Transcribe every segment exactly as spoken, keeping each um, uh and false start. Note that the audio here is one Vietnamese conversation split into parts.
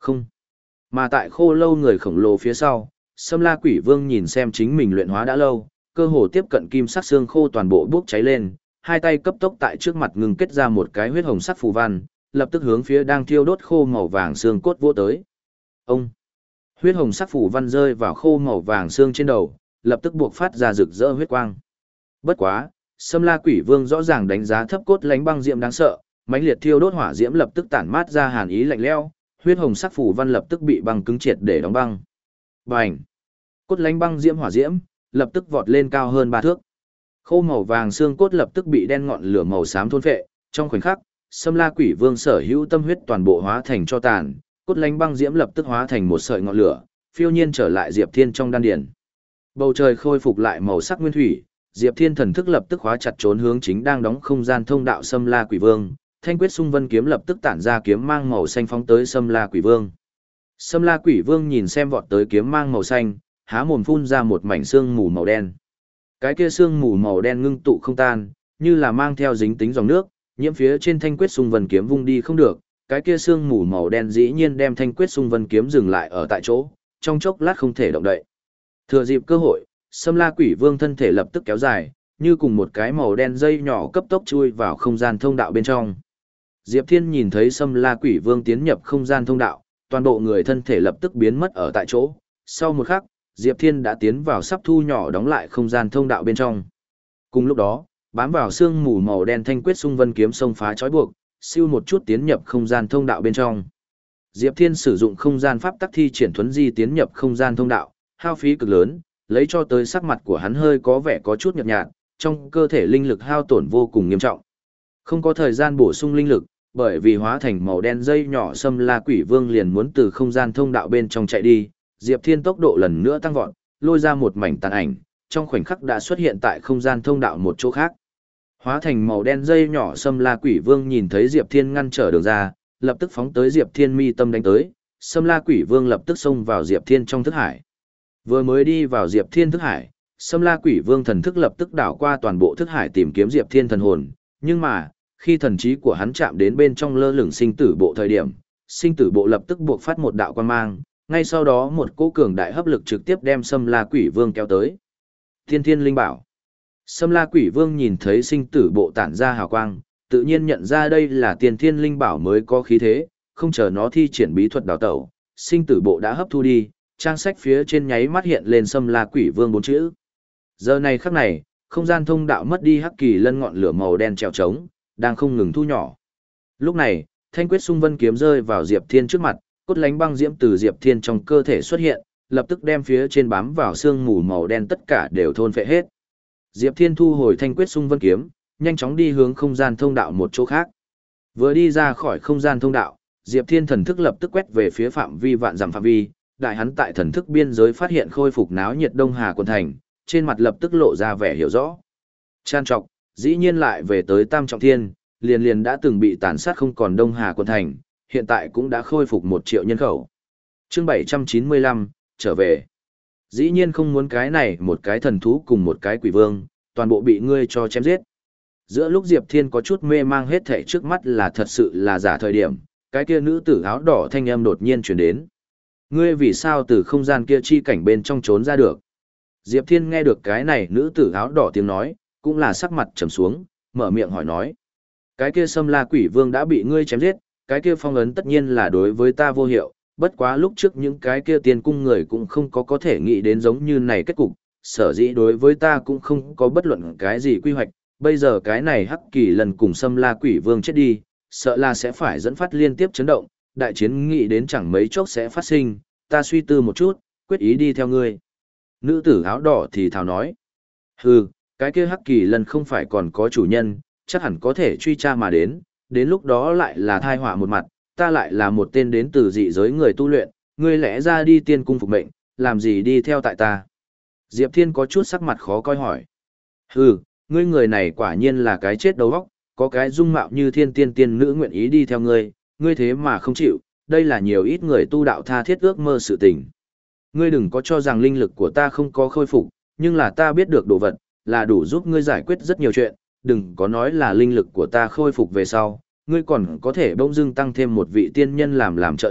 Không. Mà tại khô lâu người khổng lồ phía sau, Sâm La Quỷ Vương nhìn xem chính mình luyện hóa đã lâu, cơ hồ tiếp cận kim sắc xương khô toàn bộ bốc cháy lên, hai tay cấp tốc tại trước mặt ngừng kết ra một cái huyết hồng sắc phù văn, lập tức hướng phía đang thiêu đốt khô màu vàng xương cốt vỗ tới. Ông. Huyết hồng sắc phù văn rơi vào khô màu vàng xương trên đầu, lập tức buộc phát ra rực rỡ huyết quang. Bất quá, Sâm La Quỷ Vương rõ ràng đánh giá thấp cốt lánh băng diệm đáng sợ, mãnh liệt thiêu đốt hỏa diễm lập tức tản mát ra hàn ý lạnh lẽo, huyết hồng sắc phù văn lập tức bị băng cứng triệt để đóng băng. Bành! Cốt lánh băng diễm hỏa diễm, lập tức vọt lên cao hơn ba thước. Khô màu vàng xương cốt lập tức bị đen ngọn lửa màu xám thôn phệ, trong khoảnh khắc, Sâm La Quỷ Vương sở hữu tâm huyết toàn bộ hóa thành cho tàn, cốt lánh băng diễm lập tức hóa thành một sợi ngọn lửa, phiêu nhiên trở lại Diệp Thiên trong đan điền. Bầu trời khôi phục lại màu sắc nguyên thủy, Diệp Thiên thần thức lập tức hóa chặt trốn hướng chính đang đóng không gian thông đạo Sâm La Quỷ Vương, Thanh Quyết Xung Vân kiếm lập tức tản ra kiếm mang màu xanh phóng tới Sâm La Quỷ Vương. Sâm La Quỷ Vương nhìn xem vọt tới kiếm mang màu xanh, há mồm phun ra một mảnh sương mù màu đen. Cái kia sương mù màu đen ngưng tụ không tan, như là mang theo dính tính dòng nước, nhiễm phía trên Thanh Quyết Xung Vân kiếm vung đi không được, cái kia sương mù màu đen dĩ nhiên đem Thanh Quyết Xung Vân kiếm dừng lại ở tại chỗ, trong chốc lát không thể động đậy. Thừa dịp cơ hội, Sâm La Quỷ Vương thân thể lập tức kéo dài, như cùng một cái màu đen dây nhỏ cấp tốc chui vào không gian thông đạo bên trong. Diệp Thiên nhìn thấy Sâm La Quỷ Vương tiến nhập không gian thông đạo, toàn bộ người thân thể lập tức biến mất ở tại chỗ. Sau một khắc, Diệp Thiên đã tiến vào sắp thu nhỏ đóng lại không gian thông đạo bên trong. Cùng lúc đó, bám vào xương mù màu đen Thanh Quyết Xung Vân kiếm xông phá trói buộc, siêu một chút tiến nhập không gian thông đạo bên trong. Diệp Thiên sử dụng không gian pháp tắc thi triển thuấn di tiến nhập không gian thông đạo, hao phí cực lớn, lấy cho tới sắc mặt của hắn hơi có vẻ có chút nhợt nhạt, trong cơ thể linh lực hao tổn vô cùng nghiêm trọng. Không có thời gian bổ sung linh lực, bởi vì hóa thành màu đen dây nhỏ Sâm La Quỷ Vương liền muốn từ không gian thông đạo bên trong chạy đi, Diệp Thiên tốc độ lần nữa tăng vọt, lôi ra một mảnh tàn ảnh, trong khoảnh khắc đã xuất hiện tại không gian thông đạo một chỗ khác. Hóa thành màu đen dây nhỏ Sâm La Quỷ Vương nhìn thấy Diệp Thiên ngăn trở đường ra, lập tức phóng tới Diệp Thiên mi tâm đánh tới, Sâm La Quỷ Vương lập tức xông vào Diệp Thiên trong thức hải. Vừa mới đi vào Diệp Thiên thức hải, Sâm La Quỷ Vương thần thức lập tức đảo qua toàn bộ thức hải tìm kiếm Diệp Thiên thần hồn, nhưng mà, khi thần trí của hắn chạm đến bên trong lơ lửng sinh tử bộ thời điểm, sinh tử bộ lập tức buộc phát một đạo quang mang, ngay sau đó một cỗ cường đại hấp lực trực tiếp đem Sâm La Quỷ Vương kéo tới. Thiên Thiên Linh Bảo. Sâm La Quỷ Vương nhìn thấy sinh tử bộ tản ra hào quang, tự nhiên nhận ra đây là Tiên Thiên Linh Bảo mới có khí thế, không chờ nó thi triển bí thuật đào tẩu, sinh tử bộ đã hấp thu đi, trang sách phía trên nháy mắt hiện lên Sâm La Quỷ Vương bốn chữ. Giờ này khắc này, không gian thông đạo mất đi hắc kỳ lân ngọn lửa màu đen trèo trống, đang không ngừng thu nhỏ. Lúc này, Thanh Quyết Xung Vân kiếm rơi vào Diệp Thiên trước mặt, cốt lánh băng diễm từ Diệp Thiên trong cơ thể xuất hiện, lập tức đem phía trên bám vào xương mù màu đen tất cả đều thôn phệ hết. Diệp Thiên thu hồi Thanh Quyết Xung Vân kiếm, nhanh chóng đi hướng không gian thông đạo một chỗ khác. Vừa đi ra khỏi không gian thông đạo, Diệp Thiên thần thức lập tức quét về phía phạm vi vạn dặm phạm vi, đại hắn tại thần thức biên giới phát hiện khôi phục náo nhiệt Đông Hà quận thành, trên mặt lập tức lộ ra vẻ hiểu rõ. Chan trọc, dĩ nhiên lại về tới Tam Trọng Thiên, liền liền đã từng bị tàn sát không còn Đông Hà quận thành, hiện tại cũng đã khôi phục một triệu nhân khẩu. Chương bảy trăm chín mươi lăm, trở về. Dĩ nhiên không muốn cái này một cái thần thú cùng một cái quỷ vương, toàn bộ bị ngươi cho chém giết. Giữa lúc Diệp Thiên có chút mê mang hết thảy trước mắt là thật sự là giả thời điểm, cái kia nữ tử áo đỏ thanh âm đột nhiên truyền đến. Ngươi vì sao từ không gian kia chi cảnh bên trong trốn ra được? Diệp Thiên nghe được cái này nữ tử áo đỏ tiếng nói, cũng là sắc mặt trầm xuống, mở miệng hỏi nói. Cái kia Sâm La Quỷ Vương đã bị ngươi chém giết, cái kia phong ấn tất nhiên là đối với ta vô hiệu, bất quá lúc trước những cái kia tiên cung người cũng không có có thể nghĩ đến giống như này kết cục, sở dĩ đối với ta cũng không có bất luận cái gì quy hoạch, bây giờ cái này hắc kỳ lần cùng Sâm La Quỷ Vương chết đi, sợ là sẽ phải dẫn phát liên tiếp chấn động, đại chiến nghĩ đến chẳng mấy chốc sẽ phát sinh, ta suy tư một chút, quyết ý đi theo ngươi. Nữ tử áo đỏ thì thào nói, hừ, cái kia hắc kỳ lần không phải còn có chủ nhân, chắc hẳn có thể truy tra mà đến, đến lúc đó lại là thai họa một mặt, ta lại là một tên đến từ dị giới người tu luyện, ngươi lẽ ra đi tiên cung phục mệnh, làm gì đi theo tại ta. Diệp Thiên có chút sắc mặt khó coi hỏi. Hừ, ngươi người này quả nhiên là cái chết đầu óc, có cái dung mạo như thiên tiên tiên nữ nguyện ý đi theo ngươi, ngươi thế mà không chịu, đây là nhiều ít người tu đạo tha thiết ước mơ sự tình. Ngươi đừng có cho rằng linh lực của ta không có khôi phục, nhưng là ta biết được đồ vật, là đủ giúp ngươi giải quyết rất nhiều chuyện, đừng có nói là linh lực của ta khôi phục về sau, ngươi còn có thể bỗng dưng tăng thêm một vị tiên nhân làm làm trợ lực,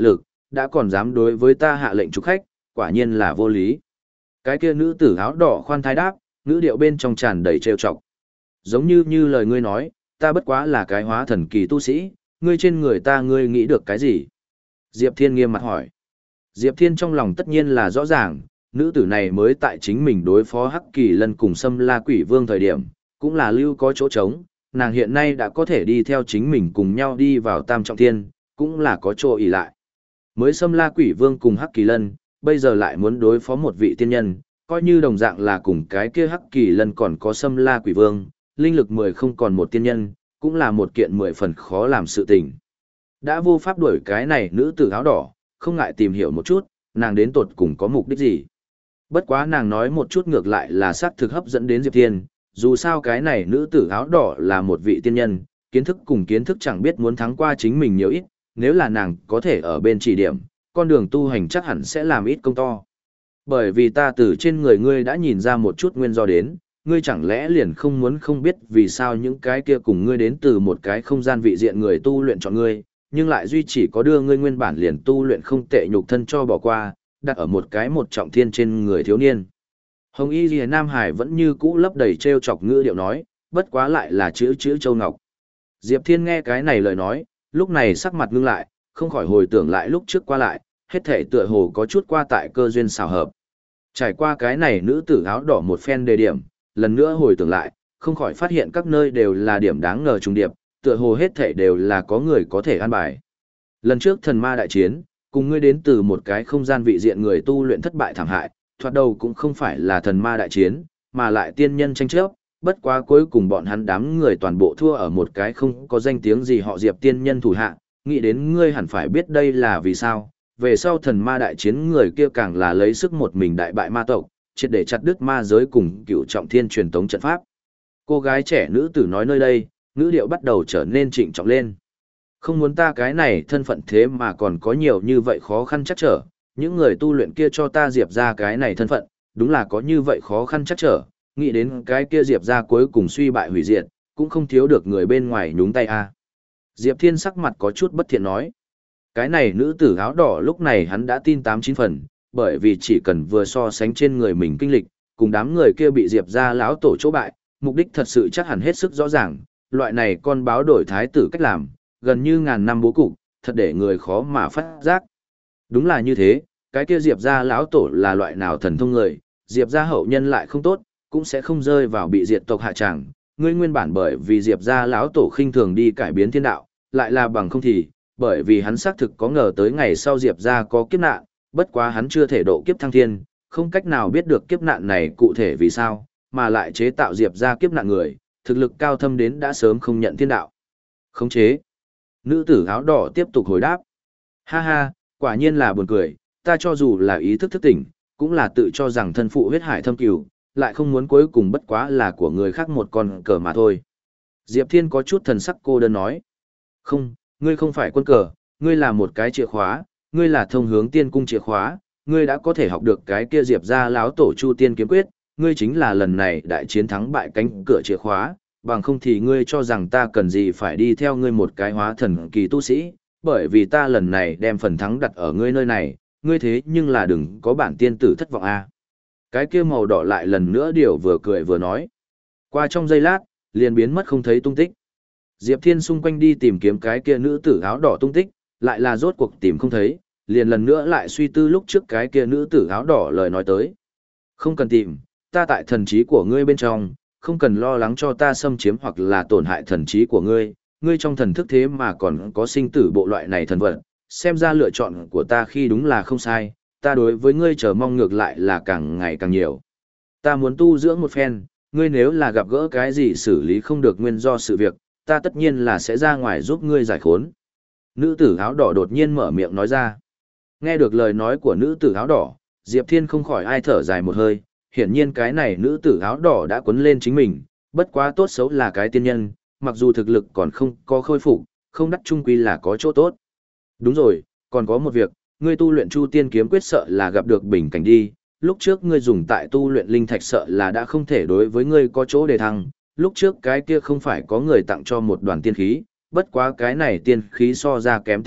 đã còn dám đối với ta hạ lệnh trục khách, quả nhiên là vô lý. Cái kia nữ tử áo đỏ khoan thai đáp, ngữ điệu bên trong tràn đầy trêu chọc. Giống như như lời ngươi nói, ta bất quá là cái hóa thần kỳ tu sĩ, ngươi trên người ta ngươi nghĩ được cái gì? Diệp Thiên nghiêm mặt hỏi. Diệp Thiên trong lòng tất nhiên là rõ ràng, nữ tử này mới tại chính mình đối phó Hắc Kỳ Lân cùng Sâm La Quỷ Vương thời điểm, cũng là lưu có chỗ trống, nàng hiện nay đã có thể đi theo chính mình cùng nhau đi vào Tam Trọng Thiên, cũng là có chỗ ỷ lại. Mới Sâm La Quỷ Vương cùng Hắc Kỳ Lân, bây giờ lại muốn đối phó một vị tiên nhân, coi như đồng dạng là cùng cái kia Hắc Kỳ Lân còn có Sâm La Quỷ Vương, linh lực mười không còn một tiên nhân, cũng là một kiện mười phần khó làm sự tình. Đã vô pháp đuổi cái này nữ tử áo đỏ, không ngại tìm hiểu một chút, nàng đến tột cùng có mục đích gì. Bất quá nàng nói một chút ngược lại là xác thực hấp dẫn đến Diệp Thiên, dù sao cái này nữ tử áo đỏ là một vị tiên nhân, kiến thức cùng kiến thức chẳng biết muốn thắng qua chính mình nhiều ít, nếu là nàng có thể ở bên chỉ điểm, con đường tu hành chắc hẳn sẽ làm ít công to. Bởi vì ta từ trên người ngươi đã nhìn ra một chút nguyên do đến, ngươi chẳng lẽ liền không muốn không biết vì sao những cái kia cùng ngươi đến từ một cái không gian vị diện người tu luyện chọn ngươi, nhưng lại duy chỉ có đưa ngươi nguyên bản liền tu luyện không tệ nhục thân cho bỏ qua, đặt ở một cái một trọng thiên trên người thiếu niên. Hồng Y Liễu Nam Hải vẫn như cũ lấp đầy trêu chọc ngữ điệu nói, bất quá lại là chữ chữ châu ngọc. Diệp Thiên nghe cái này lời nói, lúc này sắc mặt ngưng lại, không khỏi hồi tưởng lại lúc trước qua lại, hết thể tựa hồ có chút qua tại cơ duyên xảo hợp. Trải qua cái này nữ tử áo đỏ một phen đề điểm, lần nữa hồi tưởng lại, không khỏi phát hiện các nơi đều là điểm đáng ngờ trùng điệp, tựa hồ hết thể đều là có người có thể an bài. Lần trước thần ma đại chiến, cùng ngươi đến từ một cái không gian vị diện người tu luyện thất bại thảm hại, thoạt đầu cũng không phải là thần ma đại chiến, mà lại tiên nhân tranh chấp, bất quá cuối cùng bọn hắn đám người toàn bộ thua ở một cái không có danh tiếng gì họ Diệp tiên nhân thủ hạ, nghĩ đến ngươi hẳn phải biết đây là vì sao, về sau thần ma đại chiến người kia càng là lấy sức một mình đại bại ma tộc, triệt để chặt đứt ma giới cùng cựu trọng thiên truyền tống trận pháp. Cô gái trẻ nữ tử nói nơi đây, ngữ điệu bắt đầu trở nên trịnh trọng lên. Không muốn ta cái này thân phận thế mà còn có nhiều như vậy khó khăn chắc trở, những người tu luyện kia cho ta Diệp ra cái này thân phận, đúng là có như vậy khó khăn chắc trở, nghĩ đến cái kia Diệp ra cuối cùng suy bại hủy diệt, cũng không thiếu được người bên ngoài nhúng tay a. Diệp Thiên sắc mặt có chút bất thiện nói. Cái này nữ tử áo đỏ lúc này hắn đã tin tám chín phần, bởi vì chỉ cần vừa so sánh trên người mình kinh lịch, cùng đám người kia bị Diệp ra lão tổ chỗ bại, mục đích thật sự chắc hẳn hết sức rõ ràng, loại này con báo đổi thái tử cách làm, gần như ngàn năm bố cục, thật để người khó mà phát giác. Đúng là như thế, cái kia Diệp ra lão tổ là loại nào thần thông người, Diệp ra hậu nhân lại không tốt, cũng sẽ không rơi vào bị diệt tộc hạ tràng. Ngươi nguyên bản bởi vì Diệp ra lão tổ khinh thường đi cải biến thiên đạo, lại là bằng không thì, bởi vì hắn xác thực có ngờ tới ngày sau Diệp ra có kiếp nạn, bất quá hắn chưa thể độ kiếp thăng thiên, không cách nào biết được kiếp nạn này cụ thể vì sao, mà lại chế tạo Diệp ra kiếp nạn người, thực lực cao thâm đến đã sớm không nhận thiên đạo. Khống chế. Nữ tử áo đỏ tiếp tục hồi đáp. Ha ha, quả nhiên là buồn cười, ta cho dù là ý thức thức tỉnh, cũng là tự cho rằng thân phụ huyết hải thâm cửu, lại không muốn cuối cùng bất quá là của người khác một con cờ mà thôi. Diệp Thiên có chút thần sắc cô đơn nói. Không, ngươi không phải quân cờ, ngươi là một cái chìa khóa, ngươi là thông hướng tiên cung chìa khóa, ngươi đã có thể học được cái kia Diệp ra láo tổ Chu Tiên kiếm quyết, ngươi chính là lần này đại chiến thắng bại cánh cửa chìa khóa, bằng không thì ngươi cho rằng ta cần gì phải đi theo ngươi một cái hóa thần kỳ tu sĩ, bởi vì ta lần này đem phần thắng đặt ở ngươi nơi này, ngươi thế nhưng là đừng có bản tiên tử thất vọng a. Cái kia màu đỏ lại lần nữa điều vừa cười vừa nói. Qua trong giây lát, liền biến mất không thấy tung tích. Diệp Thiên xung quanh đi tìm kiếm cái kia nữ tử áo đỏ tung tích, lại là rốt cuộc tìm không thấy, liền lần nữa lại suy tư lúc trước cái kia nữ tử áo đỏ lời nói tới. Không cần tìm, ta tại thần trí của ngươi bên trong, không cần lo lắng cho ta xâm chiếm hoặc là tổn hại thần trí của ngươi, ngươi trong thần thức thế mà còn có sinh tử bộ loại này thần vật, xem ra lựa chọn của ta khi đúng là không sai, ta đối với ngươi chờ mong ngược lại là càng ngày càng nhiều. Ta muốn tu dưỡng một phen, ngươi nếu là gặp gỡ cái gì xử lý không được nguyên do sự việc, ta tất nhiên là sẽ ra ngoài giúp ngươi giải khốn. Nữ tử áo đỏ đột nhiên mở miệng nói ra. Nghe được lời nói của nữ tử áo đỏ, Diệp Thiên không khỏi ai thở dài một hơi, hiển nhiên cái này nữ tử áo đỏ đã quấn lên chính mình, bất quá tốt xấu là cái tiên nhân, mặc dù thực lực còn không có khôi phục, không đắc trung quy là có chỗ tốt. Đúng rồi, còn có một việc, ngươi tu luyện Chu Tiên kiếm quyết sợ là gặp được bình cảnh đi, lúc trước ngươi dùng tại tu luyện linh thạch sợ là đã không thể đối với ngươi có chỗ để thăng, lúc trước cái kia không phải có người tặng cho một đoàn tiên khí, bất quá cái này tiên khí so ra kém tiên thạch,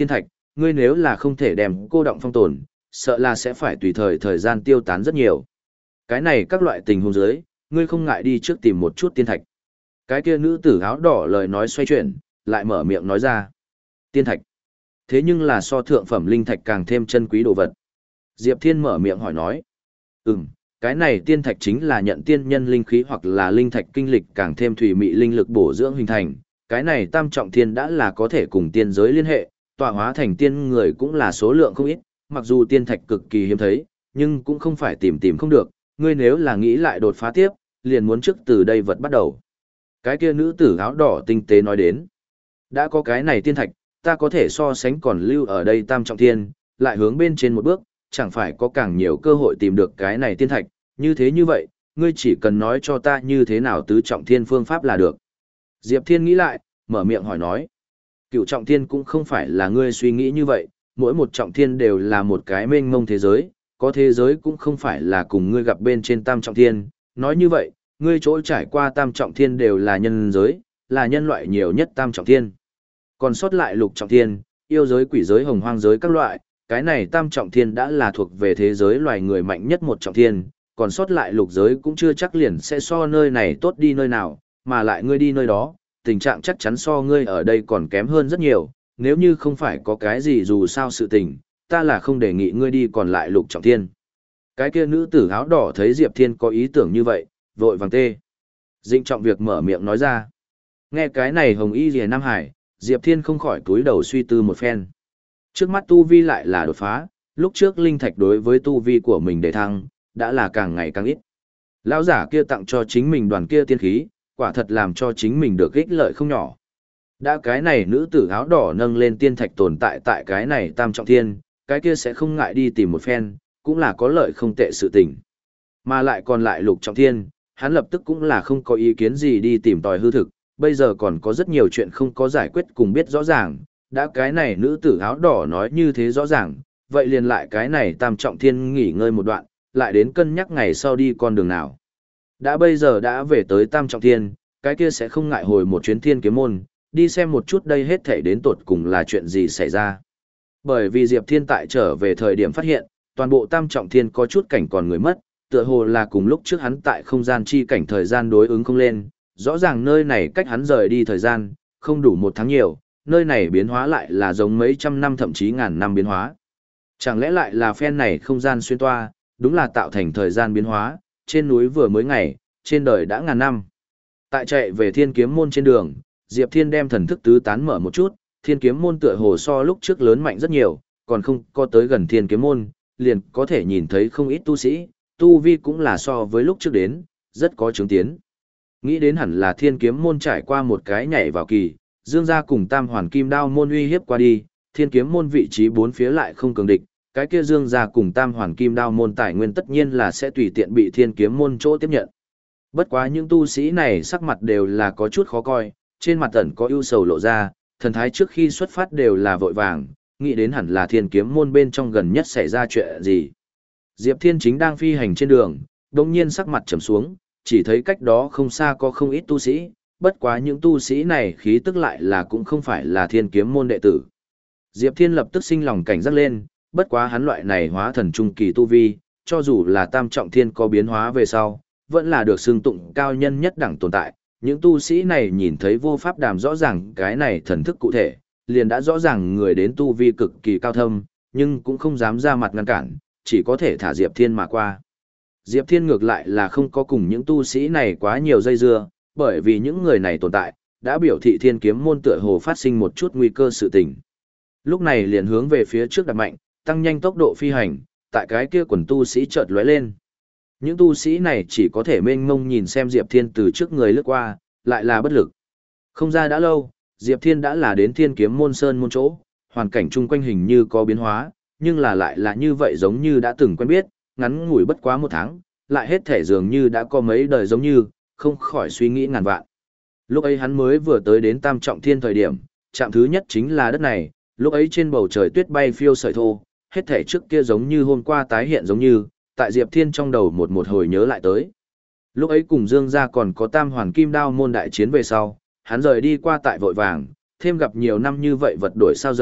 ngươi nếu là không thể đem cô động phong tồn, sợ là sẽ phải tùy thời thời gian tiêu tán rất nhiều. Cái này các loại tình huống dưới, ngươi không ngại đi trước tìm một chút tiên thạch. Cái kia nữ tử áo đỏ lời nói xoay chuyển, lại mở miệng nói ra. Tiên thạch. Thế nhưng là so thượng phẩm linh thạch càng thêm chân quý đồ vật. Diệp Thiên mở miệng hỏi nói. Ừm, cái này tiên thạch chính là nhận tiên nhân linh khí hoặc là linh thạch kinh lịch càng thêm thủy mị linh lực bổ dưỡng hình thành. Cái này tam trọng thiên đã là có thể cùng tiên giới liên hệ, tọa hóa thành tiên người cũng là số lượng không ít, mặc dù tiên thạch cực kỳ hiếm thấy, nhưng cũng không phải tìm tìm không được, ngươi nếu là nghĩ lại đột phá tiếp, liền muốn trước từ đây vật bắt đầu. Cái kia nữ tử áo đỏ tinh tế nói đến, đã có cái này tiên thạch, ta có thể so sánh còn lưu ở đây tam trọng thiên, lại hướng bên trên một bước, chẳng phải có càng nhiều cơ hội tìm được cái này tiên thạch, như thế như vậy, ngươi chỉ cần nói cho ta như thế nào tứ trọng thiên phương pháp là được. Diệp Thiên nghĩ lại, mở miệng hỏi nói, cựu trọng thiên cũng không phải là ngươi suy nghĩ như vậy, mỗi một trọng thiên đều là một cái mênh mông thế giới, có thế giới cũng không phải là cùng ngươi gặp bên trên tam trọng thiên, nói như vậy, ngươi chỗ trải qua tam trọng thiên đều là nhân giới, là nhân loại nhiều nhất tam trọng thiên. Còn sót lại lục trọng thiên, yêu giới, quỷ giới, hồng hoang giới các loại, cái này tam trọng thiên đã là thuộc về thế giới loài người mạnh nhất một trọng thiên, còn sót lại lục giới cũng chưa chắc liền sẽ so nơi này tốt đi nơi nào, mà lại ngươi đi nơi đó, tình trạng chắc chắn so ngươi ở đây còn kém hơn rất nhiều, nếu như không phải có cái gì dù sao sự tình, ta là không đề nghị ngươi đi còn lại lục trọng thiên. Cái kia nữ tử áo đỏ thấy Diệp Thiên có ý tưởng như vậy, vội vàng tê. Dĩnh trọng việc mở miệng nói ra. Nghe cái này hồng y rìa Nam Hải, Diệp Thiên không khỏi túi đầu suy tư một phen. Trước mắt tu vi lại là đột phá, lúc trước linh thạch đối với tu vi của mình để thăng, đã là càng ngày càng ít. Lão giả kia tặng cho chính mình đoàn kia tiên khí, quả thật làm cho chính mình được ích lợi không nhỏ. Đã cái này nữ tử áo đỏ nâng lên tiên thạch tồn tại tại cái này tam trọng thiên, cái kia sẽ không ngại đi tìm một phen, cũng là có lợi không tệ sự tình. Mà lại còn lại lục trọng thiên, hắn lập tức cũng là không có ý kiến gì đi tìm tòi hư thực, bây giờ còn có rất nhiều chuyện không có giải quyết cùng biết rõ ràng, đã cái này nữ tử áo đỏ nói như thế rõ ràng, vậy liền lại cái này tam trọng thiên nghỉ ngơi một đoạn, lại đến cân nhắc ngày sau đi con đường nào. Đã bây giờ đã về tới tam trọng thiên, cái kia sẽ không ngại hồi một chuyến thiên kiếm môn, đi xem một chút đây hết thảy đến tột cùng là chuyện gì xảy ra. Bởi vì Diệp Thiên tại trở về thời điểm phát hiện, toàn bộ tam trọng thiên có chút cảnh còn người mất, tựa hồ là cùng lúc trước hắn tại không gian chi cảnh thời gian đối ứng không lên, rõ ràng nơi này cách hắn rời đi thời gian, không đủ một tháng nhiều, nơi này biến hóa lại là giống mấy trăm năm thậm chí ngàn năm biến hóa. Chẳng lẽ lại là phen này không gian xuyên toa, đúng là tạo thành thời gian biến hóa, trên núi vừa mới ngày, trên đời đã ngàn năm. Tại chạy về thiên kiếm môn trên đường, Diệp Thiên đem thần thức tứ tán mở một chút, thiên kiếm môn tựa hồ so lúc trước lớn mạnh rất nhiều, còn không có tới gần thiên kiếm môn, liền có thể nhìn thấy không ít tu sĩ, tu vi cũng là so với lúc trước đến, rất có chứng tiến. Nghĩ đến hẳn là thiên kiếm môn trải qua một cái nhảy vào kỳ, dương gia cùng tam hoàn kim đao môn uy hiếp qua đi, thiên kiếm môn vị trí bốn phía lại không cường địch, cái kia dương gia cùng tam hoàn kim đao môn tài nguyên tất nhiên là sẽ tùy tiện bị thiên kiếm môn chỗ tiếp nhận. Bất quá những tu sĩ này sắc mặt đều là có chút khó coi, trên mặt tẩn có ưu sầu lộ ra, thần thái trước khi xuất phát đều là vội vàng, nghĩ đến hẳn là thiên kiếm môn bên trong gần nhất xảy ra chuyện gì. Diệp Thiên chính đang phi hành trên đường, đồng nhiên sắc mặt trầm xuống, chỉ thấy cách đó không xa có không ít tu sĩ, bất quá những tu sĩ này khí tức lại là cũng không phải là thiên kiếm môn đệ tử. Diệp Thiên lập tức sinh lòng cảnh giác lên, bất quá hắn loại này hóa thần trung kỳ tu vi, cho dù là tam trọng thiên có biến hóa về sau, vẫn là được xưng tụng cao nhân nhất đẳng tồn tại. Những tu sĩ này nhìn thấy vô pháp đàm rõ ràng cái này thần thức cụ thể, liền đã rõ ràng người đến tu vi cực kỳ cao thâm, nhưng cũng không dám ra mặt ngăn cản, chỉ có thể thả Diệp Thiên mà qua. Diệp Thiên ngược lại là không có cùng những tu sĩ này quá nhiều dây dưa, bởi vì những người này tồn tại, đã biểu thị thiên kiếm môn tựa hồ phát sinh một chút nguy cơ sự tình. Lúc này liền hướng về phía trước đặt mạnh, tăng nhanh tốc độ phi hành, tại cái kia quần tu sĩ chợt lóe lên. Những tu sĩ này chỉ có thể mênh mông nhìn xem Diệp Thiên từ trước người lướt qua, lại là bất lực. Không ra đã lâu, Diệp Thiên đã là đến thiên kiếm môn sơn môn chỗ, hoàn cảnh chung quanh hình như có biến hóa, nhưng là lại là như vậy giống như đã từng quen biết, ngắn ngủi bất quá một tháng, lại hết thể dường như đã có mấy đời giống như, không khỏi suy nghĩ ngàn vạn. Lúc ấy hắn mới vừa tới đến tam trọng thiên thời điểm, chạm thứ nhất chính là đất này, lúc ấy trên bầu trời tuyết bay phiêu sợi thô, hết thể trước kia giống như hôm qua tái hiện giống như, tại Diệp Thiên trong đầu một một hồi nhớ lại tới. Lúc ấy cùng Dương gia còn có tam hoàn kim đao môn đại chiến về sau, hắn rời đi qua tại vội vàng, thêm gặp nhiều năm như vậy vật đổi sao rời,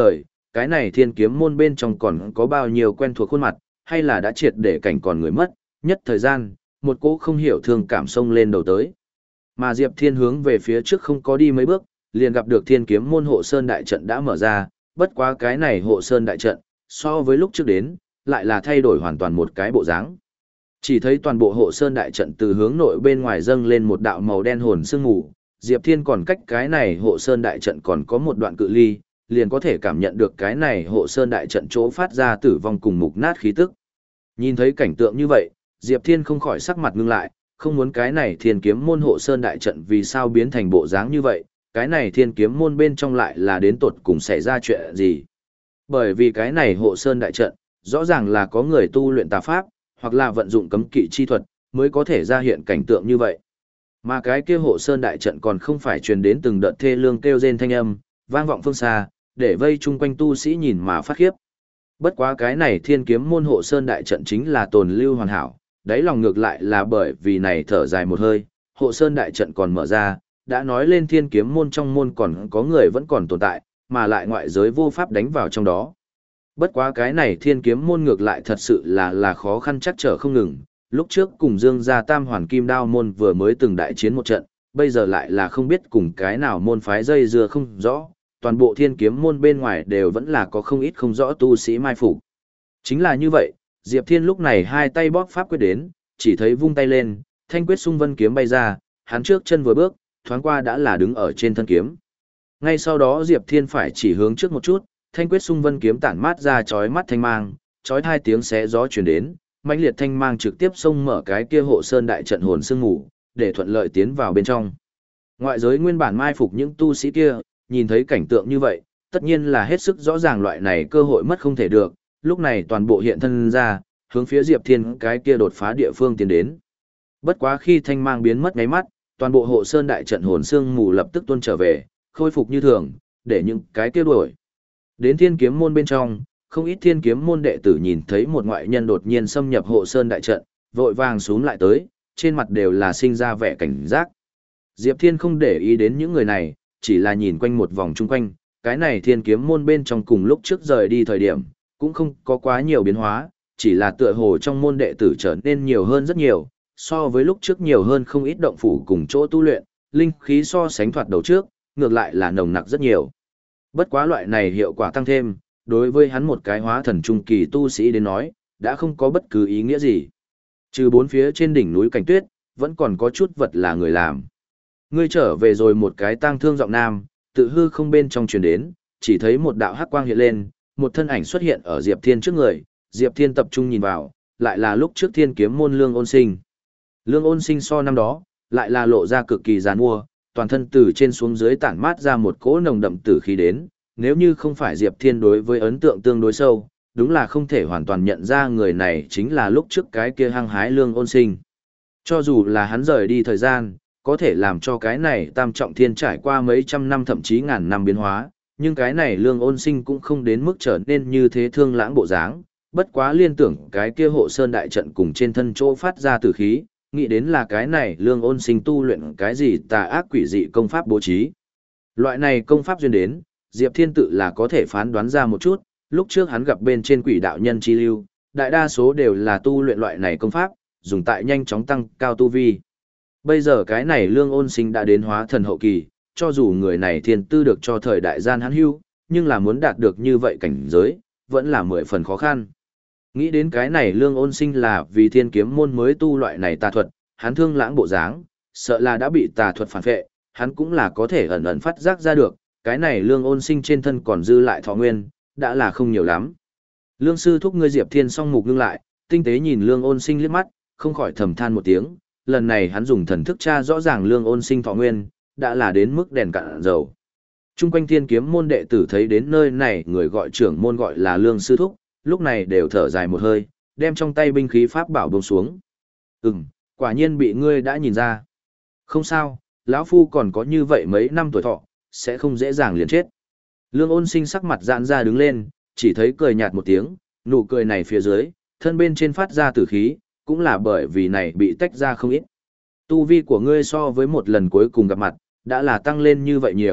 cái này thiên kiếm môn bên trong còn có bao nhiêu quen thuộc khuôn mặt, hay là đã triệt để cảnh còn người mất, nhất thời gian, một cỗ không hiểu thương cảm xông lên đầu tới. Mà Diệp Thiên hướng về phía trước không có đi mấy bước, liền gặp được thiên kiếm môn hộ sơn đại trận đã mở ra, bất quá cái này hộ sơn đại trận, so với lúc trước đến, lại là thay đổi hoàn toàn một cái bộ dáng. Chỉ thấy toàn bộ hộ sơn đại trận từ hướng nội bên ngoài dâng lên một đạo màu đen hồn sương mù, Diệp Thiên còn cách cái này hộ sơn đại trận còn có một đoạn cự ly, liền có thể cảm nhận được cái này hộ sơn đại trận chỗ phát ra tử vong cùng mục nát khí tức. Nhìn thấy cảnh tượng như vậy, Diệp Thiên không khỏi sắc mặt ngưng lại, không muốn cái này thiên kiếm môn hộ sơn đại trận vì sao biến thành bộ dáng như vậy, cái này thiên kiếm môn bên trong lại là đến tột cùng xảy ra chuyện gì. Bởi vì cái này hộ sơn đại trận, rõ ràng là có người tu luyện tà pháp, hoặc là vận dụng cấm kỵ chi thuật, mới có thể ra hiện cảnh tượng như vậy. Mà cái kia hộ sơn đại trận còn không phải truyền đến từng đợt thê lương kêu rên thanh âm, vang vọng phương xa, để vây chung quanh tu sĩ nhìn mà phát khiếp. Bất quá cái này thiên kiếm môn hộ sơn đại trận chính là tồn lưu hoàn hảo, đáy lòng ngược lại là bởi vì này thở dài một hơi, hộ sơn đại trận còn mở ra, đã nói lên thiên kiếm môn trong môn còn có người vẫn còn tồn tại, mà lại ngoại giới vô pháp đánh vào trong đó. Bất quá cái này thiên kiếm môn ngược lại thật sự là là khó khăn chắc trở không ngừng, lúc trước cùng Dương gia Tam Hoàn Kim Đao môn vừa mới từng đại chiến một trận, bây giờ lại là không biết cùng cái nào môn phái dây dưa không rõ, toàn bộ thiên kiếm môn bên ngoài đều vẫn là có không ít không rõ tu sĩ mai phục. Chính là như vậy, Diệp Thiên lúc này hai tay bóp pháp quyết đến, chỉ thấy vung tay lên, thanh quyết xung vân kiếm bay ra, hắn trước chân vừa bước, thoáng qua đã là đứng ở trên thân kiếm. Ngay sau đó Diệp Thiên phải chỉ hướng trước một chút, thanh quyết xung vân kiếm tản mát ra chói mắt thanh mang, chói hai tiếng xé gió truyền đến, mãnh liệt thanh mang trực tiếp xông mở cái kia hộ sơn đại trận hồn sương ngủ, để thuận lợi tiến vào bên trong. Ngoại giới nguyên bản mai phục những tu sĩ kia, nhìn thấy cảnh tượng như vậy, tất nhiên là hết sức rõ ràng loại này cơ hội mất không thể được, lúc này toàn bộ hiện thân ra, hướng phía Diệp Thiên cái kia đột phá địa phương tiến đến. Bất quá khi thanh mang biến mất ngáy mắt, toàn bộ hộ sơn đại trận hồn sương mù lập tức tuôn trở về, khôi phục như thường, để những cái kia đuổi. Đến thiên kiếm môn bên trong, không ít thiên kiếm môn đệ tử nhìn thấy một ngoại nhân đột nhiên xâm nhập hộ sơn đại trận, vội vàng xuống lại tới, trên mặt đều là sinh ra vẻ cảnh giác. Diệp Thiên không để ý đến những người này, chỉ là nhìn quanh một vòng chung quanh, cái này thiên kiếm môn bên trong cùng lúc trước rời đi thời điểm, cũng không có quá nhiều biến hóa, chỉ là tựa hồ trong môn đệ tử trở nên nhiều hơn rất nhiều, so với lúc trước nhiều hơn không ít động phủ cùng chỗ tu luyện, linh khí so sánh thoạt đầu trước, ngược lại là nồng nặc rất nhiều. Bất quá loại này hiệu quả tăng thêm, đối với hắn một cái hóa thần trung kỳ tu sĩ đến nói, đã không có bất cứ ý nghĩa gì. Trừ bốn phía trên đỉnh núi cảnh tuyết, vẫn còn có chút vật là người làm. Ngươi trở về rồi một cái tang thương giọng nam, tự hư không bên trong truyền đến, chỉ thấy một đạo hắc quang hiện lên, một thân ảnh xuất hiện ở Diệp Thiên trước người, Diệp Thiên tập trung nhìn vào, lại là lúc trước thiên kiếm môn Lương Ôn Sinh. Lương Ôn Sinh so năm đó, lại là lộ ra cực kỳ giàn mua, toàn thân từ trên xuống dưới tản mát ra một cỗ nồng đậm tử khí đến, nếu như không phải Diệp Thiên đối với ấn tượng tương đối sâu, đúng là không thể hoàn toàn nhận ra người này chính là lúc trước cái kia hăng hái Lương Ôn Sinh. Cho dù là hắn rời đi thời gian, có thể làm cho cái này tam trọng thiên trải qua mấy trăm năm thậm chí ngàn năm biến hóa, nhưng cái này Lương Ôn Sinh cũng không đến mức trở nên như thế thương lãng bộ dáng, bất quá liên tưởng cái kia hộ sơn đại trận cùng trên thân chỗ phát ra tử khí, nghĩ đến là cái này Lương Ôn Sinh tu luyện cái gì tà ác quỷ dị công pháp bố trí. Loại này công pháp duyên đến, Diệp Thiên tự là có thể phán đoán ra một chút, lúc trước hắn gặp bên trên quỷ đạo nhân chi lưu, đại đa số đều là tu luyện loại này công pháp, dùng tại nhanh chóng tăng cao tu vi. Bây giờ cái này Lương Ôn Sinh đã đến hóa thần hậu kỳ, cho dù người này thiên tư được cho thời đại gian hắn hưu, nhưng là muốn đạt được như vậy cảnh giới, vẫn là mười phần khó khăn. Nghĩ đến cái này Lương Ôn Sinh là vì thiên kiếm môn mới tu loại này tà thuật, hắn thương lãng bộ dáng, sợ là đã bị tà thuật phản phệ, hắn cũng là có thể ẩn ẩn phát giác ra được, cái này Lương Ôn Sinh trên thân còn dư lại thọ nguyên, đã là không nhiều lắm. Lương sư thúc ngươi Diệp Thiên song mục ngưng lại, tinh tế nhìn Lương Ôn Sinh liếc mắt, không khỏi thầm than một tiếng, lần này hắn dùng thần thức tra rõ ràng Lương Ôn Sinh thọ nguyên, đã là đến mức đèn cạn dầu. Trung quanh thiên kiếm môn đệ tử thấy đến nơi này người gọi trưởng môn gọi là Lương sư thúc, lúc này đều thở dài một hơi, đem trong tay binh khí pháp bảo buông xuống. Ừm, quả nhiên bị ngươi đã nhìn ra. Không sao, lão phu còn có như vậy mấy năm tuổi thọ, sẽ không dễ dàng liền chết. Lương Ôn Sinh sắc mặt giãn ra đứng lên, chỉ thấy cười nhạt một tiếng, nụ cười này phía dưới, thân bên trên phát ra tử khí, cũng là bởi vì này bị tách ra không ít. Tu vi của ngươi so với một lần cuối cùng gặp mặt, đã là tăng lên như vậy nhiều,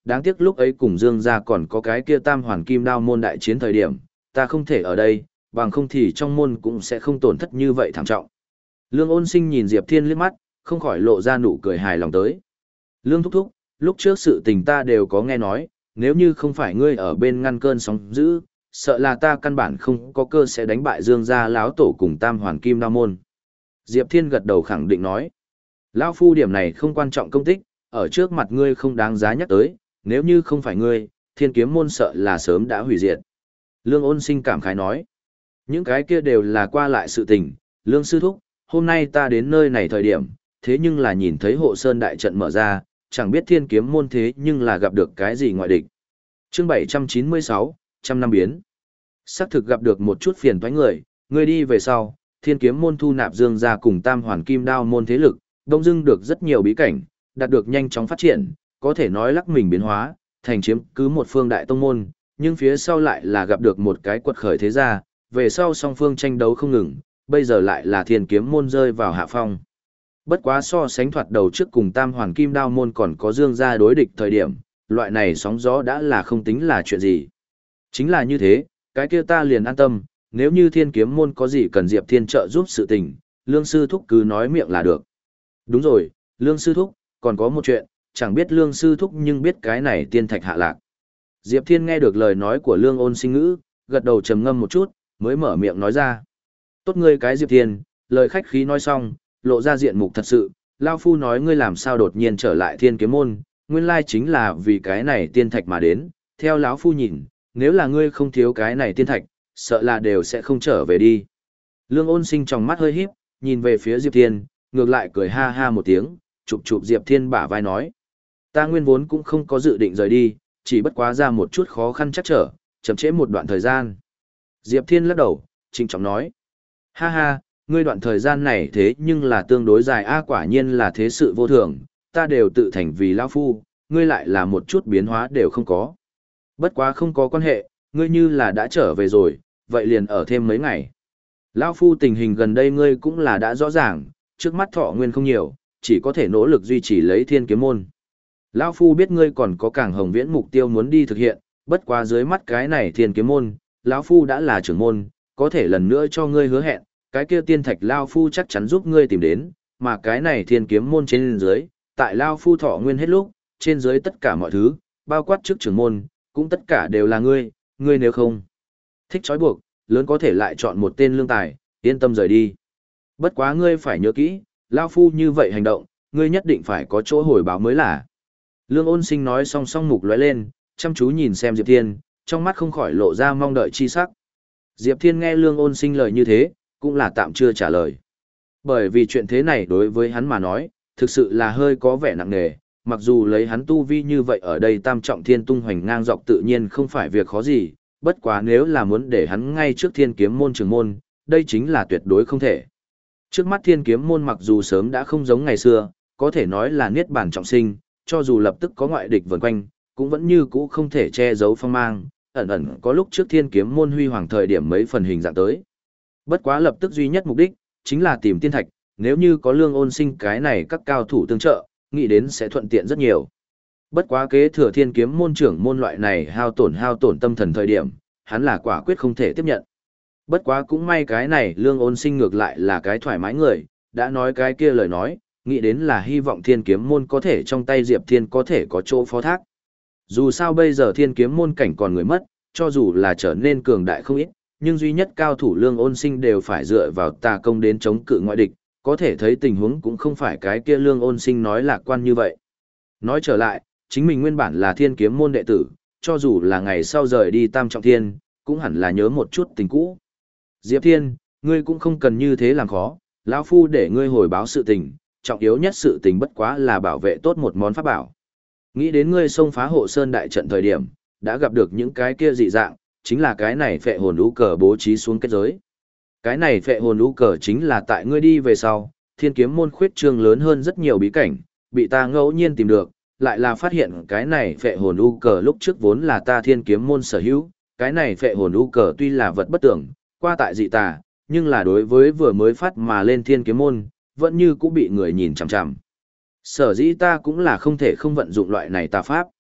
đáng tiếc lúc ấy cùng Dương gia còn có cái kia tam hoàn kim đao môn đại chiến thời điểm, ta không thể ở đây, bằng không thì trong môn cũng sẽ không tổn thất như vậy thảm trọng. Lương Ôn Sinh nhìn Diệp Thiên liếc mắt, không khỏi lộ ra nụ cười hài lòng tới. Lương thúc thúc, lúc trước sự tình ta đều có nghe nói, nếu như không phải ngươi ở bên ngăn cơn sóng dữ, sợ là ta căn bản không có cơ sẽ đánh bại Dương gia lão tổ cùng tam hoàn kim đao môn. Diệp Thiên gật đầu khẳng định nói, lão phu điểm này không quan trọng công tích, ở trước mặt ngươi không đáng giá nhắc tới, nếu như không phải ngươi, Thiên kiếm môn sợ là sớm đã hủy diệt. Lương Ôn Sinh cảm khái nói, những cái kia đều là qua lại sự tình, Lương sư thúc, hôm nay ta đến nơi này thời điểm, thế nhưng là nhìn thấy hộ sơn đại trận mở ra, chẳng biết Thiên kiếm môn thế nhưng là gặp được cái gì ngoại địch. Chương bảy trăm chín mươi sáu, trăm năm biến. Xác thực gặp được một chút phiền toái người, người đi về sau, Thiên kiếm môn thu nạp Dương gia cùng tam hoàn kim đao môn thế lực, đông dưng được rất nhiều bí cảnh, đạt được nhanh chóng phát triển, có thể nói lắc mình biến hóa, thành chiếm cứ một phương đại tông môn, nhưng phía sau lại là gặp được một cái quật khởi thế gia, về sau song phương tranh đấu không ngừng, bây giờ lại là Thiên kiếm môn rơi vào hạ phong. Bất quá so sánh thoạt đầu trước cùng tam hoàn kim đao môn còn có Dương gia đối địch thời điểm, loại này sóng gió đã là không tính là chuyện gì. Chính là như thế, cái kia ta liền an tâm, nếu như Thiên kiếm môn có gì cần Diệp Thiên trợ giúp sự tình, Lương sư thúc cứ nói miệng là được. Đúng rồi, Lương sư thúc, còn có một chuyện, chẳng biết Lương sư thúc nhưng biết cái này tiên thạch hạ lạc. Diệp Thiên nghe được lời nói của Lương Ôn Sinh ngữ, gật đầu trầm ngâm một chút, mới mở miệng nói ra. Tốt ngươi cái Diệp Thiên, lời khách khí nói xong, lộ ra diện mục thật sự, Lao Phu nói ngươi làm sao đột nhiên trở lại Thiên kiếm môn, nguyên lai chính là vì cái này tiên thạch mà đến, theo lão Phu nhìn, nếu là ngươi không thiếu cái này tiên thạch, sợ là đều sẽ không trở về đi. Lương Ôn Sinh trong mắt hơi híp, nhìn về phía Diệp Thiên, ngược lại cười ha ha một tiếng, chụp chụp Diệp Thiên bả vai nói. Ta nguyên vốn cũng không có dự định rời đi, chỉ bất quá ra một chút khó khăn chắc trở, chậm trễ một đoạn thời gian. Diệp Thiên lắc đầu, trịnh trọng nói. Ha ha, ngươi đoạn thời gian này thế nhưng là tương đối dài a, quả nhiên là thế sự vô thường, ta đều tự thành vì lão phu, ngươi lại là một chút biến hóa đều không có. Bất quá không có quan hệ, ngươi như là đã trở về rồi, vậy liền ở thêm mấy ngày. Lão phu tình hình gần đây ngươi cũng là đã rõ ràng, trước mắt thọ nguyên không nhiều, chỉ có thể nỗ lực duy trì lấy Thiên kiếm môn. Lão phu biết ngươi còn có càng hồng viễn mục tiêu muốn đi thực hiện, bất quá dưới mắt cái này Thiên kiếm môn, lão phu đã là trưởng môn, có thể lần nữa cho ngươi hứa hẹn, cái kia tiên thạch lão phu chắc chắn giúp ngươi tìm đến, mà cái này Thiên kiếm môn trên dưới, tại lão phu thọ nguyên hết lúc, trên dưới tất cả mọi thứ, bao quát trước trưởng môn, cũng tất cả đều là ngươi, ngươi nếu không thích trói buộc, lớn có thể lại chọn một tên lương tài, yên tâm rời đi. Bất quá ngươi phải nhớ kỹ, lão phu như vậy hành động, ngươi nhất định phải có chỗ hồi báo mới là. Lương Ôn Sinh nói song song mục lóe lên, chăm chú nhìn xem Diệp Thiên, trong mắt không khỏi lộ ra mong đợi chi sắc. Diệp Thiên nghe Lương Ôn Sinh lời như thế, cũng là tạm chưa trả lời. Bởi vì chuyện thế này đối với hắn mà nói, thực sự là hơi có vẻ nặng nề, mặc dù lấy hắn tu vi như vậy ở đây tam trọng thiên tung hoành ngang dọc tự nhiên không phải việc khó gì, bất quá nếu là muốn để hắn ngay trước Thiên kiếm môn trường môn, đây chính là tuyệt đối không thể. Trước mắt Thiên kiếm môn mặc dù sớm đã không giống ngày xưa, có thể nói là niết bàn trọng sinh, cho dù lập tức có ngoại địch vần quanh, cũng vẫn như cũ không thể che giấu phong mang, ẩn ẩn có lúc trước Thiên kiếm môn huy hoàng thời điểm mấy phần hình dạng tới. Bất quá lập tức duy nhất mục đích, chính là tìm tiên thạch, nếu như có Lương Ôn Sinh cái này các cao thủ tương trợ, nghĩ đến sẽ thuận tiện rất nhiều. Bất quá kế thừa Thiên kiếm môn trưởng môn loại này hao tổn hao tổn tâm thần thời điểm, hắn là quả quyết không thể tiếp nhận. Bất quá cũng may cái này Lương Ôn Sinh ngược lại là cái thoải mái người, đã nói cái kia lời nói, nghĩ đến là hy vọng Thiên kiếm môn có thể trong tay Diệp Thiên có thể có chỗ phó thác. Dù sao bây giờ Thiên kiếm môn cảnh còn người mất, cho dù là trở nên cường đại không ít, nhưng duy nhất cao thủ Lương Ôn Sinh đều phải dựa vào tà công đến chống cự ngoại địch, có thể thấy tình huống cũng không phải cái kia Lương Ôn Sinh nói lạc quan như vậy. Nói trở lại, chính mình nguyên bản là Thiên kiếm môn đệ tử, cho dù là ngày sau rời đi Tam Trọng Thiên, cũng hẳn là nhớ một chút tình cũ. Diệp Thiên, ngươi cũng không cần như thế làm khó, lão phu để ngươi hồi báo sự tình, trọng yếu nhất sự tình bất quá là bảo vệ tốt một món pháp bảo. Nghĩ đến ngươi xông phá hộ sơn đại trận thời điểm, đã gặp được những cái kia dị dạng, chính là cái này phệ hồn lũ cờ bố trí xuống kết giới. Cái này phệ hồn lũ cờ chính là tại ngươi đi về sau, Thiên kiếm môn khuyết trương lớn hơn rất nhiều bí cảnh, bị ta ngẫu nhiên tìm được, lại là phát hiện cái này phệ hồn lũ cờ lúc trước vốn là ta Thiên kiếm môn sở hữu, cái này phệ hồn lũ cờ tuy là vật bất tưởng, qua tại dị tà, nhưng là đối với vừa mới phát mà lên Thiên kiếm môn, vẫn như cũng bị người nhìn chằm chằm. Sở dĩ ta cũng là không thể không vận dụng loại này tà pháp.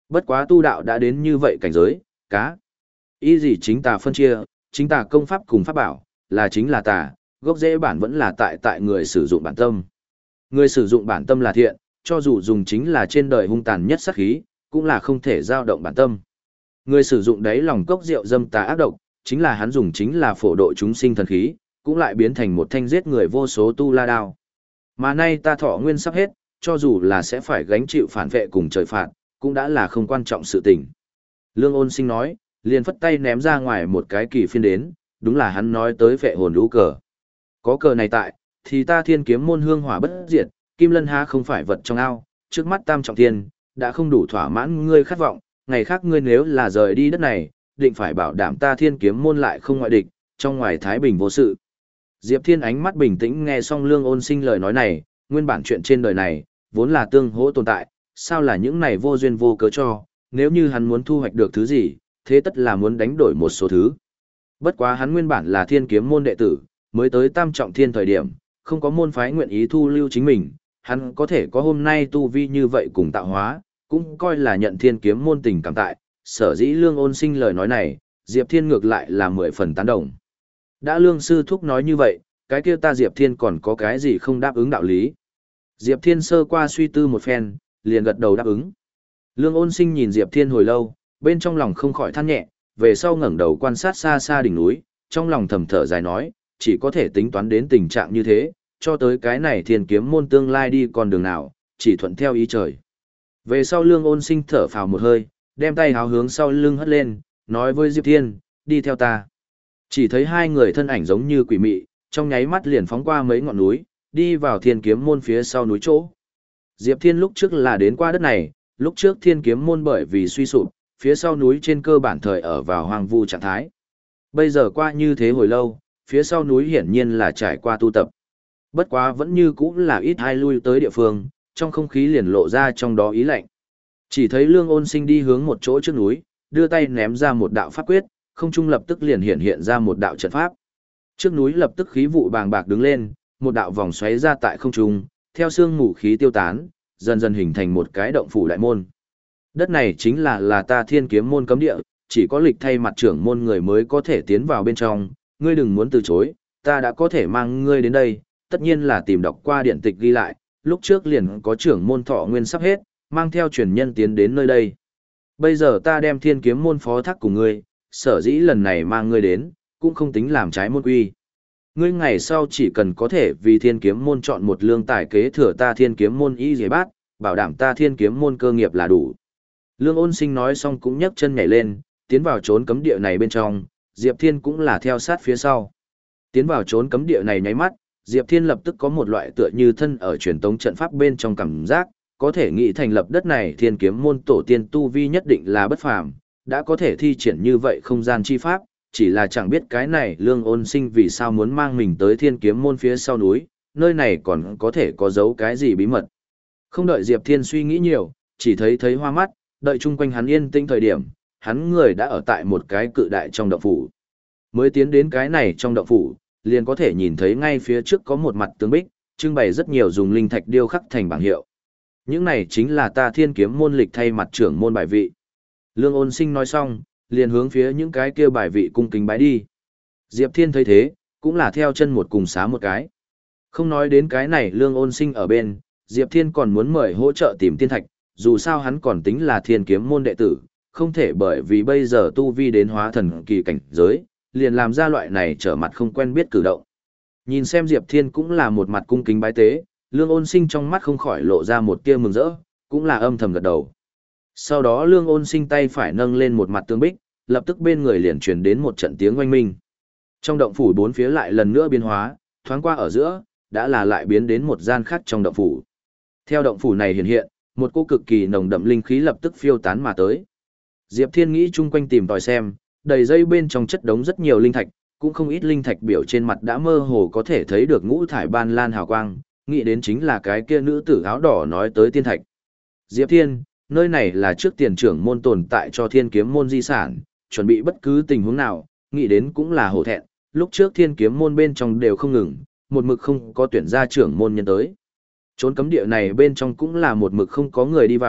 Bất quá tu đạo đã đến như vậy cảnh giới, cá. Ý gì chính tà phân chia, chính tà công pháp cùng pháp bảo, là chính là tà, gốc rễ bản vẫn là tại tại người sử dụng bản tâm. Người sử dụng bản tâm là thiện, cho dù dùng chính là trên đời hung tàn nhất sát khí, cũng là không thể dao động bản tâm. Người sử dụng đấy lòng cốc rượu dâm tà ác độc, chính là hắn dùng chính là phổ độ chúng sinh thần khí, cũng lại biến thành một thanh giết người vô số tu la đao. Mà nay ta thọ nguyên sắp hết, cho dù là sẽ phải gánh chịu phản vệ cùng trời phạt, cũng đã là không quan trọng sự tình. Lương Ôn Sinh nói, liền phất tay ném ra ngoài một cái kỳ phiên đến, đúng là hắn nói tới vệ hồn lũ cờ. Có cờ này tại, thì ta thiên kiếm môn hương hỏa bất diệt, kim lân há không phải vật trong ao, trước mắt tam trọng thiên, đã không đủ thỏa mãn ngươi khát vọng, ngày khác ngươi nếu là rời đi đất này, định phải bảo đảm ta thiên kiếm môn lại không ngoại địch, trong ngoài thái bình vô sự. Diệp Thiên ánh mắt bình tĩnh nghe xong Lương Ôn Sinh lời nói này, nguyên bản chuyện trên đời này, vốn là tương hỗ tồn tại, sao là những này vô duyên vô cớ cho, nếu như hắn muốn thu hoạch được thứ gì, thế tất là muốn đánh đổi một số thứ. Bất quá hắn nguyên bản là thiên kiếm môn đệ tử, mới tới tam trọng thiên thời điểm, không có môn phái nguyện ý thu lưu chính mình, hắn có thể có hôm nay tu vi như vậy cùng tạo hóa, cũng coi là nhận thiên kiếm môn tình cảm tại, sở dĩ Lương Ôn Sinh lời nói này, Diệp Thiên ngược lại là mười phần tán đồng. Đã Lương Sư Thúc nói như vậy, cái kia ta Diệp Thiên còn có cái gì không đáp ứng đạo lý. Diệp Thiên sơ qua suy tư một phen, liền gật đầu đáp ứng. Lương Ôn Sinh nhìn Diệp Thiên hồi lâu, bên trong lòng không khỏi than nhẹ, về sau ngẩng đầu quan sát xa xa đỉnh núi, trong lòng thầm thở dài nói, chỉ có thể tính toán đến tình trạng như thế, cho tới cái này thiên kiếm môn tương lai đi con đường nào, chỉ thuận theo ý trời. Về sau Lương Ôn Sinh thở phào một hơi, đem tay háo hướng sau lưng hất lên, nói với Diệp Thiên, đi theo ta. Chỉ thấy hai người thân ảnh giống như quỷ mị, trong nháy mắt liền phóng qua mấy ngọn núi, đi vào thiên kiếm môn phía sau núi chỗ. Diệp Thiên lúc trước là đến qua đất này, lúc trước thiên kiếm môn bởi vì suy sụp, phía sau núi trên cơ bản thời ở vào hoang vu trạng thái. Bây giờ qua như thế hồi lâu, phía sau núi hiển nhiên là trải qua tu tập. Bất quá vẫn như cũ là ít ai lui tới địa phương, trong không khí liền lộ ra trong đó ý lạnh. Chỉ thấy Lương Ôn Sinh đi hướng một chỗ trước núi, đưa tay ném ra một đạo pháp quyết, không trung lập tức liền hiện hiện ra một đạo trận pháp. Trước núi lập tức khí vụ bàng bạc đứng lên, một đạo vòng xoáy ra tại không trung, theo sương mù khí tiêu tán, dần dần hình thành một cái động phủ đại môn. Đất này chính là là ta thiên kiếm môn cấm địa, chỉ có lịch thay mặt trưởng môn người mới có thể tiến vào bên trong, ngươi đừng muốn từ chối, ta đã có thể mang ngươi đến đây, tất nhiên là tìm đọc qua điện tịch ghi lại, lúc trước liền có trưởng môn thọ nguyên sắp hết, mang theo truyền nhân tiến đến nơi đây. Bây giờ ta đem thiên kiếm môn phó thác cùng ngươi, sở dĩ lần này mang ngươi đến, cũng không tính làm trái môn quy. Ngươi ngày sau chỉ cần có thể vì thiên kiếm môn chọn một lương tài kế thừa ta thiên kiếm môn y dề bát, bảo đảm ta thiên kiếm môn cơ nghiệp là đủ. Lương Ôn Sinh nói xong cũng nhấc chân nhảy lên, tiến vào trốn cấm địa này bên trong, Diệp Thiên cũng là theo sát phía sau. Tiến vào trốn cấm địa này nháy mắt, Diệp Thiên lập tức có một loại tựa như thân ở truyền tống trận pháp bên trong cảm giác, có thể nghĩ thành lập đất này thiên kiếm môn tổ tiên tu vi nhất định là bất phàm, đã có thể thi triển như vậy không gian chi pháp, chỉ là chẳng biết cái này Lương Ôn Sinh vì sao muốn mang mình tới thiên kiếm môn phía sau núi, nơi này còn có thể có giấu cái gì bí mật. Không đợi Diệp Thiên suy nghĩ nhiều, chỉ thấy thấy hoa mắt, đợi chung quanh hắn yên tĩnh thời điểm, hắn người đã ở tại một cái cự đại trong động phủ. Mới tiến đến cái này trong động phủ, liền có thể nhìn thấy ngay phía trước có một mặt tường bích, trưng bày rất nhiều dùng linh thạch điêu khắc thành bảng hiệu. Những này chính là ta thiên kiếm môn lịch thay mặt trưởng môn bài vị. Lương Ôn Sinh nói xong, liền hướng phía những cái kia bài vị cung kính bái đi. Diệp Thiên thấy thế, cũng là theo chân một cùng xá một cái. Không nói đến cái này Lương Ôn Sinh ở bên, Diệp Thiên còn muốn mời hỗ trợ tìm tiên thạch, dù sao hắn còn tính là thiên kiếm môn đệ tử, không thể bởi vì bây giờ tu vi đến hóa thần kỳ cảnh giới, liền làm ra loại này trở mặt không quen biết cử động. Nhìn xem Diệp Thiên cũng là một mặt cung kính bái tế, Lương Ôn Sinh trong mắt không khỏi lộ ra một tia mừng rỡ, cũng là âm thầm gật đầu. Sau đó Lương Ôn Sinh tay phải nâng lên một mặt tường bích, lập tức bên người liền truyền đến một trận tiếng oanh minh. Trong động phủ bốn phía lại lần nữa biến hóa, thoáng qua ở giữa, đã là lại biến đến một gian khác trong động phủ. Theo động phủ này hiện hiện, một cô cực kỳ nồng đậm linh khí lập tức phiêu tán mà tới. Diệp Thiên nghĩ chung quanh tìm tòi xem, đầy dây bên trong chất đống rất nhiều linh thạch, cũng không ít linh thạch biểu trên mặt đã mơ hồ có thể thấy được ngũ thải ban lan hào quang, nghĩ đến chính là cái kia nữ tử áo đỏ nói tới tiên thạch. Diệp Thiên, nơi này là trước tiền trưởng môn tồn tại cho thiên kiếm môn di sản, chuẩn bị bất cứ tình huống nào, nghĩ đến cũng là hổ thẹn, lúc trước thiên kiếm môn bên trong đều không ngừng, một mực không có tuyển ra trưởng môn nhân tới. Trốn cấm địa này bên trong cũng là một mực không có người đi vào,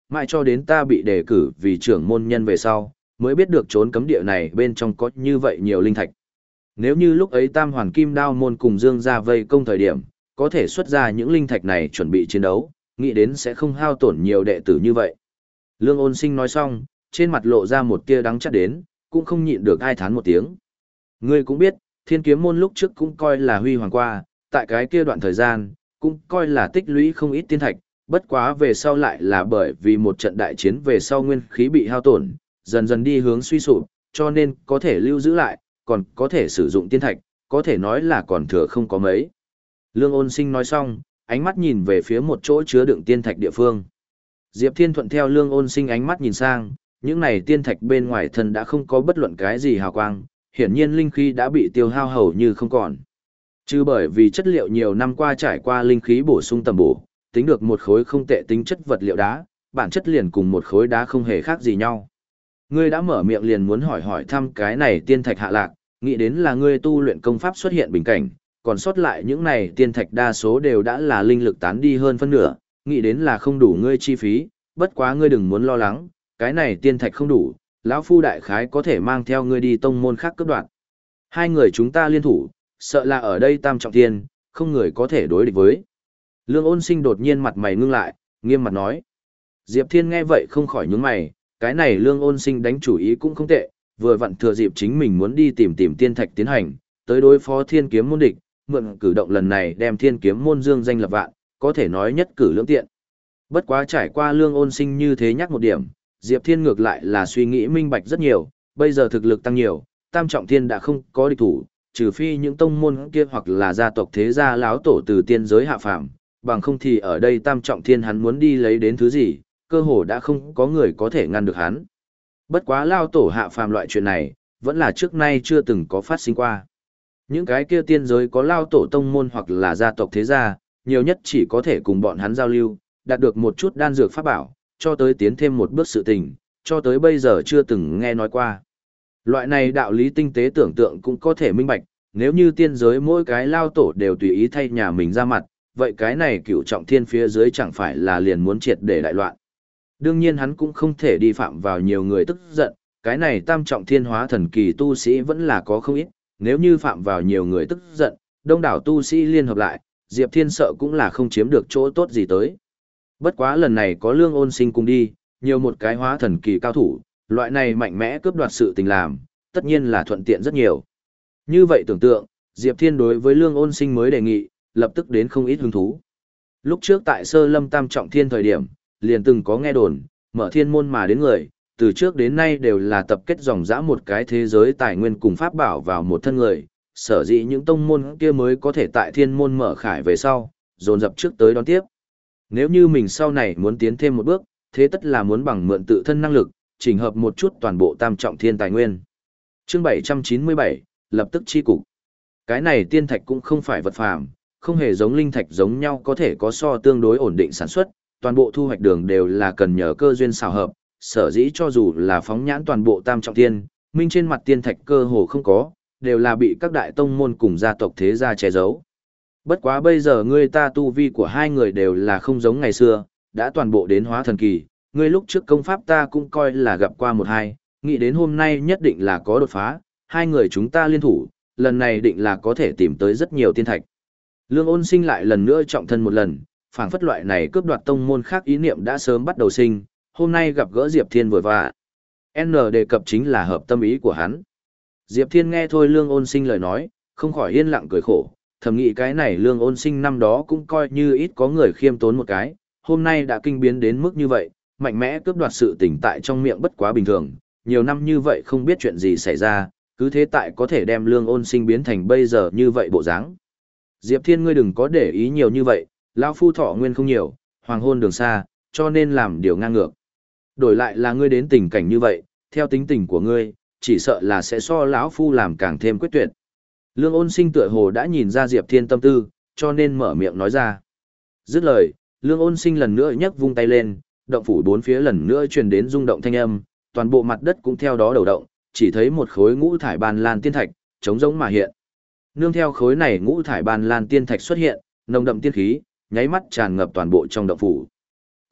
mãi cho đến ta bị đề cử vì trưởng môn nhân về sau, mới biết được trốn cấm địa này bên trong có như vậy nhiều linh thạch. Nếu như lúc ấy Tam Hoàn Kim Đao môn cùng Dương gia vây công thời điểm, có thể xuất ra những linh thạch này chuẩn bị chiến đấu, nghĩ đến sẽ không hao tổn nhiều đệ tử như vậy. Lương Ôn Sinh nói xong, trên mặt lộ ra một tia đắng chát đến, cũng không nhịn được ai thán một tiếng. Ngươi cũng biết, Thiên Kiếm môn lúc trước cũng coi là huy hoàng qua, tại cái kia đoạn thời gian, cũng coi là tích lũy không ít tiên thạch, bất quá về sau lại là bởi vì một trận đại chiến về sau nguyên khí bị hao tổn, dần dần đi hướng suy sụp, cho nên có thể lưu giữ lại, còn có thể sử dụng tiên thạch, có thể nói là còn thừa không có mấy. Lương Ôn Sinh nói xong, ánh mắt nhìn về phía một chỗ chứa đựng tiên thạch địa phương. Diệp Thiên thuận theo Lương Ôn Sinh ánh mắt nhìn sang, những này tiên thạch bên ngoài thân đã không có bất luận cái gì hào quang, hiển nhiên linh khí đã bị tiêu hao hầu như không còn. Chứ bởi vì chất liệu nhiều năm qua trải qua linh khí bổ sung tầm bổ, tính được một khối không tệ tính chất vật liệu đá, bản chất liền cùng một khối đá không hề khác gì nhau. Ngươi đã mở miệng liền muốn hỏi hỏi thăm cái này tiên thạch hạ lạc, nghĩ đến là ngươi tu luyện công pháp xuất hiện bình cảnh, còn sót lại những này tiên thạch đa số đều đã là linh lực tán đi hơn phân nửa, nghĩ đến là không đủ ngươi chi phí, bất quá ngươi đừng muốn lo lắng, cái này tiên thạch không đủ, lão phu đại khái có thể mang theo ngươi đi tông môn khác cướp đoạt. Hai người chúng ta liên thủ, sợ là ở đây Tam Trọng Thiên, không người có thể đối địch với. Lương Ôn Sinh đột nhiên mặt mày ngưng lại, nghiêm mặt nói. Diệp Thiên nghe vậy không khỏi nhướng mày, cái này Lương Ôn Sinh đánh chủ ý cũng không tệ, vừa vặn thừa dịp chính mình muốn đi tìm tìm tiên thạch tiến hành, tới đối phó Thiên Kiếm môn địch, mượn cử động lần này đem Thiên Kiếm môn dương danh lập vạn, có thể nói nhất cử lưỡng tiện. Bất quá trải qua Lương Ôn Sinh như thế nhắc một điểm, Diệp Thiên ngược lại là suy nghĩ minh bạch rất nhiều, bây giờ thực lực tăng nhiều, Tam Trọng Thiên đã không có địch thủ, trừ phi những tông môn kia hoặc là gia tộc thế gia láo tổ từ tiên giới hạ phàm, bằng không thì ở đây Tam Trọng Thiên hắn muốn đi lấy đến thứ gì, cơ hồ đã không có người có thể ngăn được hắn. Bất quá lao tổ hạ phàm loại chuyện này, vẫn là trước nay chưa từng có phát sinh qua. Những cái kia tiên giới có lao tổ tông môn hoặc là gia tộc thế gia, nhiều nhất chỉ có thể cùng bọn hắn giao lưu, đạt được một chút đan dược pháp bảo, cho tới tiến thêm một bước sự tình, cho tới bây giờ chưa từng nghe nói qua. Loại này đạo lý tinh tế tưởng tượng cũng có thể minh bạch, nếu như tiên giới mỗi cái lao tổ đều tùy ý thay nhà mình ra mặt, vậy cái này cửu trọng thiên phía dưới chẳng phải là liền muốn triệt để đại loạn. Đương nhiên hắn cũng không thể đi phạm vào nhiều người tức giận, cái này tam trọng thiên hóa thần kỳ tu sĩ vẫn là có không ít, nếu như phạm vào nhiều người tức giận, đông đảo tu sĩ liên hợp lại, Diệp Thiên sợ cũng là không chiếm được chỗ tốt gì tới. Bất quá lần này có Lương Ôn Sinh cùng đi, nhiều một cái hóa thần kỳ cao thủ, loại này mạnh mẽ cướp đoạt sự tình làm, tất nhiên là thuận tiện rất nhiều. Như vậy tưởng tượng, Diệp Thiên đối với Lương Ôn Sinh mới đề nghị, lập tức đến không ít hứng thú. Lúc trước tại Sơ Lâm Tam Trọng Thiên thời điểm, liền từng có nghe đồn, mở thiên môn mà đến người, từ trước đến nay đều là tập kết dòng dã một cái thế giới tài nguyên cùng pháp bảo vào một thân người, sở dĩ những tông môn kia mới có thể tại thiên môn mở khải về sau, dồn dập trước tới đón tiếp. Nếu như mình sau này muốn tiến thêm một bước, thế tất là muốn bằng mượn tự thân năng lực, chỉnh hợp một chút toàn bộ tam trọng thiên tài nguyên. Chương bảy trăm chín mươi bảy, lập tức chi cục. Cái này tiên thạch cũng không phải vật phàm, không hề giống linh thạch giống nhau có thể có so tương đối ổn định sản xuất, toàn bộ thu hoạch đường đều là cần nhờ cơ duyên xào hợp, sở dĩ cho dù là phóng nhãn toàn bộ tam trọng thiên, minh trên mặt tiên thạch cơ hồ không có, đều là bị các đại tông môn cùng gia tộc thế gia che giấu. Bất quá bây giờ ngươi ta tu vi của hai người đều là không giống ngày xưa, đã toàn bộ đến hóa thần kỳ, ngươi lúc trước công pháp ta cũng coi là gặp qua một hai, nghĩ đến hôm nay nhất định là có đột phá, hai người chúng ta liên thủ, lần này định là có thể tìm tới rất nhiều tiên thạch. Lương Ôn Sinh lại lần nữa trọng thân một lần, phảng phất loại này cướp đoạt tông môn khác ý niệm đã sớm bắt đầu sinh, hôm nay gặp gỡ Diệp Thiên vừa vạ. N đề cập chính là hợp tâm ý của hắn. Diệp Thiên nghe thôi Lương Ôn Sinh lời nói, không khỏi yên lặng cười khổ, thầm nghĩ cái này Lương Ôn Sinh năm đó cũng coi như ít có người khiêm tốn một cái, hôm nay đã kinh biến đến mức như vậy, mạnh mẽ cướp đoạt sự tỉnh tại trong miệng bất quá bình thường, nhiều năm như vậy không biết chuyện gì xảy ra, cứ thế tại có thể đem Lương Ôn Sinh biến thành bây giờ như vậy bộ dáng. Diệp Thiên ngươi đừng có để ý nhiều như vậy, lão phu thọ nguyên không nhiều, hoàng hôn đường xa, cho nên làm điều ngang ngược. Đổi lại là ngươi đến tình cảnh như vậy, theo tính tình của ngươi, chỉ sợ là sẽ so lão phu làm càng thêm quyết tuyệt. Lương Ôn Sinh tựa hồ đã nhìn ra Diệp Thiên tâm tư, cho nên mở miệng nói ra. Dứt lời, Lương Ôn Sinh lần nữa nhấc vung tay lên, động phủ bốn phía lần nữa truyền đến rung động thanh âm, toàn bộ mặt đất cũng theo đó đầu động, chỉ thấy một khối ngũ thải ban lan tiên thạch, trống rỗng mà hiện. Nương theo khối này ngũ thải ban lan tiên thạch xuất hiện, nồng đậm tiên khí, nháy mắt tràn ngập toàn bộ trong động phủ.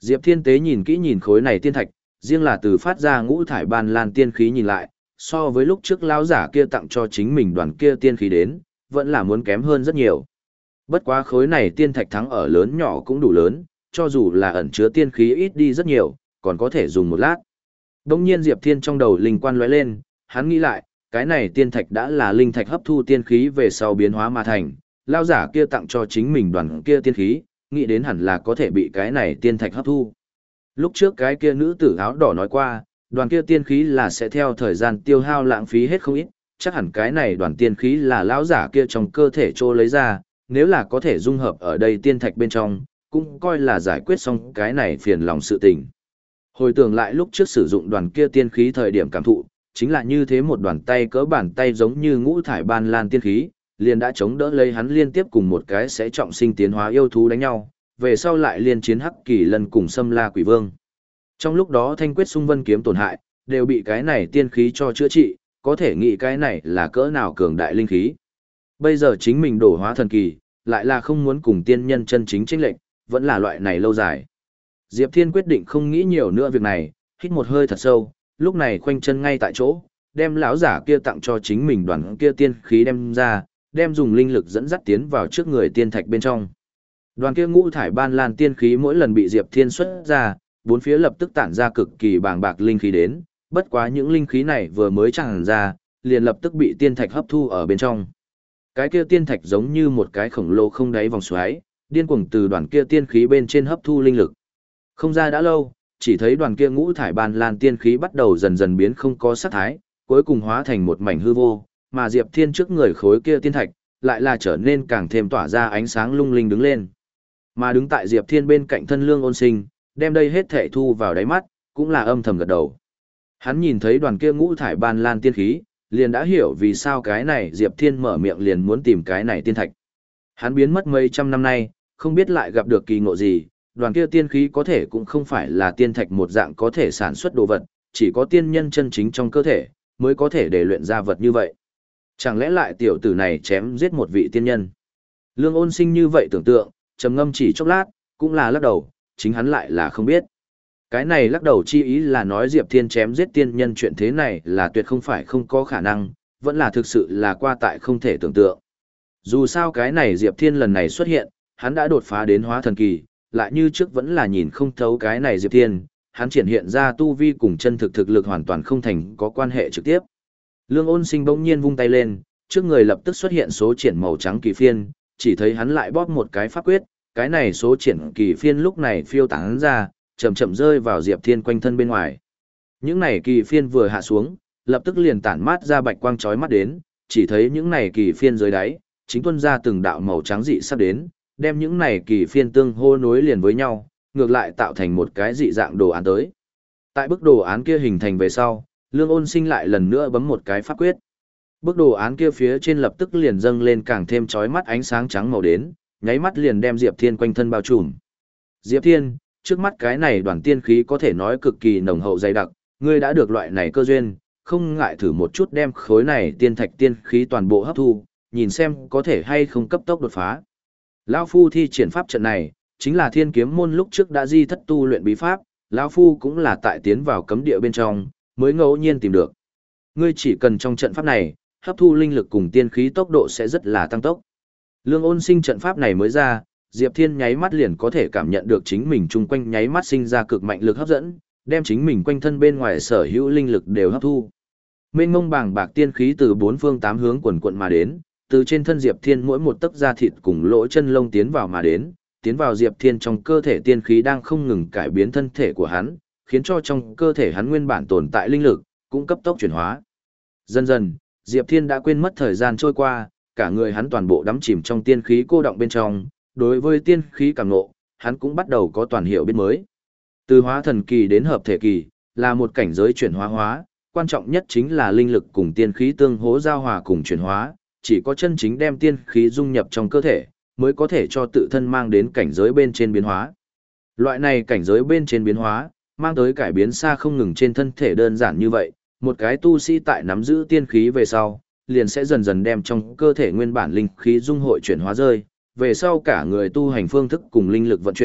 Diệp Thiên tế nhìn kỹ nhìn khối này tiên thạch, riêng là từ phát ra ngũ thải ban lan tiên khí nhìn lại, so với lúc trước lão giả kia tặng cho chính mình đoàn kia tiên khí đến, vẫn là muốn kém hơn rất nhiều. Bất quá khối này tiên thạch thắng ở lớn nhỏ cũng đủ lớn, cho dù là ẩn chứa tiên khí ít đi rất nhiều, còn có thể dùng một lát. Đông nhiên Diệp Thiên trong đầu linh quan lóe lên, hắn nghĩ lại, cái này tiên thạch đã là linh thạch hấp thu tiên khí về sau biến hóa mà thành, lão giả kia tặng cho chính mình đoàn kia tiên khí, nghĩ đến hẳn là có thể bị cái này tiên thạch hấp thu. Lúc trước cái kia nữ tử áo đỏ nói qua, đoàn kia tiên khí là sẽ theo thời gian tiêu hao lãng phí hết không ít, chắc hẳn cái này đoàn tiên khí là lão giả kia trong cơ thể trô lấy ra, nếu là có thể dung hợp ở đây tiên thạch bên trong, cũng coi là giải quyết xong cái này phiền lòng sự tình. Hồi tưởng lại lúc trước sử dụng đoàn kia tiên khí thời điểm cảm thụ, chính là như thế một đoàn tay cỡ bàn tay giống như ngũ thải ban lan tiên khí, liền đã chống đỡ lấy hắn liên tiếp cùng một cái sẽ trọng sinh tiến hóa yêu thú đánh nhau, về sau lại liên chiến hắc kỳ lần cùng xâm la quỷ vương. Trong lúc đó thanh quyết xung vân kiếm tổn hại, đều bị cái này tiên khí cho chữa trị, có thể nghĩ cái này là cỡ nào cường đại linh khí. Bây giờ chính mình đổ hóa thần kỳ, lại là không muốn cùng tiên nhân chân chính chênh lệch, vẫn là loại này lâu dài. Diệp Thiên quyết định không nghĩ nhiều nữa việc này, hít một hơi thật sâu, lúc này khoanh chân ngay tại chỗ, đem lão giả kia tặng cho chính mình đoàn kia tiên khí đem ra, đem dùng linh lực dẫn dắt tiến vào trước người tiên thạch bên trong. Đoàn kia ngũ thải ban lan tiên khí mỗi lần bị Diệp Thiên xuất ra, bốn phía lập tức tản ra cực kỳ bàng bạc linh khí đến, bất quá những linh khí này vừa mới tràn ra, liền lập tức bị tiên thạch hấp thu ở bên trong. Cái kia tiên thạch giống như một cái khổng lồ không đáy vòng xoáy, điên cuồng từ đoàn kia tiên khí bên trên hấp thu linh lực. Không ra đã lâu, chỉ thấy đoàn kia ngũ thải ban lan tiên khí bắt đầu dần dần biến không có sắc thái, cuối cùng hóa thành một mảnh hư vô, mà Diệp Thiên trước người khối kia tiên thạch, lại là trở nên càng thêm tỏa ra ánh sáng lung linh đứng lên. Mà đứng tại Diệp Thiên bên cạnh thân Lương Ôn Sinh, đem đây hết thảy thu vào đáy mắt, cũng là âm thầm gật đầu. Hắn nhìn thấy đoàn kia ngũ thải ban lan tiên khí, liền đã hiểu vì sao cái này Diệp Thiên mở miệng liền muốn tìm cái này tiên thạch. Hắn biến mất mấy trăm năm nay, không biết lại gặp được kỳ ngộ gì, đoàn kia tiên khí có thể cũng không phải là tiên thạch một dạng có thể sản xuất đồ vật, chỉ có tiên nhân chân chính trong cơ thể, mới có thể để luyện ra vật như vậy. Chẳng lẽ lại tiểu tử này chém giết một vị tiên nhân? Lương Ôn Sinh như vậy tưởng tượng, trầm ngâm chỉ chốc lát, cũng là lắc đầu, chính hắn lại là không biết. Cái này lắc đầu chi ý là nói Diệp Thiên chém giết tiên nhân chuyện thế này là tuyệt không phải không có khả năng, vẫn là thực sự là qua tại không thể tưởng tượng. Dù sao cái này Diệp Thiên lần này xuất hiện, hắn đã đột phá đến hóa thần kỳ, lại như trước vẫn là nhìn không thấu cái này Diệp Thiên, hắn triển hiện ra tu vi cùng chân thực thực lực hoàn toàn không thành có quan hệ trực tiếp. Lương Ôn Sinh bỗng nhiên vung tay lên, trước người lập tức xuất hiện số triển màu trắng kỳ phiên, chỉ thấy hắn lại bóp một cái pháp quyết, cái này số triển kỳ phiên lúc này phiêu tán ra, chậm chậm rơi vào Diệp Thiên quanh thân bên ngoài. Những này kỳ phiên vừa hạ xuống, lập tức liền tản mát ra bạch quang chói mắt đến, chỉ thấy những này kỳ phiên dưới đáy, chính tuôn ra từng đạo màu trắng dị sắp đến, đem những này kỳ phiên tương hô nối liền với nhau, ngược lại tạo thành một cái dị dạng đồ án tới. Tại bức đồ án kia hình thành về sau, Lương Ôn Sinh lại lần nữa bấm một cái pháp quyết. Bức đồ án kia phía trên lập tức liền dâng lên càng thêm chói mắt ánh sáng trắng màu đến, nháy mắt liền đem Diệp Thiên quanh thân bao trùm. Diệp Thiên, trước mắt cái này đoàn tiên khí có thể nói cực kỳ nồng hậu dày đặc, ngươi đã được loại này cơ duyên, không ngại thử một chút đem khối này tiên thạch tiên khí toàn bộ hấp thu, nhìn xem có thể hay không cấp tốc đột phá. Lão Phu thi triển pháp trận này, chính là Thiên Kiếm môn lúc trước đã di thất tu luyện bí pháp, lão Phu cũng là tại tiến vào cấm địa bên trong, mới ngẫu nhiên tìm được. Ngươi chỉ cần trong trận pháp này, hấp thu linh lực cùng tiên khí tốc độ sẽ rất là tăng tốc. Lương Ôn Sinh trận pháp này mới ra, Diệp Thiên nháy mắt liền có thể cảm nhận được chính mình chung quanh nháy mắt sinh ra cực mạnh lực hấp dẫn, đem chính mình quanh thân bên ngoài sở hữu linh lực đều hấp thu. Mênh mông bàng bạc tiên khí từ bốn phương tám hướng quần quận mà đến, từ trên thân Diệp Thiên mỗi một tấc da thịt cùng lỗ chân lông tiến vào mà đến, tiến vào Diệp Thiên trong cơ thể tiên khí đang không ngừng cải biến thân thể của hắn, khiến cho trong cơ thể hắn nguyên bản tồn tại linh lực cũng cấp tốc chuyển hóa. Dần dần, Diệp Thiên đã quên mất thời gian trôi qua, cả người hắn toàn bộ đắm chìm trong tiên khí cô động bên trong, đối với tiên khí cảm ngộ, hắn cũng bắt đầu có toàn hiểu biết mới. Từ hóa thần kỳ đến hợp thể kỳ, là một cảnh giới chuyển hóa hóa, quan trọng nhất chính là linh lực cùng tiên khí tương hỗ giao hòa cùng chuyển hóa, chỉ có chân chính đem tiên khí dung nhập trong cơ thể, mới có thể cho tự thân mang đến cảnh giới bên trên biến hóa. Loại này cảnh giới bên trên biến hóa, mang tới cải biến xa không ngừng trên thân thể đơn giản như vậy, một cái tu sĩ tại nắm giữ tiên khí về sau, liền sẽ dần dần đem trong cơ thể nguyên bản linh khí dung hội chuyển hóa rơi, về sau cả người tu hành phương thức cùng linh lực vận chuyển,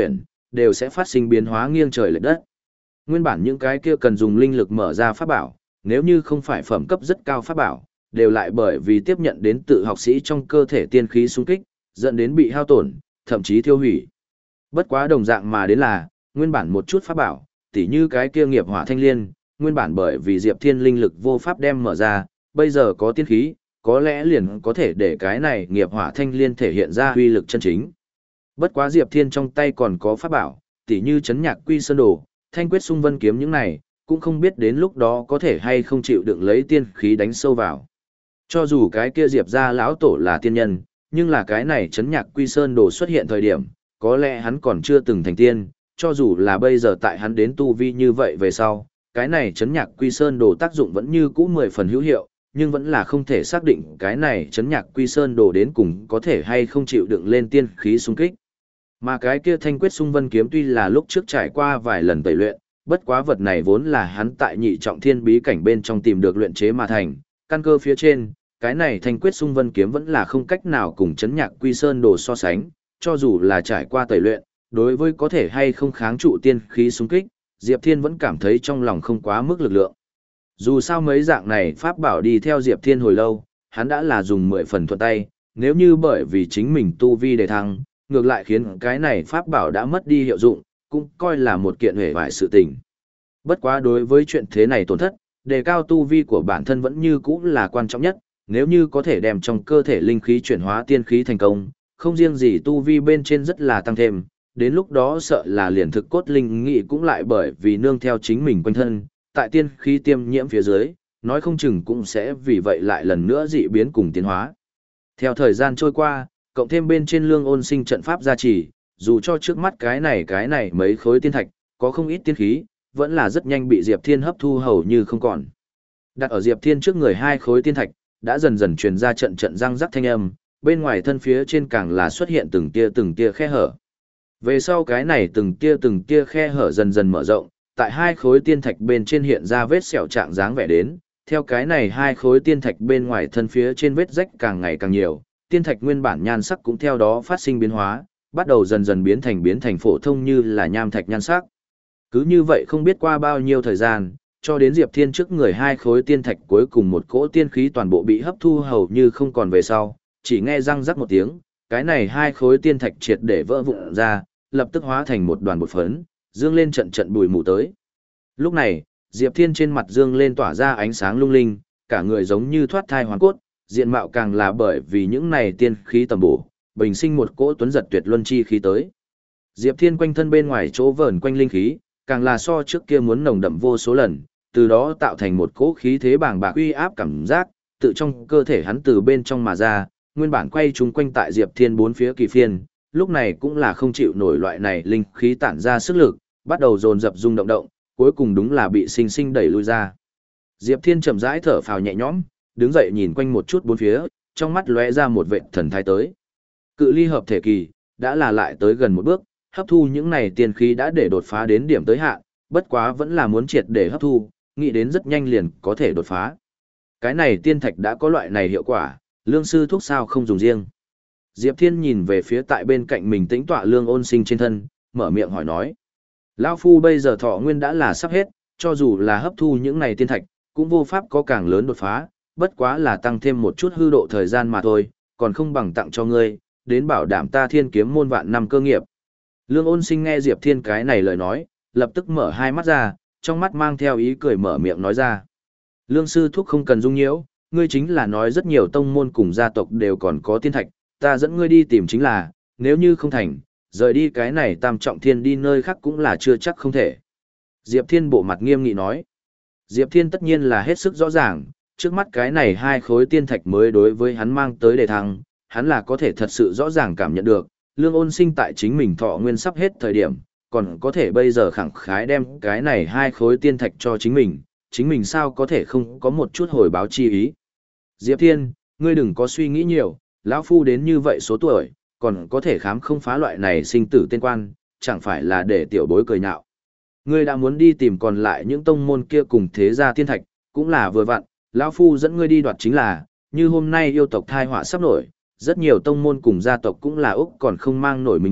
đều sẽ phát sinh biến hóa nghiêng trời lệch đất. Nguyên bản những cái kia cần dùng linh lực mở ra pháp bảo, nếu như không phải phẩm cấp rất cao pháp bảo, đều lại bởi vì tiếp nhận đến tự học sĩ trong cơ thể tiên khí xung kích, dẫn đến bị hao tổn, thậm chí thiêu hủy. Bất quá đồng dạng mà đến là, nguyên bản một chút pháp bảo, tỉ như cái kia nghiệp hỏa thanh liên, nguyên bản bởi vì Diệp Thiên linh lực vô pháp đem mở ra, bây giờ có tiên khí, có lẽ liền có thể để cái này nghiệp hỏa thanh liên thể hiện ra uy lực chân chính. Bất quá Diệp Thiên trong tay còn có pháp bảo, tỉ như chấn nhạc quy sơn đồ, thanh quyết xung vân kiếm những này, cũng không biết đến lúc đó có thể hay không chịu đựng lấy tiên khí đánh sâu vào. Cho dù cái kia Diệp gia lão tổ là tiên nhân, nhưng là cái này chấn nhạc quy sơn đồ xuất hiện thời điểm, có lẽ hắn còn chưa từng thành tiên, cho dù là bây giờ tại hắn đến tu vi như vậy về sau, cái này chấn nhạc quy sơn đồ tác dụng vẫn như cũ mười phần hữu hiệu, nhưng vẫn là không thể xác định cái này chấn nhạc quy sơn đồ đến cùng có thể hay không chịu đựng lên tiên khí xung kích. Mà cái kia thanh quyết xung vân kiếm tuy là lúc trước trải qua vài lần tẩy luyện, bất quá vật này vốn là hắn tại nhị trọng thiên bí cảnh bên trong tìm được luyện chế mà thành, căn cơ phía trên, cái này thanh quyết xung vân kiếm vẫn là không cách nào cùng chấn nhạc quy sơn đồ so sánh, cho dù là trải qua tẩy luyện, đối với có thể hay không kháng trụ tiên khí xung kích, Diệp Thiên vẫn cảm thấy trong lòng không quá mức lực lượng. Dù sao mấy dạng này pháp bảo đi theo Diệp Thiên hồi lâu, hắn đã là dùng mười phần thuận tay, nếu như bởi vì chính mình tu vi đề thăng, ngược lại khiến cái này pháp bảo đã mất đi hiệu dụng, cũng coi là một kiện hề vải sự tình. Bất quá đối với chuyện thế này tổn thất, đề cao tu vi của bản thân vẫn như cũ là quan trọng nhất, nếu như có thể đem trong cơ thể linh khí chuyển hóa tiên khí thành công, không riêng gì tu vi bên trên rất là tăng thêm, đến lúc đó sợ là liền thực cốt linh nghị cũng lại bởi vì nương theo chính mình quanh thân, tại tiên khí tiêm nhiễm phía dưới, nói không chừng cũng sẽ vì vậy lại lần nữa dị biến cùng tiến hóa. Theo thời gian trôi qua, cộng thêm bên trên lương ôn sinh trận pháp gia trì, dù cho trước mắt cái này cái này mấy khối tiên thạch, có không ít tiên khí, vẫn là rất nhanh bị Diệp Thiên hấp thu hầu như không còn. Đặt ở Diệp Thiên trước người hai khối tiên thạch, đã dần dần truyền ra trận trận răng rắc thanh âm, bên ngoài thân phía trên càng là xuất hiện từng tia từng tia khe hở. Về sau cái này từng tia từng tia khe hở dần dần mở rộng, tại hai khối tiên thạch bên trên hiện ra vết sẹo trạng dáng vẻ đến, theo cái này hai khối tiên thạch bên ngoài thân phía trên vết rách càng ngày càng nhiều, tiên thạch nguyên bản nhan sắc cũng theo đó phát sinh biến hóa, bắt đầu dần dần biến thành biến thành phổ thông như là nham thạch nhan sắc. Cứ như vậy không biết qua bao nhiêu thời gian, cho đến Diệp Thiên trước người hai khối tiên thạch cuối cùng một cỗ tiên khí toàn bộ bị hấp thu hầu như không còn về sau, chỉ nghe răng rắc một tiếng, cái này hai khối tiên thạch triệt để vỡ vụn ra, lập tức hóa thành một đoàn bột phấn, dương lên trận trận bụi mù tới. Lúc này, Diệp Thiên trên mặt dương lên tỏa ra ánh sáng lung linh, cả người giống như thoát thai hoàn cốt, diện mạo càng là bởi vì những này tiên khí tầm bổ, bình sinh một cỗ tuấn giật tuyệt luân chi khí tới. Diệp Thiên quanh thân bên ngoài chỗ vờn quanh linh khí, càng là so trước kia muốn nồng đậm vô số lần, từ đó tạo thành một cỗ khí thế bàng bạc uy áp cảm giác, tự trong cơ thể hắn từ bên trong mà ra, nguyên bản quay chúng quanh tại Diệp Thiên bốn phía kỳ phiên, lúc này cũng là không chịu nổi loại này linh khí tản ra sức lực, bắt đầu dồn dập rung động động, cuối cùng đúng là bị sinh sinh đẩy lui ra. Diệp Thiên chậm rãi thở phào nhẹ nhõm, đứng dậy nhìn quanh một chút bốn phía, trong mắt lóe ra một vệt thần thái tới. Cự ly hợp thể kỳ, đã là lại tới gần một bước, hấp thu những này tiên khí đã để đột phá đến điểm tới hạn, bất quá vẫn là muốn triệt để hấp thu, nghĩ đến rất nhanh liền có thể đột phá. Cái này tiên thạch đã có loại này hiệu quả, lương sư thuốc sao không dùng riêng. Diệp Thiên nhìn về phía tại bên cạnh mình tĩnh tọa lương ôn sinh trên thân, mở miệng hỏi nói. Lão phu bây giờ thọ nguyên đã là sắp hết, cho dù là hấp thu những này tiên thạch, cũng vô pháp có càng lớn đột phá, bất quá là tăng thêm một chút hư độ thời gian mà thôi, còn không bằng tặng cho ngươi, đến bảo đảm ta thiên kiếm môn vạn năm cơ nghiệp. Lương ôn sinh nghe Diệp Thiên cái này lời nói, lập tức mở hai mắt ra, trong mắt mang theo ý cười mở miệng nói ra. Lương sư thúc không cần dung nhiễu, ngươi chính là nói rất nhiều tông môn cùng gia tộc đều còn có tiên thạch, ta dẫn ngươi đi tìm chính là, nếu như không thành, rời đi cái này tam trọng thiên đi nơi khác cũng là chưa chắc không thể. Diệp Thiên bộ mặt nghiêm nghị nói. Diệp Thiên tất nhiên là hết sức rõ ràng, trước mắt cái này hai khối tiên thạch mới đối với hắn mang tới đề thăng, hắn là có thể thật sự rõ ràng cảm nhận được, lương ôn sinh tại chính mình thọ nguyên sắp hết thời điểm, còn có thể bây giờ khẳng khái đem cái này hai khối tiên thạch cho chính mình, chính mình sao có thể không có một chút hồi báo chi ý. Diệp Thiên, ngươi đừng có suy nghĩ nhiều, lão phu đến như vậy số tuổi, còn có thể khám không phá loại này sinh tử tên quan, chẳng phải là để tiểu bối cười nhạo. Ngươi đã muốn đi tìm còn lại những tông môn kia cùng thế gia tiên thạch, cũng là vừa vặn, lão phu dẫn ngươi đi đoạt chính là, như hôm nay yêu tộc thai họa sắp nổi, rất nhiều tông môn cùng gia tộc cũng là Úc còn không mang nổi mình Úc,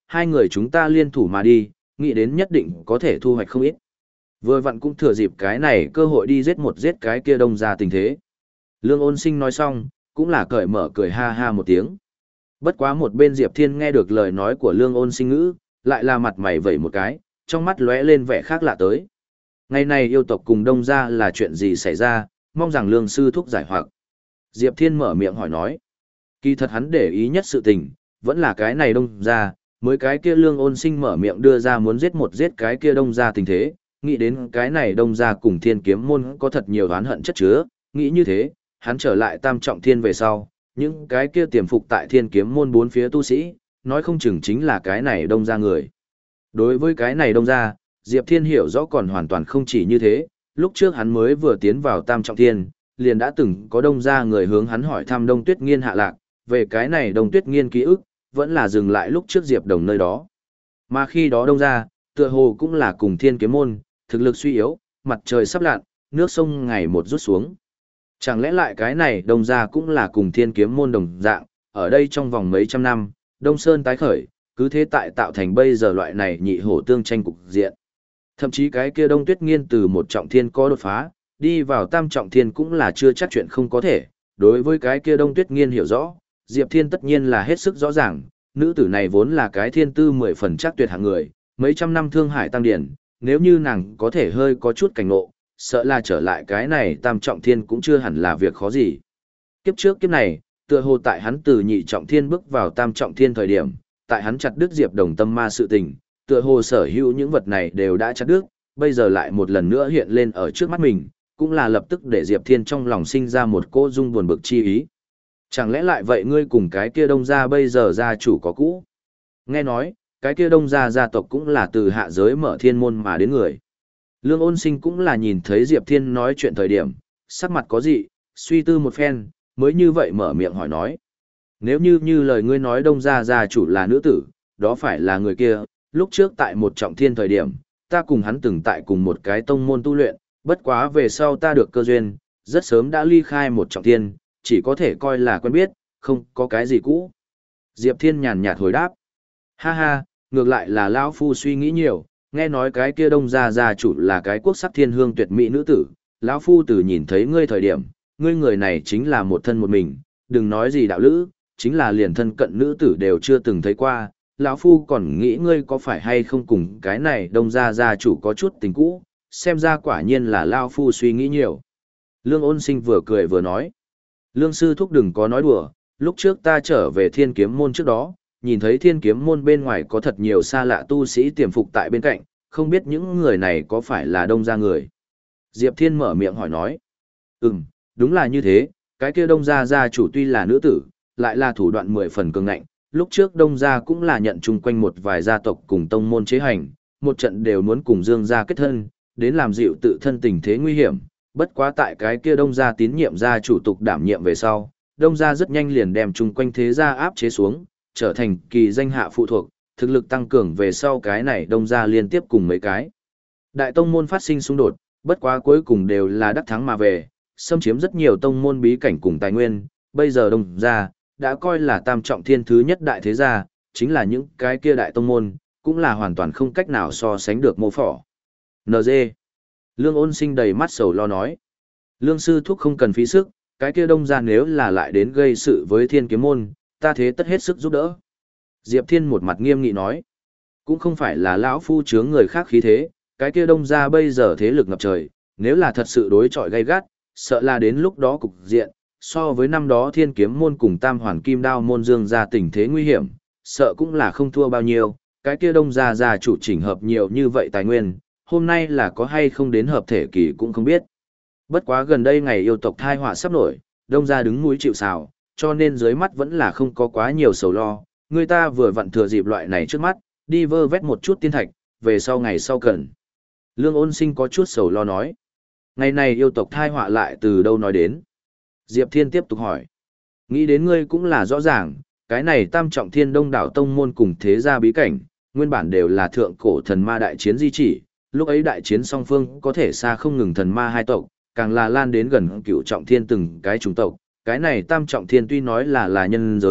hai người chúng ta liên thủ mà đi, nghĩ đến nhất định có thể thu hoạch không ít. Vừa vặn cũng thừa dịp cái này cơ hội đi giết một giết cái kia đông ra tình thế. Lương Ôn Sinh nói xong, cũng là cởi mở cười ha ha một tiếng. Bất quá một bên Diệp Thiên nghe được lời nói của Lương Ôn Sinh ngữ, lại là mặt mày vẩy một cái, trong mắt lóe lên vẻ khác lạ tới. Ngày này yêu tộc cùng đông ra là chuyện gì xảy ra, mong rằng Lương sư thúc giải hoặc. Diệp Thiên mở miệng hỏi nói. Kỳ thật hắn để ý nhất sự tình, vẫn là cái này đông ra, mới cái kia Lương Ôn Sinh mở miệng đưa ra muốn giết một giết cái kia đông ra tình thế, nghĩ đến cái này đông ra cùng thiên kiếm môn có thật nhiều oán hận chất chứa, nghĩ như thế, hắn trở lại tam trọng thiên về sau, những cái kia tiềm phục tại thiên kiếm môn bốn phía tu sĩ, nói không chừng chính là cái này đông ra người. Đối với cái này đông ra, Diệp Thiên hiểu rõ còn hoàn toàn không chỉ như thế, lúc trước hắn mới vừa tiến vào tam trọng thiên, liền đã từng có đông ra người hướng hắn hỏi thăm Đông Tuyết Nghiên hạ lạc, về cái này Đông Tuyết Nghiên ký ức, vẫn là dừng lại lúc trước Diệp Đồng nơi đó. Mà khi đó đông ra, tựa hồ cũng là cùng thiên kiếm môn, thực lực suy yếu, mặt trời sắp lặn, nước sông ngày một rút xuống. Chẳng lẽ lại cái này đông ra cũng là cùng thiên kiếm môn đồng dạng, ở đây trong vòng mấy trăm năm, Đông Sơn tái khởi, cứ thế tại tạo thành bây giờ loại này nhị hổ tương tranh cục diện. Thậm chí cái kia Đông Tuyết Nghiên từ một trọng thiên có đột phá, đi vào tam trọng thiên cũng là chưa chắc chuyện không có thể. Đối với cái kia Đông Tuyết Nghiên hiểu rõ, Diệp Thiên tất nhiên là hết sức rõ ràng, nữ tử này vốn là cái thiên tư mười phần chắc tuyệt hạng người, mấy trăm năm thương hải tăng điển, nếu như nàng có thể hơi có chút cảnh ngộ, sợ là trở lại cái này tam trọng thiên cũng chưa hẳn là việc khó gì. Kiếp trước kiếp này, tựa hồ tại hắn từ nhị trọng thiên bước vào tam trọng thiên thời điểm, tại hắn chặt đứt Diệp Đồng tâm ma sự tình, tựa hồ sở hữu những vật này đều đã chặt đứt, bây giờ lại một lần nữa hiện lên ở trước mắt mình, cũng là lập tức để Diệp Thiên trong lòng sinh ra một cô dung buồn bực chi ý. Chẳng lẽ lại vậy ngươi cùng cái kia đông gia bây giờ gia chủ có cũ? Nghe nói, cái kia đông gia gia tộc cũng là từ hạ giới mở thiên môn mà đến người. Lương Ôn Sinh cũng là nhìn thấy Diệp Thiên nói chuyện thời điểm, sắc mặt có gì, suy tư một phen, mới như vậy mở miệng hỏi nói. Nếu như như lời ngươi nói đông gia gia chủ là nữ tử, đó phải là người kia, lúc trước tại một trọng thiên thời điểm, ta cùng hắn từng tại cùng một cái tông môn tu luyện, bất quá về sau ta được cơ duyên, rất sớm đã ly khai một trọng thiên, chỉ có thể coi là quen biết, không có cái gì cũ. Diệp Thiên nhàn nhạt hồi đáp. Ha ha, ngược lại là lão phu suy nghĩ nhiều, nghe nói cái kia đông gia gia chủ là cái quốc sắc thiên hương tuyệt mỹ nữ tử, lão phu từ nhìn thấy ngươi thời điểm, ngươi người này chính là một thân một mình, đừng nói gì đạo lữ, chính là liền thân cận nữ tử đều chưa từng thấy qua, lão phu còn nghĩ ngươi có phải hay không cùng cái này đông gia gia chủ có chút tình cũ, xem ra quả nhiên là lão phu suy nghĩ nhiều. Lương Ôn Sinh vừa cười vừa nói. Lương sư thúc đừng có nói đùa, lúc trước ta trở về thiên kiếm môn trước đó, nhìn thấy thiên kiếm môn bên ngoài có thật nhiều xa lạ tu sĩ tiềm phục tại bên cạnh, không biết những người này có phải là đông gia người. Diệp Thiên mở miệng hỏi nói. Ừm, đúng là như thế, cái kia đông gia gia chủ tuy là nữ tử, lại là thủ đoạn mười phần cường ngạnh, lúc trước đông gia cũng là nhận chung quanh một vài gia tộc cùng tông môn chế hành, một trận đều muốn cùng Dương gia kết thân, đến làm dịu tự thân tình thế nguy hiểm, bất quá tại cái kia đông gia tín nhiệm gia chủ tục đảm nhiệm về sau, đông gia rất nhanh liền đem chung quanh thế gia áp chế xuống, trở thành kỳ danh hạ phụ thuộc, thực lực tăng cường về sau cái này đông gia liên tiếp cùng mấy cái. Đại tông môn phát sinh xung đột, bất quá cuối cùng đều là đắc thắng mà về, xâm chiếm rất nhiều tông môn bí cảnh cùng tài nguyên, bây giờ đông gia đã coi là tam trọng thiên thứ nhất đại thế gia, chính là những cái kia đại tông môn, cũng là hoàn toàn không cách nào so sánh được mô phỏ. en giê. Lương Ôn Sinh đầy mắt sầu lo nói. Lương sư thúc không cần phí sức, cái kia đông gia nếu là lại đến gây sự với thiên kiếm môn, ta thế tất hết sức giúp đỡ. Diệp Thiên một mặt nghiêm nghị nói. Cũng không phải là lão phu chướng người khác khí thế, cái kia đông gia bây giờ thế lực ngập trời, nếu là thật sự đối chọi gay gắt, sợ là đến lúc đó cục diện, so với năm đó thiên kiếm môn cùng tam hoàn kim đao môn Dương gia tình thế nguy hiểm, sợ cũng là không thua bao nhiêu, cái kia đông gia gia chủ chỉnh hợp nhiều như vậy tài nguyên, hôm nay là có hay không đến hợp thể kỳ cũng không biết. Bất quá gần đây ngày yêu tộc thai họa sắp nổi, đông gia đứng núi chịu sào, cho nên dưới mắt vẫn là không có quá nhiều sầu lo, người ta vừa vặn thừa dịp loại này trước mắt, đi vơ vét một chút tiên thạch, về sau ngày sau cần. Lương Ôn Sinh có chút sầu lo nói. Ngày này yêu tộc thai họa lại từ đâu nói đến? Diệp Thiên tiếp tục hỏi. Nghĩ đến ngươi cũng là rõ ràng, cái này tam trọng thiên đông đảo tông môn cùng thế gia bí cảnh, nguyên bản đều là thượng cổ thần ma đại chiến di chỉ, lúc ấy đại chiến song phương có thể xa không ngừng thần ma hai tộc, càng là lan đến gần cựu trọng thiên từng cái chủng tộc, cái này tam trọng thiên tuy nói là là nhân giới,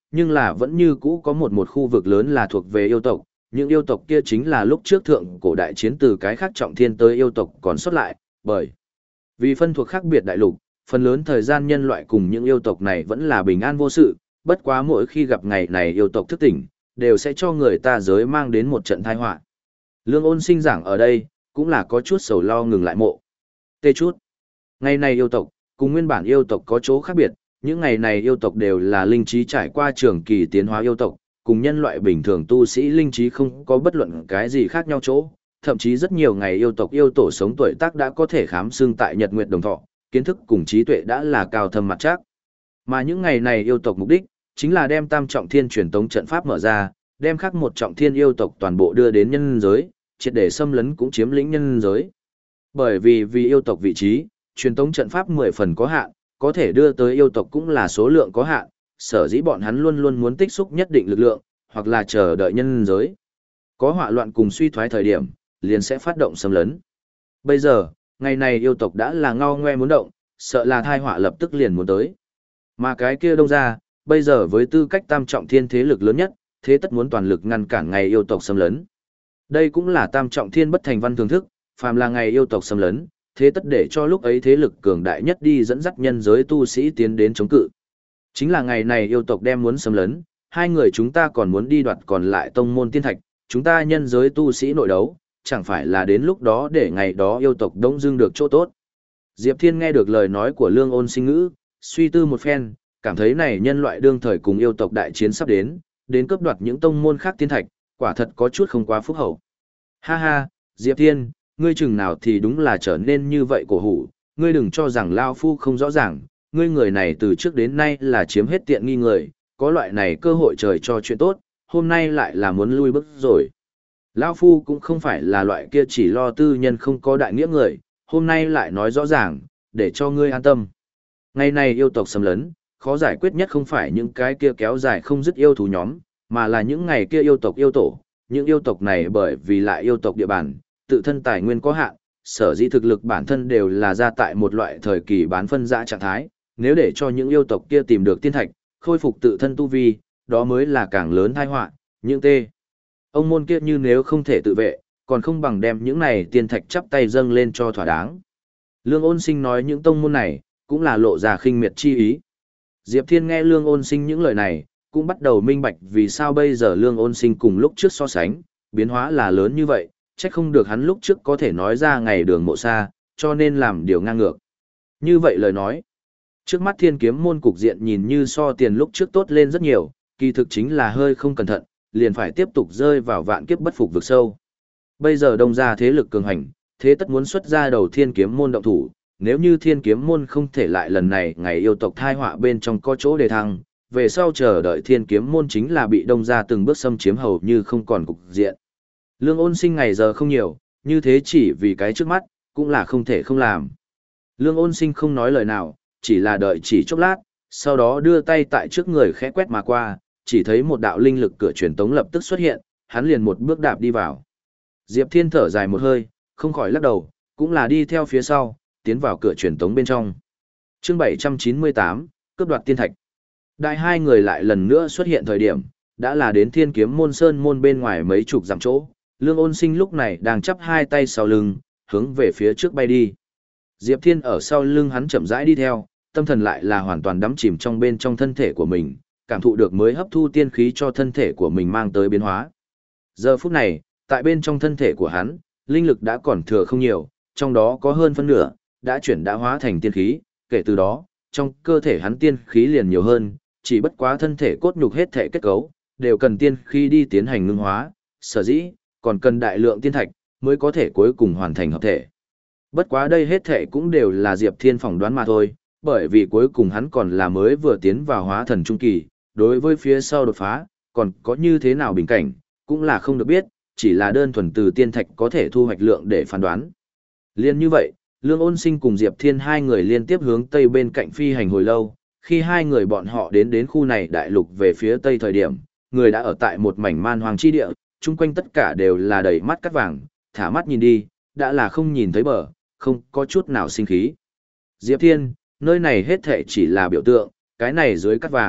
nhưng là vẫn như cũ có một một khu vực lớn là thuộc về yêu tộc, những yêu tộc kia chính là lúc trước thượng cổ đại chiến từ cái khác trọng thiên tới yêu tộc còn xuất lại, bởi vì phân thuộc khác biệt đại lục, phần lớn thời gian nhân loại cùng những yêu tộc này vẫn là bình an vô sự, bất quá mỗi khi gặp ngày này yêu tộc thức tỉnh, đều sẽ cho người ta giới mang đến một trận tai họa. Lương Ôn Sinh giảng ở đây, cũng là có chút sầu lo ngừng lại mộ. Tê chút. Ngày này yêu tộc, cùng nguyên bản yêu tộc có chỗ khác biệt, những ngày này yêu tộc đều là linh trí trải qua trường kỳ tiến hóa yêu tộc, cùng nhân loại bình thường tu sĩ linh trí không có bất luận cái gì khác nhau chỗ, thậm chí rất nhiều ngày yêu tộc yêu tổ sống tuổi tác đã có thể khám xương tại Nhật Nguyệt Đồng Thọ, kiến thức cùng trí tuệ đã là cao thâm mặt chắc. Mà những ngày này yêu tộc mục đích, chính là đem tam trọng thiên truyền tống trận pháp mở ra, đem khắc một trọng thiên yêu tộc toàn bộ đưa đến nhân giới, triệt để xâm lấn cũng chiếm lĩnh nhân giới. Bởi vì vì yêu tộc vị trí, truyền tống trận pháp mười phần có hạn, có thể đưa tới yêu tộc cũng là số lượng có hạn, sở dĩ bọn hắn luôn luôn muốn tích xúc nhất định lực lượng, hoặc là chờ đợi nhân giới. Có họa loạn cùng suy thoái thời điểm, liền sẽ phát động xâm lấn. Bây giờ, ngày này yêu tộc đã là ngao ngoe muốn động, sợ là thai họa lập tức liền muốn tới. Mà cái kia đông ra, bây giờ với tư cách tam trọng thiên thế lực lớn nhất, thế tất muốn toàn lực ngăn cản ngày yêu tộc xâm lấn. Đây cũng là tam trọng thiên bất thành văn thường thức, phàm là ngày yêu tộc xâm lấn, thế tất để cho lúc ấy thế lực cường đại nhất đi dẫn dắt nhân giới tu sĩ tiến đến chống cự. Chính là ngày này yêu tộc đem muốn xâm lấn, hai người chúng ta còn muốn đi đoạt còn lại tông môn tiên thạch, chúng ta nhân giới tu sĩ nội đấu, chẳng phải là đến lúc đó để ngày đó yêu tộc đông dưng được chỗ tốt. Diệp Thiên nghe được lời nói của Lương Ôn Sinh ngữ, suy tư một phen, cảm thấy này nhân loại đương thời cùng yêu tộc đại chiến sắp đến, đến cướp đoạt những tông môn khác tiên thạch, quả thật có chút không quá phúc hậu. Ha ha, Diệp Thiên, ngươi chừng nào thì đúng là trở nên như vậy cổ hủ, ngươi đừng cho rằng Lao Phu không rõ ràng, ngươi người này từ trước đến nay là chiếm hết tiện nghi người, có loại này cơ hội trời cho chuyện tốt, hôm nay lại là muốn lui bước rồi. Lao Phu cũng không phải là loại kia chỉ lo tư nhân không có đại nghĩa người, hôm nay lại nói rõ ràng, để cho ngươi an tâm. Ngày này yêu tộc xâm lấn, khó giải quyết nhất không phải những cái kia kéo dài không dứt yêu thú nhóm, mà là những ngày kia yêu tộc yêu tổ, những yêu tộc này bởi vì lại yêu tộc địa bàn, tự thân tài nguyên có hạn, sở dĩ thực lực bản thân đều là ra tại một loại thời kỳ bán phân dã trạng thái, nếu để cho những yêu tộc kia tìm được tiên thạch, khôi phục tự thân tu vi, đó mới là càng lớn tai họa, những tê. Ông môn kia như nếu không thể tự vệ, còn không bằng đem những này tiên thạch chắp tay dâng lên cho thỏa đáng. Lương Ôn Sinh nói những tông môn này, cũng là lộ ra khinh miệt chi ý. Diệp Thiên nghe Lương Ôn Sinh những lời này, cũng bắt đầu minh bạch vì sao bây giờ Lương Ôn Sinh cùng lúc trước so sánh, biến hóa là lớn như vậy, chắc không được hắn lúc trước có thể nói ra ngày đường mộ xa, cho nên làm điều ngang ngược. Như vậy lời nói, trước mắt Thiên Kiếm môn cục diện nhìn như so tiền lúc trước tốt lên rất nhiều, kỳ thực chính là hơi không cẩn thận, liền phải tiếp tục rơi vào vạn kiếp bất phục vực sâu. Bây giờ đông ra thế lực cường hành, thế tất muốn xuất ra đầu Thiên Kiếm môn động thủ, nếu như Thiên Kiếm môn không thể lại lần này ngày yêu tộc thai họa bên trong có chỗ đề thăng, về sau chờ đợi Thiên Kiếm môn chính là bị đông ra từng bước xâm chiếm hầu như không còn cục diện. Lương Ôn Sinh ngày giờ không nhiều, như thế chỉ vì cái trước mắt, cũng là không thể không làm. Lương Ôn Sinh không nói lời nào, chỉ là đợi chỉ chốc lát, sau đó đưa tay tại trước người khẽ quét mà qua, chỉ thấy một đạo linh lực cửa truyền tống lập tức xuất hiện, hắn liền một bước đạp đi vào. Diệp Thiên thở dài một hơi, không khỏi lắc đầu, cũng là đi theo phía sau, tiến vào cửa truyền tống bên trong. Chương bảy trăm chín mươi tám, cướp đoạt tiên thạch. Đại hai người lại lần nữa xuất hiện thời điểm, đã là đến Thiên Kiếm môn sơn môn bên ngoài mấy chục dặm chỗ. Lương Ôn Sinh lúc này đang chắp hai tay sau lưng, hướng về phía trước bay đi. Diệp Thiên ở sau lưng hắn chậm rãi đi theo, tâm thần lại là hoàn toàn đắm chìm trong bên trong thân thể của mình, cảm thụ được mới hấp thu tiên khí cho thân thể của mình mang tới biến hóa. Giờ phút này, tại bên trong thân thể của hắn, linh lực đã còn thừa không nhiều, trong đó có hơn phân nửa, đã chuyển đã hóa thành tiên khí, kể từ đó, trong cơ thể hắn tiên khí liền nhiều hơn, chỉ bất quá thân thể cốt nhục hết thể kết cấu, đều cần tiên khí đi tiến hành ngưng hóa, sở dĩ, còn cần đại lượng tiên thạch, mới có thể cuối cùng hoàn thành hợp thể. Bất quá đây hết thể cũng đều là Diệp Thiên phỏng đoán mà thôi, bởi vì cuối cùng hắn còn là mới vừa tiến vào hóa thần trung kỳ, đối với phía sau đột phá, còn có như thế nào bình cảnh, cũng là không được biết, chỉ là đơn thuần từ tiên thạch có thể thu hoạch lượng để phán đoán. Liên như vậy, Lương Ôn Sinh cùng Diệp Thiên hai người liên tiếp hướng tây bên cạnh phi hành hồi lâu, khi hai người bọn họ đến đến khu này đại lục về phía tây thời điểm, người đã ở tại một mảnh man hoang chi địa, chung quanh tất cả đều là đầy mắt cắt vàng, thả mắt nhìn đi, đã là không nhìn thấy bờ, không có chút nào sinh khí. Diệp Thiên, nơi này hết thệ chỉ là biểu tượng, cái này dưới cắt vàng,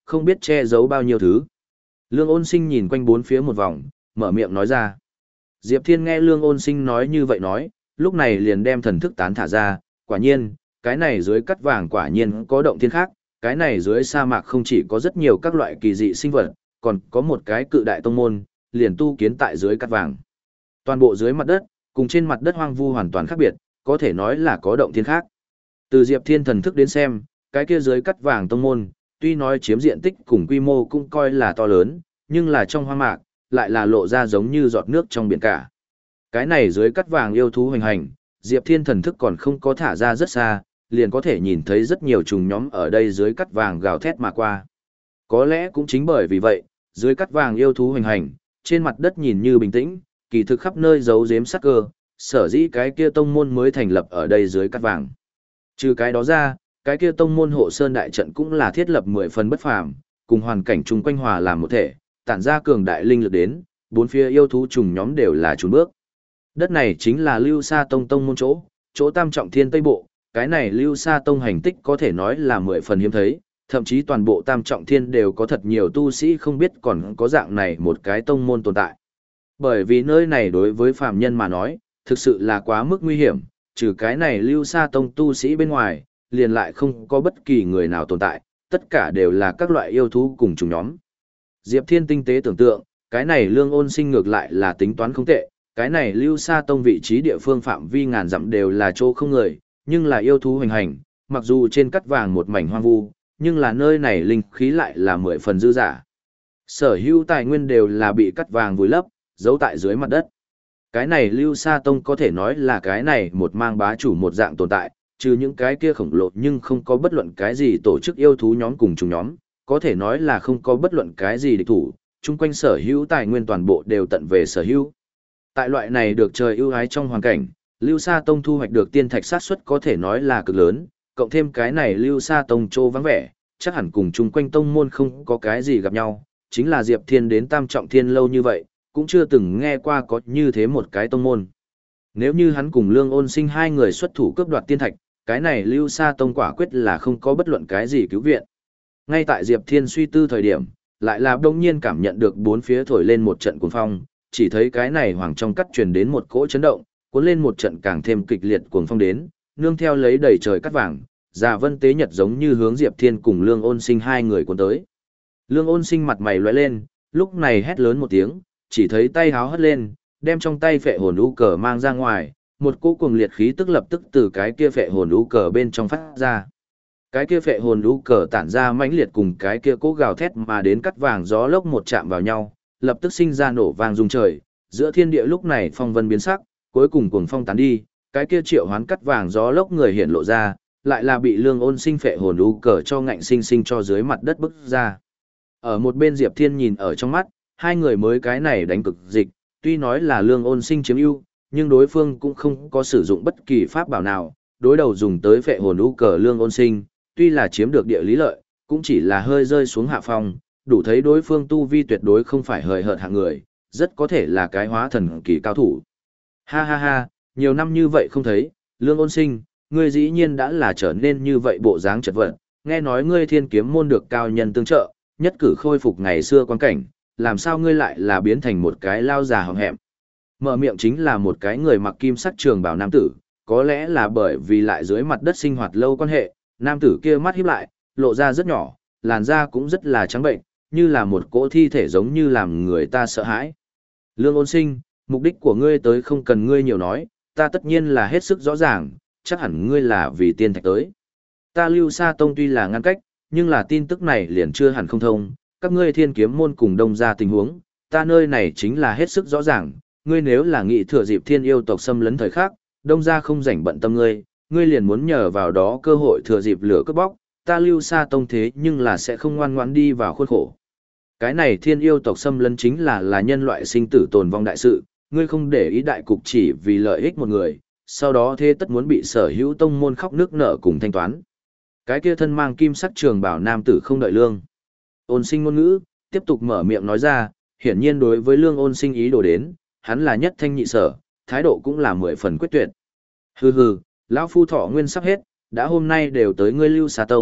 không biết che giấu bao nhiêu thứ. Lương Ôn Sinh nhìn quanh bốn phía một vòng, mở miệng nói ra. Diệp Thiên nghe Lương Ôn Sinh nói như vậy nói, lúc này liền đem thần thức tán thả ra, quả nhiên, cái này dưới cắt vàng quả nhiên có động thiên khác, cái này dưới sa mạc không chỉ có rất nhiều các loại kỳ dị sinh vật, còn có một cái cự đại tông môn, liền tu kiến tại dưới cắt vàng. Toàn bộ dưới mặt đất, cùng trên mặt đất hoang vu hoàn toàn khác biệt, có thể nói là có động thiên khác. Từ Diệp Thiên thần thức đến xem, cái kia dưới cắt vàng tông môn, tuy nói chiếm diện tích cùng quy mô cũng coi là to lớn, nhưng là trong hoang mạc, lại là lộ ra giống như giọt nước trong biển cả. Cái này dưới cắt vàng yêu thú hoành hành, Diệp Thiên thần thức còn không có thả ra rất xa, liền có thể nhìn thấy rất nhiều trùng nhóm ở đây dưới cắt vàng gào thét mà qua. Có lẽ cũng chính bởi vì vậy, dưới cắt vàng yêu thú hoành hành, trên mặt đất nhìn như bình tĩnh, kỳ thực khắp nơi giấu giếm sắc cơ, sở dĩ cái kia tông môn mới thành lập ở đây dưới cắt vàng. Trừ cái đó ra, cái kia tông môn hộ sơn đại trận cũng là thiết lập mười phần bất phàm, cùng hoàn cảnh chung quanh hòa làm một thể, tản ra cường đại linh lực đến, bốn phía yêu thú trùng nhóm đều là trùng bước. Đất này chính là Lưu Sa Tông tông môn chỗ, chỗ Tam Trọng Thiên Tây Bộ, cái này Lưu Sa Tông hành tích có thể nói là mười phần hiếm thấy, thậm chí toàn bộ Tam Trọng Thiên đều có thật nhiều tu sĩ không biết còn có dạng này một cái tông môn tồn tại. Bởi vì nơi này đối với phàm nhân mà nói, thực sự là quá mức nguy hiểm, trừ cái này Lưu Sa Tông tu sĩ bên ngoài, liền lại không có bất kỳ người nào tồn tại, tất cả đều là các loại yêu thú cùng chủng nhóm. Diệp Thiên tinh tế tưởng tượng, cái này Lương Ôn Sinh ngược lại là tính toán không tệ, cái này Lưu Sa Tông vị trí địa phương phạm vi ngàn dặm đều là chỗ không người, nhưng là yêu thú hoành hành, mặc dù trên cắt vàng một mảnh hoang vu, nhưng là nơi này linh khí lại là mười phần dư giả. Sở hữu tài nguyên đều là bị cắt vàng vùi lấp, giấu tại dưới mặt đất. Cái này Lưu Sa Tông có thể nói là cái này một mang bá chủ một dạng tồn tại, trừ những cái kia khổng lồ nhưng không có bất luận cái gì tổ chức yêu thú nhóm cùng chúng nhóm, có thể nói là không có bất luận cái gì địch thủ, chung quanh sở hữu tài nguyên toàn bộ đều tận về sở hữu. Tại loại này được trời ưu ái trong hoàn cảnh, Lưu Sa Tông thu hoạch được tiên thạch sát suất có thể nói là cực lớn, cộng thêm cái này Lưu Sa Tông trô vắng vẻ, chắc hẳn cùng chung quanh tông môn không có cái gì gặp nhau, chính là Diệp Thiên đến Tam Trọng Thiên lâu như vậy, cũng chưa từng nghe qua có như thế một cái tông môn. Nếu như hắn cùng Lương Ôn Sinh hai người xuất thủ cướp đoạt tiên thạch, cái này Lưu Sa Tông quả quyết là không có bất luận cái gì cứu viện. Ngay tại Diệp Thiên suy tư thời điểm, lại là đông nhiên cảm nhận được bốn phía thổi lên một trận cuồng phong, chỉ thấy cái này hoàng trong cắt truyền đến một cỗ chấn động, cuốn lên một trận càng thêm kịch liệt cuồng phong đến, nương theo lấy đầy trời cắt vàng, Già Vân Tế Nhật giống như hướng Diệp Thiên cùng Lương Ôn Sinh hai người cuốn tới. Lương Ôn Sinh mặt mày lóe lên, lúc này hét lớn một tiếng, chỉ thấy tay háo hất lên, đem trong tay phệ hồn u cờ mang ra ngoài, một cỗ cuồng liệt khí tức lập tức từ cái kia phệ hồn u cờ bên trong phát ra. Cái kia phệ hồn u cờ tản ra mãnh liệt cùng cái kia cỗ gào thét mà đến cắt vàng gió lốc một chạm vào nhau, lập tức sinh ra nổ vang rung trời, giữa thiên địa lúc này phong vân biến sắc, cuối cùng cuồng phong tán đi, cái kia triệu hoán cắt vàng gió lốc người hiện lộ ra, lại là bị Lương Ôn Sinh phệ hồn u cờ cho ngạnh sinh sinh cho dưới mặt đất bức ra. Ở một bên Diệp Thiên nhìn ở trong mắt, hai người mới cái này đánh cực dịch, tuy nói là Lương Ôn Sinh chiếm ưu, nhưng đối phương cũng không có sử dụng bất kỳ pháp bảo nào, đối đầu dùng tới phệ hồn u cờ Lương Ôn Sinh, tuy là chiếm được địa lý lợi, cũng chỉ là hơi rơi xuống hạ phong, đủ thấy đối phương tu vi tuyệt đối không phải hời hợt hạng người, rất có thể là cái hóa thần kỳ cao thủ. Ha ha ha, nhiều năm như vậy không thấy, Lương Ôn Sinh, ngươi dĩ nhiên đã là trở nên như vậy bộ dáng chật vật, nghe nói ngươi thiên kiếm môn được cao nhân tương trợ, nhất cử khôi phục ngày xưa quan cảnh, làm sao ngươi lại là biến thành một cái lao già hỏng hẹm. Mở miệng chính là một cái người mặc kim sắc trường bào nam tử, có lẽ là bởi vì lại dưới mặt đất sinh hoạt lâu quan hệ, nam tử kia mắt híp lại, lộ ra rất nhỏ, làn da cũng rất là trắng bệnh, như là một cỗ thi thể giống như làm người ta sợ hãi. Lương Ôn Sinh, mục đích của ngươi tới không cần ngươi nhiều nói, ta tất nhiên là hết sức rõ ràng, chắc hẳn ngươi là vì tiên thạch tới. Ta Lưu Sa Tông tuy là ngăn cách, nhưng là tin tức này liền chưa hẳn không thông, các ngươi thiên kiếm môn cùng đông ra tình huống, ta nơi này chính là hết sức rõ ràng, ngươi nếu là nghị thừa dịp thiên yêu tộc xâm lấn thời khác, đông ra không rảnh bận tâm ngươi, ngươi liền muốn nhờ vào đó cơ hội thừa dịp lửa cướp bóc, ta Lưu Sa Tông thế nhưng là sẽ không ngoan ngoãn đi vào khuôn khổ. Cái này thiên yêu tộc xâm lấn chính là là nhân loại sinh tử tồn vong đại sự, ngươi không để ý đại cục chỉ vì lợi ích một người, sau đó thế tất muốn bị sở hữu tông môn khóc nước nở cùng thanh toán. Cái kia thân mang kim sắc trường bảo nam tử không đợi Lương Ôn Sinh ngôn ngữ, tiếp tục mở miệng nói ra, hiển nhiên đối với Lương Ôn Sinh ý đồ đến, hắn là nhất thanh nhị sở, thái độ cũng là mười phần quyết tuyệt. Hừ hừ, lão phu thọ nguyên sắp hết, đã hôm nay đều tới ngươi Lưu Sa Tông,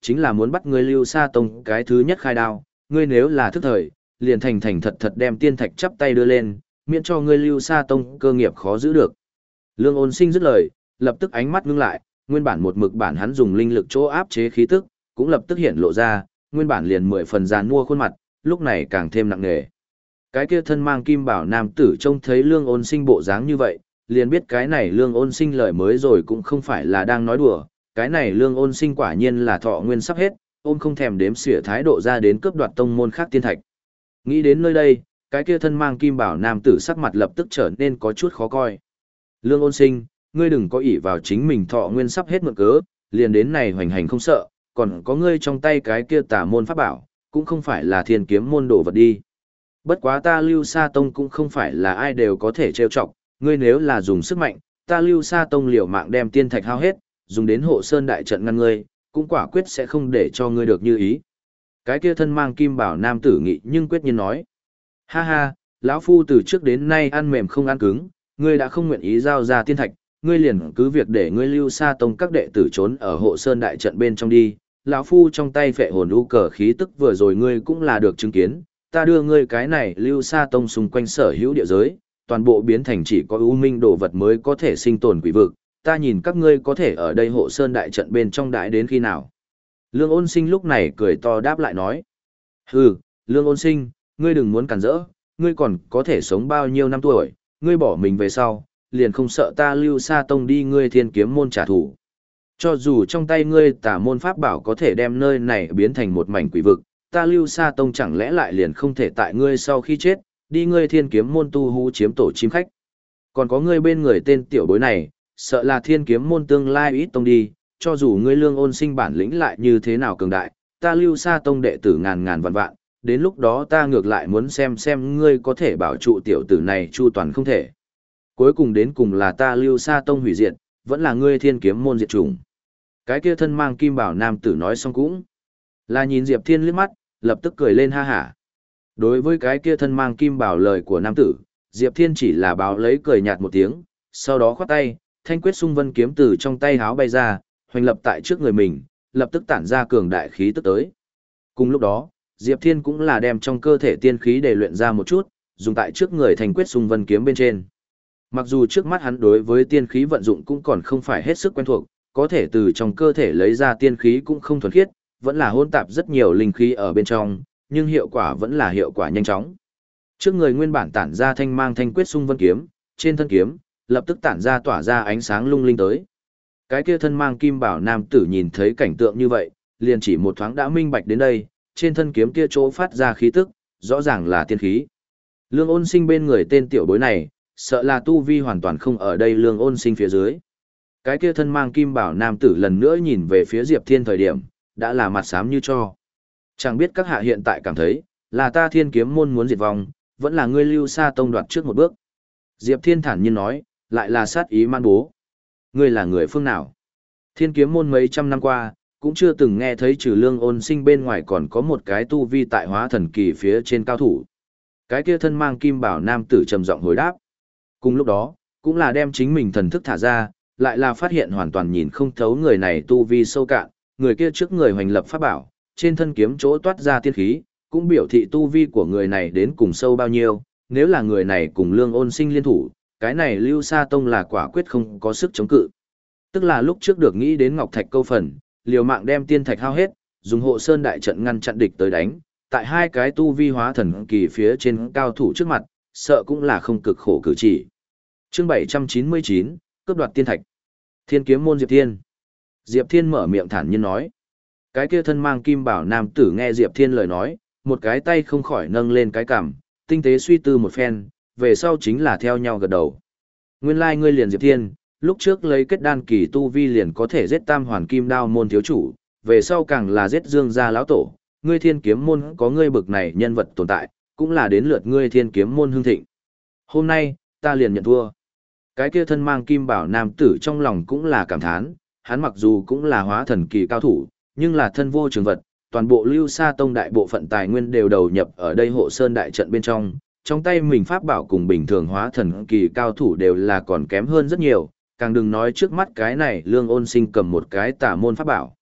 chính là muốn bắt ngươi Lưu Sa Tông cái thứ nhất khai đao, ngươi nếu là thức thời, liền thành thành thật thật đem tiên thạch chắp tay đưa lên, miễn cho ngươi Lưu Sa Tông cơ nghiệp khó giữ được. Lương Ôn Sinh dứt lời, lập tức ánh mắt ngưng lại, nguyên bản một mực bản hắn dùng linh lực chỗ áp chế khí tức, cũng lập tức hiện lộ ra, nguyên bản liền mười phần giàn mua khuôn mặt, lúc này càng thêm nặng nề. Cái kia thân mang kim bảo nam tử trông thấy Lương Ôn Sinh bộ dáng như vậy, liền biết cái này Lương Ôn Sinh lời mới rồi cũng không phải là đang nói đùa, cái này Lương Ôn Sinh quả nhiên là thọ nguyên sắp hết, ôm không thèm đếm xỉa thái độ ra đến cướp đoạt tông môn khác tiên thạch. Nghĩ đến nơi đây, cái kia thân mang kim bảo nam tử sắc mặt lập tức trở nên có chút khó coi. Lương Ôn Sinh, ngươi đừng có ỷ vào chính mình thọ nguyên sắp hết mượn cớ, liền đến này hoành hành không sợ, còn có ngươi trong tay cái kia tà môn pháp bảo, cũng không phải là thiên kiếm môn đồ vật đi. Bất quá ta Lưu Sa Tông cũng không phải là ai đều có thể trêu chọc, ngươi nếu là dùng sức mạnh, ta Lưu Sa Tông liều mạng đem tiên thạch hao hết, dùng đến hộ sơn đại trận ngăn ngươi, cũng quả quyết sẽ không để cho ngươi được như ý. Cái kia thân mang kim bảo nam tử nghị nhưng quyết nhiên nói. Ha ha, lão phu từ trước đến nay ăn mềm không ăn cứng, ngươi đã không nguyện ý giao ra tiên thạch, ngươi liền cứ việc để ngươi Lưu Sa Tông các đệ tử trốn ở hộ sơn đại trận bên trong đi. Lão phu trong tay phệ hồn u cờ khí tức vừa rồi ngươi cũng là được chứng kiến, ta đưa ngươi cái này Lưu Sa Tông xung quanh sở hữu địa giới, toàn bộ biến thành chỉ có ưu minh đồ vật mới có thể sinh tồn quỷ vực, ta nhìn các ngươi có thể ở đây hộ sơn đại trận bên trong đại đến khi nào. Lương Ôn Sinh lúc này cười to đáp lại nói. Hừ, Lương Ôn Sinh, ngươi đừng muốn cản rỡ, ngươi còn có thể sống bao nhiêu năm tuổi, ngươi bỏ mình về sau, liền không sợ ta Lưu Sa Tông đi ngươi thiên kiếm môn trả thù. Cho dù trong tay ngươi tả môn pháp bảo có thể đem nơi này biến thành một mảnh quỷ vực, ta Lưu Sa Tông chẳng lẽ lại liền không thể tại ngươi sau khi chết, đi ngươi thiên kiếm môn tu hú chiếm tổ chim khách. Còn có ngươi bên người tên tiểu bối này, sợ là thiên kiếm môn tương lai ít tông đi, cho dù ngươi Lương Ôn Sinh bản lĩnh lại như thế nào cường đại, ta Lưu Sa Tông đệ tử ngàn ngàn vạn vạn, đến lúc đó ta ngược lại muốn xem xem ngươi có thể bảo trụ tiểu tử này chu toàn không thể. Cuối cùng đến cùng là ta Lưu Sa Tông hủy diệt, vẫn là ngươi thiên kiếm môn diệt chủng. Cái kia thân mang kim bảo nam tử nói xong cũng là nhìn Diệp Thiên liếc mắt, lập tức cười lên ha hả. Đối với cái kia thân mang kim bảo lời của nam tử, Diệp Thiên chỉ là báo lấy cười nhạt một tiếng, sau đó khoát tay, thanh quyết xung vân kiếm từ trong tay háo bay ra, hoành lập tại trước người mình, lập tức tản ra cường đại khí tức tới. Cùng lúc đó, Diệp Thiên cũng là đem trong cơ thể tiên khí để luyện ra một chút, dùng tại trước người thanh quyết xung vân kiếm bên trên. Mặc dù trước mắt hắn đối với tiên khí vận dụng cũng còn không phải hết sức quen thuộc, có thể từ trong cơ thể lấy ra tiên khí cũng không thuần khiết, vẫn là hỗn tạp rất nhiều linh khí ở bên trong, nhưng hiệu quả vẫn là hiệu quả nhanh chóng. Trước người nguyên bản tản ra thanh mang thanh quyết xung vân kiếm, trên thân kiếm, lập tức tản ra tỏa ra ánh sáng lung linh tới. Cái kia thân mang kim bảo nam tử nhìn thấy cảnh tượng như vậy, liền chỉ một thoáng đã minh bạch đến đây, trên thân kiếm kia chỗ phát ra khí tức, rõ ràng là tiên khí. Lương Ôn Sinh bên người tên tiểu bối này, sợ là tu vi hoàn toàn không ở đây Lương Ôn Sinh phía dưới. Cái kia thân mang kim bảo nam tử lần nữa nhìn về phía Diệp Thiên thời điểm, đã là mặt xám như cho. Chẳng biết các hạ hiện tại cảm thấy, là ta thiên kiếm môn muốn diệt vong, vẫn là ngươi Lưu Sa Tông đoạt trước một bước. Diệp Thiên thản nhiên nói, lại là sát ý man bố. Ngươi là người phương nào? Thiên kiếm môn mấy trăm năm qua, cũng chưa từng nghe thấy trừ Lương Ôn Sinh bên ngoài còn có một cái tu vi tại hóa thần kỳ phía trên cao thủ. Cái kia thân mang kim bảo nam tử trầm giọng hồi đáp. Cùng lúc đó, cũng là đem chính mình thần thức thả ra, lại là phát hiện hoàn toàn nhìn không thấu người này tu vi sâu cạn, người kia trước người hoành lập pháp bảo, trên thân kiếm chỗ toát ra tiên khí, cũng biểu thị tu vi của người này đến cùng sâu bao nhiêu, nếu là người này cùng Lương Ôn Sinh liên thủ, cái này Lưu Sa Tông là quả quyết không có sức chống cự. Tức là lúc trước được nghĩ đến Ngọc Thạch câu phần, liều mạng đem tiên thạch hao hết, dùng hộ sơn đại trận ngăn chặn địch tới đánh, tại hai cái tu vi hóa thần kỳ phía trên cao thủ trước mặt, sợ cũng là không cực khổ cử chỉ. Chương bảy trăm chín mươi chín, cướp đoạt tiên thạch. Thiên kiếm môn Diệp Thiên. Diệp Thiên mở miệng thản nhiên nói. Cái kia thân mang kim bảo nam tử nghe Diệp Thiên lời nói, một cái tay không khỏi nâng lên cái cằm, tinh tế suy tư một phen, về sau chính là theo nhau gật đầu. Nguyên lai like ngươi liền Diệp Thiên, lúc trước lấy kết đan kỳ tu vi liền có thể giết tam hoàn kim đao môn thiếu chủ, về sau càng là giết dương gia lão tổ, ngươi thiên kiếm môn có ngươi bực này nhân vật tồn tại, cũng là đến lượt ngươi thiên kiếm môn hưng thịnh. Hôm nay, ta liền nhận thua. Cái kia thân mang kim bảo nam tử trong lòng cũng là cảm thán, hắn mặc dù cũng là hóa thần kỳ cao thủ, nhưng là thân vô trường vật, toàn bộ Lưu Sa Tông đại bộ phận tài nguyên đều đầu nhập ở đây hộ sơn đại trận bên trong, trong tay mình pháp bảo cùng bình thường hóa thần kỳ cao thủ đều là còn kém hơn rất nhiều, càng đừng nói trước mắt cái này Lương Ôn Sinh cầm một cái tà môn pháp bảo.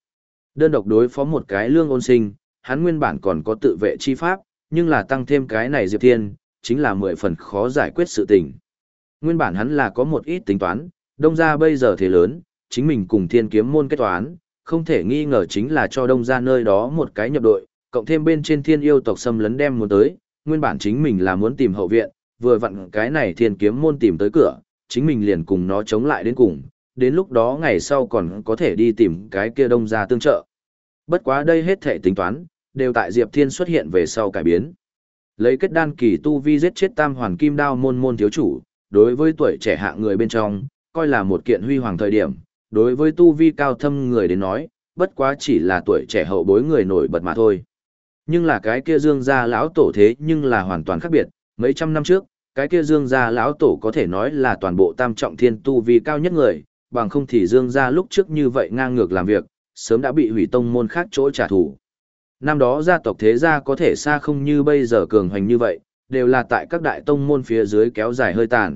Đơn độc đối phó một cái Lương Ôn Sinh, hắn nguyên bản còn có tự vệ chi pháp, nhưng là tăng thêm cái này Diệp Thiên, chính là mười phần khó giải quyết sự tình. Nguyên bản hắn là có một ít tính toán, đông gia bây giờ thế lớn, chính mình cùng Thiên Kiếm môn kết toán, không thể nghi ngờ chính là cho đông gia nơi đó một cái nhập đội, cộng thêm bên trên Thiên yêu tộc xâm lấn đem muốn tới, nguyên bản chính mình là muốn tìm hậu viện, vừa vặn cái này Thiên Kiếm môn tìm tới cửa, chính mình liền cùng nó chống lại đến cùng, đến lúc đó ngày sau còn có thể đi tìm cái kia đông gia tương trợ. Bất quá đây hết thể tính toán, đều tại Diệp Thiên xuất hiện về sau cải biến. Lấy kết đan kỳ tu vi giết chết tam hoàn kim đao môn môn thiếu chủ, đối với tuổi trẻ hạng người bên trong, coi là một kiện huy hoàng thời điểm, đối với tu vi cao thâm người đến nói, bất quá chỉ là tuổi trẻ hậu bối người nổi bật mà thôi. Nhưng là cái kia Dương gia lão tổ thế nhưng là hoàn toàn khác biệt, mấy trăm năm trước, cái kia Dương gia lão tổ có thể nói là toàn bộ tam trọng thiên tu vi cao nhất người, bằng không thì Dương gia lúc trước như vậy ngang ngược làm việc, sớm đã bị hủy tông môn khác chỗ trả thù. Năm đó gia tộc thế gia có thể xa không như bây giờ cường hoành như vậy, đều là tại các đại tông môn phía dưới kéo dài hơi tàn.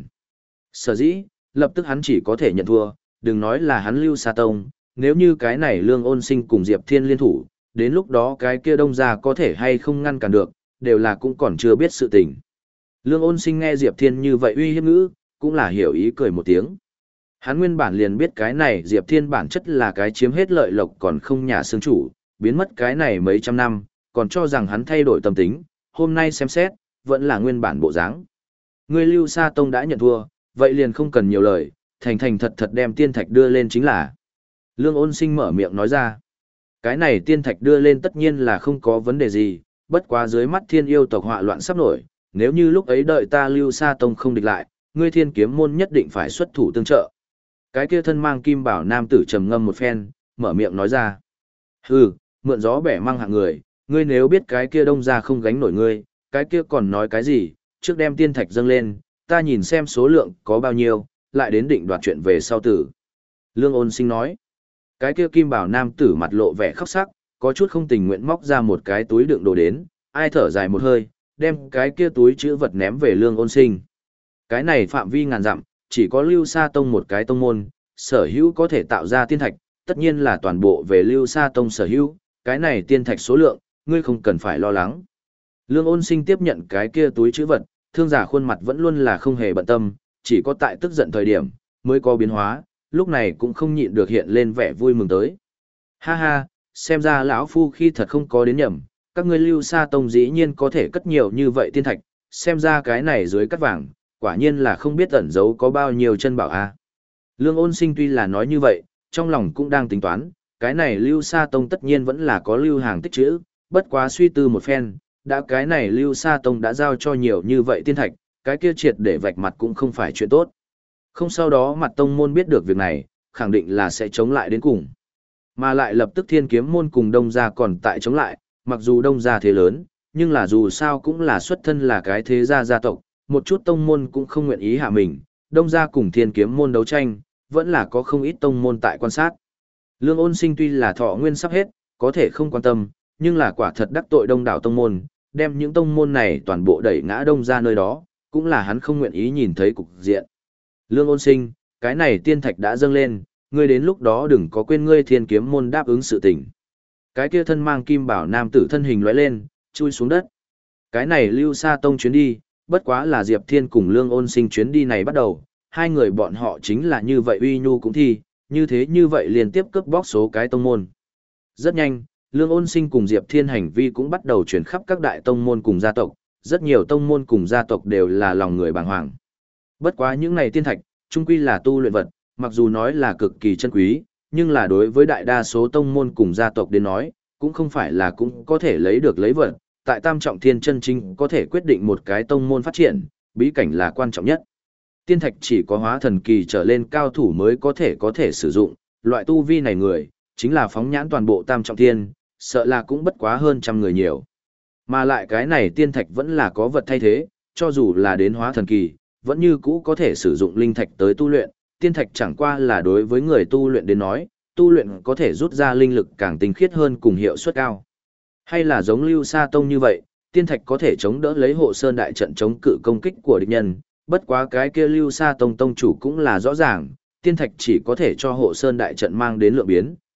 Sở dĩ, lập tức hắn chỉ có thể nhận thua, đừng nói là hắn Lưu Sa Tông, nếu như cái này Lương Ôn Sinh cùng Diệp Thiên liên thủ, đến lúc đó cái kia đông gia có thể hay không ngăn cản được, đều là cũng còn chưa biết sự tình. Lương Ôn Sinh nghe Diệp Thiên như vậy uy hiếp ngữ, cũng là hiểu ý cười một tiếng. Hắn nguyên bản liền biết cái này Diệp Thiên bản chất là cái chiếm hết lợi lộc còn không nhà xương chủ, biến mất cái này mấy trăm năm, còn cho rằng hắn thay đổi tâm tính, hôm nay xem xét, vẫn là nguyên bản bộ dáng. Người Lưu Sa Tông đã nhận thua, vậy liền không cần nhiều lời, thành thành thật thật đem tiên thạch đưa lên chính là. Lương Ôn Sinh mở miệng nói ra. Cái này tiên thạch đưa lên tất nhiên là không có vấn đề gì, bất quá dưới mắt thiên yêu tộc họa loạn sắp nổi, nếu như lúc ấy đợi ta Lưu Sa Tông không địch lại, ngươi Thiên Kiếm môn nhất định phải xuất thủ tương trợ. Cái kia thân mang kim bảo nam tử trầm ngâm một phen, mở miệng nói ra. Hừ, mượn gió bẻ măng hạng người, ngươi nếu biết cái kia đông gia không gánh nổi ngươi, cái kia còn nói cái gì, trước đem tiên thạch dâng lên, ta nhìn xem số lượng có bao nhiêu, lại đến định đoạt chuyện về sau tử. Lương Ôn Sinh nói. Cái kia kim bảo nam tử mặt lộ vẻ khóc sắc, có chút không tình nguyện móc ra một cái túi đựng đồ đến, ai thở dài một hơi, đem cái kia túi chữ vật ném về Lương Ôn Sinh. Cái này phạm vi ngàn dặm, chỉ có Lưu Sa Tông một cái tông môn, sở hữu có thể tạo ra tiên thạch, tất nhiên là toàn bộ về Lưu Sa Tông sở hữu, cái này tiên thạch số lượng, ngươi không cần phải lo lắng. Lương Ôn Sinh tiếp nhận cái kia túi chữ vật, thương giả khuôn mặt vẫn luôn là không hề bận tâm, chỉ có tại tức giận thời điểm, mới có biến hóa, lúc này cũng không nhịn được hiện lên vẻ vui mừng tới. Ha ha, xem ra lão phu khi thật không có đến nhầm, các ngươi Lưu Sa Tông dĩ nhiên có thể cất nhiều như vậy tiên thạch, xem ra cái này dưới cắt vàng, quả nhiên là không biết ẩn giấu có bao nhiêu chân bảo a. Lương Ôn Sinh tuy là nói như vậy, trong lòng cũng đang tính toán, cái này Lưu Sa Tông tất nhiên vẫn là có lưu hàng tích trữ, bất quá suy tư một phen, đã cái này Lưu Sa Tông đã giao cho nhiều như vậy tiên thạch, cái kia triệt để vạch mặt cũng không phải chuyện tốt. Không sau đó mặt tông môn biết được việc này, khẳng định là sẽ chống lại đến cùng. Mà lại lập tức Thiên Kiếm môn cùng Đông gia còn tại chống lại, mặc dù Đông gia thế lớn, nhưng là dù sao cũng là xuất thân là cái thế gia gia tộc, một chút tông môn cũng không nguyện ý hạ mình, Đông gia cùng Thiên Kiếm môn đấu tranh, vẫn là có không ít tông môn tại quan sát. Lương Ôn Sinh tuy là thọ nguyên sắp hết, có thể không quan tâm, nhưng là quả thật đắc tội đông đảo tông môn, đem những tông môn này toàn bộ đẩy ngã Đông gia nơi đó, cũng là hắn không nguyện ý nhìn thấy cục diện. Lương Ôn Sinh, cái này tiên thạch đã dâng lên, ngươi đến lúc đó đừng có quên ngươi Thiên Kiếm môn đáp ứng sự tình. Cái kia thân mang kim bảo nam tử thân hình lóe lên, chui xuống đất. Cái này Lưu Sa Tông chuyến đi, bất quá là Diệp Thiên cùng Lương Ôn Sinh chuyến đi này bắt đầu, hai người bọn họ chính là như vậy uy nhu cũng thi, như thế như vậy liên tiếp cướp bóc số cái tông môn. Rất nhanh, Lương Ôn Sinh cùng Diệp Thiên hành vi cũng bắt đầu chuyển khắp các đại tông môn cùng gia tộc, rất nhiều tông môn cùng gia tộc đều là lòng người bàng hoàng. Bất quá những này tiên thạch, chung quy là tu luyện vật, mặc dù nói là cực kỳ chân quý, nhưng là đối với đại đa số tông môn cùng gia tộc đến nói, cũng không phải là cũng có thể lấy được lấy vật. Tại tam trọng thiên chân chính có thể quyết định một cái tông môn phát triển, bí cảnh là quan trọng nhất. Tiên thạch chỉ có hóa thần kỳ trở lên cao thủ mới có thể có thể sử dụng, loại tu vi này người, chính là phóng nhãn toàn bộ tam trọng thiên, sợ là cũng bất quá hơn trăm người nhiều. Mà lại cái này tiên thạch vẫn là có vật thay thế, cho dù là đến hóa thần kỳ, vẫn như cũ có thể sử dụng linh thạch tới tu luyện, tiên thạch chẳng qua là đối với người tu luyện đến nói, tu luyện có thể rút ra linh lực càng tinh khiết hơn cùng hiệu suất cao. Hay là giống Lưu Sa Tông như vậy, tiên thạch có thể chống đỡ lấy hộ sơn đại trận chống cự công kích của địch nhân, bất quá cái kia Lưu Sa Tông tông chủ cũng là rõ ràng, tiên thạch chỉ có thể cho hộ sơn đại trận mang đến lượng biến,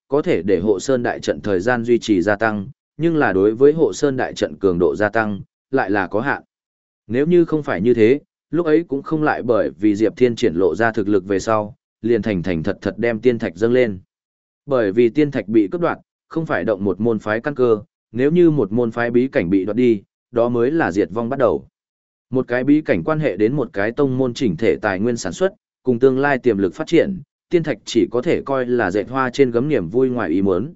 có thể để hộ sơn đại trận thời gian duy trì gia tăng, nhưng là đối với hộ sơn đại trận cường độ gia tăng, lại là có hạn. Nếu như không phải như thế, lúc ấy cũng không lại bởi vì Diệp Thiên triển lộ ra thực lực về sau, liền thành thành thật thật đem tiên thạch dâng lên. Bởi vì tiên thạch bị cướp đoạt, không phải động một môn phái căn cơ, nếu như một môn phái bí cảnh bị đoạt đi, đó mới là diệt vong bắt đầu. Một cái bí cảnh quan hệ đến một cái tông môn chỉnh thể tài nguyên sản xuất, cùng tương lai tiềm lực phát triển, tiên thạch chỉ có thể coi là dệt hoa trên gấm niềm vui ngoài ý muốn.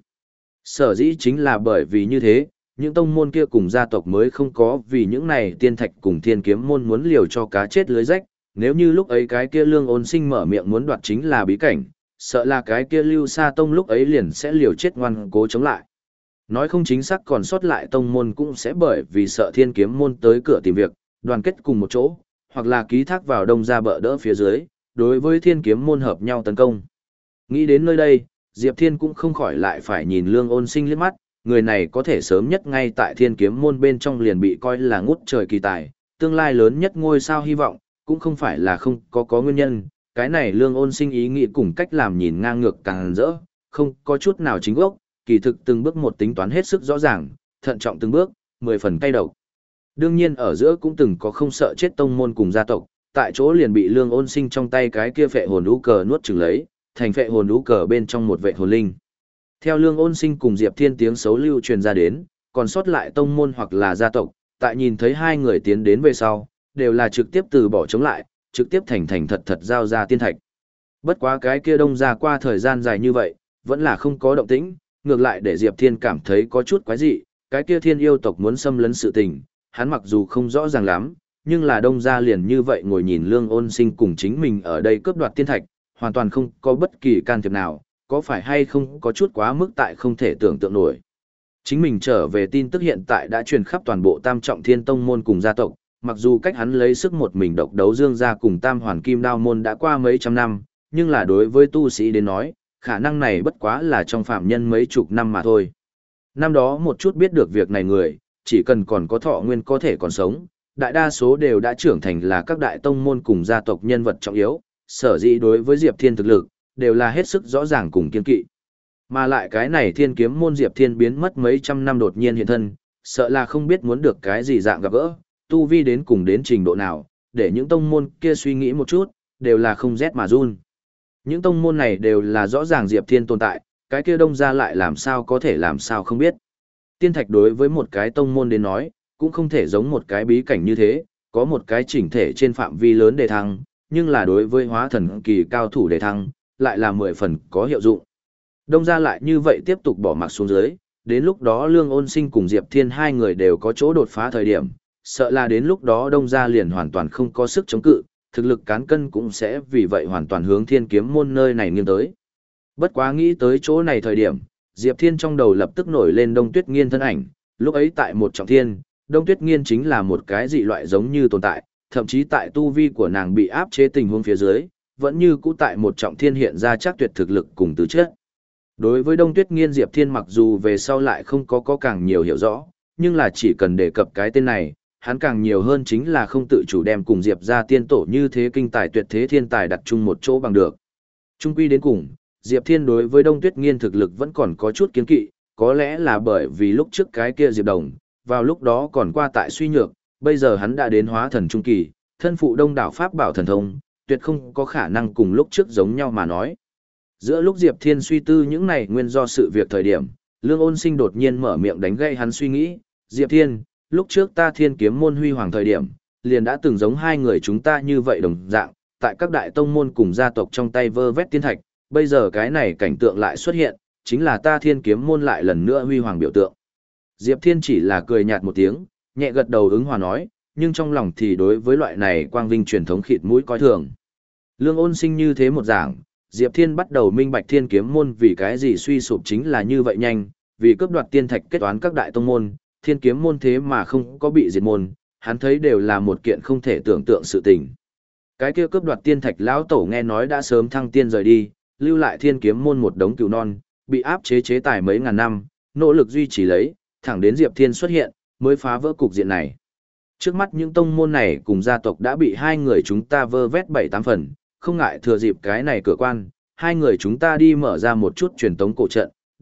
Sở dĩ chính là bởi vì như thế, những tông môn kia cùng gia tộc mới không có vì những này tiên thạch cùng thiên kiếm môn muốn liều cho cá chết lưới rách, nếu như lúc ấy cái kia Lương Ôn Sinh mở miệng muốn đoạt chính là bí cảnh, sợ là cái kia Lưu Sa Tông lúc ấy liền sẽ liều chết ngoan cố chống lại. Nói không chính xác còn sót lại tông môn cũng sẽ bởi vì sợ thiên kiếm môn tới cửa tìm việc, đoàn kết cùng một chỗ, hoặc là ký thác vào đông ra bờ đỡ phía dưới, đối với thiên kiếm môn hợp nhau tấn công. Nghĩ đến nơi đây, Diệp Thiên cũng không khỏi lại phải nhìn Lương Ôn Sinh liếc mắt, người này có thể sớm nhất ngay tại thiên kiếm môn bên trong liền bị coi là ngút trời kỳ tài, tương lai lớn nhất ngôi sao hy vọng, cũng không phải là không có có nguyên nhân, cái này Lương Ôn Sinh ý nghĩ cùng cách làm nhìn ngang ngược càng rỡ, không có chút nào chính gốc, kỳ thực từng bước một tính toán hết sức rõ ràng, thận trọng từng bước, mười phần cay độc. Đương nhiên ở giữa cũng từng có không sợ chết tông môn cùng gia tộc, tại chỗ liền bị Lương Ôn Sinh trong tay cái kia phệ hồn lũ cờ nuốt chửng lấy, thành phệ hồn lũ cờ bên trong một vệ hồn linh. Theo Lương Ôn Sinh cùng Diệp Thiên tiếng xấu lưu truyền ra đến, còn sót lại tông môn hoặc là gia tộc, tại nhìn thấy hai người tiến đến về sau, đều là trực tiếp từ bỏ chống lại, trực tiếp thành thành thật thật giao ra tiên thạch. Bất quá cái kia đông ra qua thời gian dài như vậy, vẫn là không có động tĩnh, ngược lại để Diệp Thiên cảm thấy có chút quái dị, cái kia thiên yêu tộc muốn xâm lấn sự tình, hắn mặc dù không rõ ràng lắm, nhưng là đông ra liền như vậy ngồi nhìn Lương Ôn Sinh cùng chính mình ở đây cướp đoạt tiên thạch, hoàn toàn không có bất kỳ can thiệp nào, có phải hay không có chút quá mức tại không thể tưởng tượng nổi. Chính mình trở về tin tức hiện tại đã truyền khắp toàn bộ Tam Trọng Thiên Tông môn cùng gia tộc, mặc dù cách hắn lấy sức một mình độc đấu Dương gia cùng Tam Hoàn Kim Đao môn đã qua mấy trăm năm, nhưng là đối với tu sĩ đến nói, khả năng này bất quá là trong phạm nhân mấy chục năm mà thôi. Năm đó một chút biết được việc này người, chỉ cần còn có thọ nguyên có thể còn sống, đại đa số đều đã trưởng thành là các đại tông môn cùng gia tộc nhân vật trọng yếu, sở dĩ đối với Diệp Thiên thực lực, đều là hết sức rõ ràng cùng kiên kỵ. Mà lại cái này thiên kiếm môn Diệp Thiên biến mất mấy trăm năm đột nhiên hiện thân, sợ là không biết muốn được cái gì dạng gặp gỡ, tu vi đến cùng đến trình độ nào, để những tông môn kia suy nghĩ một chút, đều là không rét mà run. Những tông môn này đều là rõ ràng Diệp Thiên tồn tại, cái kia đông ra lại làm sao có thể làm sao không biết. Tiên thạch đối với một cái tông môn đến nói, cũng không thể giống một cái bí cảnh như thế, có một cái chỉnh thể trên phạm vi lớn để thăng, nhưng là đối với hóa thần kỳ cao thủ để thăng, lại là mười phần có hiệu dụng. Đông ra lại như vậy tiếp tục bỏ mặc xuống dưới, đến lúc đó Lương Ôn Sinh cùng Diệp Thiên hai người đều có chỗ đột phá thời điểm, sợ là đến lúc đó đông ra liền hoàn toàn không có sức chống cự, thực lực cán cân cũng sẽ vì vậy hoàn toàn hướng thiên kiếm môn nơi này nghiêng tới. Bất quá nghĩ tới chỗ này thời điểm, Diệp Thiên trong đầu lập tức nổi lên Đông Tuyết Nghiên thân ảnh, lúc ấy tại một trọng thiên, Đông Tuyết Nghiên chính là một cái dị loại giống như tồn tại, thậm chí tại tu vi của nàng bị áp chế tình huống phía dưới, vẫn như cũ tại một trọng thiên hiện ra chắc tuyệt thực lực cùng tứ chất. Đối với Đông Tuyết Nghiên Diệp Thiên mặc dù về sau lại không có có càng nhiều hiểu rõ, nhưng là chỉ cần đề cập cái tên này, hắn càng nhiều hơn chính là không tự chủ đem cùng Diệp ra tiên tổ như thế kinh tài tuyệt thế thiên tài đặt chung một chỗ bằng được. Trung quy đến cùng, Diệp Thiên đối với Đông Tuyết Nghiên thực lực vẫn còn có chút kiến kỵ, có lẽ là bởi vì lúc trước cái kia Diệp Đồng, vào lúc đó còn qua tại suy nhược, bây giờ hắn đã đến hóa thần trung kỳ, thân phụ đông đảo pháp bảo thần thông, tuyệt không có khả năng cùng lúc trước giống nhau mà nói. Giữa lúc Diệp Thiên suy tư những này nguyên do sự việc thời điểm, Lương Ôn Sinh đột nhiên mở miệng đánh gây hắn suy nghĩ, Diệp Thiên, lúc trước ta thiên kiếm môn huy hoàng thời điểm, liền đã từng giống hai người chúng ta như vậy đồng dạng, tại các đại tông môn cùng gia tộc trong tay vơ vét tiên thạch, bây giờ cái này cảnh tượng lại xuất hiện, chính là ta thiên kiếm môn lại lần nữa huy hoàng biểu tượng. Diệp Thiên chỉ là cười nhạt một tiếng, nhẹ gật đầu ứng hòa nói, nhưng trong lòng thì đối với loại này quang vinh truyền thống khịt mũi coi thường. Lương Ôn Sinh như thế một giảng, Diệp Thiên bắt đầu minh bạch thiên kiếm môn vì cái gì suy sụp chính là như vậy nhanh, vì cướp đoạt tiên thạch kết toán các đại tông môn, thiên kiếm môn thế mà không có bị diệt môn, hắn thấy đều là một kiện không thể tưởng tượng sự tình. Cái kia cướp đoạt tiên thạch lão tổ nghe nói đã sớm thăng tiên rời đi, lưu lại thiên kiếm môn một đống cừu non, bị áp chế chế tài mấy ngàn năm, nỗ lực duy trì lấy, thẳng đến Diệp Thiên xuất hiện, mới phá vỡ cục diện này. Trước mắt những tông môn này cùng gia tộc đã bị hai người chúng ta vơ vét bảy tám phần, không ngại thừa dịp cái này cửa quan, hai người chúng ta đi mở ra một chút truyền tống cổ trận,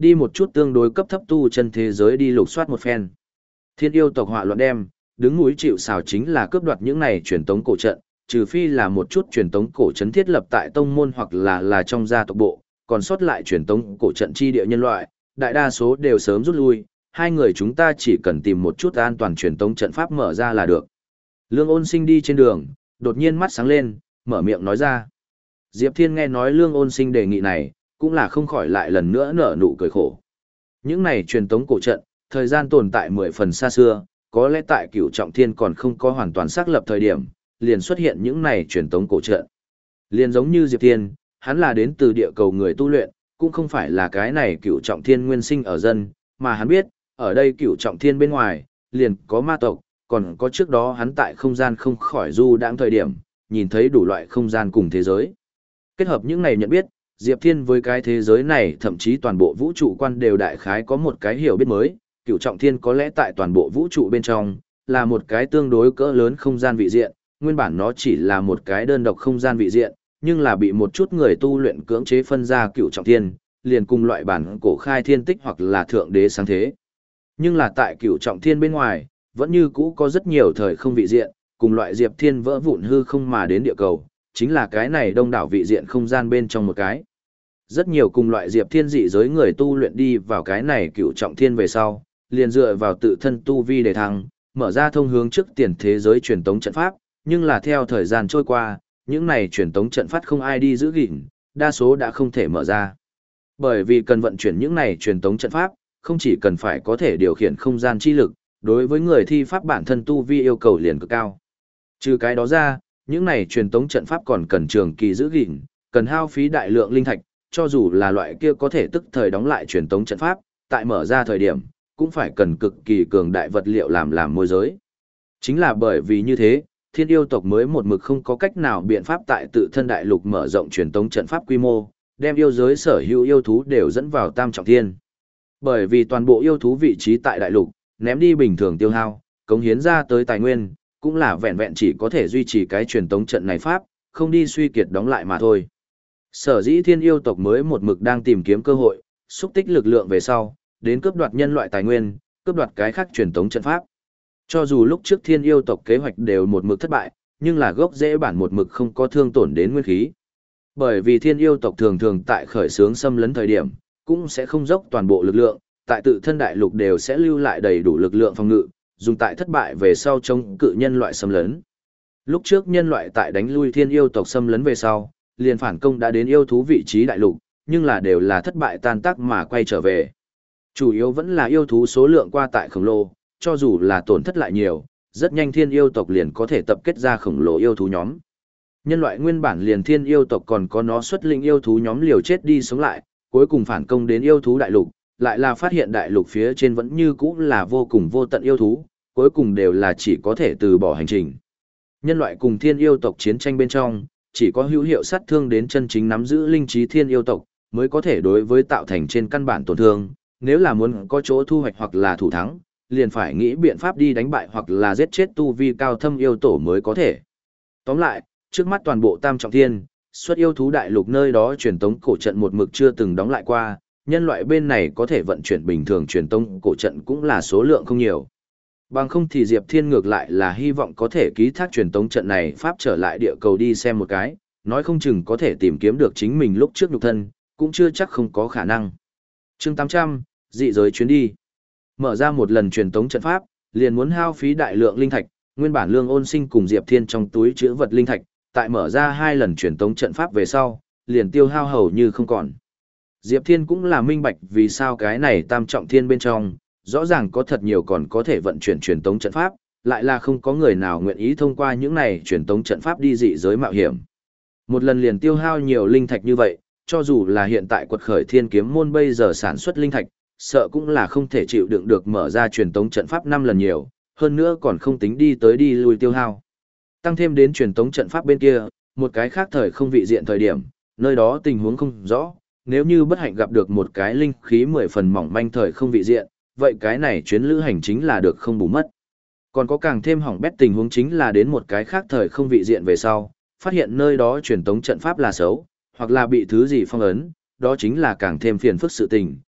đi một chút tương đối cấp thấp tu chân thế giới đi lục soát một phen. Thiên yêu tộc họa loạn đem, đứng núi chịu sào chính là cướp đoạt những này truyền tống cổ trận, trừ phi là một chút truyền tống cổ trấn thiết lập tại tông môn hoặc là là trong gia tộc bộ, còn sót lại truyền tống cổ trận chi địa nhân loại, đại đa số đều sớm rút lui, hai người chúng ta chỉ cần tìm một chút an toàn truyền tống trận pháp mở ra là được. Lương Ôn Sinh đi trên đường, đột nhiên mắt sáng lên, mở miệng nói ra. Diệp Thiên nghe nói Lương Ôn Sinh đề nghị này, cũng là không khỏi lại lần nữa nở nụ cười khổ. Những này truyền tống cổ trận, thời gian tồn tại mười phần xa xưa, có lẽ tại Cửu Trọng Thiên còn không có hoàn toàn xác lập thời điểm, liền xuất hiện những này truyền tống cổ trận. Liền giống như Diệp Thiên, hắn là đến từ địa cầu người tu luyện, cũng không phải là cái này Cửu Trọng Thiên nguyên sinh ở dân, mà hắn biết, ở đây Cửu Trọng Thiên bên ngoài, liền có ma tộc, còn có trước đó hắn tại không gian không khỏi du đãng thời điểm, nhìn thấy đủ loại không gian cùng thế giới. Kết hợp những này nhận biết, Diệp Thiên với cái thế giới này thậm chí toàn bộ vũ trụ quan đều đại khái có một cái hiểu biết mới, Cửu Trọng Thiên có lẽ tại toàn bộ vũ trụ bên trong, là một cái tương đối cỡ lớn không gian vị diện, nguyên bản nó chỉ là một cái đơn độc không gian vị diện, nhưng là bị một chút người tu luyện cưỡng chế phân ra Cửu Trọng Thiên, liền cùng loại bản cổ khai thiên tích hoặc là thượng đế sáng thế. Nhưng là tại Cửu Trọng Thiên bên ngoài, vẫn như cũ có rất nhiều thời không vị diện, cùng loại Diệp Thiên vỡ vụn hư không mà đến địa cầu, chính là cái này đông đảo vị diện không gian bên trong một cái. Rất nhiều cùng loại Diệp Thiên dị giới người tu luyện đi vào cái này Cửu Trọng Thiên về sau, liền dựa vào tự thân tu vi để thăng, mở ra thông hướng trước tiền thế giới truyền tống trận pháp, nhưng là theo thời gian trôi qua, những này truyền tống trận pháp không ai đi giữ gìn, đa số đã không thể mở ra. Bởi vì cần vận chuyển những này truyền tống trận pháp, không chỉ cần phải có thể điều khiển không gian chi lực, đối với người thi pháp bản thân tu vi yêu cầu liền cực cao. Trừ cái đó ra, những này truyền tống trận pháp còn cần trường kỳ giữ gìn, cần hao phí đại lượng linh thạch, cho dù là loại kia có thể tức thời đóng lại truyền tống trận pháp, tại mở ra thời điểm, cũng phải cần cực kỳ cường đại vật liệu làm làm môi giới. Chính là bởi vì như thế, thiên yêu tộc mới một mực không có cách nào biện pháp tại tự thân đại lục mở rộng truyền tống trận pháp quy mô, đem yêu giới sở hữu yêu thú đều dẫn vào tam trọng thiên. Bởi vì toàn bộ yêu thú vị trí tại đại lục, ném đi bình thường tiêu hao, cống hiến ra tới tài nguyên, cũng là vẹn vẹn chỉ có thể duy trì cái truyền tống trận này pháp, không đi suy kiệt đóng lại mà thôi. Sở dĩ thiên yêu tộc mới một mực đang tìm kiếm cơ hội, xúc tích lực lượng về sau, đến cướp đoạt nhân loại tài nguyên, cướp đoạt cái khác truyền tống trận pháp. Cho dù lúc trước thiên yêu tộc kế hoạch đều một mực thất bại, nhưng là gốc rễ bản một mực không có thương tổn đến nguyên khí. Bởi vì thiên yêu tộc thường thường tại khởi xướng xâm lấn thời điểm, cũng sẽ không dốc toàn bộ lực lượng, tại tự thân đại lục đều sẽ lưu lại đầy đủ lực lượng phòng ngự, dùng tại thất bại về sau chống cự nhân loại xâm lấn. Lúc trước nhân loại tại đánh lui thiên yêu tộc xâm lấn về sau, liền phản công đã đến yêu thú vị trí đại lục, nhưng là đều là thất bại tan tác mà quay trở về. Chủ yếu vẫn là yêu thú số lượng qua tại khổng lồ, cho dù là tổn thất lại nhiều, rất nhanh thiên yêu tộc liền có thể tập kết ra khổng lồ yêu thú nhóm. Nhân loại nguyên bản liền thiên yêu tộc còn có nó xuất linh yêu thú nhóm liều chết đi sống lại, cuối cùng phản công đến yêu thú đại lục, lại là phát hiện đại lục phía trên vẫn như cũ là vô cùng vô tận yêu thú, cuối cùng đều là chỉ có thể từ bỏ hành trình. Nhân loại cùng thiên yêu tộc chiến tranh bên trong, chỉ có hữu hiệu sát thương đến chân chính nắm giữ linh trí thiên yêu tộc, mới có thể đối với tạo thành trên căn bản tổn thương, nếu là muốn có chỗ thu hoạch hoặc là thủ thắng, liền phải nghĩ biện pháp đi đánh bại hoặc là giết chết tu vi cao thâm yêu tổ mới có thể. Tóm lại, trước mắt toàn bộ tam trọng thiên, xuất yêu thú đại lục nơi đó truyền tống cổ trận một mực chưa từng đóng lại qua, nhân loại bên này có thể vận chuyển bình thường truyền tống cổ trận cũng là số lượng không nhiều. Bằng không thì Diệp Thiên ngược lại là hy vọng có thể ký thác truyền tống trận này pháp trở lại địa cầu đi xem một cái, nói không chừng có thể tìm kiếm được chính mình lúc trước nhục thân, cũng chưa chắc không có khả năng. Chương tám trăm, dị giới chuyến đi. Mở ra một lần truyền tống trận pháp, liền muốn hao phí đại lượng linh thạch, nguyên bản Lương Ôn Sinh cùng Diệp Thiên trong túi chứa vật linh thạch, tại mở ra hai lần truyền tống trận pháp về sau, liền tiêu hao hầu như không còn. Diệp Thiên cũng là minh bạch vì sao cái này tam trọng thiên bên trong, rõ ràng có thật nhiều còn có thể vận chuyển truyền tống trận pháp, lại là không có người nào nguyện ý thông qua những này truyền tống trận pháp đi dị giới mạo hiểm. Một lần liền tiêu hao nhiều linh thạch như vậy, cho dù là hiện tại quật khởi thiên kiếm môn bây giờ sản xuất linh thạch, sợ cũng là không thể chịu đựng được mở ra truyền tống trận pháp năm lần nhiều, hơn nữa còn không tính đi tới đi lui tiêu hao. Tăng thêm đến truyền tống trận pháp bên kia, một cái khác thời không vị diện thời điểm, nơi đó tình huống không rõ, nếu như bất hạnh gặp được một cái linh khí mười phần mỏng manh thời không vị diện, vậy cái này chuyến lữ hành chính là được không bù mất. Còn có càng thêm hỏng bét tình huống chính là đến một cái khác thời không vị diện về sau, phát hiện nơi đó truyền tống trận pháp là xấu, hoặc là bị thứ gì phong ấn, đó chính là càng thêm phiền phức sự tình,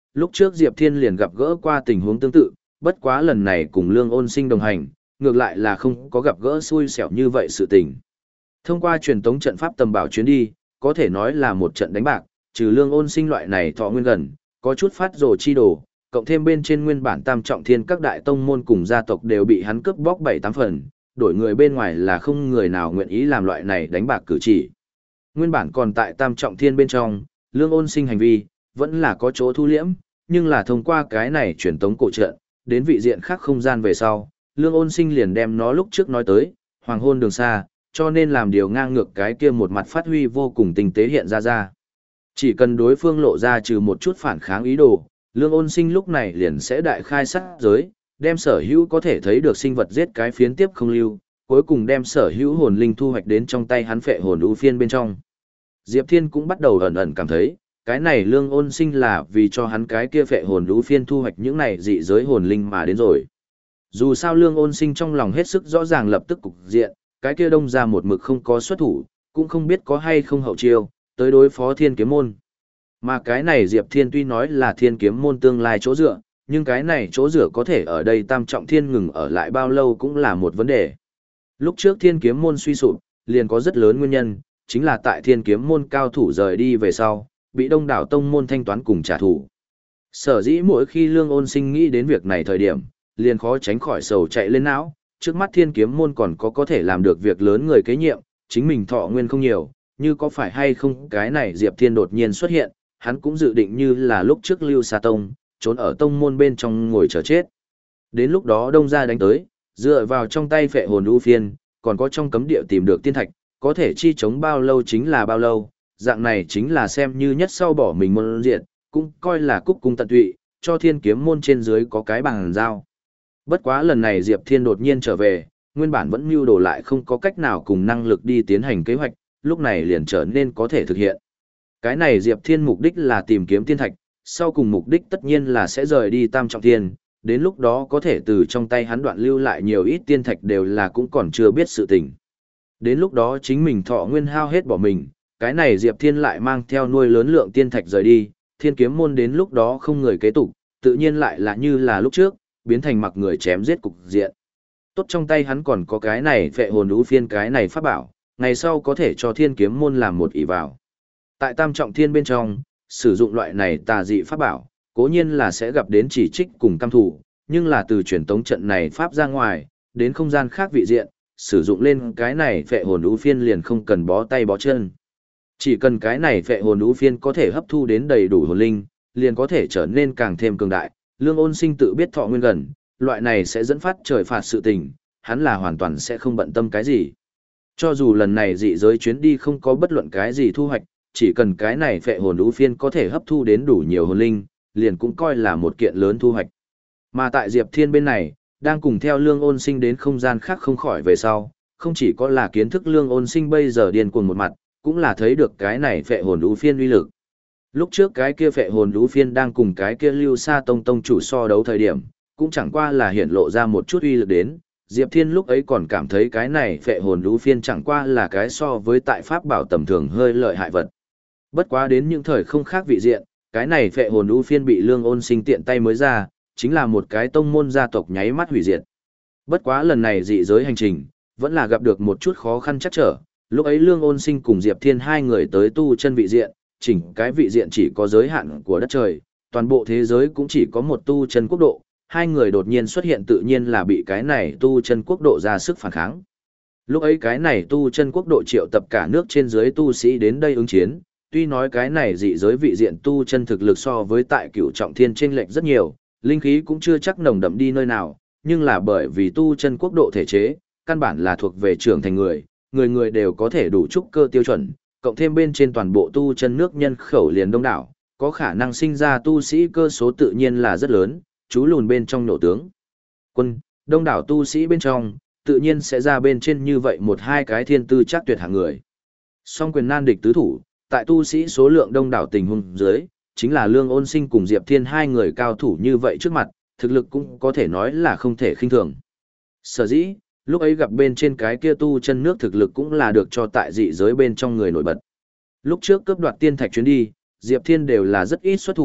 lúc trước Diệp Thiên liền gặp gỡ qua tình huống tương tự, bất quá lần này cùng Lương Ôn Sinh đồng hành, ngược lại là không có gặp gỡ xui xẻo như vậy sự tình. Thông qua truyền tống trận pháp tầm bảo chuyến đi, có thể nói là một trận đánh bạc, trừ Lương Ôn Sinh loại này thọ nguyên gần, có chút phát rồ chi đồ, cộng thêm bên trên nguyên bản tam trọng thiên các đại tông môn cùng gia tộc đều bị hắn cướp bóc bảy tám phần, đổi người bên ngoài là không người nào nguyện ý làm loại này đánh bạc cử chỉ. Nguyên bản còn tại tam trọng thiên bên trong, Lương Ôn Sinh hành vi, vẫn là có chỗ thu liễm, nhưng là thông qua cái này truyền tống cổ trận, đến vị diện khác không gian về sau, Lương Ôn Sinh liền đem nó lúc trước nói tới, hoàng hôn đường xa, cho nên làm điều ngang ngược cái kia một mặt phát huy vô cùng tinh tế hiện ra ra. Chỉ cần đối phương lộ ra trừ một chút phản kháng ý đồ, Lương Ôn Sinh lúc này liền sẽ đại khai sát giới, đem sở hữu có thể thấy được sinh vật giết cái phiến tiếp không lưu, cuối cùng đem sở hữu hồn linh thu hoạch đến trong tay hắn phệ hồn ưu phiên bên trong. Diệp Thiên cũng bắt đầu ẩn ẩn cảm thấy, cái này Lương Ôn Sinh là vì cho hắn cái kia phệ hồn ưu phiên thu hoạch những này dị giới hồn linh mà đến rồi. Dù sao Lương Ôn Sinh trong lòng hết sức rõ ràng lập tức cục diện, cái kia đông ra một mực không có xuất thủ, cũng không biết có hay không hậu chiêu, tới đối phó Thiên Kiếm Môn. Mà cái này Diệp Thiên tuy nói là Thiên Kiếm Môn tương lai chỗ dựa, nhưng cái này chỗ dựa có thể ở đây tam trọng thiên ngừng ở lại bao lâu cũng là một vấn đề. Lúc trước Thiên Kiếm Môn suy sụp, liền có rất lớn nguyên nhân, chính là tại Thiên Kiếm Môn cao thủ rời đi về sau, bị đông đảo tông môn thanh toán cùng trả thù. Sở dĩ mỗi khi Lương Ôn Sinh nghĩ đến việc này thời điểm, liền khó tránh khỏi sầu chạy lên não, trước mắt Thiên Kiếm Môn còn có có thể làm được việc lớn người kế nhiệm, chính mình thọ nguyên không nhiều, như có phải hay không cái này Diệp Thiên đột nhiên xuất hiện, hắn cũng dự định như là lúc trước Lưu Sa Tông, trốn ở tông môn bên trong ngồi chờ chết. Đến lúc đó đông ra đánh tới, dựa vào trong tay phệ hồn ưu phiên, còn có trong cấm địa tìm được tiên thạch, có thể chi chống bao lâu chính là bao lâu, dạng này chính là xem như nhất sau bỏ mình môn diện, cũng coi là cúc cung tận tụy, cho Thiên Kiếm Môn trên dưới có cái bằng giao. Bất quá lần này Diệp Thiên đột nhiên trở về, nguyên bản vẫn mưu đồ lại không có cách nào cùng năng lực đi tiến hành kế hoạch, lúc này liền trở nên có thể thực hiện. Cái này Diệp Thiên mục đích là tìm kiếm tiên thạch, sau cùng mục đích tất nhiên là sẽ rời đi tam trọng thiên, đến lúc đó có thể từ trong tay hắn đoạn lưu lại nhiều ít tiên thạch đều là cũng còn chưa biết sự tình. Đến lúc đó chính mình thọ nguyên hao hết bỏ mình, cái này Diệp Thiên lại mang theo nuôi lớn lượng tiên thạch rời đi, Thiên Kiếm Môn đến lúc đó không người kế tục, tự nhiên lại là như là lúc trước, biến thành mặc người chém giết cục diện. Tốt trong tay hắn còn có cái này phệ hồn ưu phiên cái này pháp bảo, ngày sau có thể cho Thiên Kiếm Môn làm một ỷ vào. Tại tam trọng thiên bên trong, sử dụng loại này tà dị pháp bảo, cố nhiên là sẽ gặp đến chỉ trích cùng căm thủ, nhưng là từ truyền tống trận này pháp ra ngoài, đến không gian khác vị diện, sử dụng lên cái này phệ hồn ưu phiên liền không cần bó tay bó chân. Chỉ cần cái này phệ hồn ưu phiên có thể hấp thu đến đầy đủ hồn linh, liền có thể trở nên càng thêm cường đại. Lương Ôn Sinh tự biết thọ nguyên gần, loại này sẽ dẫn phát trời phạt sự tình, hắn là hoàn toàn sẽ không bận tâm cái gì. Cho dù lần này dị giới chuyến đi không có bất luận cái gì thu hoạch, chỉ cần cái này phệ hồn ưu phiên có thể hấp thu đến đủ nhiều hồn linh, liền cũng coi là một kiện lớn thu hoạch. Mà tại Diệp Thiên bên này, đang cùng theo Lương Ôn Sinh đến không gian khác không khỏi về sau, không chỉ có là kiến thức Lương Ôn Sinh bây giờ điên cuồng một mặt, cũng là thấy được cái này phệ hồn ưu phiên uy lực. Lúc trước cái kia phệ hồn ưu phiên đang cùng cái kia Lưu Sa Tông tông chủ so đấu thời điểm, cũng chẳng qua là hiện lộ ra một chút uy lực đến, Diệp Thiên lúc ấy còn cảm thấy cái này phệ hồn ưu phiên chẳng qua là cái so với tại pháp bảo tầm thường hơi lợi hại vật. Bất quá đến những thời không khác vị diện, cái này phệ hồn ưu phiên bị Lương Ôn Sinh tiện tay mới ra, chính là một cái tông môn gia tộc nháy mắt hủy diệt. Bất quá lần này dị giới hành trình, vẫn là gặp được một chút khó khăn chắc trở, lúc ấy Lương Ôn Sinh cùng Diệp Thiên hai người tới tu chân vị diện, chỉnh cái vị diện chỉ có giới hạn của đất trời, toàn bộ thế giới cũng chỉ có một tu chân quốc độ, hai người đột nhiên xuất hiện tự nhiên là bị cái này tu chân quốc độ ra sức phản kháng. Lúc ấy cái này tu chân quốc độ triệu tập cả nước trên dưới tu sĩ đến đây ứng chiến, tuy nói cái này dị giới vị diện tu chân thực lực so với tại cửu trọng thiên chênh lệch rất nhiều, linh khí cũng chưa chắc nồng đậm đi nơi nào, nhưng là bởi vì tu chân quốc độ thể chế, căn bản là thuộc về trưởng thành người, người người đều có thể đủ trúc cơ tiêu chuẩn, cộng thêm bên trên toàn bộ tu chân nước nhân khẩu liền đông đảo, có khả năng sinh ra tu sĩ cơ số tự nhiên là rất lớn, chú lùn bên trong nổ tướng. Quân, đông đảo tu sĩ bên trong, tự nhiên sẽ ra bên trên như vậy một hai cái thiên tư chắc tuyệt hạng người. Song quyền nan địch tứ thủ, tại tu sĩ số lượng đông đảo tình huống dưới, chính là Lương Ôn Sinh cùng Diệp Thiên hai người cao thủ như vậy trước mặt, thực lực cũng có thể nói là không thể khinh thường. Sở dĩ, lúc ấy gặp bên trên cái kia tu chân nước thực lực cũng là được cho tại dị giới bên trong người nổi bật. Lúc trước cướp đoạt tiên thạch chuyến đi, Diệp Thiên đều là rất ít xuất thủ,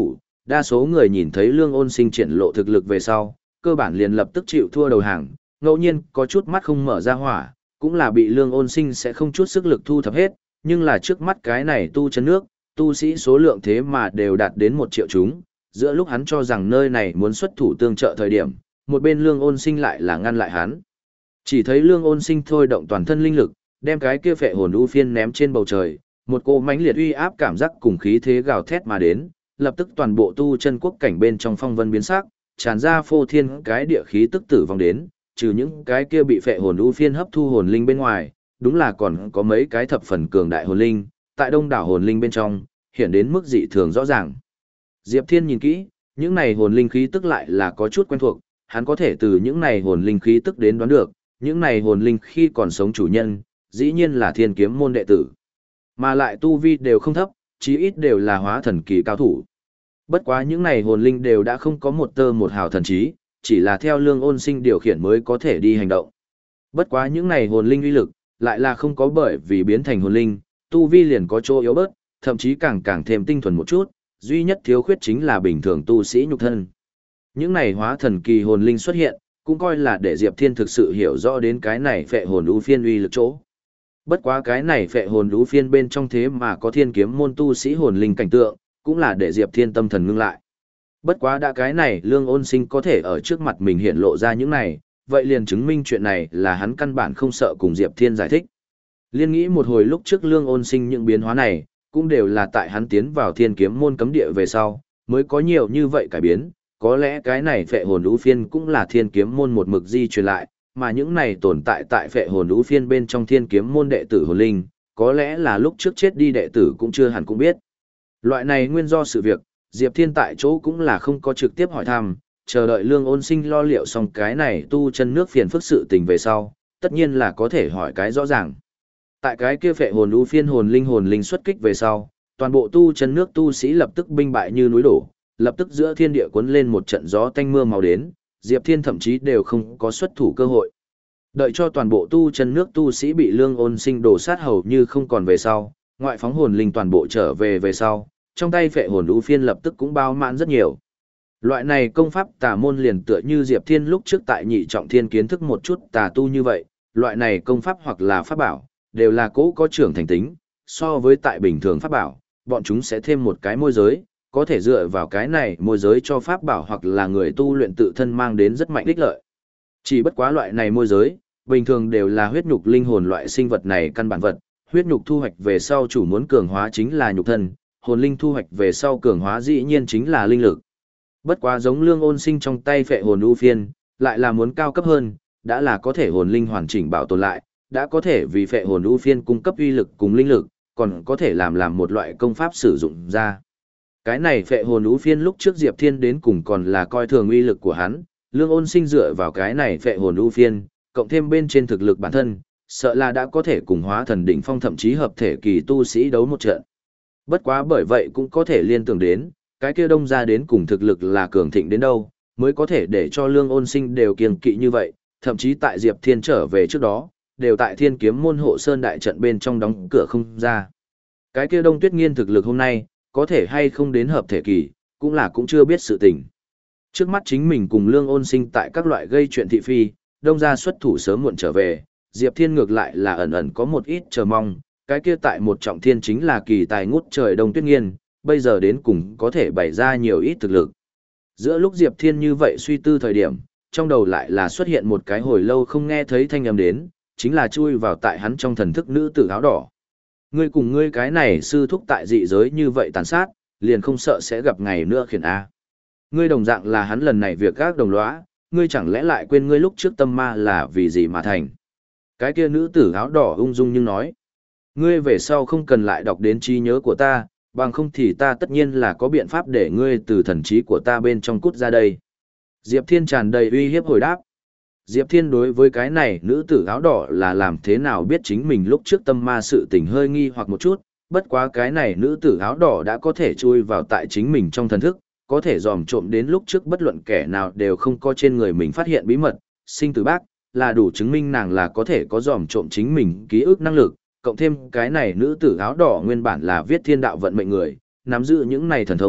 đa số người nhìn thấy Lương Ôn Sinh triển lộ thực lực về sau, cơ bản liền lập tức chịu thua đầu hàng, ngẫu nhiên có chút mắt không mở ra hỏa, cũng là bị Lương Ôn Sinh sẽ không chút sức lực thu thập hết, nhưng là trước mắt cái này tu chân nước, tu sĩ số lượng thế mà đều đạt đến một triệu chúng, giữa lúc hắn cho rằng nơi này muốn xuất thủ tương trợ thời điểm, một bên Lương Ôn Sinh lại là ngăn lại hắn. Chỉ thấy Lương Ôn Sinh thôi động toàn thân linh lực, đem cái kia phệ hồn u phiên ném trên bầu trời, một cỗ mãnh liệt uy áp cảm giác cùng khí thế gào thét mà đến, lập tức toàn bộ tu chân quốc cảnh bên trong phong vân biến sắc, tràn ra phô thiên cái địa khí tức tử vong đến, trừ những cái kia bị phệ hồn u phiên hấp thu hồn linh bên ngoài, đúng là còn có mấy cái thập phần cường đại hồn linh, tại đông đảo hồn linh bên trong, hiện đến mức dị thường rõ ràng. Diệp Thiên nhìn kỹ, những này hồn linh khí tức lại là có chút quen thuộc, hắn có thể từ những này hồn linh khí tức đến đoán được, những này hồn linh khi còn sống chủ nhân, dĩ nhiên là Thiên Kiếm môn đệ tử. Mà lại tu vi đều không thấp, chí ít đều là hóa thần kỳ cao thủ. Bất quá những này hồn linh đều đã không có một tơ một hào thần trí, chỉ là theo Lương Ôn Sinh điều khiển mới có thể đi hành động. Bất quá những này hồn linh uy lực, lại là không có bởi vì biến thành hồn linh, tu vi liền có chỗ yếu bớt, thậm chí càng càng thêm tinh thuần một chút, duy nhất thiếu khuyết chính là bình thường tu sĩ nhục thân. Những này hóa thần kỳ hồn linh xuất hiện, cũng coi là để Diệp Thiên thực sự hiểu rõ đến cái này phệ hồn u phiên uy lực chỗ. Bất quá cái này phệ hồn u phiên bên trong thế mà có Thiên Kiếm môn tu sĩ hồn linh cảnh tượng, cũng là để Diệp Thiên tâm thần ngưng lại. Bất quá đã cái này Lương Ôn Sinh có thể ở trước mặt mình hiện lộ ra những này, vậy liền chứng minh chuyện này là hắn căn bản không sợ cùng Diệp Thiên giải thích. Liên nghĩ một hồi lúc trước Lương Ôn Sinh những biến hóa này, cũng đều là tại hắn tiến vào Thiên Kiếm môn cấm địa về sau, mới có nhiều như vậy cải biến, có lẽ cái này phệ hồn u phiên cũng là Thiên Kiếm môn một mực di truyền lại, mà những này tồn tại tại phệ hồn u phiên bên trong Thiên Kiếm môn đệ tử hồn linh, có lẽ là lúc trước chết đi đệ tử cũng chưa hẳn cũng biết. Loại này nguyên do sự việc, Diệp Thiên tại chỗ cũng là không có trực tiếp hỏi thăm, chờ đợi Lương Ôn Sinh lo liệu xong cái này tu chân nước phiền phức sự tình về sau, tất nhiên là có thể hỏi cái rõ ràng. Tại cái kia phệ hồn u phiên hồn linh hồn linh xuất kích về sau, toàn bộ tu chân nước tu sĩ lập tức binh bại như núi đổ, lập tức giữa thiên địa cuốn lên một trận gió tanh mưa màu đến, Diệp Thiên thậm chí đều không có xuất thủ cơ hội. Đợi cho toàn bộ tu chân nước tu sĩ bị Lương Ôn Sinh đổ sát hầu như không còn về sau, ngoại phóng hồn linh toàn bộ trở về về sau, trong tay phệ hồn u phiên lập tức cũng bao mãn rất nhiều. Loại này công pháp tà môn liền tựa như Diệp Thiên lúc trước tại nhị trọng thiên kiến thức một chút tà tu như vậy, loại này công pháp hoặc là pháp bảo, đều là cố có trưởng thành tính, so với tại bình thường pháp bảo, bọn chúng sẽ thêm một cái môi giới, có thể dựa vào cái này môi giới cho pháp bảo hoặc là người tu luyện tự thân mang đến rất mạnh ích lợi. Chỉ bất quá loại này môi giới, bình thường đều là huyết nhục linh hồn loại sinh vật này căn bản vật, huyết nhục thu hoạch về sau chủ muốn cường hóa chính là nhục thân, hồn linh thu hoạch về sau cường hóa dĩ nhiên chính là linh lực. Bất quá giống Lương Ôn Sinh trong tay phệ hồn u phiên, lại là muốn cao cấp hơn, đã là có thể hồn linh hoàn chỉnh bảo tồn lại, đã có thể vì phệ hồn u phiên cung cấp uy lực cùng linh lực, còn có thể làm làm một loại công pháp sử dụng ra. Cái này phệ hồn u phiên lúc trước Diệp Thiên đến cùng còn là coi thường uy lực của hắn, Lương Ôn Sinh dựa vào cái này phệ hồn u phiên, cộng thêm bên trên thực lực bản thân, sợ là đã có thể cùng hóa thần đỉnh phong thậm chí hợp thể kỳ tu sĩ đấu một trận. Bất quá bởi vậy cũng có thể liên tưởng đến, cái kia đông ra đến cùng thực lực là cường thịnh đến đâu, mới có thể để cho Lương Ôn Sinh đều kiêng kỵ như vậy, thậm chí tại Diệp Thiên trở về trước đó, đều tại Thiên Kiếm môn hộ sơn đại trận bên trong đóng cửa không ra. Cái kia Đông Tuyết Nghiên thực lực hôm nay, có thể hay không đến hợp thể kỳ, cũng là cũng chưa biết sự tình. Trước mắt chính mình cùng Lương Ôn Sinh tại các loại gây chuyện thị phi, đông ra xuất thủ sớm muộn trở về, Diệp Thiên ngược lại là ẩn ẩn có một ít chờ mong, cái kia tại một trọng thiên chính là kỳ tài ngút trời Đông Tuyết Nghiên, bây giờ đến cùng có thể bày ra nhiều ít thực lực. Giữa lúc Diệp Thiên như vậy suy tư thời điểm, trong đầu lại là xuất hiện một cái hồi lâu không nghe thấy thanh âm đến, chính là chui vào tại hắn trong thần thức nữ tử áo đỏ. Ngươi cùng ngươi cái này sư thúc tại dị giới như vậy tàn sát, liền không sợ sẽ gặp ngày nữa khiển A. Ngươi đồng dạng là hắn lần này việc gác đồng lõa, ngươi chẳng lẽ lại quên ngươi lúc trước tâm ma là vì gì mà thành. Cái kia nữ tử áo đỏ ung dung nhưng nói, ngươi về sau không cần lại đọc đến trí nhớ của ta, bằng không thì ta tất nhiên là có biện pháp để ngươi từ thần trí của ta bên trong cút ra đây. Diệp Thiên tràn đầy uy hiếp hồi đáp. Diệp Thiên đối với cái này nữ tử áo đỏ là làm thế nào biết chính mình lúc trước tâm ma sự tình hơi nghi hoặc một chút, bất quá cái này nữ tử áo đỏ đã có thể chui vào tại chính mình trong thần thức, có thể dòm trộm đến lúc trước bất luận kẻ nào đều không có trên người mình phát hiện bí mật, sinh tử bác, là đủ chứng minh nàng là có thể có dòm trộm chính mình ký ức năng lực, cộng thêm cái này nữ tử áo đỏ nguyên bản là viết thiên đạo vận mệnh người, nắm giữ những này thần thông,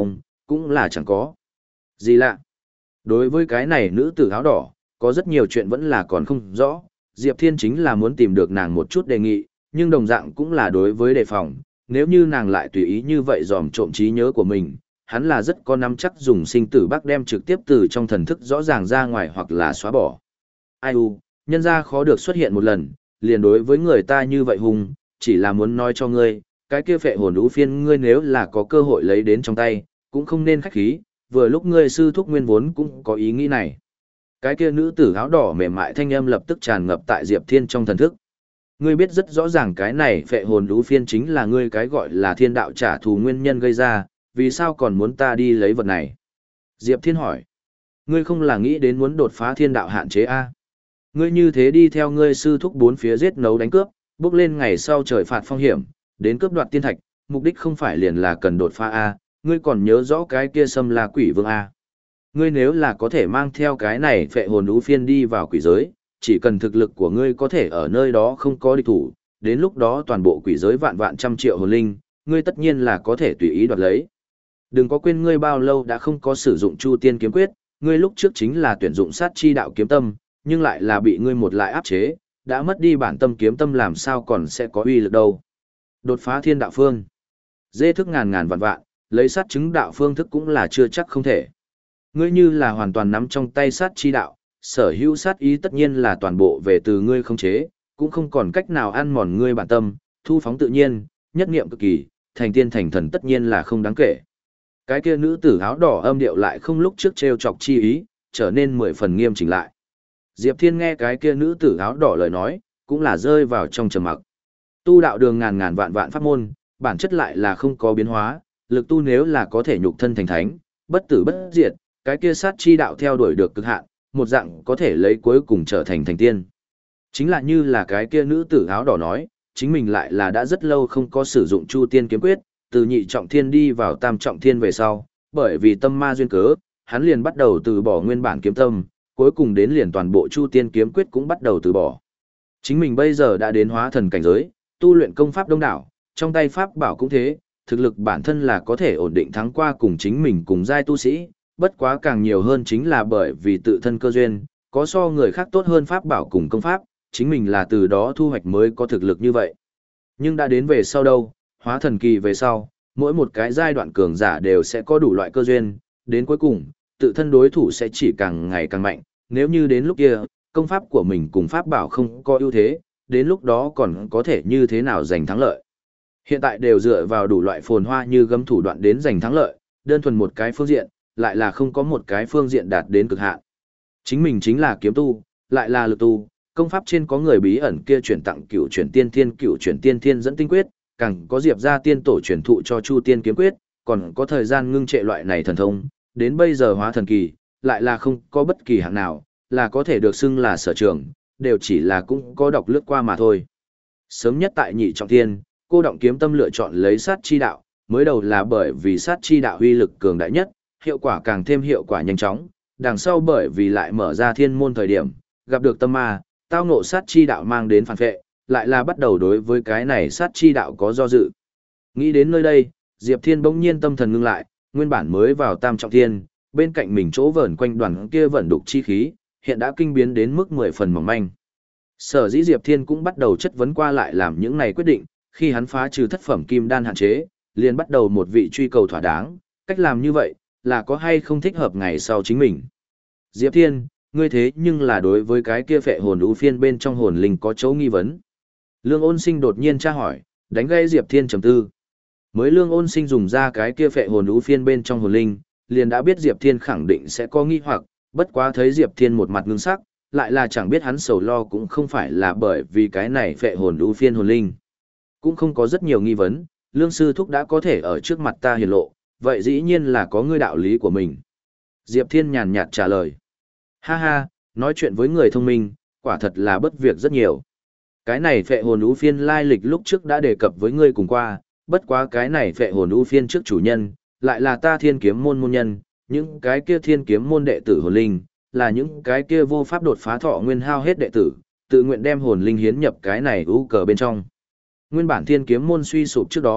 cũng là chẳng có gì lạ. Đối với cái này nữ tử áo đỏ, có rất nhiều chuyện vẫn là còn không rõ, Diệp Thiên chính là muốn tìm được nàng một chút đề nghị, nhưng đồng dạng cũng là đối với đề phòng, nếu như nàng lại tùy ý như vậy dòm trộm trí nhớ của mình, hắn là rất có nắm chắc dùng sinh tử bác đem trực tiếp từ trong thần thức rõ ràng ra ngoài hoặc là xóa bỏ. Ai u, nhân ra khó được xuất hiện một lần, liền đối với người ta như vậy hùng, chỉ là muốn nói cho ngươi, cái kia phệ hồn ú phiên ngươi nếu là có cơ hội lấy đến trong tay, cũng không nên khách khí, vừa lúc ngươi sư thúc nguyên vốn cũng có ý nghĩ này. Cái kia nữ tử áo đỏ mềm mại thanh âm lập tức tràn ngập tại Diệp Thiên trong thần thức. Ngươi biết rất rõ ràng cái này phệ hồn ú phiên chính là ngươi cái gọi là thiên đạo trả thù nguyên nhân gây ra, vì sao còn muốn ta đi lấy vật này? Diệp Thiên hỏi. Ngươi không là nghĩ đến muốn đột phá thiên đạo hạn chế a? Ngươi như thế đi theo ngươi sư thúc bốn phía giết nấu đánh cướp, bước lên ngày sau trời phạt phong hiểm, đến cướp đoạt tiên thạch, mục đích không phải liền là cần đột phá a, ngươi còn nhớ rõ cái kia Sâm La Quỷ Vương a? Ngươi nếu là có thể mang theo cái này phệ hồn ú phiên đi vào quỷ giới, chỉ cần thực lực của ngươi có thể ở nơi đó không có địch thủ, đến lúc đó toàn bộ quỷ giới vạn vạn trăm triệu hồn linh, ngươi tất nhiên là có thể tùy ý đoạt lấy. Đừng có quên ngươi bao lâu đã không có sử dụng Chu Tiên kiếm quyết, ngươi lúc trước chính là tuyển dụng sát chi đạo kiếm tâm, nhưng lại là bị ngươi một lại áp chế, đã mất đi bản tâm kiếm tâm làm sao còn sẽ có uy lực đâu. Đột phá thiên đạo phương. Dê thức ngàn ngàn vạn vạn, lấy sát chứng đạo phương thức cũng là chưa chắc không thể. Ngươi như là hoàn toàn nắm trong tay sát chi đạo, sở hữu sát ý tất nhiên là toàn bộ về từ ngươi không chế, cũng không còn cách nào ăn mòn ngươi bản tâm, thu phóng tự nhiên, nhất niệm cực kỳ, thành tiên thành thần tất nhiên là không đáng kể. Cái kia nữ tử áo đỏ âm điệu lại không lúc trước trêu chọc chi ý, trở nên mười phần nghiêm chỉnh lại. Diệp Thiên nghe cái kia nữ tử áo đỏ lời nói, cũng là rơi vào trong trầm mặc. Tu đạo đường ngàn ngàn vạn vạn pháp môn, bản chất lại là không có biến hóa, lực tu nếu là có thể nhục thân thành thánh, bất tử bất diệt, cái kia sát chi đạo theo đuổi được cực hạn, một dạng có thể lấy cuối cùng trở thành thành tiên. Chính là như là cái kia nữ tử áo đỏ nói, chính mình lại là đã rất lâu không có sử dụng Chu Tiên kiếm quyết, từ nhị trọng thiên đi vào tam trọng thiên về sau, bởi vì tâm ma duyên cớ, hắn liền bắt đầu từ bỏ nguyên bản kiếm tâm, cuối cùng đến liền toàn bộ Chu Tiên kiếm quyết cũng bắt đầu từ bỏ. Chính mình bây giờ đã đến hóa thần cảnh giới, tu luyện công pháp đông đảo, trong tay pháp bảo cũng thế, thực lực bản thân là có thể ổn định thắng qua cùng chính mình cùng giai tu sĩ, bất quá càng nhiều hơn chính là bởi vì tự thân cơ duyên, có so người khác tốt hơn pháp bảo cùng công pháp, chính mình là từ đó thu hoạch mới có thực lực như vậy. Nhưng đã đến về sau đâu, hóa thần kỳ về sau, mỗi một cái giai đoạn cường giả đều sẽ có đủ loại cơ duyên, đến cuối cùng, tự thân đối thủ sẽ chỉ càng ngày càng mạnh, nếu như đến lúc kia, công pháp của mình cùng pháp bảo không có ưu thế, đến lúc đó còn có thể như thế nào giành thắng lợi. Hiện tại đều dựa vào đủ loại phồn hoa như gấm thủ đoạn đến giành thắng lợi, đơn thuần một cái phương diện, lại là không có một cái phương diện đạt đến cực hạn. Chính mình chính là kiếm tu, lại là lực tu, công pháp trên có người bí ẩn kia chuyển tặng cửu chuyển tiên thiên cửu chuyển tiên thiên dẫn tinh quyết, càng có Diệp gia tiên tổ truyền thụ cho Chu Tiên kiếm quyết, còn có thời gian ngưng trệ loại này thần thông, đến bây giờ hóa thần kỳ, lại là không có bất kỳ hạng nào, là có thể được xưng là sở trường, đều chỉ là cũng có đọc lướt qua mà thôi. Sớm nhất tại nhị trọng thiên, cô động kiếm tâm lựa chọn lấy sát chi đạo, mới đầu là bởi vì sát chi đạo uy lực cường đại nhất, hiệu quả càng thêm hiệu quả nhanh chóng, đằng sau bởi vì lại mở ra thiên môn thời điểm, gặp được tâm ma, tao ngộ sát chi đạo mang đến phản vệ, lại là bắt đầu đối với cái này sát chi đạo có do dự. Nghĩ đến nơi đây, Diệp Thiên bỗng nhiên tâm thần ngưng lại, nguyên bản mới vào tam trọng thiên, bên cạnh mình chỗ vẩn quanh đoàn kia vẫn đục chi khí, hiện đã kinh biến đến mức mười phần mỏng manh. Sở dĩ Diệp Thiên cũng bắt đầu chất vấn qua lại làm những này quyết định, khi hắn phá trừ thất phẩm kim đan hạn chế, liền bắt đầu một vị truy cầu thỏa đáng, cách làm như vậy, là có hay không thích hợp ngày sau chính mình. Diệp Thiên, ngươi thế nhưng là đối với cái kia phệ hồn ú phiên bên trong hồn linh có chỗ nghi vấn. Lương Ôn Sinh đột nhiên tra hỏi, đánh gây Diệp Thiên trầm tư. Mới Lương Ôn Sinh dùng ra cái kia phệ hồn ú phiên bên trong hồn linh, liền đã biết Diệp Thiên khẳng định sẽ có nghi hoặc, bất quá thấy Diệp Thiên một mặt ngưng sắc, lại là chẳng biết hắn sầu lo cũng không phải là bởi vì cái này phệ hồn ú phiên hồn linh. Cũng không có rất nhiều nghi vấn, Lương Sư Thúc đã có thể ở trước mặt ta hiển lộ, vậy dĩ nhiên là có ngươi đạo lý của mình. Diệp Thiên nhàn nhạt trả lời. Ha ha, nói chuyện với người thông minh, quả thật là bất việc rất nhiều. Cái này phệ hồn ú phiên lai lịch lúc trước đã đề cập với ngươi cùng qua, bất quá cái này phệ hồn ú phiên trước chủ nhân, lại là ta thiên kiếm môn môn nhân, những cái kia thiên kiếm môn đệ tử hồn linh, là những cái kia vô pháp đột phá thọ nguyên hao hết đệ tử, tự nguyện đem hồn linh hiến nhập cái này ú cờ bên trong. Nguyên bản thiên kiếm môn suy sụp trước đó,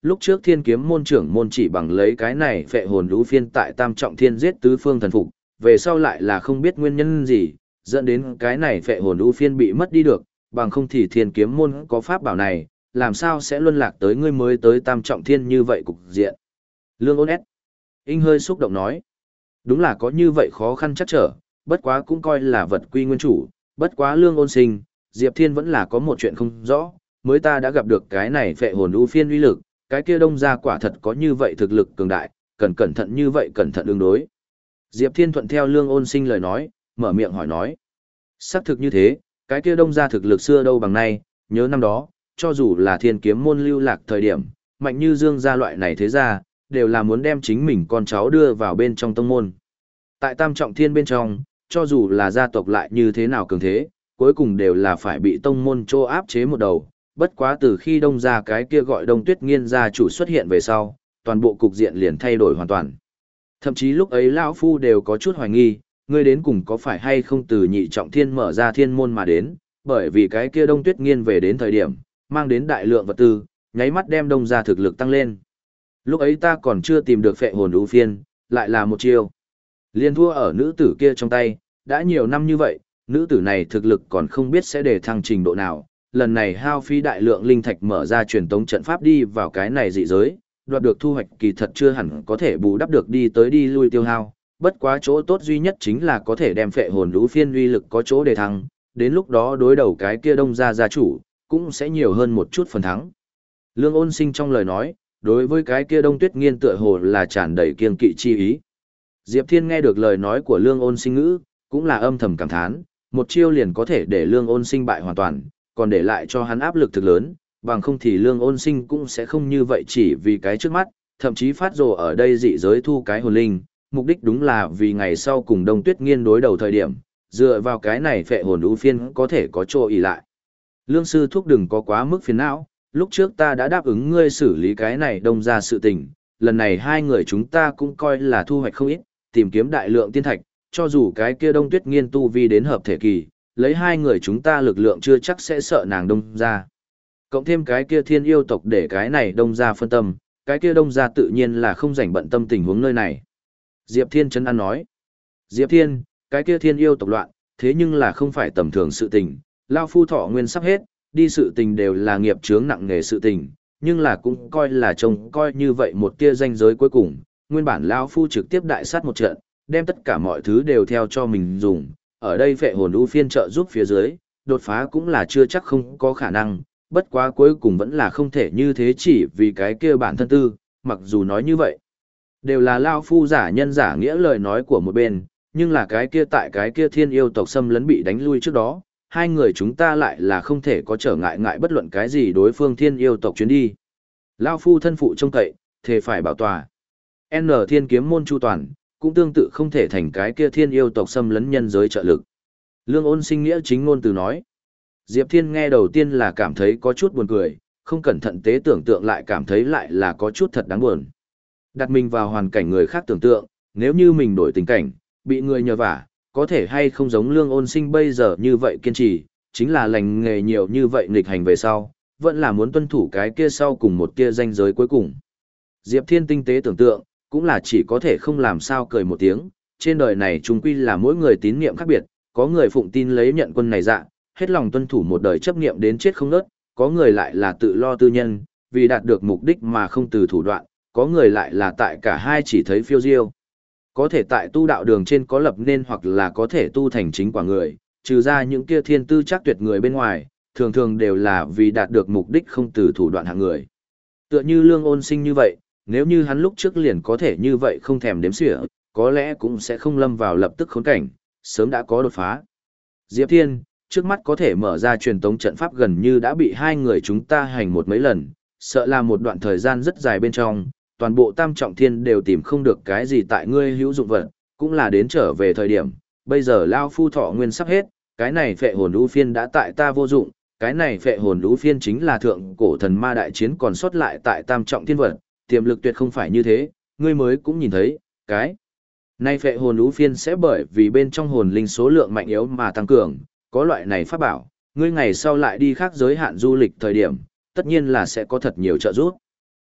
Lúc trước thiên kiếm môn trưởng môn chỉ bằng lấy cái này phệ hồn lũ phiên tại tam trọng thiên giết tứ phương thần phục, về sau lại là không biết nguyên nhân gì, dẫn đến cái này phệ hồn lũ phiên bị mất đi được, bằng không thì thiên kiếm môn có pháp bảo này, làm sao sẽ luân lạc tới ngươi mới tới tam trọng thiên như vậy cục diện. Lương ôn ép. Inh hơi xúc động nói. Đúng là có như vậy khó khăn chắc trở, bất quá cũng coi là vật quy nguyên chủ, bất quá lương ôn sinh, Diệp Thiên vẫn là có một chuyện không rõ, mới ta đã gặp được cái này phệ hồn u phiên uy lực, cái kia đông gia quả thật có như vậy thực lực cường đại, cần cẩn thận như vậy cẩn thận ứng đối. Diệp Thiên thuận theo lương ôn sinh lời nói, mở miệng hỏi nói. Xác thực như thế, cái kia đông gia thực lực xưa đâu bằng nay, nhớ năm đó, cho dù là thiên kiếm môn lưu lạc thời điểm, mạnh như dương gia loại này thế ra, đều là muốn đem chính mình con cháu đưa vào bên trong tông môn. Tại tam trọng thiên bên trong, cho dù là gia tộc lại như thế nào cường thế, cuối cùng đều là phải bị tông môn trô áp chế một đầu. Bất quá từ khi đông gia cái kia gọi đông tuyết nghiên gia chủ xuất hiện về sau, toàn bộ cục diện liền thay đổi hoàn toàn. Thậm chí lúc ấy lão phu đều có chút hoài nghi, ngươi đến cùng có phải hay không từ nhị trọng thiên mở ra thiên môn mà đến, bởi vì cái kia đông tuyết nghiên về đến thời điểm, mang đến đại lượng vật tư, nháy mắt đem đông gia thực lực tăng lên. Lúc ấy ta còn chưa tìm được phệ hồn ưu phiên, lại là một chiêu. Liên thua ở nữ tử kia trong tay, đã nhiều năm như vậy, nữ tử này thực lực còn không biết sẽ để thăng trình độ nào. Lần này hao phí đại lượng linh thạch mở ra truyền tống trận pháp đi vào cái này dị giới, đoạt được thu hoạch kỳ thật chưa hẳn có thể bù đắp được đi tới đi lui tiêu hao. Bất quá chỗ tốt duy nhất chính là có thể đem phệ hồn ưu phiên uy lực có chỗ để thăng, đến lúc đó đối đầu cái kia đông gia gia chủ, cũng sẽ nhiều hơn một chút phần thắng. Lương Ôn Sinh trong lời nói, đối với cái kia đông tuyết nghiên tựa hồ là tràn đầy kiên kỵ chi ý. Diệp Thiên nghe được lời nói của Lương Ôn Sinh ngữ, cũng là âm thầm cảm thán, một chiêu liền có thể để Lương Ôn Sinh bại hoàn toàn, còn để lại cho hắn áp lực thực lớn, bằng không thì Lương Ôn Sinh cũng sẽ không như vậy chỉ vì cái trước mắt, thậm chí phát rồ ở đây dị giới thu cái hồn linh, mục đích đúng là vì ngày sau cùng Đông Tuyết Nghiên đối đầu thời điểm, dựa vào cái này phệ hồn ưu phiên có thể có chỗ ỷ lại. Lương sư thúc đừng có quá mức phiền não, lúc trước ta đã đáp ứng ngươi xử lý cái này đông ra sự tình, lần này hai người chúng ta cũng coi là thu hoạch không ít, tìm kiếm đại lượng tiên thạch, cho dù cái kia đông tuyết nghiên tu vi đến hợp thể kỳ, lấy hai người chúng ta lực lượng chưa chắc sẽ sợ nàng đông ra. Cộng thêm cái kia thiên yêu tộc để cái này đông ra phân tâm, cái kia đông ra tự nhiên là không rảnh bận tâm tình huống nơi này. Diệp Thiên Trấn An nói, Diệp Thiên, cái kia thiên yêu tộc loạn, thế nhưng là không phải tầm thường sự tình, lao phu thọ nguyên sắp hết, đi sự tình đều là nghiệp chướng nặng nghề sự tình, nhưng là cũng coi là trông coi như vậy một tia danh giới cuối cùng, nguyên bản lão phu trực tiếp đại sát một trận, đem tất cả mọi thứ đều theo cho mình dùng, ở đây phệ hồn ưu phiên trợ giúp phía dưới, đột phá cũng là chưa chắc không có khả năng, bất quá cuối cùng vẫn là không thể như thế chỉ vì cái kia bản thân tư, mặc dù nói như vậy, đều là lão phu giả nhân giả nghĩa lời nói của một bên, nhưng là cái kia tại cái kia thiên yêu tộc xâm lấn bị đánh lui trước đó, hai người chúng ta lại là không thể có trở ngại ngại bất luận cái gì đối phương thiên yêu tộc chuyến đi. Lao phu thân phụ trông cậy, thề phải bảo tòa. N thiên kiếm môn chu toàn, cũng tương tự không thể thành cái kia thiên yêu tộc xâm lấn nhân giới trợ lực. Lương Ôn Sinh nghĩa chính ngôn từ nói. Diệp Thiên nghe đầu tiên là cảm thấy có chút buồn cười, không cẩn thận tế tưởng tượng lại cảm thấy lại là có chút thật đáng buồn. Đặt mình vào hoàn cảnh người khác tưởng tượng, nếu như mình đổi tình cảnh, bị người nhờ vả, có thể hay không giống Lương Ôn Sinh bây giờ như vậy kiên trì, chính là lành nghề nhiều như vậy nghịch hành về sau, vẫn là muốn tuân thủ cái kia sau cùng một kia danh giới cuối cùng. Diệp Thiên tinh tế tưởng tượng, cũng là chỉ có thể không làm sao cười một tiếng, trên đời này chung quy là mỗi người tín niệm khác biệt, có người phụng tin lấy nhận quân này dạ, hết lòng tuân thủ một đời chấp niệm đến chết không nớt, có người lại là tự lo tư nhân, vì đạt được mục đích mà không từ thủ đoạn, có người lại là tại cả hai chỉ thấy phiêu diêu. Có thể tại tu đạo đường trên có lập nên hoặc là có thể tu thành chính quả người, trừ ra những kia thiên tư chắc tuyệt người bên ngoài, thường thường đều là vì đạt được mục đích không từ thủ đoạn hạng người. Tựa như Lương Ôn Sinh như vậy, nếu như hắn lúc trước liền có thể như vậy không thèm đếm xỉa, có lẽ cũng sẽ không lâm vào lập tức khốn cảnh, sớm đã có đột phá. Diệp Thiên, trước mắt có thể mở ra truyền tống trận pháp gần như đã bị hai người chúng ta hành một mấy lần, sợ là một đoạn thời gian rất dài bên trong, toàn bộ tam trọng thiên đều tìm không được cái gì tại ngươi hữu dụng vật, cũng là đến trở về thời điểm, bây giờ lao phu thọ nguyên sắp hết, cái này phệ hồn ưu phiên đã tại ta vô dụng, cái này phệ hồn ưu phiên chính là thượng cổ thần ma đại chiến còn sót lại tại tam trọng thiên vật, tiềm lực tuyệt không phải như thế, ngươi mới cũng nhìn thấy, cái này phệ hồn ưu phiên sẽ bởi vì bên trong hồn linh số lượng mạnh yếu mà tăng cường, có loại này pháp bảo, ngươi ngày sau lại đi khác giới hạn du lịch thời điểm, tất nhiên là sẽ có thật nhiều trợ giúp.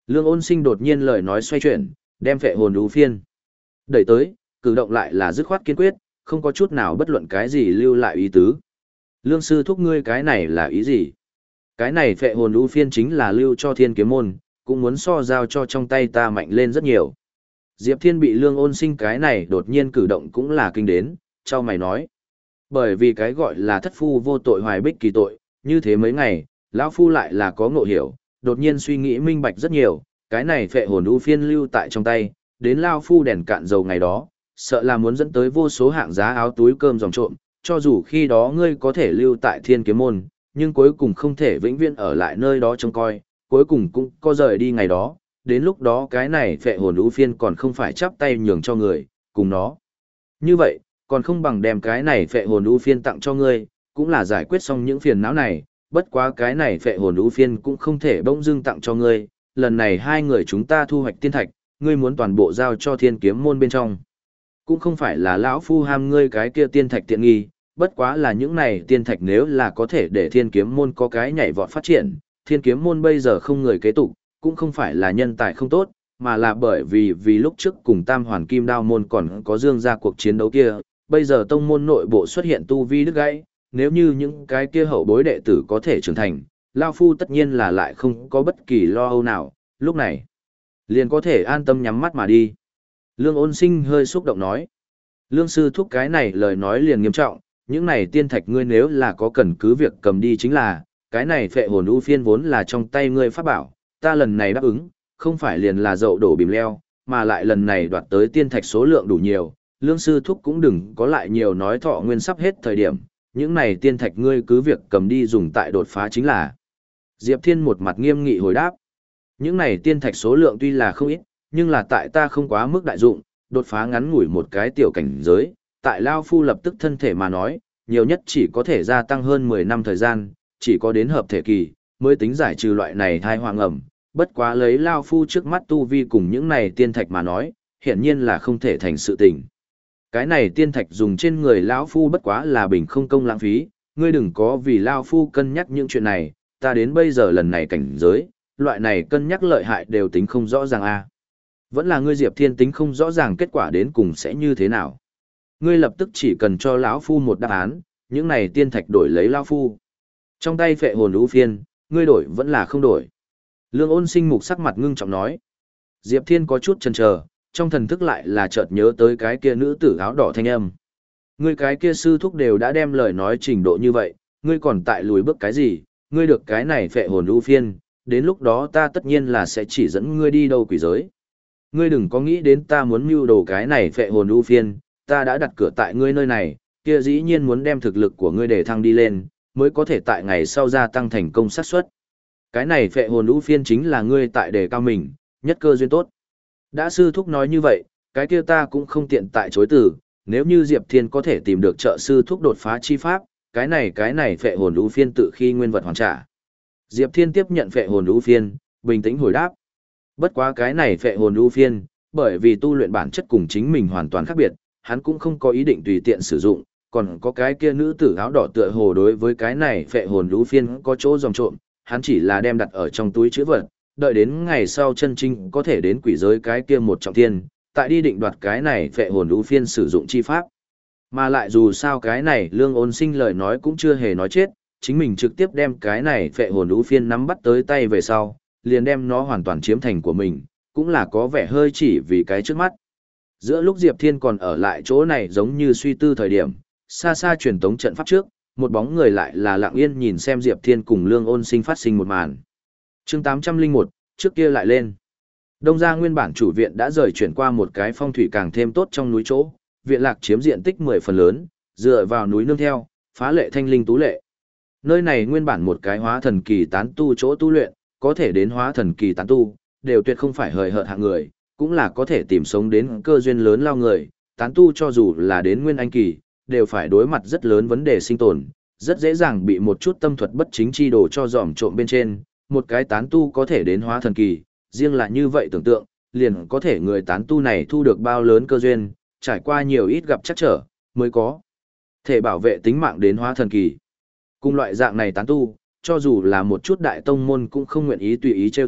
Lương Ôn Sinh đột nhiên lời nói xoay chuyển, đem phệ hồn ưu phiên đẩy tới, cử động lại là dứt khoát kiên quyết, không có chút nào bất luận cái gì lưu lại ý tứ. Lương sư thúc ngươi cái này là ý gì? Cái này phệ hồn ưu phiên chính là lưu cho Thiên Kiếm môn, cũng muốn so giao cho trong tay ta mạnh lên rất nhiều. Diệp Thiên bị Lương Ôn Sinh cái này đột nhiên cử động cũng là kinh đến, cho mày nói. Bởi vì cái gọi là thất phu vô tội hoài bích kỳ tội, như thế mấy ngày, lão phu lại là có ngộ hiểu, đột nhiên suy nghĩ minh bạch rất nhiều, cái này phệ hồn ưu phiên lưu tại trong tay, đến lão phu đèn cạn dầu ngày đó, sợ là muốn dẫn tới vô số hạng giá áo túi cơm dòng trộm, cho dù khi đó ngươi có thể lưu tại Thiên Kiếm môn, nhưng cuối cùng không thể vĩnh viễn ở lại nơi đó trông coi, cuối cùng cũng có rời đi ngày đó, đến lúc đó cái này phệ hồn ưu phiên còn không phải chắp tay nhường cho người, cùng nó. Như vậy, còn không bằng đem cái này phệ hồn ưu phiên tặng cho ngươi, cũng là giải quyết xong những phiền não này, bất quá cái này phệ hồn ưu phiên cũng không thể bỗng dưng tặng cho ngươi, lần này hai người chúng ta thu hoạch tiên thạch, ngươi muốn toàn bộ giao cho Thiên Kiếm môn bên trong. Cũng không phải là lão phu ham ngươi cái kia tiên thạch tiện nghi, bất quá là những này tiên thạch nếu là có thể để Thiên Kiếm môn có cái nhảy vọt phát triển, Thiên Kiếm môn bây giờ không người kế tục, cũng không phải là nhân tài không tốt, mà là bởi vì vì lúc trước cùng Tam Hoàn Kim Đao môn còn có dương ra cuộc chiến đấu kia, bây giờ tông môn nội bộ xuất hiện tu vi đứt gãy, nếu như những cái kia hậu bối đệ tử có thể trưởng thành, lão phu tất nhiên là lại không có bất kỳ lo âu nào, lúc này liền có thể an tâm nhắm mắt mà đi. Lương Ôn Sinh hơi xúc động nói. Lương sư thúc cái này lời nói liền nghiêm trọng, những này tiên thạch ngươi nếu là có cần cứ việc cầm đi chính là, cái này phệ hồn ưu phiên vốn là trong tay ngươi pháp bảo, ta lần này đáp ứng, không phải liền là dậu đổ bìm leo, mà lại lần này đoạt tới tiên thạch số lượng đủ nhiều, lương sư thúc cũng đừng có lại nhiều nói thọ nguyên sắp hết thời điểm, những này tiên thạch ngươi cứ việc cầm đi dùng tại đột phá chính là. Diệp Thiên một mặt nghiêm nghị hồi đáp, những này tiên thạch số lượng tuy là không ít, nhưng là tại ta không quá mức đại dụng, đột phá ngắn ngủi một cái tiểu cảnh giới, tại Lao Phu lập tức thân thể mà nói, nhiều nhất chỉ có thể gia tăng hơn mười năm thời gian, chỉ có đến hợp thể kỳ, mới tính giải trừ loại này thai hoang ẩm, bất quá lấy Lao Phu trước mắt tu vi cùng những này tiên thạch mà nói, hiển nhiên là không thể thành sự tình. Cái này tiên thạch dùng trên người Lão Phu bất quá là bình không công lãng phí, ngươi đừng có vì Lao Phu cân nhắc những chuyện này, ta đến bây giờ lần này cảnh giới, loại này cân nhắc lợi hại đều tính không rõ ràng a. Vẫn là ngươi Diệp Thiên tính không rõ ràng kết quả đến cùng sẽ như thế nào. Ngươi lập tức chỉ cần cho lão phu một đáp án, những này tiên thạch đổi lấy lão phu. Trong tay phệ hồn ưu phiên, ngươi đổi vẫn là không đổi. Lương Ôn Sinh mục sắc mặt ngưng trọng nói. Diệp Thiên có chút chần chờ, trong thần thức lại là chợt nhớ tới cái kia nữ tử áo đỏ thanh âm. Ngươi cái kia sư thúc đều đã đem lời nói trình độ như vậy, ngươi còn tại lùi bước cái gì, ngươi được cái này phệ hồn ưu phiên, đến lúc đó ta tất nhiên là sẽ chỉ dẫn ngươi đi đâu quỷ giới. Ngươi đừng có nghĩ đến ta muốn mưu đồ cái này phệ hồn ưu phiên, ta đã đặt cửa tại ngươi nơi này, kia dĩ nhiên muốn đem thực lực của ngươi để thăng đi lên, mới có thể tại ngày sau gia tăng thành công xác suất. Cái này phệ hồn ưu phiên chính là ngươi tại đề cao mình, nhất cơ duyên tốt. Đã sư thúc nói như vậy, cái kia ta cũng không tiện tại chối từ, nếu như Diệp Thiên có thể tìm được trợ sư thúc đột phá chi pháp, cái này cái này phệ hồn ưu phiên tự khi nguyên vật hoàn trả. Diệp Thiên tiếp nhận phệ hồn ưu phiên, bình tĩnh hồi đáp. Bất quá cái này phệ hồn ưu phiên, bởi vì tu luyện bản chất cùng chính mình hoàn toàn khác biệt, hắn cũng không có ý định tùy tiện sử dụng, còn có cái kia nữ tử áo đỏ tựa hồ đối với cái này phệ hồn ưu phiên có chỗ dòng trộm, hắn chỉ là đem đặt ở trong túi chữ vật, đợi đến ngày sau chân chính có thể đến quỷ giới cái kia một trọng thiên, tại đi định đoạt cái này phệ hồn ưu phiên sử dụng chi pháp. Mà lại dù sao cái này Lương Ôn Sinh lời nói cũng chưa hề nói chết, chính mình trực tiếp đem cái này phệ hồn ưu phiên nắm bắt tới tay về sau, liền đem nó hoàn toàn chiếm thành của mình, cũng là có vẻ hơi chỉ vì cái trước mắt. Giữa lúc Diệp Thiên còn ở lại chỗ này giống như suy tư thời điểm, xa xa truyền tống trận pháp trước, một bóng người lại là lặng yên nhìn xem Diệp Thiên cùng Lương Ôn Sinh phát sinh một màn. Chương tám trăm lẻ một, trước kia lại lên. Đông gia nguyên bản chủ viện đã rời chuyển qua một cái phong thủy càng thêm tốt trong núi chỗ, viện lạc chiếm diện tích mười phần lớn, dựa vào núi nương theo, phá lệ thanh linh tú lệ. Nơi này nguyên bản một cái hóa thần kỳ tán tu chỗ tu luyện, có thể đến hóa thần kỳ tán tu, đều tuyệt không phải hời hợt hạng người, cũng là có thể tìm sống đến cơ duyên lớn lao người, tán tu cho dù là đến nguyên anh kỳ, đều phải đối mặt rất lớn vấn đề sinh tồn, rất dễ dàng bị một chút tâm thuật bất chính chi đồ cho dòm trộm bên trên, một cái tán tu có thể đến hóa thần kỳ, riêng là như vậy tưởng tượng, liền có thể người tán tu này thu được bao lớn cơ duyên, trải qua nhiều ít gặp chắc trở, mới có thể bảo vệ tính mạng đến hóa thần kỳ. Cùng loại dạng này tán tu, cho dù là một chút đại tông môn cũng không nguyện ý tùy ý trêu chọc,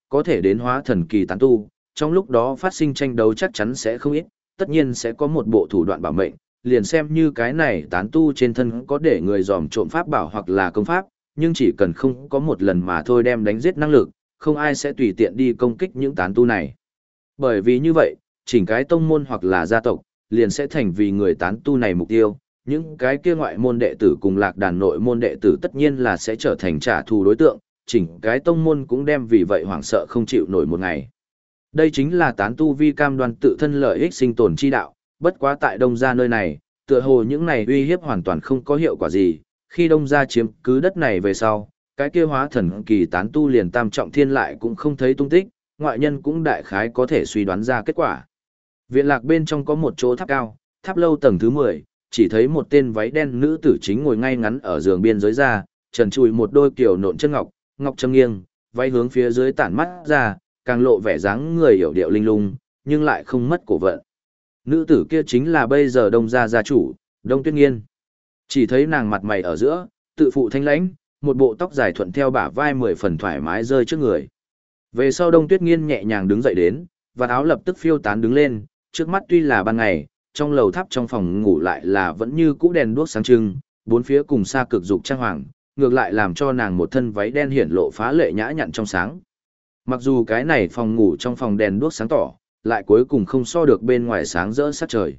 có thể đến hóa thần kỳ tán tu, trong lúc đó phát sinh tranh đấu chắc chắn sẽ không ít, tất nhiên sẽ có một bộ thủ đoạn bảo mệnh, liền xem như cái này tán tu trên thân có để người dòm trộm pháp bảo hoặc là công pháp, nhưng chỉ cần không có một lần mà thôi đem đánh giết năng lực, không ai sẽ tùy tiện đi công kích những tán tu này. Bởi vì như vậy, chỉnh cái tông môn hoặc là gia tộc, liền sẽ thành vì người tán tu này mục tiêu, những cái kia ngoại môn đệ tử cùng lạc đàn nội môn đệ tử tất nhiên là sẽ trở thành trả thù đối tượng, chỉnh cái tông môn cũng đem vì vậy hoảng sợ không chịu nổi một ngày. Đây chính là tán tu vi cam đoan tự thân lợi ích sinh tồn chi đạo, bất quá tại Đông gia nơi này, tựa hồ những này uy hiếp hoàn toàn không có hiệu quả gì, khi Đông gia chiếm cứ đất này về sau, cái kia hóa thần kỳ tán tu liền tam trọng thiên lại cũng không thấy tung tích, ngoại nhân cũng đại khái có thể suy đoán ra kết quả. Viện lạc bên trong có một chỗ tháp cao, tháp lâu tầng thứ mười, chỉ thấy một tên váy đen nữ tử chính ngồi ngay ngắn ở giường biên giới ra, trần trụi một đôi kiểu nộn chân ngọc, ngọc châm nghiêng, váy hướng phía dưới tản mắt ra, càng lộ vẻ dáng người hiểu điệu linh lung, nhưng lại không mất cổ vận. Nữ tử kia chính là bây giờ Đông gia gia chủ, Đông Tuyết Nghiên. Chỉ thấy nàng mặt mày ở giữa, tự phụ thanh lãnh, một bộ tóc dài thuận theo bả vai mười phần thoải mái rơi trước người. Về sau Đông Tuyết Nghiên nhẹ nhàng đứng dậy đến, và áo lập tức phiêu tán đứng lên, trước mắt tuy là ban ngày, trong lầu tháp trong phòng ngủ lại là vẫn như cũ đèn đuốc sáng trưng, bốn phía cùng xa cực dục trang hoàng, ngược lại làm cho nàng một thân váy đen hiển lộ phá lệ nhã nhặn trong sáng. Mặc dù cái này phòng ngủ trong phòng đèn đuốc sáng tỏ, lại cuối cùng không so được bên ngoài sáng rỡ sát trời.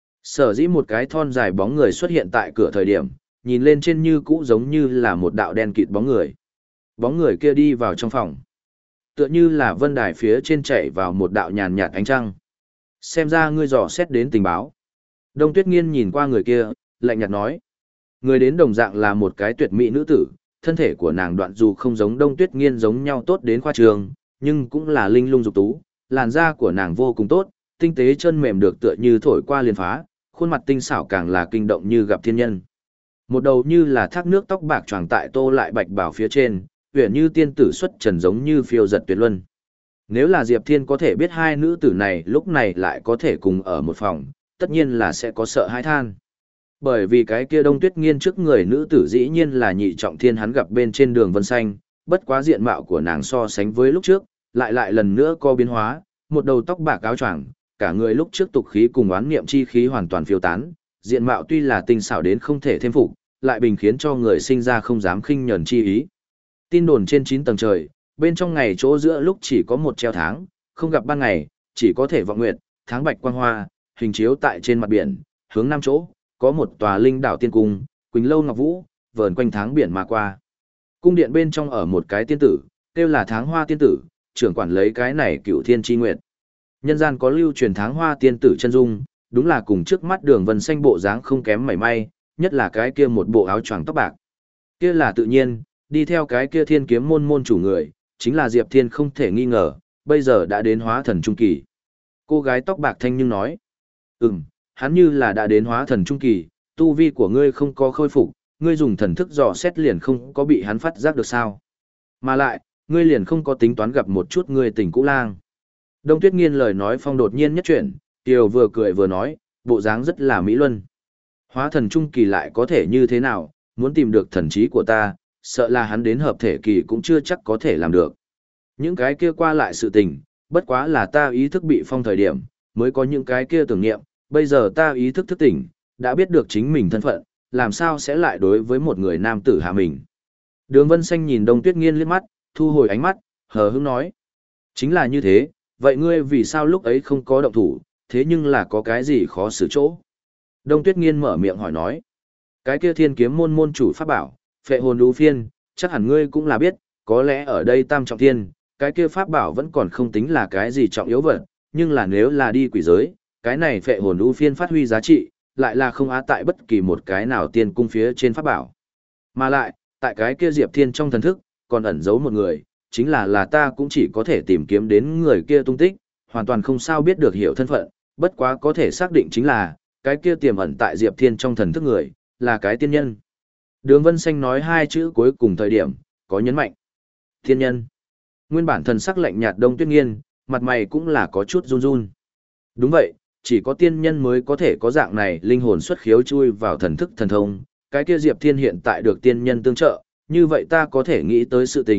Sở dĩ một cái thon dài bóng người xuất hiện tại cửa thời điểm, nhìn lên trên như cũ giống như là một đạo đen kịt bóng người. Bóng người kia đi vào trong phòng, tựa như là vân đài phía trên chạy vào một đạo nhàn nhạt ánh trăng. Xem ra ngươi dò xét đến tình báo. Đông Tuyết Nghiên nhìn qua người kia, lạnh nhạt nói. Người đến đồng dạng là một cái tuyệt mỹ nữ tử, thân thể của nàng đoạn dù không giống Đông Tuyết Nghiên giống nhau tốt đến khoa trường, nhưng cũng là linh lung dục tú, làn da của nàng vô cùng tốt, tinh tế chân mềm được tựa như thổi qua liền phá, khuôn mặt tinh xảo càng là kinh động như gặp thiên nhân. Một đầu như là thác nước tóc bạc choàng tại tô lại bạch bảo phía trên, uyển như tiên tử xuất trần giống như phiêu giật tuyệt luân. Nếu là Diệp Thiên có thể biết hai nữ tử này lúc này lại có thể cùng ở một phòng, tất nhiên là sẽ có sợ hãi than. Bởi vì cái kia Đông Tuyết Nghiên trước người nữ tử dĩ nhiên là nhị trọng thiên hắn gặp bên trên đường Vân Xanh, bất quá diện mạo của nàng so sánh với lúc trước, lại lại lần nữa có biến hóa, một đầu tóc bạc áo choàng, cả người lúc trước tục khí cùng oán niệm chi khí hoàn toàn phiêu tán, diện mạo tuy là tinh xảo đến không thể thêm phục, lại bình khiến cho người sinh ra không dám khinh nhẫn chi ý. Tin đồn trên chín tầng trời, bên trong ngày chỗ giữa lúc chỉ có một treo tháng, không gặp ban ngày, chỉ có thể vọng nguyệt, tháng bạch quang hoa, hình chiếu tại trên mặt biển, hướng nam chỗ, có một tòa linh đảo tiên cung, Quỳnh Lâu Ngọc Vũ, vờn quanh tháng biển mà qua. Cung điện bên trong ở một cái tiên tử, kêu là Tháng Hoa tiên tử, trưởng quản lấy cái này Cửu Thiên chi nguyệt. Nhân gian có lưu truyền Tháng Hoa tiên tử chân dung, đúng là cùng trước mắt Đường Vân Xanh bộ dáng không kém mảy may, nhất là cái kia một bộ áo choàng tóc bạc. Kia là tự nhiên, đi theo cái kia Thiên Kiếm môn môn chủ người, chính là Diệp Thiên không thể nghi ngờ, bây giờ đã đến hóa thần trung kỳ. Cô gái tóc bạc thanh nhưng nói, ừm, hắn như là đã đến hóa thần trung kỳ, tu vi của ngươi không có khôi phục, ngươi dùng thần thức dò xét liền không có bị hắn phát giác được sao. Mà lại, ngươi liền không có tính toán gặp một chút ngươi tình cũ lang. Đông Tuyết Nghiên lời nói phong đột nhiên nhất chuyển, Kiều vừa cười vừa nói, bộ dáng rất là mỹ luân. Hóa thần trung kỳ lại có thể như thế nào, muốn tìm được thần trí của ta, sợ là hắn đến hợp thể kỳ cũng chưa chắc có thể làm được. Những cái kia qua lại sự tình, bất quá là ta ý thức bị phong thời điểm, mới có những cái kia tưởng niệm, bây giờ ta ý thức thức tỉnh, đã biết được chính mình thân phận, làm sao sẽ lại đối với một người nam tử hạ mình. Đường Vân Xanh nhìn Đông Tuyết Nghiên liếc mắt, thu hồi ánh mắt, hờ hững nói. Chính là như thế, vậy ngươi vì sao lúc ấy không có động thủ, thế nhưng là có cái gì khó xử chỗ? Đông Tuyết Nghiên mở miệng hỏi nói. Cái kia Thiên Kiếm môn môn chủ pháp bảo, Phệ Hồn Đu Phiên, chắc hẳn ngươi cũng là biết, có lẽ ở đây tam trọng thiên, cái kia pháp bảo vẫn còn không tính là cái gì trọng yếu vật, nhưng là nếu là đi quỷ giới, cái này Phệ Hồn Đu Phiên phát huy giá trị, lại là không á tại bất kỳ một cái nào tiên cung phía trên pháp bảo. Mà lại, tại cái kia Diệp Thiên trong thần thức, còn ẩn giấu một người, chính là là ta cũng chỉ có thể tìm kiếm đến người kia tung tích, hoàn toàn không sao biết được hiểu thân phận, bất quá có thể xác định chính là, cái kia tiềm ẩn tại Diệp Thiên trong thần thức người, là cái tiên nhân. Đường Vân Xanh nói hai chữ cuối cùng thời điểm, có nhấn mạnh. Tiên nhân. Nguyên bản thần sắc lạnh nhạt Đông Tuyết Nghiên, mặt mày cũng là có chút run run. Đúng vậy, chỉ có tiên nhân mới có thể có dạng này linh hồn xuất khiếu chui vào thần thức thần thông, cái kia Diệp Thiên hiện tại được tiên nhân tương trợ, như vậy ta có thể nghĩ tới sự tình,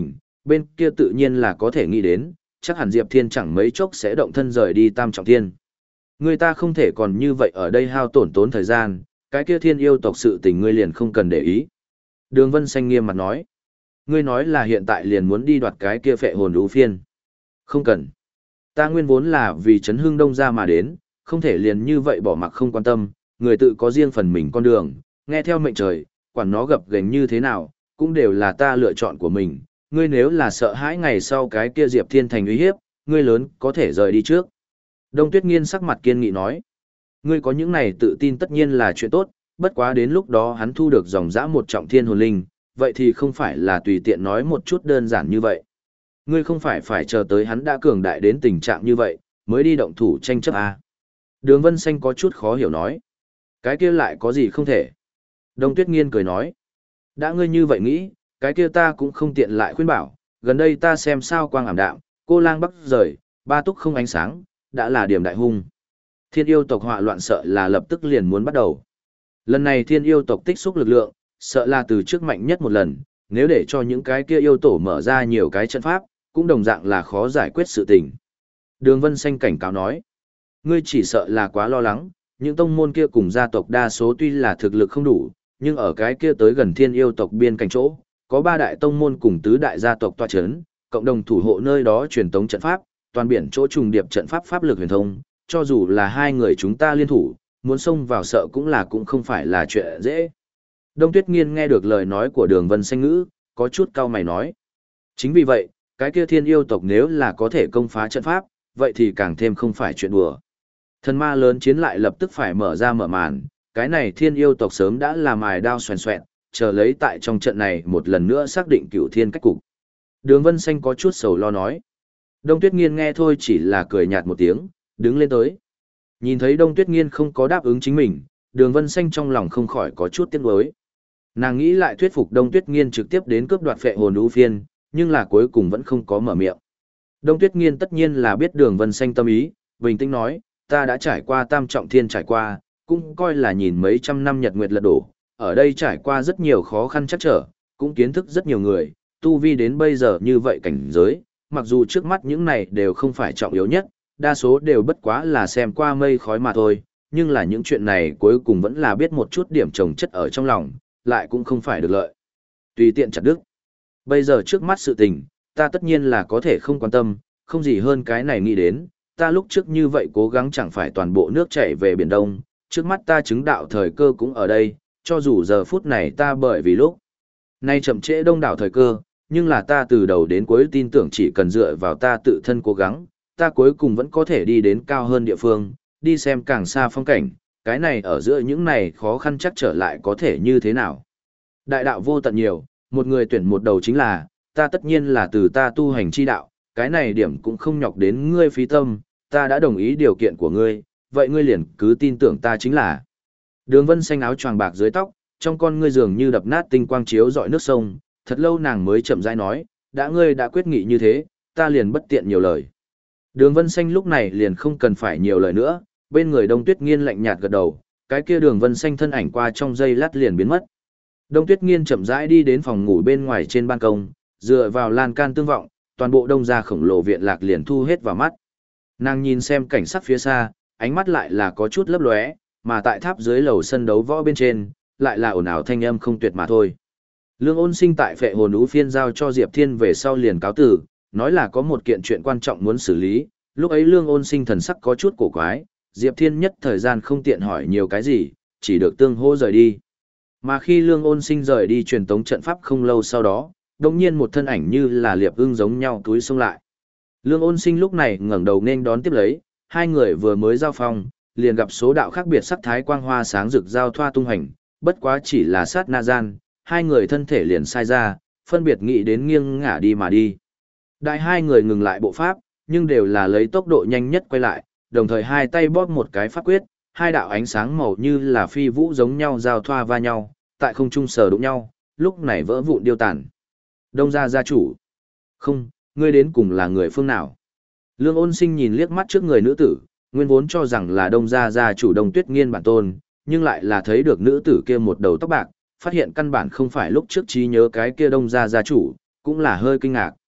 bên kia tự nhiên là có thể nghĩ đến, chắc hẳn Diệp Thiên chẳng mấy chốc sẽ động thân rời đi Tam Trọng Thiên. Người ta không thể còn như vậy ở đây hao tổn tốn thời gian, cái kia thiên yêu tộc sự tình ngươi liền không cần để ý. Đường Vân Xanh nghiêm mặt nói. Ngươi nói là hiện tại liền muốn đi đoạt cái kia phệ hồn ưu phiên. Không cần. Ta nguyên vốn là vì chấn hưng đông ra mà đến, không thể liền như vậy bỏ mặc không quan tâm, người tự có riêng phần mình con đường, nghe theo mệnh trời, quản nó gập ghềnh như thế nào, cũng đều là ta lựa chọn của mình. Ngươi nếu là sợ hãi ngày sau cái kia Diệp Thiên thành uy hiếp, ngươi lớn có thể rời đi trước. Đông Tuyết Nghiên sắc mặt kiên nghị nói. Ngươi có những này tự tin tất nhiên là chuyện tốt, bất quá đến lúc đó hắn thu được dòng dã một trọng thiên hồn linh, vậy thì không phải là tùy tiện nói một chút đơn giản như vậy. Ngươi không phải phải chờ tới hắn đã cường đại đến tình trạng như vậy, mới đi động thủ tranh chấp à. Đường Vân Xanh có chút khó hiểu nói. Cái kia lại có gì không thể. Đông Tuyết Nghiên cười nói. Đã ngươi như vậy nghĩ, cái kia ta cũng không tiện lại khuyên bảo, gần đây ta xem sao quang ảm đạm, cô lang bắc rời, ba túc không ánh sáng, đã là điểm đại hung. Thiên yêu tộc họa loạn sợ là lập tức liền muốn bắt đầu. Lần này thiên yêu tộc tích xúc lực lượng, sợ là từ trước mạnh nhất một lần, nếu để cho những cái kia yêu tổ mở ra nhiều cái trận pháp, cũng đồng dạng là khó giải quyết sự tình. Đường Vân Xanh cảnh cáo nói, ngươi chỉ sợ là quá lo lắng, những tông môn kia cùng gia tộc đa số tuy là thực lực không đủ, nhưng ở cái kia tới gần thiên yêu tộc biên cảnh chỗ, có ba đại tông môn cùng tứ đại gia tộc tọa chấn, cộng đồng thủ hộ nơi đó truyền tống trận pháp, toàn biển chỗ trùng điệp trận pháp pháp lực huyền thông, cho dù là hai người chúng ta liên thủ, muốn xông vào sợ cũng là cũng không phải là chuyện dễ. Đông Tuyết Nghiên nghe được lời nói của Đường Vân Xanh ngữ, có chút cau mày nói. Chính vì vậy, cái kia thiên yêu tộc nếu là có thể công phá trận pháp, vậy thì càng thêm không phải chuyện đùa. Thần ma lớn chiến lại lập tức phải mở ra mở màn, cái này thiên yêu tộc sớm đã làm mài đao xoèn xoẹn, chờ lấy tại trong trận này một lần nữa xác định cửu thiên cách cục. Đường Vân Xanh có chút sầu lo nói. Đông Tuyết Nghiên nghe thôi chỉ là cười nhạt một tiếng, đứng lên tới. Nhìn thấy Đông Tuyết Nghiên không có đáp ứng chính mình, Đường Vân Xanh trong lòng không khỏi có chút tiếc nuối. Nàng nghĩ lại thuyết phục Đông Tuyết Nghiên trực tiếp đến cướp đoạt phệ hồn ưu phiên, nhưng là cuối cùng vẫn không có mở miệng. Đông Tuyết Nghiên tất nhiên là biết Đường Vân Xanh tâm ý, bình tĩnh nói, ta đã trải qua tam trọng thiên trải qua, cũng coi là nhìn mấy trăm năm nhật nguyệt lật đổ, ở đây trải qua rất nhiều khó khăn chắc trở, cũng kiến thức rất nhiều người, tu vi đến bây giờ như vậy cảnh giới, mặc dù trước mắt những này đều không phải trọng yếu nhất, đa số đều bất quá là xem qua mây khói mà thôi, nhưng là những chuyện này cuối cùng vẫn là biết một chút điểm trồng chất ở trong lòng, lại cũng không phải được lợi. Tùy tiện chặt đứt. Bây giờ trước mắt sự tình, ta tất nhiên là có thể không quan tâm, không gì hơn cái này nghĩ đến, ta lúc trước như vậy cố gắng chẳng phải toàn bộ nước chảy về Biển Đông, trước mắt ta chứng đạo thời cơ cũng ở đây, cho dù giờ phút này ta bởi vì lúc nay chậm trễ đông đảo thời cơ, nhưng là ta từ đầu đến cuối tin tưởng chỉ cần dựa vào ta tự thân cố gắng, ta cuối cùng vẫn có thể đi đến cao hơn địa phương, đi xem càng xa phong cảnh, cái này ở giữa những này khó khăn chắc trở lại có thể như thế nào. Đại đạo vô tận nhiều, một người tuyển một đầu chính là, ta tất nhiên là từ ta tu hành chi đạo, cái này điểm cũng không nhọc đến ngươi phí tâm, ta đã đồng ý điều kiện của ngươi, vậy ngươi liền cứ tin tưởng ta chính là. Đường Vân Xanh áo choàng bạc dưới tóc, trong con ngươi dường như đập nát tinh quang chiếu dọi nước sông, thật lâu nàng mới chậm rãi nói, đã ngươi đã quyết nghị như thế, ta liền bất tiện nhiều lời. Đường Vân Xanh lúc này liền không cần phải nhiều lời nữa, bên người Đông Tuyết Nghiên lạnh nhạt gật đầu, cái kia Đường Vân Xanh thân ảnh qua trong giây lát liền biến mất. Đông Tuyết Nghiên chậm rãi đi đến phòng ngủ bên ngoài trên ban công, dựa vào lan can tương vọng, toàn bộ đông gia khổng lồ viện lạc liền thu hết vào mắt. Nàng nhìn xem cảnh sắc phía xa, ánh mắt lại là có chút lấp lóe, mà tại tháp dưới lầu sân đấu võ bên trên, lại là ồn ào thanh âm không tuyệt mà thôi. Lương Ôn Sinh tại phệ hồn ú phiên giao cho Diệp Thiên về sau liền cáo tử, nói là có một kiện chuyện quan trọng muốn xử lý, lúc ấy Lương Ôn Sinh thần sắc có chút cổ quái, Diệp Thiên nhất thời gian không tiện hỏi nhiều cái gì, chỉ được tương hô rời đi. Mà khi Lương Ôn Sinh rời đi truyền tống trận pháp không lâu sau đó, đồng nhiên một thân ảnh như là liệp ưng giống nhau túi xông lại. Lương Ôn Sinh lúc này ngẩng đầu nên đón tiếp lấy, hai người vừa mới giao phong, liền gặp số đạo khác biệt sắc thái quang hoa sáng rực giao thoa tung hành, bất quá chỉ là sát na gian, hai người thân thể liền sai ra, phân biệt nghĩ đến nghiêng ngả đi mà đi. Đại hai người ngừng lại bộ pháp, nhưng đều là lấy tốc độ nhanh nhất quay lại, đồng thời hai tay bóp một cái pháp quyết, hai đạo ánh sáng màu như là phi vũ giống nhau giao thoa va nhau, tại không trung sờ đụng nhau, lúc này vỡ vụn điêu tàn. Đông gia gia chủ. Không, ngươi đến cùng là người phương nào? Lương Ôn Sinh nhìn liếc mắt trước người nữ tử, nguyên vốn cho rằng là Đông gia gia chủ Đông Tuyết Nghiên bản tôn, nhưng lại là thấy được nữ tử kia một đầu tóc bạc, phát hiện căn bản không phải lúc trước trí nhớ cái kia Đông gia gia chủ, cũng là hơi kinh ngạc.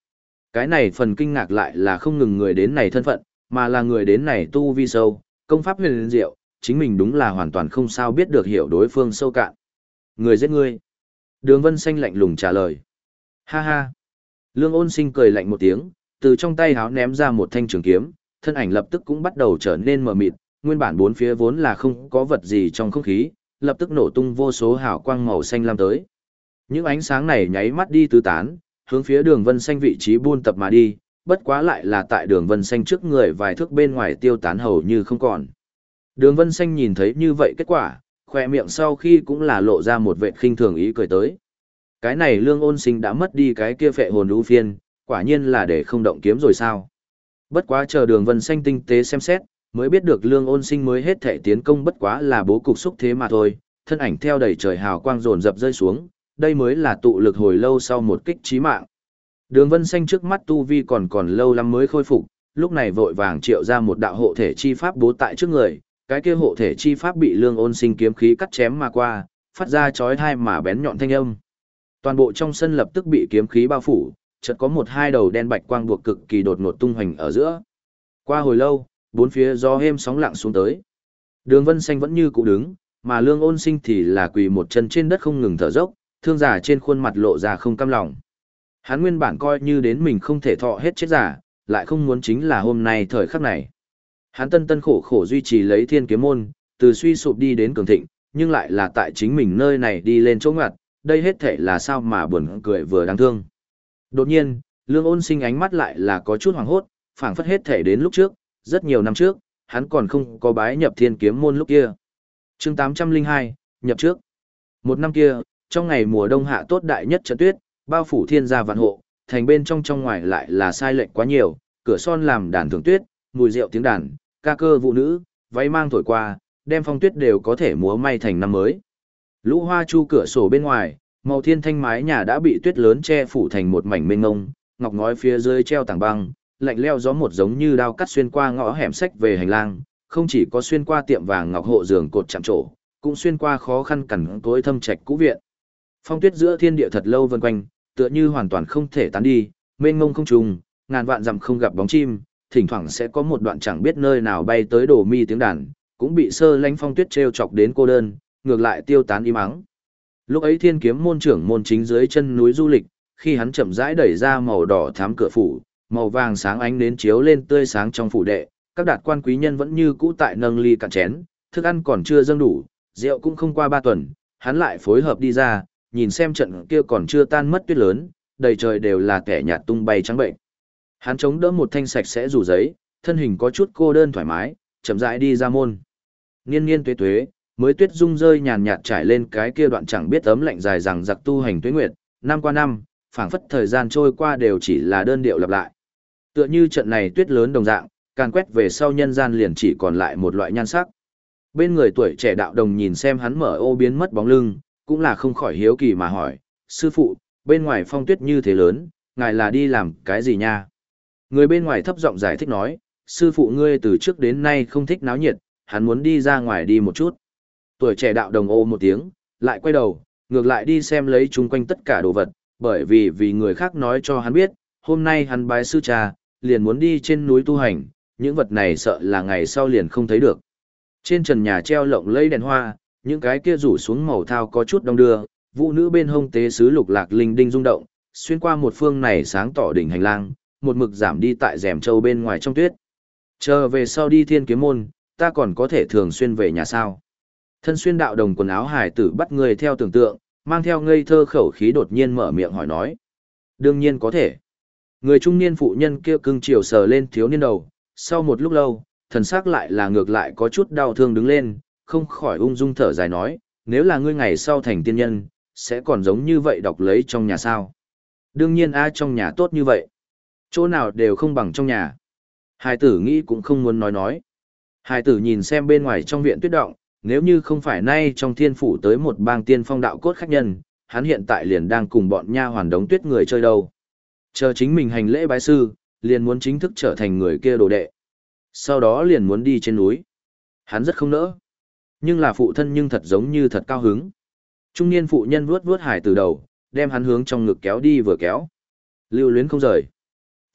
Cái này phần kinh ngạc lại là không ngừng người đến này thân phận, mà là người đến này tu vi sâu, công pháp huyền diệu, chính mình đúng là hoàn toàn không sao biết được hiểu đối phương sâu cạn. Người giết ngươi. Đường Vân Xanh lạnh lùng trả lời. Ha ha. Lương Ôn Sinh cười lạnh một tiếng, từ trong tay háo ném ra một thanh trường kiếm, thân ảnh lập tức cũng bắt đầu trở nên mờ mịt, nguyên bản bốn phía vốn là không có vật gì trong không khí, lập tức nổ tung vô số hào quang màu xanh lam tới. Những ánh sáng này nháy mắt đi tứ tán, hướng phía Đường Vân Xanh vị trí buôn tập mà đi, bất quá lại là tại Đường Vân Xanh trước người vài thước bên ngoài tiêu tán hầu như không còn. Đường Vân Xanh nhìn thấy như vậy kết quả, khoe miệng sau khi cũng là lộ ra một vệt khinh thường ý cười tới. Cái này Lương Ôn Sinh đã mất đi cái kia phệ hồn ưu phiên, quả nhiên là để không động kiếm rồi sao. Bất quá chờ Đường Vân Xanh tinh tế xem xét, mới biết được Lương Ôn Sinh mới hết thể tiến công bất quá là bố cục xúc thế mà thôi, thân ảnh theo đầy trời hào quang dồn dập rơi xuống, đây mới là tụ lực hồi lâu sau một kích chí mạng. Đường Vân Xanh trước mắt tu vi còn còn lâu lắm mới khôi phục, lúc này vội vàng triệu ra một đạo hộ thể chi pháp bố tại trước người, cái kia hộ thể chi pháp bị Lương Ôn Sinh kiếm khí cắt chém mà qua, phát ra chói tai mà bén nhọn thanh âm. Toàn bộ trong sân lập tức bị kiếm khí bao phủ, chợt có một hai đầu đen bạch quang buộc cực kỳ đột ngột tung hoành ở giữa. Qua hồi lâu, bốn phía gió êm sóng lặng xuống tới. Đường Vân Xanh vẫn như cũ đứng, mà Lương Ôn Sinh thì là quỳ một chân trên đất không ngừng thở dốc, thương giả trên khuôn mặt lộ ra không cam lòng. Hắn nguyên bản coi như đến mình không thể thọ hết chết giả, lại không muốn chính là hôm nay thời khắc này. Hắn tân tân khổ khổ duy trì lấy Thiên Kiếm môn, từ suy sụp đi đến cường thịnh, nhưng lại là tại chính mình nơi này đi lên chỗ ngoặt, đây hết thể là sao mà buồn cười vừa đáng thương. Đột nhiên, Lương Ôn Sinh ánh mắt lại là có chút hoảng hốt, phảng phất hết thể đến lúc trước, rất nhiều năm trước, hắn còn không có bái nhập Thiên Kiếm môn lúc kia. Chương tám trăm lẻ hai, nhập trước. Một năm kia, trong ngày mùa đông hạ tốt đại nhất trận tuyết, bao phủ thiên gia vạn hộ, thành bên trong trong ngoài lại là sai lệch quá nhiều, cửa son làm đàn thường tuyết, mùi rượu tiếng đàn, ca cơ vụ nữ, váy mang thổi qua, đem phong tuyết đều có thể múa may thành năm mới. Lũ hoa chu cửa sổ bên ngoài, màu thiên thanh mái nhà đã bị tuyết lớn che phủ thành một mảnh mênh mông, ngọc ngói phía dưới treo tảng băng, lạnh leo gió một giống như đao cắt xuyên qua ngõ hẻm sách về hành lang, không chỉ có xuyên qua tiệm vàng ngọc hộ giường cột chạm trổ, cũng xuyên qua khó khăn cằn cỗi thâm trạch cũ viện. Phong tuyết giữa thiên địa thật lâu vần quanh, tựa như hoàn toàn không thể tán đi, mênh mông không trùng, ngàn vạn dặm không gặp bóng chim, thỉnh thoảng sẽ có một đoạn chẳng biết nơi nào bay tới đổ mi tiếng đàn, cũng bị sơ lánh phong tuyết treo chọc đến cô đơn, ngược lại tiêu tán im ắng. Lúc ấy Thiên Kiếm môn trưởng môn chính dưới chân núi du lịch, khi hắn chậm rãi đẩy ra màu đỏ thắm cửa phủ, màu vàng sáng ánh nến chiếu lên tươi sáng trong phủ đệ, các đạt quan quý nhân vẫn như cũ tại nâng ly cạn chén, thức ăn còn chưa dâng đủ, rượu cũng không qua ba tuần, hắn lại phối hợp đi ra, nhìn xem trận kia còn chưa tan mất tuyết lớn, đầy trời đều là kẻ nhạt tung bay trắng bệnh. Hắn chống đỡ một thanh sạch sẽ rủ giấy, thân hình có chút cô đơn thoải mái, chậm rãi đi ra môn. Niên niên tuế tuế, mới tuyết rung rơi nhàn nhạt trải lên cái kia đoạn chẳng biết ấm lạnh dài rằng giặc tu hành tuế nguyệt, năm qua năm, phảng phất thời gian trôi qua đều chỉ là đơn điệu lặp lại. Tựa như trận này tuyết lớn đồng dạng, càn quét về sau nhân gian liền chỉ còn lại một loại nhan sắc. Bên người tuổi trẻ đạo đồng nhìn xem hắn mở ô biến mất bóng lưng, cũng là không khỏi hiếu kỳ mà hỏi, sư phụ, bên ngoài phong tuyết như thế lớn, ngài là đi làm cái gì nha? Người bên ngoài thấp giọng giải thích nói, sư phụ ngươi từ trước đến nay không thích náo nhiệt, hắn muốn đi ra ngoài đi một chút. Tuổi trẻ đạo đồng ô một tiếng, lại quay đầu, ngược lại đi xem lấy chung quanh tất cả đồ vật, bởi vì vì người khác nói cho hắn biết, hôm nay hắn bái sư cha, liền muốn đi trên núi tu hành, những vật này sợ là ngày sau liền không thấy được. Trên trần nhà treo lộng lẫy đèn hoa, những cái kia rủ xuống màu thao có chút đông đưa, vũ nữ bên hông tế sứ lục lạc linh đinh rung động, xuyên qua một phương này sáng tỏ đỉnh hành lang, một mực giảm đi tại rèm châu bên ngoài trong tuyết. Chờ về sau đi Thiên Kiếm môn, ta còn có thể thường xuyên về nhà sao? Thân xuyên đạo đồng quần áo hải tử bắt người theo tưởng tượng, mang theo ngây thơ khẩu khí đột nhiên mở miệng hỏi nói. Đương nhiên có thể. Người trung niên phụ nhân kia cưng chiều sờ lên thiếu niên đầu, sau một lúc lâu, thần sắc lại là ngược lại có chút đau thương đứng lên, không khỏi ung dung thở dài nói, nếu là ngươi ngày sau thành tiên nhân, sẽ còn giống như vậy đọc lấy trong nhà sao? Đương nhiên ai trong nhà tốt như vậy. Chỗ nào đều không bằng trong nhà. Hải tử nghĩ cũng không muốn nói nói. Hải tử nhìn xem bên ngoài trong viện tuyết động, nếu như không phải nay trong thiên phủ tới một bang tiên phong đạo cốt khách nhân, hắn hiện tại liền đang cùng bọn nha hoàn đống tuyết người chơi đâu. Chờ chính mình hành lễ bái sư, liền muốn chính thức trở thành người kia đồ đệ. Sau đó liền muốn đi trên núi. Hắn rất không nỡ. Nhưng là phụ thân nhưng thật giống như thật cao hứng. Trung niên phụ nhân vuốt vuốt hải từ đầu, đem hắn hướng trong ngực kéo đi vừa kéo. Lưu luyến không rời.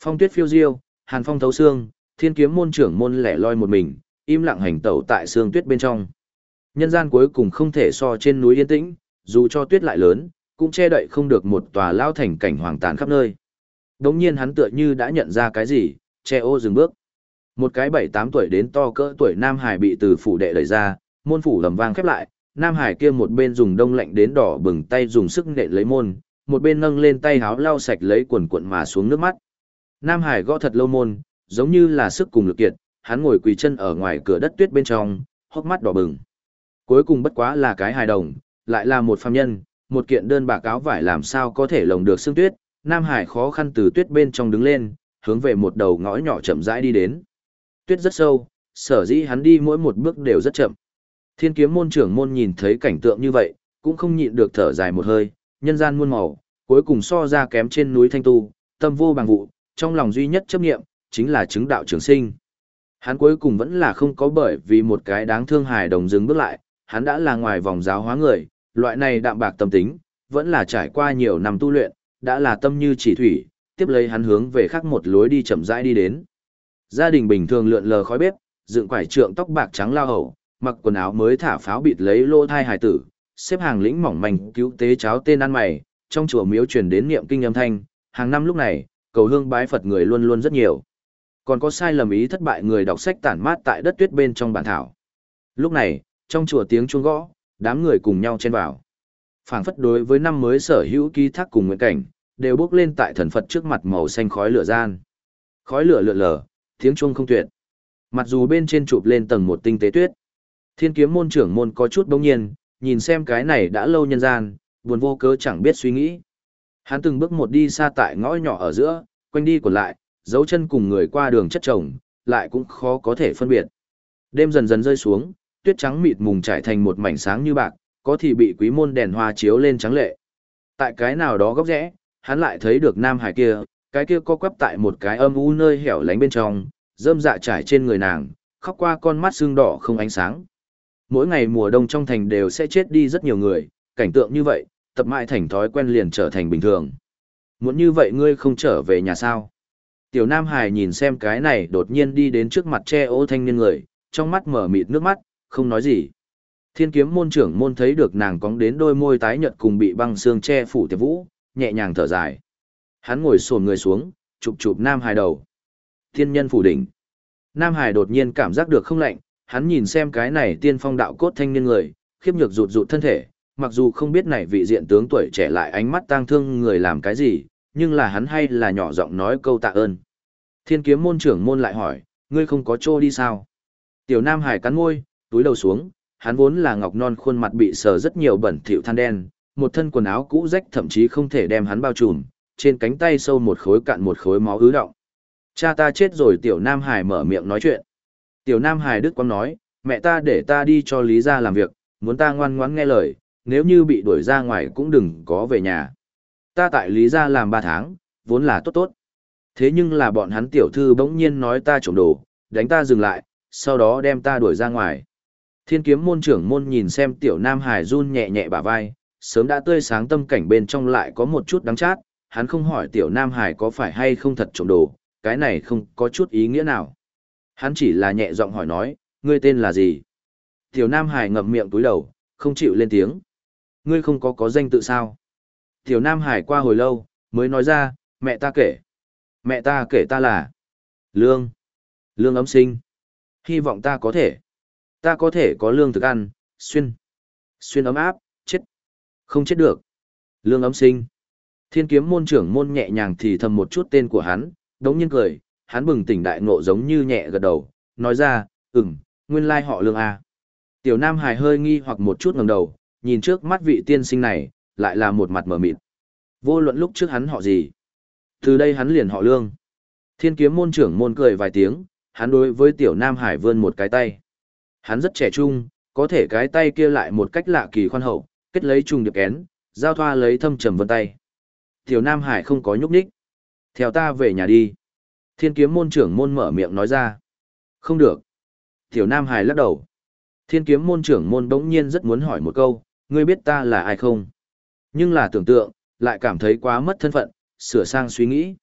Phong tuyết phiêu diêu, hàn phong thấu xương, thiên kiếm môn trưởng môn lẻ loi một mình, im lặng hành tẩu tại sương tuyết bên trong. Nhân gian cuối cùng không thể so trên núi yên tĩnh, dù cho tuyết lại lớn, cũng che đậy không được một tòa lao thành cảnh hoàng tàn khắp nơi. Đống nhiên hắn tựa như đã nhận ra cái gì, che ô dừng bước. Một cái bảy tám tuổi đến to cỡ tuổi Nam Hải bị từ phủ đệ đẩy ra, môn phủ lầm vang khép lại, Nam Hải kia một bên dùng đông lạnh đến đỏ bừng tay dùng sức nện lấy môn, một bên nâng lên tay háo lau sạch lấy quần cuộn mà xuống nước mắt. Nam Hải gõ thật lâu môn, giống như là sức cùng lực kiệt, hắn ngồi quỳ chân ở ngoài cửa đất tuyết bên trong, hốc mắt đỏ bừng. Cuối cùng bất quá là cái hài đồng, lại là một phàm nhân, một kiện đơn bạc áo vải làm sao có thể lồng được sương tuyết. Nam Hải khó khăn từ tuyết bên trong đứng lên, hướng về một đầu ngõ nhỏ chậm rãi đi đến. Tuyết rất sâu, sở dĩ hắn đi mỗi một bước đều rất chậm. Thiên kiếm môn trưởng môn nhìn thấy cảnh tượng như vậy, cũng không nhịn được thở dài một hơi, nhân gian muôn màu, cuối cùng so ra kém trên núi Thanh Tu, tâm vô bằng vụ, trong lòng duy nhất chấp niệm chính là chứng đạo trường sinh. Hắn cuối cùng vẫn là không có bởi vì một cái đáng thương hài đồng dừng bước lại, hắn đã là ngoài vòng giáo hóa người, loại này đạm bạc tâm tính, vẫn là trải qua nhiều năm tu luyện, đã là tâm như chỉ thủy, tiếp lấy hắn hướng về khác một lối đi chậm rãi đi đến. Gia đình bình thường lượn lờ khói bếp, dựng quải trượng tóc bạc trắng lao hầu, mặc quần áo mới thả pháo bịt lấy lô thai hài tử, xếp hàng lĩnh mỏng manh cứu tế cháo tên ăn mày, trong chùa miếu truyền đến niệm kinh âm thanh, hàng năm lúc này, cầu hương bái Phật người luôn luôn rất nhiều. Còn có sai lầm ý thất bại người đọc sách tản mát tại đất tuyết bên trong bản thảo. Lúc này, trong chùa tiếng chuông gõ, đám người cùng nhau chen vào. Phảng phất đối với năm mới sở hữu ký thác cùng nguyện cảnh, đều bước lên tại thần Phật trước mặt màu xanh khói lửa gian. Khói lửa lượn lờ, tiếng chuông không tuyệt. Mặc dù bên trên chụp lên tầng một tinh tế tuyết. Thiên kiếm môn trưởng môn có chút bỗng nhiên, nhìn xem cái này đã lâu nhân gian, buồn vô cớ chẳng biết suy nghĩ. Hắn từng bước một đi xa tại ngõ nhỏ ở giữa, quanh đi quẩn lại, dấu chân cùng người qua đường chất chồng, lại cũng khó có thể phân biệt. Đêm dần dần rơi xuống, tuyết trắng mịt mùng trải thành một mảnh sáng như bạc, có thì bị quý môn đèn hoa chiếu lên trắng lệ. Tại cái nào đó góc rẽ, hắn lại thấy được Nam Hải kia, cái kia co quắp tại một cái âm u nơi hẻo lánh bên trong, rơm dạ trải trên người nàng, khóc qua con mắt sưng đỏ không ánh sáng. Mỗi ngày mùa đông trong thành đều sẽ chết đi rất nhiều người, cảnh tượng như vậy, tập mãi thành thói quen liền trở thành bình thường. Muốn như vậy ngươi không trở về nhà sao? Tiểu Nam Hải nhìn xem cái này đột nhiên đi đến trước mặt che ô thanh niên người, trong mắt mở mịt nước mắt, không nói gì. Thiên kiếm môn trưởng môn thấy được nàng cong đến đôi môi tái nhợt cùng bị băng xương che phủ Tiệp Vũ, nhẹ nhàng thở dài. Hắn ngồi xổm người xuống, chụp chụp Nam Hải đầu. Thiên nhân phủ đỉnh. Nam Hải đột nhiên cảm giác được không lạnh, hắn nhìn xem cái này tiên phong đạo cốt thanh niên người, khiếp nhược rụt rụt thân thể, mặc dù không biết này vị diện tướng tuổi trẻ lại ánh mắt tang thương người làm cái gì, nhưng là hắn hay là nhỏ giọng nói câu tạ ơn. Thiên kiếm môn trưởng môn lại hỏi, ngươi không có trô đi sao? Tiểu Nam Hải cắn môi, túi đầu xuống, hắn vốn là ngọc non khuôn mặt bị sờ rất nhiều bẩn thỉu than đen, một thân quần áo cũ rách thậm chí không thể đem hắn bao trùm, trên cánh tay sâu một khối cạn một khối máu ứ động. Cha ta chết rồi. Tiểu Nam Hải mở miệng nói chuyện. Tiểu Nam Hải Đức Quang nói, mẹ ta để ta đi cho Lý gia làm việc, muốn ta ngoan ngoãn nghe lời, nếu như bị đuổi ra ngoài cũng đừng có về nhà. Ta tại Lý gia làm ba tháng, vốn là tốt tốt. Thế nhưng là bọn hắn tiểu thư bỗng nhiên nói ta trộm đồ, đánh ta dừng lại, sau đó đem ta đuổi ra ngoài. Thiên kiếm môn trưởng môn nhìn xem Tiểu Nam Hải run nhẹ nhẹ bả vai, sớm đã tươi sáng tâm cảnh bên trong lại có một chút đắng chát, hắn không hỏi Tiểu Nam Hải có phải hay không thật trộm đồ, cái này không có chút ý nghĩa nào. Hắn chỉ là nhẹ giọng hỏi nói, ngươi tên là gì? Tiểu Nam Hải ngậm miệng túi đầu, không chịu lên tiếng. Ngươi không có có danh tự sao? Tiểu Nam Hải qua hồi lâu, mới nói ra, mẹ ta kể. Mẹ ta kể ta là Lương. Lương ấm sinh. Hy vọng ta có thể. Ta có thể có lương thực ăn, xuyên. Xuyên ấm áp, chết. Không chết được. Lương ấm sinh. Thiên kiếm môn trưởng môn nhẹ nhàng thì thầm một chút tên của hắn, đống nhiên cười, hắn bừng tỉnh đại ngộ giống như nhẹ gật đầu, nói ra, ừm, nguyên lai họ Lương A. Tiểu Nam Hải hơi nghi hoặc một chút ngẩng đầu, nhìn trước mắt vị tiên sinh này, lại là một mặt mở mịt. Vô luận lúc trước hắn họ gì. Từ đây hắn liền họ Lương. Thiên kiếm môn trưởng môn cười vài tiếng, hắn đối với Tiểu Nam Hải vươn một cái tay. Hắn rất trẻ trung, có thể cái tay kia lại một cách lạ kỳ khoan hậu, kết lấy trùng điệp kén, giao thoa lấy thâm trầm vân tay. Tiểu Nam Hải không có nhúc nhích. Theo ta về nhà đi. Thiên kiếm môn trưởng môn mở miệng nói ra. Không được. Tiểu Nam Hải lắc đầu. Thiên kiếm môn trưởng môn bỗng nhiên rất muốn hỏi một câu, ngươi biết ta là ai không? Nhưng là tưởng tượng, lại cảm thấy quá mất thân phận, sửa sang suy nghĩ.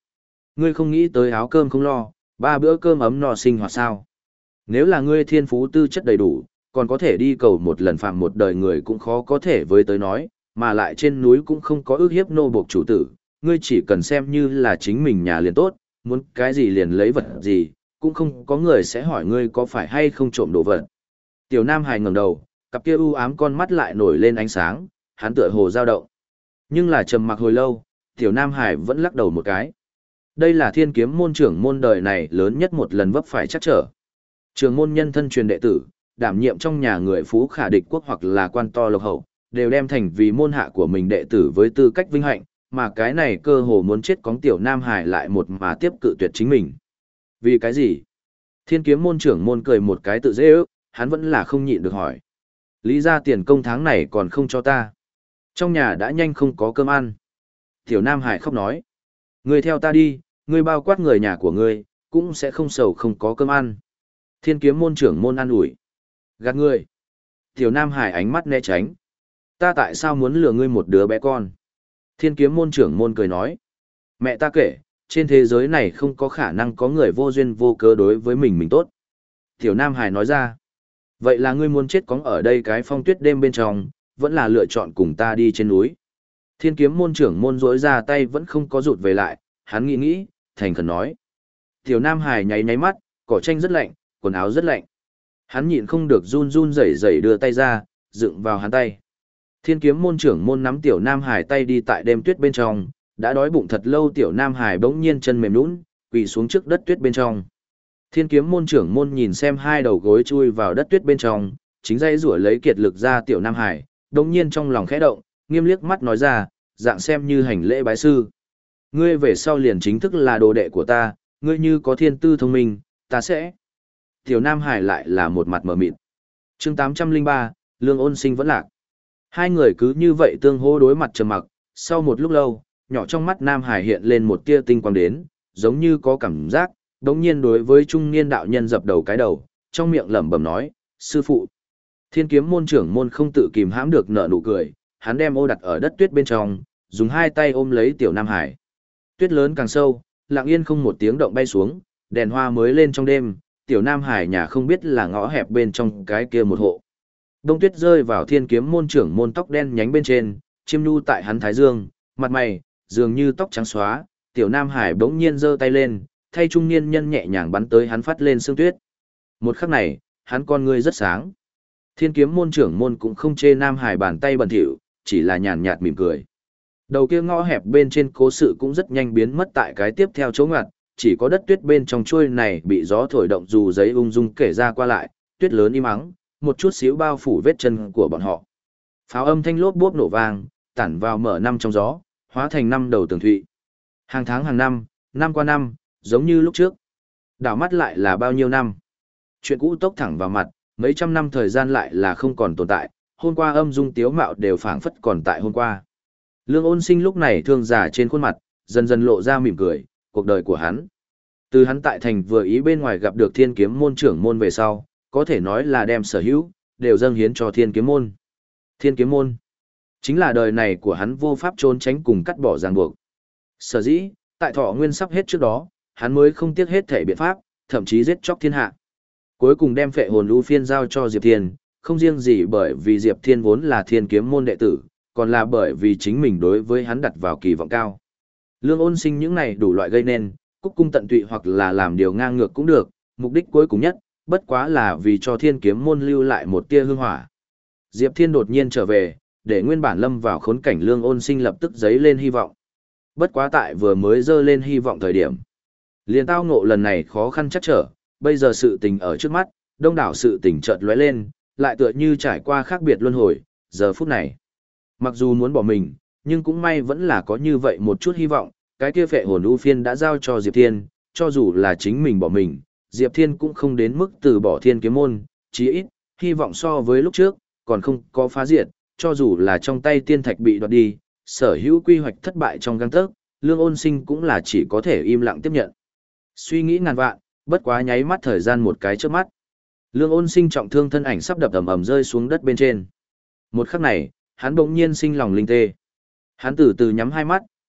Ngươi không nghĩ tới áo cơm không lo, ba bữa cơm ấm no sinh hoạt sao? Nếu là ngươi thiên phú tư chất đầy đủ, còn có thể đi cầu một lần phạm một đời người cũng khó có thể với tới nói, mà lại trên núi cũng không có ước hiếp nô buộc chủ tử, ngươi chỉ cần xem như là chính mình nhà liền tốt, muốn cái gì liền lấy vật gì, cũng không có người sẽ hỏi ngươi có phải hay không trộm đồ vật. Tiểu Nam Hải ngẩng đầu, cặp kia u ám con mắt lại nổi lên ánh sáng, hắn tựa hồ dao động. Nhưng là trầm mặc hồi lâu, Tiểu Nam Hải vẫn lắc đầu một cái. Đây là thiên kiếm môn trưởng môn đời này lớn nhất một lần vấp phải chắc trở. Trường môn nhân thân truyền đệ tử, đảm nhiệm trong nhà người phú khả địch quốc hoặc là quan to lộc hậu, đều đem thành vì môn hạ của mình đệ tử với tư cách vinh hạnh, mà cái này cơ hồ muốn chết cóng Tiểu Nam Hải lại một mà tiếp cự tuyệt chính mình. Vì cái gì? Thiên kiếm môn trưởng môn cười một cái tự dễ ước, hắn vẫn là không nhịn được hỏi. Lý ra tiền công tháng này còn không cho ta. Trong nhà đã nhanh không có cơm ăn. Tiểu Nam Hải khóc nói. Ngươi theo ta đi, ngươi bao quát người nhà của ngươi, cũng sẽ không sầu không có cơm ăn. Thiên kiếm môn trưởng môn ăn ủi. Gạt ngươi. Tiểu Nam Hải ánh mắt né tránh. Ta tại sao muốn lừa ngươi một đứa bé con? Thiên kiếm môn trưởng môn cười nói. Mẹ ta kể, trên thế giới này không có khả năng có người vô duyên vô cớ đối với mình mình tốt. Tiểu Nam Hải nói ra. Vậy là ngươi muốn chết cóng ở đây cái phong tuyết đêm bên trong, vẫn là lựa chọn cùng ta đi trên núi. Thiên kiếm môn trưởng môn rỗi ra tay vẫn không có rụt về lại, hắn nghĩ nghĩ, thành khẩn nói. Tiểu Nam Hải nháy nháy mắt, cỏ tranh rất lạnh, quần áo rất lạnh. Hắn nhịn không được run run rẩy rẩy đưa tay ra, dựng vào hắn tay. Thiên kiếm môn trưởng môn nắm Tiểu Nam Hải tay đi tại đêm tuyết bên trong, đã đói bụng thật lâu Tiểu Nam Hải bỗng nhiên chân mềm nhũn, quỳ xuống trước đất tuyết bên trong. Thiên kiếm môn trưởng môn nhìn xem hai đầu gối chui vào đất tuyết bên trong, chính dây rủa lấy kiệt lực ra Tiểu Nam Hải, đồng nhiên trong lòng khẽ động, nghiêm liếc mắt nói ra, dạng xem như hành lễ bái sư. Ngươi về sau liền chính thức là đồ đệ của ta, ngươi như có thiên tư thông minh, ta sẽ. Tiểu Nam Hải lại là một mặt mở mịt. Chương tám trăm lẻ ba, Lương Ôn Sinh vẫn lạc. Hai người cứ như vậy tương hô đối mặt trầm mặc, sau một lúc lâu, nhỏ trong mắt Nam Hải hiện lên một tia tinh quang đến, giống như có cảm giác, đống nhiên đối với trung niên đạo nhân dập đầu cái đầu, trong miệng lẩm bẩm nói, sư phụ. Thiên kiếm môn trưởng môn không tự kìm hãm được nở nụ cười, hắn đem ô đặt ở đất tuyết bên trong, dùng hai tay ôm lấy Tiểu Nam Hải. Tuyết lớn càng sâu, lặng yên không một tiếng động bay xuống, đèn hoa mới lên trong đêm, Tiểu Nam Hải nhà không biết là ngõ hẹp bên trong cái kia một hộ. Đông tuyết rơi vào thiên kiếm môn trưởng môn tóc đen nhánh bên trên, chiêm nhu tại hắn thái dương, mặt mày, dường như tóc trắng xóa, Tiểu Nam Hải bỗng nhiên giơ tay lên, thay trung niên nhân nhẹ nhàng bắn tới hắn phát lên sương tuyết. Một khắc này, hắn con ngươi rất sáng. Thiên kiếm môn trưởng môn cũng không chê Nam Hải bàn tay bẩn thỉu, chỉ là nhàn nhạt mỉm cười. Đầu kia ngõ hẹp bên trên cố sự cũng rất nhanh biến mất tại cái tiếp theo chỗ ngoặt, chỉ có đất tuyết bên trong chuôi này bị gió thổi động dù giấy ung dung kể ra qua lại, tuyết lớn im ắng, một chút xíu bao phủ vết chân của bọn họ. Pháo âm thanh lốp bốp nổ vang, tản vào mở năm trong gió, hóa thành năm đầu tường thụy. Hàng tháng hàng năm, năm qua năm, giống như lúc trước. Đảo mắt lại là bao nhiêu năm. Chuyện cũ tốc thẳng vào mặt, mấy trăm năm thời gian lại là không còn tồn tại, hôm qua âm dung tiếu mạo đều phảng phất còn tại hôm qua. Lương Ôn Sinh lúc này thương giả trên khuôn mặt, dần dần lộ ra mỉm cười, cuộc đời của hắn. Từ hắn tại thành vừa ý bên ngoài gặp được thiên kiếm môn trưởng môn về sau, có thể nói là đem sở hữu, đều dâng hiến cho thiên kiếm môn. Thiên kiếm môn, chính là đời này của hắn vô pháp trốn tránh cùng cắt bỏ ràng buộc. Sở dĩ, tại thọ nguyên sắp hết trước đó, hắn mới không tiếc hết thể biện pháp, thậm chí giết chóc thiên hạ. Cuối cùng đem phệ hồn lưu phiên giao cho Diệp Thiên, không riêng gì bởi vì Diệp Thiên vốn là thiên kiếm môn đệ tử, còn là bởi vì chính mình đối với hắn đặt vào kỳ vọng cao. Lương Ôn Sinh những này đủ loại gây nên, cúc cung tận tụy hoặc là làm điều ngang ngược cũng được, mục đích cuối cùng nhất, bất quá là vì cho thiên kiếm môn lưu lại một tia hương hỏa. Diệp Thiên đột nhiên trở về, để nguyên bản lâm vào khốn cảnh Lương Ôn Sinh lập tức dấy lên hy vọng. Bất quá tại vừa mới dơ lên hy vọng thời điểm. Liền tao ngộ lần này khó khăn chắc trở, bây giờ sự tình ở trước mắt, đông đảo sự tình chợt lóe lên, lại tựa như trải qua khác biệt luân hồi, giờ phút này. Mặc dù muốn bỏ mình, nhưng cũng may vẫn là có như vậy một chút hy vọng, cái kia phệ hồn ưu phiên đã giao cho Diệp Thiên, cho dù là chính mình bỏ mình, Diệp Thiên cũng không đến mức từ bỏ thiên kiếm môn, chí ít, hy vọng so với lúc trước, còn không có phá diệt, cho dù là trong tay tiên thạch bị đoạt đi, sở hữu quy hoạch thất bại trong gang tấc, Lương Ôn Sinh cũng là chỉ có thể im lặng tiếp nhận. Suy nghĩ ngàn vạn, bất quá nháy mắt thời gian một cái trước mắt. Lương Ôn Sinh trọng thương thân ảnh sắp đập ầm ầm rơi xuống đất bên trên. Một khắc này, hắn bỗng nhiên sinh lòng linh tê. Hắn từ từ nhắm hai mắt,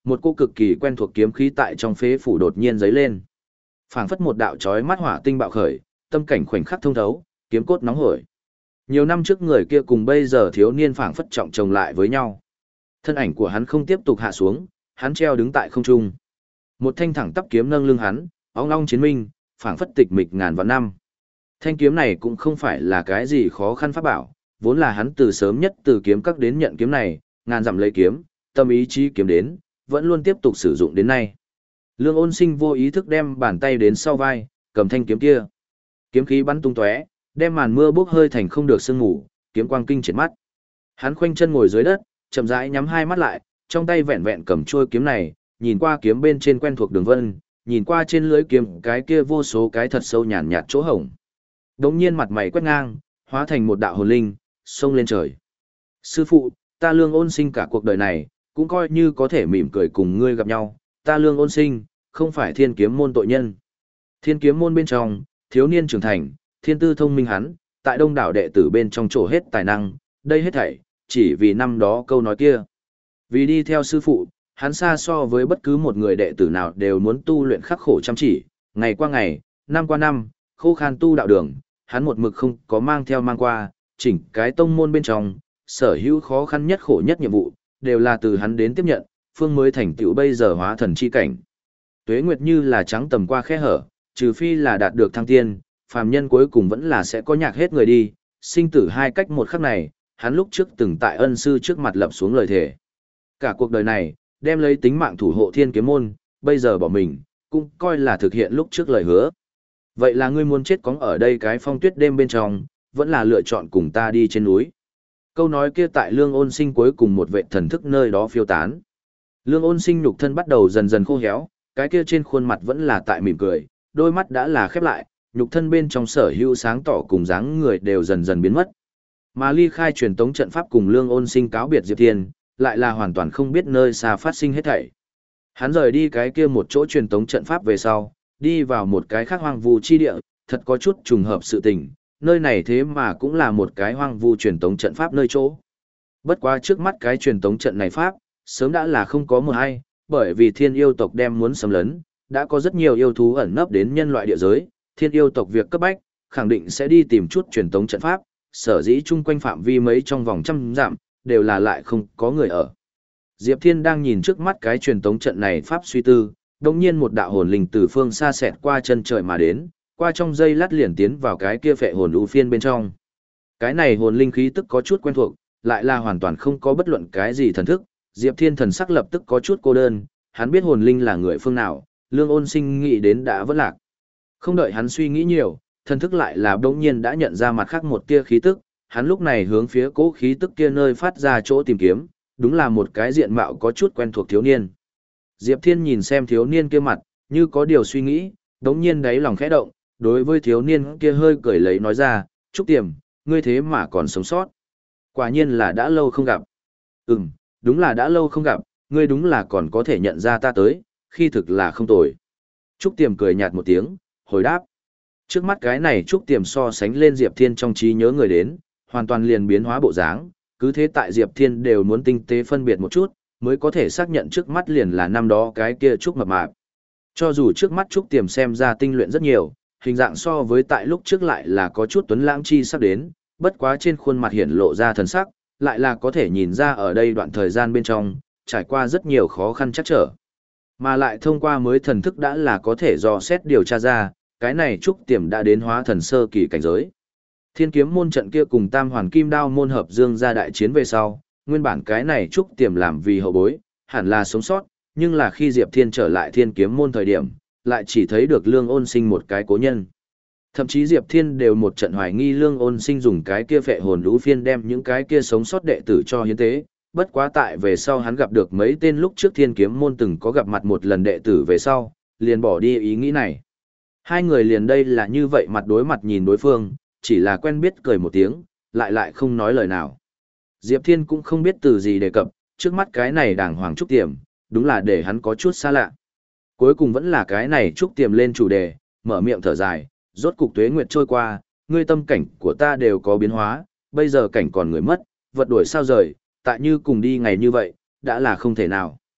Một cô cực kỳ quen thuộc kiếm khí tại trong phế phủ đột nhiên giấy lên. Phảng phất một đạo chói mắt hỏa tinh bạo khởi, tâm cảnh khoảnh khắc thông thấu, kiếm cốt nóng hổi. Nhiều năm trước người kia cùng bây giờ thiếu niên phảng phất trọng chồng lại với nhau. Thân ảnh của hắn không tiếp tục hạ xuống, hắn treo đứng tại không trung. Một thanh thẳng tắp kiếm nâng lưng hắn, óng long chiến minh, phảng phất tịch mịch ngàn vạn năm. Thanh kiếm này cũng không phải là cái gì khó khăn pháp bảo, vốn là hắn từ sớm nhất từ kiếm các đến nhận kiếm này, ngàn dặm lấy kiếm, tâm ý chí kiếm đến, vẫn luôn tiếp tục sử dụng đến nay. Lương Ôn Sinh vô ý thức đem bàn tay đến sau vai, cầm thanh kiếm kia. Kiếm khí bắn tung tóe, đem màn mưa bốc hơi thành không được sương ngủ, kiếm quang kinh triệt mắt. Hắn khoanh chân ngồi dưới đất, chậm rãi nhắm hai mắt lại, trong tay vẹn vẹn cầm chuôi kiếm này, nhìn qua kiếm bên trên quen thuộc đường vân, nhìn qua trên lưỡi kiếm cái kia vô số cái thật sâu nhàn nhạt chỗ hổng. Đống nhiên mặt mày quét ngang, hóa thành một đạo hồn linh, xông lên trời. Sư phụ, ta Lương Ôn Sinh cả cuộc đời này, cũng coi như có thể mỉm cười cùng ngươi gặp nhau, ta Lương Ôn Sinh, không phải thiên kiếm môn tội nhân. Thiên kiếm môn bên trong, thiếu niên trưởng thành, thiên tư thông minh hắn, tại đông đảo đệ tử bên trong trổ hết tài năng, đây hết thảy, chỉ vì năm đó câu nói kia. Vì đi theo sư phụ, hắn xa so với bất cứ một người đệ tử nào đều muốn tu luyện khắc khổ chăm chỉ, ngày qua ngày, năm qua năm, khô khan tu đạo đường, hắn một mực không có mang theo mang qua, chỉnh cái tông môn bên trong, sở hữu khó khăn nhất khổ nhất nhiệm vụ, đều là từ hắn đến tiếp nhận, phương mới thành tựu bây giờ hóa thần chi cảnh. Tuế nguyệt như là trắng tầm qua khe hở, trừ phi là đạt được thăng tiên, phàm nhân cuối cùng vẫn là sẽ có nhạc hết người đi, sinh tử hai cách một khắc này, hắn lúc trước từng tại ân sư trước mặt lập xuống lời thề. Cả cuộc đời này, đem lấy tính mạng thủ hộ thiên kiếm môn, bây giờ bỏ mình, cũng coi là thực hiện lúc trước lời hứa. Vậy là ngươi muốn chết cóng ở đây cái phong tuyết đêm bên trong, vẫn là lựa chọn cùng ta đi trên núi. Câu nói kia tại Lương Ôn Sinh cuối cùng một vệ thần thức nơi đó phiêu tán. Lương Ôn Sinh nhục thân bắt đầu dần dần khô héo, cái kia trên khuôn mặt vẫn là tại mỉm cười, đôi mắt đã là khép lại, nhục thân bên trong sở hữu sáng tỏ cùng dáng người đều dần dần biến mất. Mà ly khai truyền tống trận pháp cùng Lương Ôn Sinh cáo biệt Diệp Thiên, lại là hoàn toàn không biết nơi xa phát sinh hết thảy. Hắn rời đi cái kia một chỗ truyền tống trận pháp về sau, đi vào một cái khác hoang vu chi địa, thật có chút trùng hợp sự tình, nơi này thế mà cũng là một cái hoang vu truyền tống trận pháp nơi chỗ. Bất quá trước mắt cái truyền tống trận này pháp, sớm đã là không có một hay, bởi vì thiên yêu tộc đem muốn xâm lấn, đã có rất nhiều yêu thú ẩn nấp đến nhân loại địa giới, thiên yêu tộc việc cấp bách, khẳng định sẽ đi tìm chút truyền tống trận pháp, sở dĩ chung quanh phạm vi mấy trong vòng trăm dặm, đều là lại không có người ở. Diệp Thiên đang nhìn trước mắt cái truyền tống trận này pháp suy tư, đồng nhiên một đạo hồn linh từ phương xa xẹt qua chân trời mà đến, qua trong dây lát liền tiến vào cái kia phệ hồn ưu phiên bên trong. Cái này hồn linh khí tức có chút quen thuộc, lại là hoàn toàn không có bất luận cái gì thần thức, Diệp Thiên thần sắc lập tức có chút cô đơn, hắn biết hồn linh là người phương nào, Lương Ôn Sinh nghĩ đến đã vỡ lạc. Không đợi hắn suy nghĩ nhiều, thần thức lại là đống nhiên đã nhận ra mặt khác một tia khí tức, hắn lúc này hướng phía cố khí tức kia nơi phát ra chỗ tìm kiếm, đúng là một cái diện mạo có chút quen thuộc thiếu niên. Diệp Thiên nhìn xem thiếu niên kia mặt, như có điều suy nghĩ, đống nhiên đáy lòng khẽ động, đối với thiếu niên kia hơi cười lấy nói ra, Trúc Tiềm, ngươi thế mà còn sống sót. Quả nhiên là đã lâu không gặp. Ừm, đúng là đã lâu không gặp, ngươi đúng là còn có thể nhận ra ta tới, khi thực là không tồi. Trúc Tiềm cười nhạt một tiếng, hồi đáp. Trước mắt cái này Trúc Tiềm so sánh lên Diệp Thiên trong trí nhớ người đến, hoàn toàn liền biến hóa bộ dáng, cứ thế tại Diệp Thiên đều muốn tinh tế phân biệt một chút, mới có thể xác nhận trước mắt liền là năm đó cái kia Trúc mập mạp. Cho dù trước mắt Trúc Tiềm xem ra tinh luyện rất nhiều, hình dạng so với tại lúc trước lại là có chút tuấn lãng chi sắp đến, bất quá trên khuôn mặt hiển lộ ra thần sắc, lại là có thể nhìn ra ở đây đoạn thời gian bên trong, trải qua rất nhiều khó khăn chắc trở. Mà lại thông qua mới thần thức đã là có thể dò xét điều tra ra, cái này Trúc Tiềm đã đến hóa thần sơ kỳ cảnh giới. Thiên kiếm môn trận kia cùng Tam Hoàn Kim Đao môn hợp dương ra đại chiến về sau, nguyên bản cái này Trúc Tiềm làm vì hậu bối, hẳn là sống sót, nhưng là khi Diệp Thiên trở lại Thiên kiếm môn thời điểm, lại chỉ thấy được Lương Ôn Sinh một cái cố nhân. Thậm chí Diệp Thiên đều một trận hoài nghi Lương Ôn Sinh dùng cái kia phệ hồn lũ phiên đem những cái kia sống sót đệ tử cho hiến tế, bất quá tại về sau hắn gặp được mấy tên lúc trước Thiên kiếm môn từng có gặp mặt một lần đệ tử về sau, liền bỏ đi ý nghĩ này. Hai người liền đây là như vậy mặt đối mặt nhìn đối phương, chỉ là quen biết cười một tiếng, lại lại không nói lời nào. Diệp Thiên cũng không biết từ gì đề cập, trước mắt cái này đàng hoàng Trúc Tiềm, đúng là để hắn có chút xa lạ. Cuối cùng vẫn là cái này Trúc Tiềm lên chủ đề, mở miệng thở dài, rốt cục tuế nguyệt trôi qua, ngươi tâm cảnh của ta đều có biến hóa, bây giờ cảnh còn người mất, vật đuổi sao rời, tại như cùng đi ngày như vậy, đã là không thể nào.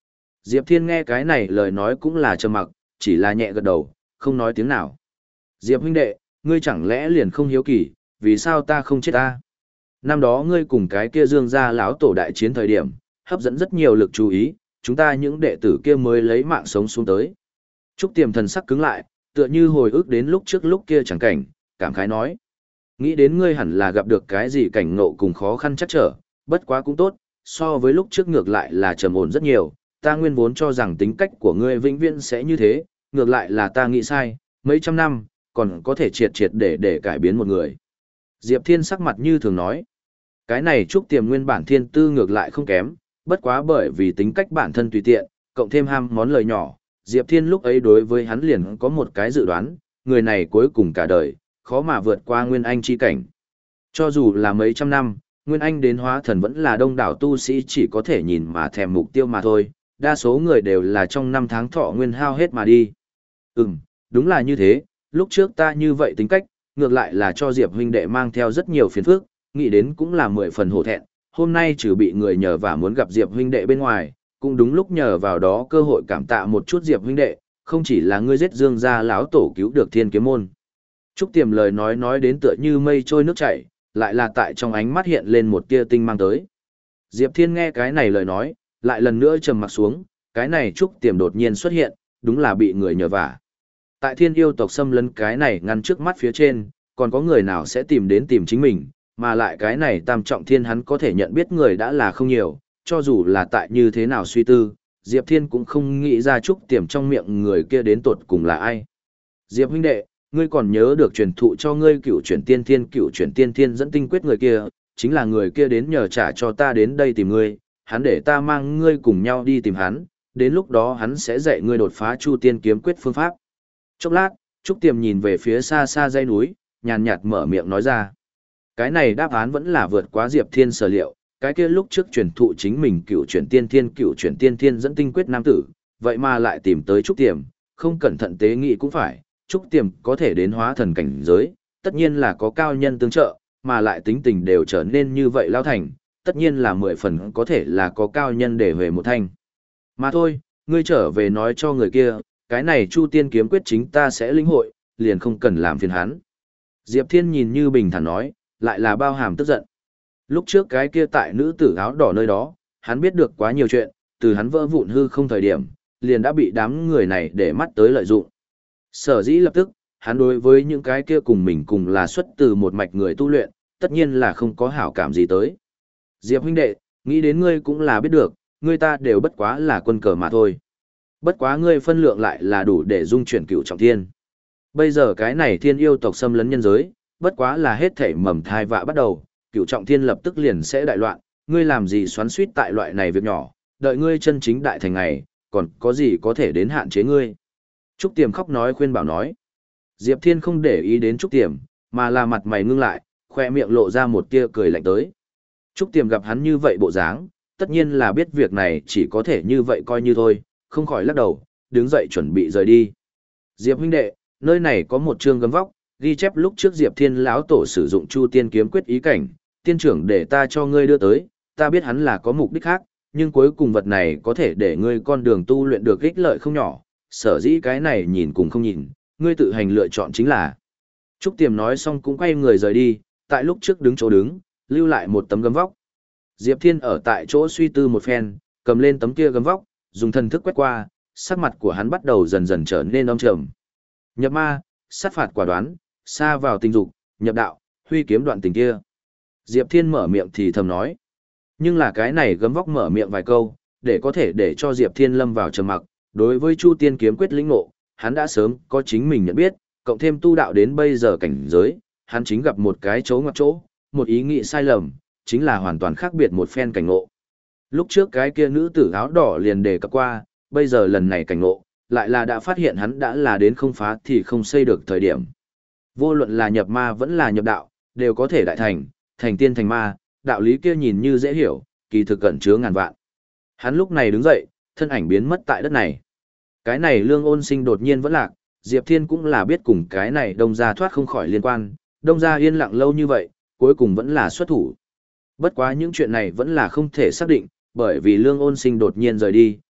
Diệp Thiên nghe cái này lời nói cũng là trầm mặc, chỉ là nhẹ gật đầu, không nói tiếng nào. Diệp huynh đệ, ngươi chẳng lẽ liền không hiếu kỳ, vì sao ta không chết ta? Năm đó ngươi cùng cái kia Dương gia lão tổ đại chiến thời điểm, hấp dẫn rất nhiều lực chú ý, chúng ta những đệ tử kia mới lấy mạng sống xuống tới. Trúc Tiềm thần sắc cứng lại, tựa như hồi ức đến lúc trước lúc kia chẳng cảnh, cảm khái nói. Nghĩ đến ngươi hẳn là gặp được cái gì cảnh ngộ cùng khó khăn chắc trở, bất quá cũng tốt, so với lúc trước ngược lại là trầm ổn rất nhiều, ta nguyên vốn cho rằng tính cách của ngươi vĩnh viễn sẽ như thế, ngược lại là ta nghĩ sai, mấy trăm năm, còn có thể triệt triệt để để cải biến một người. Diệp Thiên sắc mặt như thường nói, cái này Trúc Tiềm nguyên bản thiên tư ngược lại không kém, bất quá bởi vì tính cách bản thân tùy tiện, cộng thêm ham món lời nhỏ, Diệp Thiên lúc ấy đối với hắn liền có một cái dự đoán, người này cuối cùng cả đời, khó mà vượt qua Nguyên Anh chi cảnh. Cho dù là mấy trăm năm, Nguyên Anh đến hóa thần vẫn là đông đảo tu sĩ chỉ có thể nhìn mà thèm mục tiêu mà thôi, đa số người đều là trong năm tháng thọ nguyên hao hết mà đi. Ừm, đúng là như thế, lúc trước ta như vậy tính cách, ngược lại là cho Diệp huynh đệ mang theo rất nhiều phiền phức, nghĩ đến cũng là mười phần hổ thẹn, hôm nay trừ bị người nhờ và muốn gặp Diệp huynh đệ bên ngoài, cũng đúng lúc nhờ vào đó cơ hội cảm tạ một chút Diệp huynh đệ, không chỉ là ngươi giết Dương gia lão tổ cứu được Thiên Kiếm môn. Trúc Tiềm lời nói nói đến tựa như mây trôi nước chảy, lại là tại trong ánh mắt hiện lên một tia tinh mang tới. Diệp Thiên nghe cái này lời nói, lại lần nữa trầm mặt xuống, cái này Trúc Tiềm đột nhiên xuất hiện, đúng là bị người nhờ vả. Tại Thiên yêu tộc xâm lấn cái này ngăn trước mắt phía trên, còn có người nào sẽ tìm đến tìm chính mình, mà lại cái này tam trọng thiên hắn có thể nhận biết người đã là không nhiều, cho dù là tại như thế nào suy tư, Diệp Thiên cũng không nghĩ ra Trúc Tiềm trong miệng người kia đến tột cùng là ai. Diệp huynh đệ, ngươi còn nhớ được truyền thụ cho ngươi cựu chuyển tiên thiên cựu chuyển tiên thiên dẫn tinh quyết người kia, chính là người kia đến nhờ trả cho ta đến đây tìm ngươi, hắn để ta mang ngươi cùng nhau đi tìm hắn, đến lúc đó hắn sẽ dạy ngươi đột phá Chu Tiên kiếm quyết phương pháp. Chốc lát, Trúc Tiềm nhìn về phía xa xa dãy núi, nhàn nhạt mở miệng nói ra. Cái này đáp án vẫn là vượt quá Diệp Thiên sở liệu, cái kia lúc trước truyền thụ chính mình cựu chuyển tiên thiên cựu chuyển tiên thiên dẫn tinh quyết nam tử, vậy mà lại tìm tới Trúc Tiềm, không cẩn thận tế nghị cũng phải, Trúc Tiềm có thể đến hóa thần cảnh giới, tất nhiên là có cao nhân tương trợ, mà lại tính tình đều trở nên như vậy lao thành, tất nhiên là mười phần có thể là có cao nhân để về một thanh. Mà thôi, ngươi trở về nói cho người kia, cái này Chu Tiên kiếm quyết chính ta sẽ lĩnh hội, liền không cần làm phiền hắn. Diệp Thiên nhìn như bình thản nói, lại là bao hàm tức giận. Lúc trước cái kia tại nữ tử áo đỏ nơi đó, hắn biết được quá nhiều chuyện, từ hắn vỡ vụn hư không thời điểm, liền đã bị đám người này để mắt tới lợi dụng. Sở dĩ lập tức, hắn đối với những cái kia cùng mình cùng là xuất từ một mạch người tu luyện, tất nhiên là không có hảo cảm gì tới. Diệp huynh đệ, nghĩ đến ngươi cũng là biết được, ngươi ta đều bất quá là quân cờ mà thôi. Bất quá ngươi phân lượng lại là đủ để dung chuyển cựu trọng thiên. Bây giờ cái này thiên yêu tộc xâm lấn nhân giới, bất quá là hết thảy mầm thai vạ bắt đầu, cựu trọng thiên lập tức liền sẽ đại loạn, ngươi làm gì xoắn suýt tại loại này việc nhỏ, đợi ngươi chân chính đại thành ngày, còn có gì có thể đến hạn chế ngươi. Trúc Tiềm khóc nói khuyên bảo nói. Diệp Thiên không để ý đến Trúc Tiềm, mà là mặt mày ngưng lại, khoe miệng lộ ra một tia cười lạnh tới. Trúc Tiềm gặp hắn như vậy bộ dáng, tất nhiên là biết việc này chỉ có thể như vậy coi như thôi, không khỏi lắc đầu, đứng dậy chuẩn bị rời đi. Diệp huynh đệ, nơi này có một chương gấm vóc, ghi chép lúc trước Diệp Thiên lão tổ sử dụng Chu Tiên kiếm quyết ý cảnh, tiên trưởng để ta cho ngươi đưa tới, ta biết hắn là có mục đích khác, nhưng cuối cùng vật này có thể để ngươi con đường tu luyện được ích lợi không nhỏ, sở dĩ cái này nhìn cùng không nhìn, ngươi tự hành lựa chọn chính là. Trúc Tiềm nói xong cũng quay người rời đi, tại lúc trước đứng chỗ đứng, lưu lại một tấm gấm vóc. Diệp Thiên ở tại chỗ suy tư một phen, cầm lên tấm kia gấm vóc, dùng thần thức quét qua, sắc mặt của hắn bắt đầu dần dần trở nên âm trầm. Nhập ma, sát phạt quả đoán, xa vào tình dục, nhập đạo, huy kiếm đoạn tình kia. Diệp Thiên mở miệng thì thầm nói. Nhưng là cái này gấm vóc mở miệng vài câu, để có thể để cho Diệp Thiên lâm vào trầm mặc, đối với Chu Tiên kiếm quyết lĩnh ngộ, hắn đã sớm có chính mình nhận biết, cộng thêm tu đạo đến bây giờ cảnh giới, hắn chính gặp một cái chỗ ngoặt chỗ, một ý nghĩ sai lầm, chính là hoàn toàn khác biệt một phen cảnh ngộ. Lúc trước cái kia nữ tử áo đỏ liền đề cập qua, bây giờ lần này cảnh ngộ, lại là đã phát hiện hắn đã là đến không phá thì không xây được thời điểm. Vô luận là nhập ma vẫn là nhập đạo, đều có thể đại thành, thành tiên thành ma, đạo lý kia nhìn như dễ hiểu, kỳ thực cẩn chứa ngàn vạn. Hắn lúc này đứng dậy, thân ảnh biến mất tại đất này. Cái này Lương Ôn Sinh đột nhiên vẫn lạc, Diệp Thiên cũng là biết cùng cái này Đông gia thoát không khỏi liên quan, Đông gia yên lặng lâu như vậy, cuối cùng vẫn là xuất thủ. Bất quá những chuyện này vẫn là không thể xác định, bởi vì Lương Ôn Sinh đột nhiên rời đi,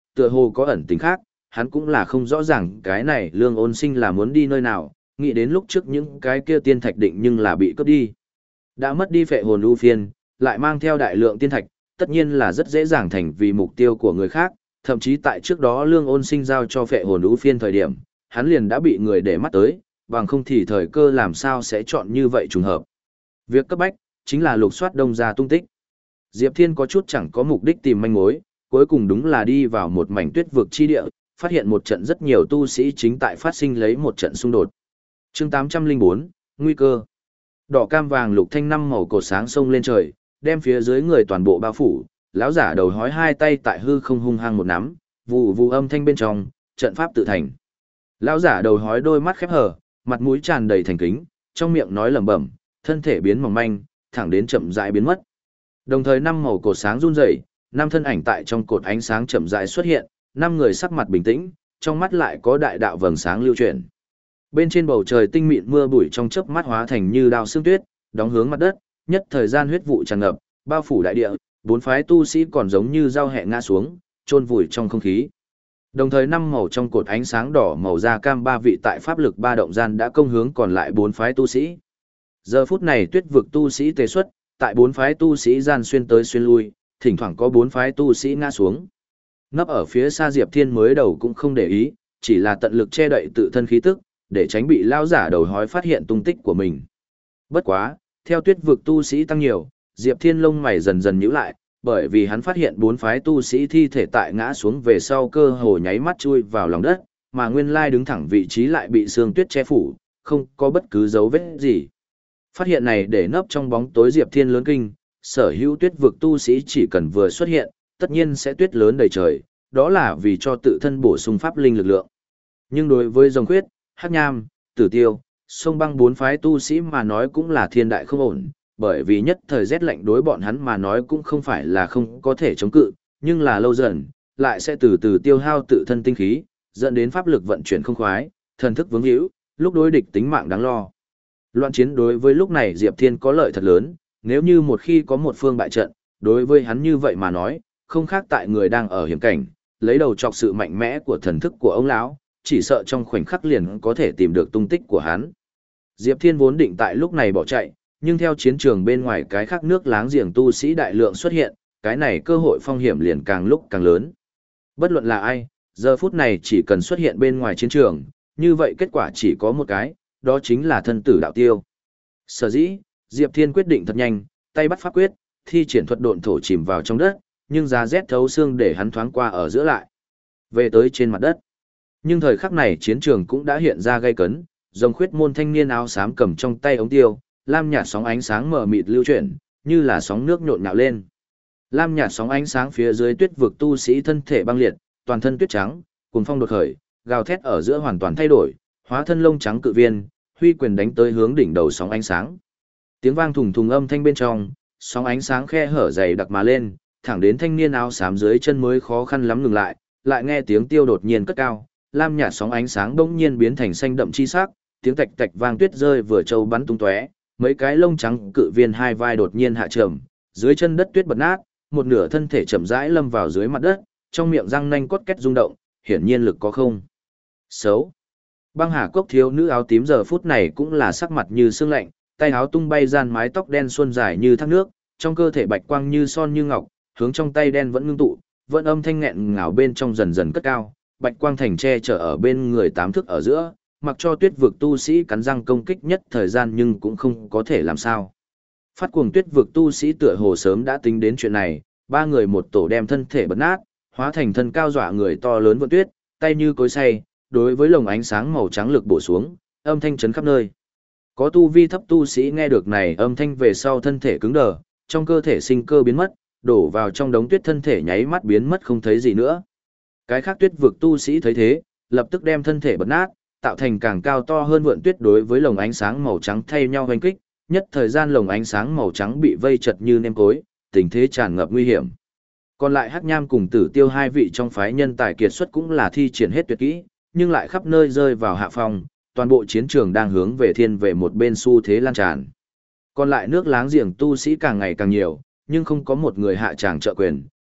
tựa hồ có ẩn tình khác, hắn cũng là không rõ ràng cái này Lương Ôn Sinh là muốn đi nơi nào, nghĩ đến lúc trước những cái kia tiên thạch định nhưng là bị cướp đi. Đã mất đi phệ hồn ưu phiên, lại mang theo đại lượng tiên thạch, tất nhiên là rất dễ dàng thành vì mục tiêu của người khác, thậm chí tại trước đó Lương Ôn Sinh giao cho phệ hồn ưu phiên thời điểm, hắn liền đã bị người để mắt tới, bằng không thì thời cơ làm sao sẽ chọn như vậy trùng hợp. Việc cấp bách chính là lục soát Đông gia tung tích. Diệp Thiên có chút chẳng có mục đích tìm manh mối, cuối cùng đúng là đi vào một mảnh tuyết vực chi địa, phát hiện một trận rất nhiều tu sĩ chính tại phát sinh lấy một trận xung đột. Chương tám trăm lẻ bốn, nguy cơ. Đỏ cam vàng lục thanh năm màu cột sáng sông lên trời, đem phía dưới người toàn bộ bao phủ, lão giả đầu hói hai tay tại hư không hung hăng một nắm, vụ vụ âm thanh bên trong, trận pháp tự thành. Lão giả đầu hói đôi mắt khép hờ, mặt mũi tràn đầy thành kính, trong miệng nói lẩm bẩm, thân thể biến mỏng manh, thẳng đến chậm rãi biến mất. Đồng thời năm màu cột sáng run rẩy, năm thân ảnh tại trong cột ánh sáng chậm rãi xuất hiện, năm người sắc mặt bình tĩnh, trong mắt lại có đại đạo vầng sáng lưu chuyển. Bên trên bầu trời tinh mịn mưa bụi trong chớp mắt hóa thành như đao sương tuyết, đóng hướng mặt đất, nhất thời gian huyết vụ tràn ngập, bao phủ đại địa, bốn phái tu sĩ còn giống như dao hẹ ngã xuống, chôn vùi trong không khí. Đồng thời năm màu trong cột ánh sáng đỏ màu da cam ba vị tại pháp lực ba động gian đã công hướng còn lại bốn phái tu sĩ. Giờ phút này tuyết vực tu sĩ tề xuất, tại bốn phái tu sĩ gian xuyên tới xuyên lui, thỉnh thoảng có bốn phái tu sĩ ngã xuống. Nấp ở phía xa Diệp Thiên mới đầu cũng không để ý, chỉ là tận lực che đậy tự thân khí tức, để tránh bị lao giả đầu hói phát hiện tung tích của mình. Bất quá, theo tuyết vực tu sĩ tăng nhiều, Diệp Thiên lông mày dần dần nhíu lại, bởi vì hắn phát hiện bốn phái tu sĩ thi thể tại ngã xuống về sau cơ hồ nháy mắt chui vào lòng đất, mà nguyên lai đứng thẳng vị trí lại bị sương tuyết che phủ, không có bất cứ dấu vết gì. Phát hiện này để nấp trong bóng tối Diệp Thiên lớn kinh, sở hữu tuyết vực tu sĩ chỉ cần vừa xuất hiện, tất nhiên sẽ tuyết lớn đầy trời, đó là vì cho tự thân bổ sung pháp linh lực lượng. Nhưng đối với Rồng Khuyết, Hắc Nham, Tử Tiêu, Sông Băng bốn phái tu sĩ mà nói cũng là thiên đại không ổn, bởi vì nhất thời rét lạnh đối bọn hắn mà nói cũng không phải là không có thể chống cự, nhưng là lâu dần, lại sẽ từ từ tiêu hao tự thân tinh khí, dẫn đến pháp lực vận chuyển không khoái, thần thức vướng hữu, lúc đối địch tính mạng đáng lo. Loạn chiến đối với lúc này Diệp Thiên có lợi thật lớn, nếu như một khi có một phương bại trận, đối với hắn như vậy mà nói, không khác tại người đang ở hiểm cảnh, lấy đầu chọc sự mạnh mẽ của thần thức của ông lão, chỉ sợ trong khoảnh khắc liền có thể tìm được tung tích của hắn. Diệp Thiên vốn định tại lúc này bỏ chạy, nhưng theo chiến trường bên ngoài cái khác nước láng giềng tu sĩ đại lượng xuất hiện, cái này cơ hội phong hiểm liền càng lúc càng lớn. Bất luận là ai, giờ phút này chỉ cần xuất hiện bên ngoài chiến trường, như vậy kết quả chỉ có một cái, đó chính là thân tử đạo tiêu. Sở dĩ, Diệp Thiên quyết định thật nhanh, tay bắt pháp quyết, thi triển thuật độn thổ chìm vào trong đất, nhưng giá rét thấu xương để hắn thoáng qua ở giữa lại. Về tới trên mặt đất. Nhưng thời khắc này chiến trường cũng đã hiện ra gay cấn, Rồng Khuyết môn thanh niên áo xám cầm trong tay ống tiêu, lam nhạt sóng ánh sáng mờ mịt lưu chuyển, như là sóng nước nhộn nhạo lên. Lam nhạt sóng ánh sáng phía dưới tuyết vực tu sĩ thân thể băng liệt, toàn thân tuyết trắng, cuồng phong đột khởi, gào thét ở giữa hoàn toàn thay đổi, hóa thân lông trắng cự viên, huy quyền đánh tới hướng đỉnh đầu sóng ánh sáng. Tiếng vang thùng thùng âm thanh bên trong, sóng ánh sáng khe hở dày đặc mà lên, thẳng đến thanh niên áo xám dưới chân mới khó khăn lắm ngừng lại, lại nghe tiếng tiêu đột nhiên cất cao, lam nhạt sóng ánh sáng bỗng nhiên biến thành xanh đậm chi sắc, tiếng tạch tạch vang tuyết rơi vừa châu bắn tung tóe, mấy cái lông trắng cự viên hai vai đột nhiên hạ trầm, dưới chân đất tuyết bật nát, một nửa thân thể chậm rãi lâm vào dưới mặt đất, trong miệng răng nanh cốt két rung động, hiển nhiên lực có không. Xấu. Băng Hà Cốc thiếu nữ áo tím giờ phút này cũng là sắc mặt như sương lạnh, tay áo tung bay gian mái tóc đen xuân dài như thác nước, trong cơ thể bạch quang như son như ngọc, hướng trong tay đen vẫn ngưng tụ, vẫn âm thanh nghẹn ngào bên trong dần dần cất cao, bạch quang thành che chở ở bên người tám thước ở giữa, mặc cho tuyết vực tu sĩ cắn răng công kích nhất thời gian nhưng cũng không có thể làm sao. Phát cuồng tuyết vực tu sĩ tựa hồ sớm đã tính đến chuyện này, ba người một tổ đem thân thể bật nát, hóa thành thân cao dọa người to lớn vượn tuyết, tay như cối xay, đối với lồng ánh sáng màu trắng lực bổ xuống, âm thanh chấn khắp nơi. Có tu vi thấp tu sĩ nghe được này âm thanh về sau thân thể cứng đờ, trong cơ thể sinh cơ biến mất, đổ vào trong đống tuyết thân thể nháy mắt biến mất không thấy gì nữa. Cái khác tuyết vực tu sĩ thấy thế, lập tức đem thân thể bật nát, tạo thành càng cao to hơn vượn tuyết đối với lồng ánh sáng màu trắng thay nhau hoành kích, nhất thời gian lồng ánh sáng màu trắng bị vây chật như nêm cối, tình thế tràn ngập nguy hiểm. Còn lại Hắc Nham cùng Tử Tiêu hai vị trong phái nhân tài kiệt xuất cũng là thi triển hết tuyệt kỹ, nhưng lại khắp nơi rơi vào hạ phong, toàn bộ chiến trường đang hướng về thiên về một bên xu thế lan tràn. Còn lại nước láng giềng tu sĩ càng ngày càng nhiều, nhưng không có một người hạ tràng trợ quyền,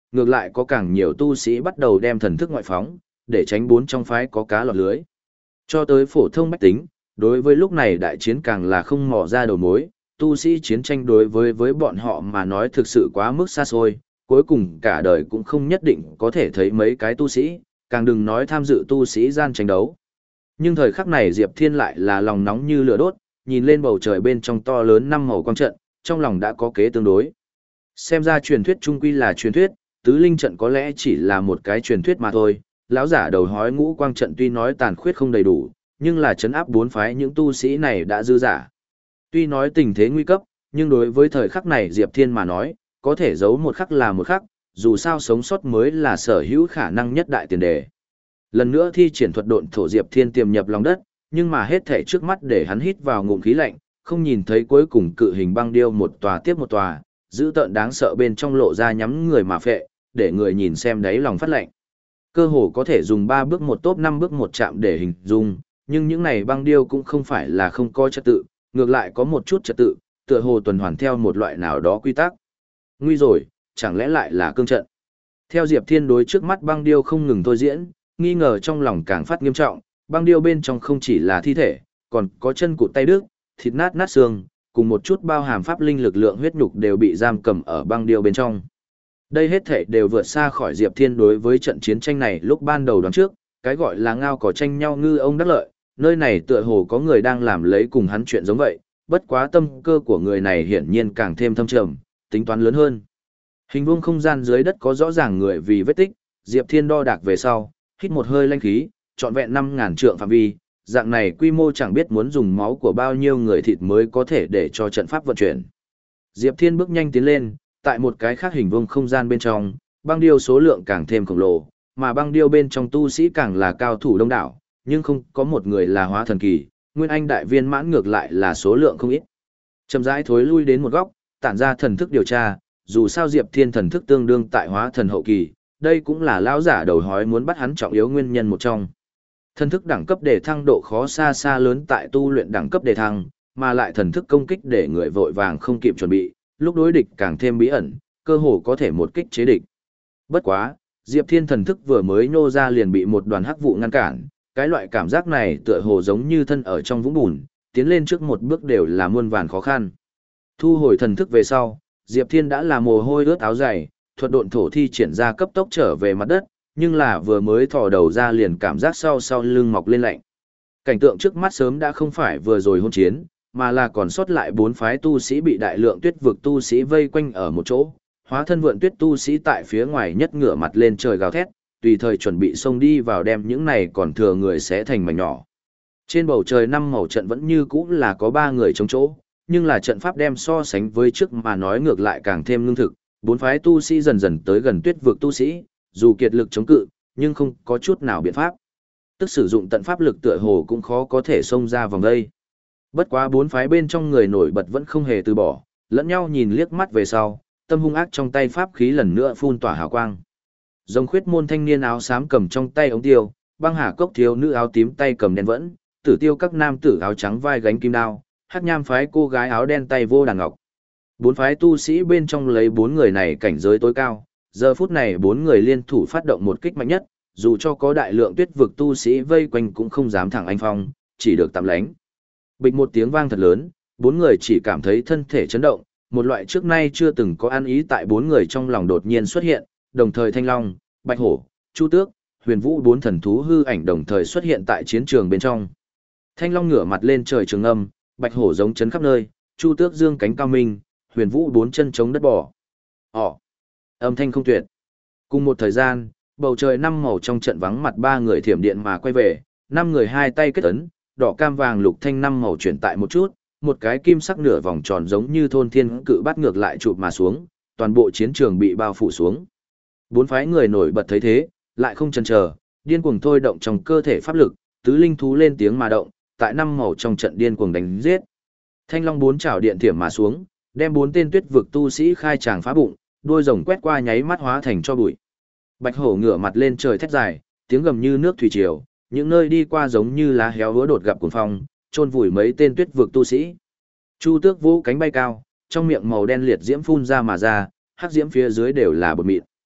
Ngược lại có càng nhiều tu sĩ bắt đầu đem thần thức ngoại phóng, để tránh bốn trong phái có cá lọt lưới. Cho tới phổ thông bách tính, đối với lúc này đại chiến càng là không mò ra đầu mối, tu sĩ chiến tranh đối với với bọn họ mà nói thực sự quá mức xa xôi, cuối cùng cả đời cũng không nhất định có thể thấy mấy cái tu sĩ, càng đừng nói tham dự tu sĩ gian tranh đấu. Nhưng thời khắc này Diệp Thiên lại là lòng nóng như lửa đốt, nhìn lên bầu trời bên trong to lớn năm màu quang trận, trong lòng đã có kế tương đối. Xem ra truyền thuyết trung quy là truyền thuyết, tứ linh trận có lẽ chỉ là một cái truyền thuyết mà thôi. Lão giả đầu hói ngũ quang trận tuy nói tàn khuyết không đầy đủ, nhưng là chấn áp bốn phái những tu sĩ này đã dư giả. Tuy nói tình thế nguy cấp, nhưng đối với thời khắc này Diệp Thiên mà nói, có thể giấu một khắc là một khắc, dù sao sống sót mới là sở hữu khả năng nhất đại tiền đề. Lần nữa thi triển thuật độn thổ Diệp Thiên tiềm nhập lòng đất, nhưng mà hết thể trước mắt để hắn hít vào ngụm khí lạnh, không nhìn thấy cuối cùng cự hình băng điêu một tòa tiếp một tòa, dữ tợn đáng sợ bên trong lộ ra nhắm người mà phệ, để người nhìn xem đáy lòng phát lạnh. Cơ hồ có thể dùng ba bước một tốp năm bước một chạm để hình dung, nhưng những này băng điêu cũng không phải là không có trật tự, ngược lại có một chút trật tự, tựa hồ tuần hoàn theo một loại nào đó quy tắc. Nguy rồi, chẳng lẽ lại là cương trận? Theo Diệp Thiên đối trước mắt băng điêu không ngừng thôi diễn, nghi ngờ trong lòng càng phát nghiêm trọng, băng điêu bên trong không chỉ là thi thể, còn có chân cụt tay đứt, thịt nát nát xương, cùng một chút bao hàm pháp linh lực lượng huyết nhục đều bị giam cầm ở băng điêu bên trong. Đây hết thể đều vượt xa khỏi Diệp Thiên đối với trận chiến tranh này lúc ban đầu đoán trước, cái gọi là ngao cỏ tranh nhau ngư ông đắc lợi, nơi này tựa hồ có người đang làm lấy cùng hắn chuyện giống vậy, bất quá tâm cơ của người này hiển nhiên càng thêm thâm trầm, tính toán lớn hơn. Hình vuông không gian dưới đất có rõ ràng người vì vết tích, Diệp Thiên đo đạc về sau, hít một hơi lanh khí, trọn vẹn năm ngàn trượng phạm vi, dạng này quy mô chẳng biết muốn dùng máu của bao nhiêu người thịt mới có thể để cho trận pháp vận chuyển. Diệp Thiên bước nhanh tiến lên, tại một cái khác hình vuông không gian bên trong, băng điêu số lượng càng thêm khổng lồ, mà băng điêu bên trong tu sĩ càng là cao thủ đông đảo, nhưng không có một người là hóa thần kỳ, nguyên anh đại viên mãn ngược lại là số lượng không ít. Chậm rãi thối lui đến một góc, tản ra thần thức điều tra, dù sao Diệp Thiên thần thức tương đương tại hóa thần hậu kỳ, đây cũng là lão giả đầu hói muốn bắt hắn trọng yếu nguyên nhân một trong. Thần thức đẳng cấp đề thăng độ khó xa xa lớn tại tu luyện đẳng cấp đề thăng, mà lại thần thức công kích để người vội vàng không kịp chuẩn bị, lúc đối địch càng thêm bí ẩn, cơ hồ có thể một kích chế địch. Bất quá, Diệp Thiên thần thức vừa mới nô ra liền bị một đoàn hắc vụ ngăn cản, cái loại cảm giác này tựa hồ giống như thân ở trong vũng bùn, tiến lên trước một bước đều là muôn vàn khó khăn. Thu hồi thần thức về sau, Diệp Thiên đã là mồ hôi ướt áo dày, thuật độn thổ thi triển ra cấp tốc trở về mặt đất, nhưng là vừa mới thò đầu ra liền cảm giác sau sau lưng mọc lên lạnh. Cảnh tượng trước mắt sớm đã không phải vừa rồi hôn chiến, mà là còn sót lại bốn phái tu sĩ bị đại lượng tuyết vực tu sĩ vây quanh ở một chỗ, hóa thân vượn tuyết tu sĩ tại phía ngoài nhất ngửa mặt lên trời gào thét, tùy thời chuẩn bị xông đi vào đem những này còn thừa người sẽ thành mảnh nhỏ. Trên bầu trời năm màu trận vẫn như cũ là có ba người chống chỗ, nhưng là trận pháp đem so sánh với trước mà nói ngược lại càng thêm ngưng thực, bốn phái tu sĩ dần dần tới gần tuyết vực tu sĩ, dù kiệt lực chống cự, nhưng không có chút nào biện pháp. Tức sử dụng tận pháp lực tựa hồ cũng khó có thể xông ra vòng đây. Bất quá bốn phái bên trong người nổi bật vẫn không hề từ bỏ, lẫn nhau nhìn liếc mắt về sau, tâm hung ác trong tay pháp khí lần nữa phun tỏa hào quang. Rồng khuyết môn thanh niên áo xám cầm trong tay ống tiêu, băng hà cốc thiếu nữ áo tím tay cầm đèn vẫn, tử tiêu các nam tử áo trắng vai gánh kim đao, hắc nham phái cô gái áo đen tay vô đàn ngọc. Bốn phái tu sĩ bên trong lấy bốn người này cảnh giới tối cao, giờ phút này bốn người liên thủ phát động một kích mạnh nhất, dù cho có đại lượng tuyết vực tu sĩ vây quanh cũng không dám thẳng anh phong, chỉ được tạm lánh. Bịch một tiếng vang thật lớn, bốn người chỉ cảm thấy thân thể chấn động, một loại trước nay chưa từng có ăn ý tại bốn người trong lòng đột nhiên xuất hiện, đồng thời Thanh Long, Bạch Hổ, Chu Tước, Huyền Vũ bốn thần thú hư ảnh đồng thời xuất hiện tại chiến trường bên trong. Thanh Long ngửa mặt lên trời trường âm, Bạch Hổ giống chấn khắp nơi, Chu Tước dương cánh cao minh, Huyền Vũ bốn chân chống đất bò. Ỏ, âm thanh không tuyệt. Cùng một thời gian, bầu trời năm màu trong trận vắng mặt ba người thiểm điện mà quay về, năm người hai tay kết ấn, đỏ cam vàng lục thanh năm màu chuyển tại một chút, một cái kim sắc nửa vòng tròn giống như thôn thiên cự bắt ngược lại chụp mà xuống, toàn bộ chiến trường bị bao phủ xuống. Bốn phái người nổi bật thấy thế, lại không chần chờ, điên cuồng thôi động trong cơ thể pháp lực, tứ linh thú lên tiếng mà động, tại năm màu trong trận điên cuồng đánh giết. Thanh long bốn chảo điện thiểm mà xuống, đem bốn tên tuyết vực tu sĩ khai tràng phá bụng, đuôi rồng quét qua nháy mắt hóa thành cho bụi. Bạch hổ ngửa mặt lên trời thét dài, tiếng gầm như nước thủy triều, những nơi đi qua giống như lá héo hứa đột gặp cuồng phong, chôn vùi mấy tên tuyết vực tu sĩ. Chu Tước vũ cánh bay cao, trong miệng màu đen liệt diễm phun ra mà ra, hắc diễm phía dưới đều là bột mịn.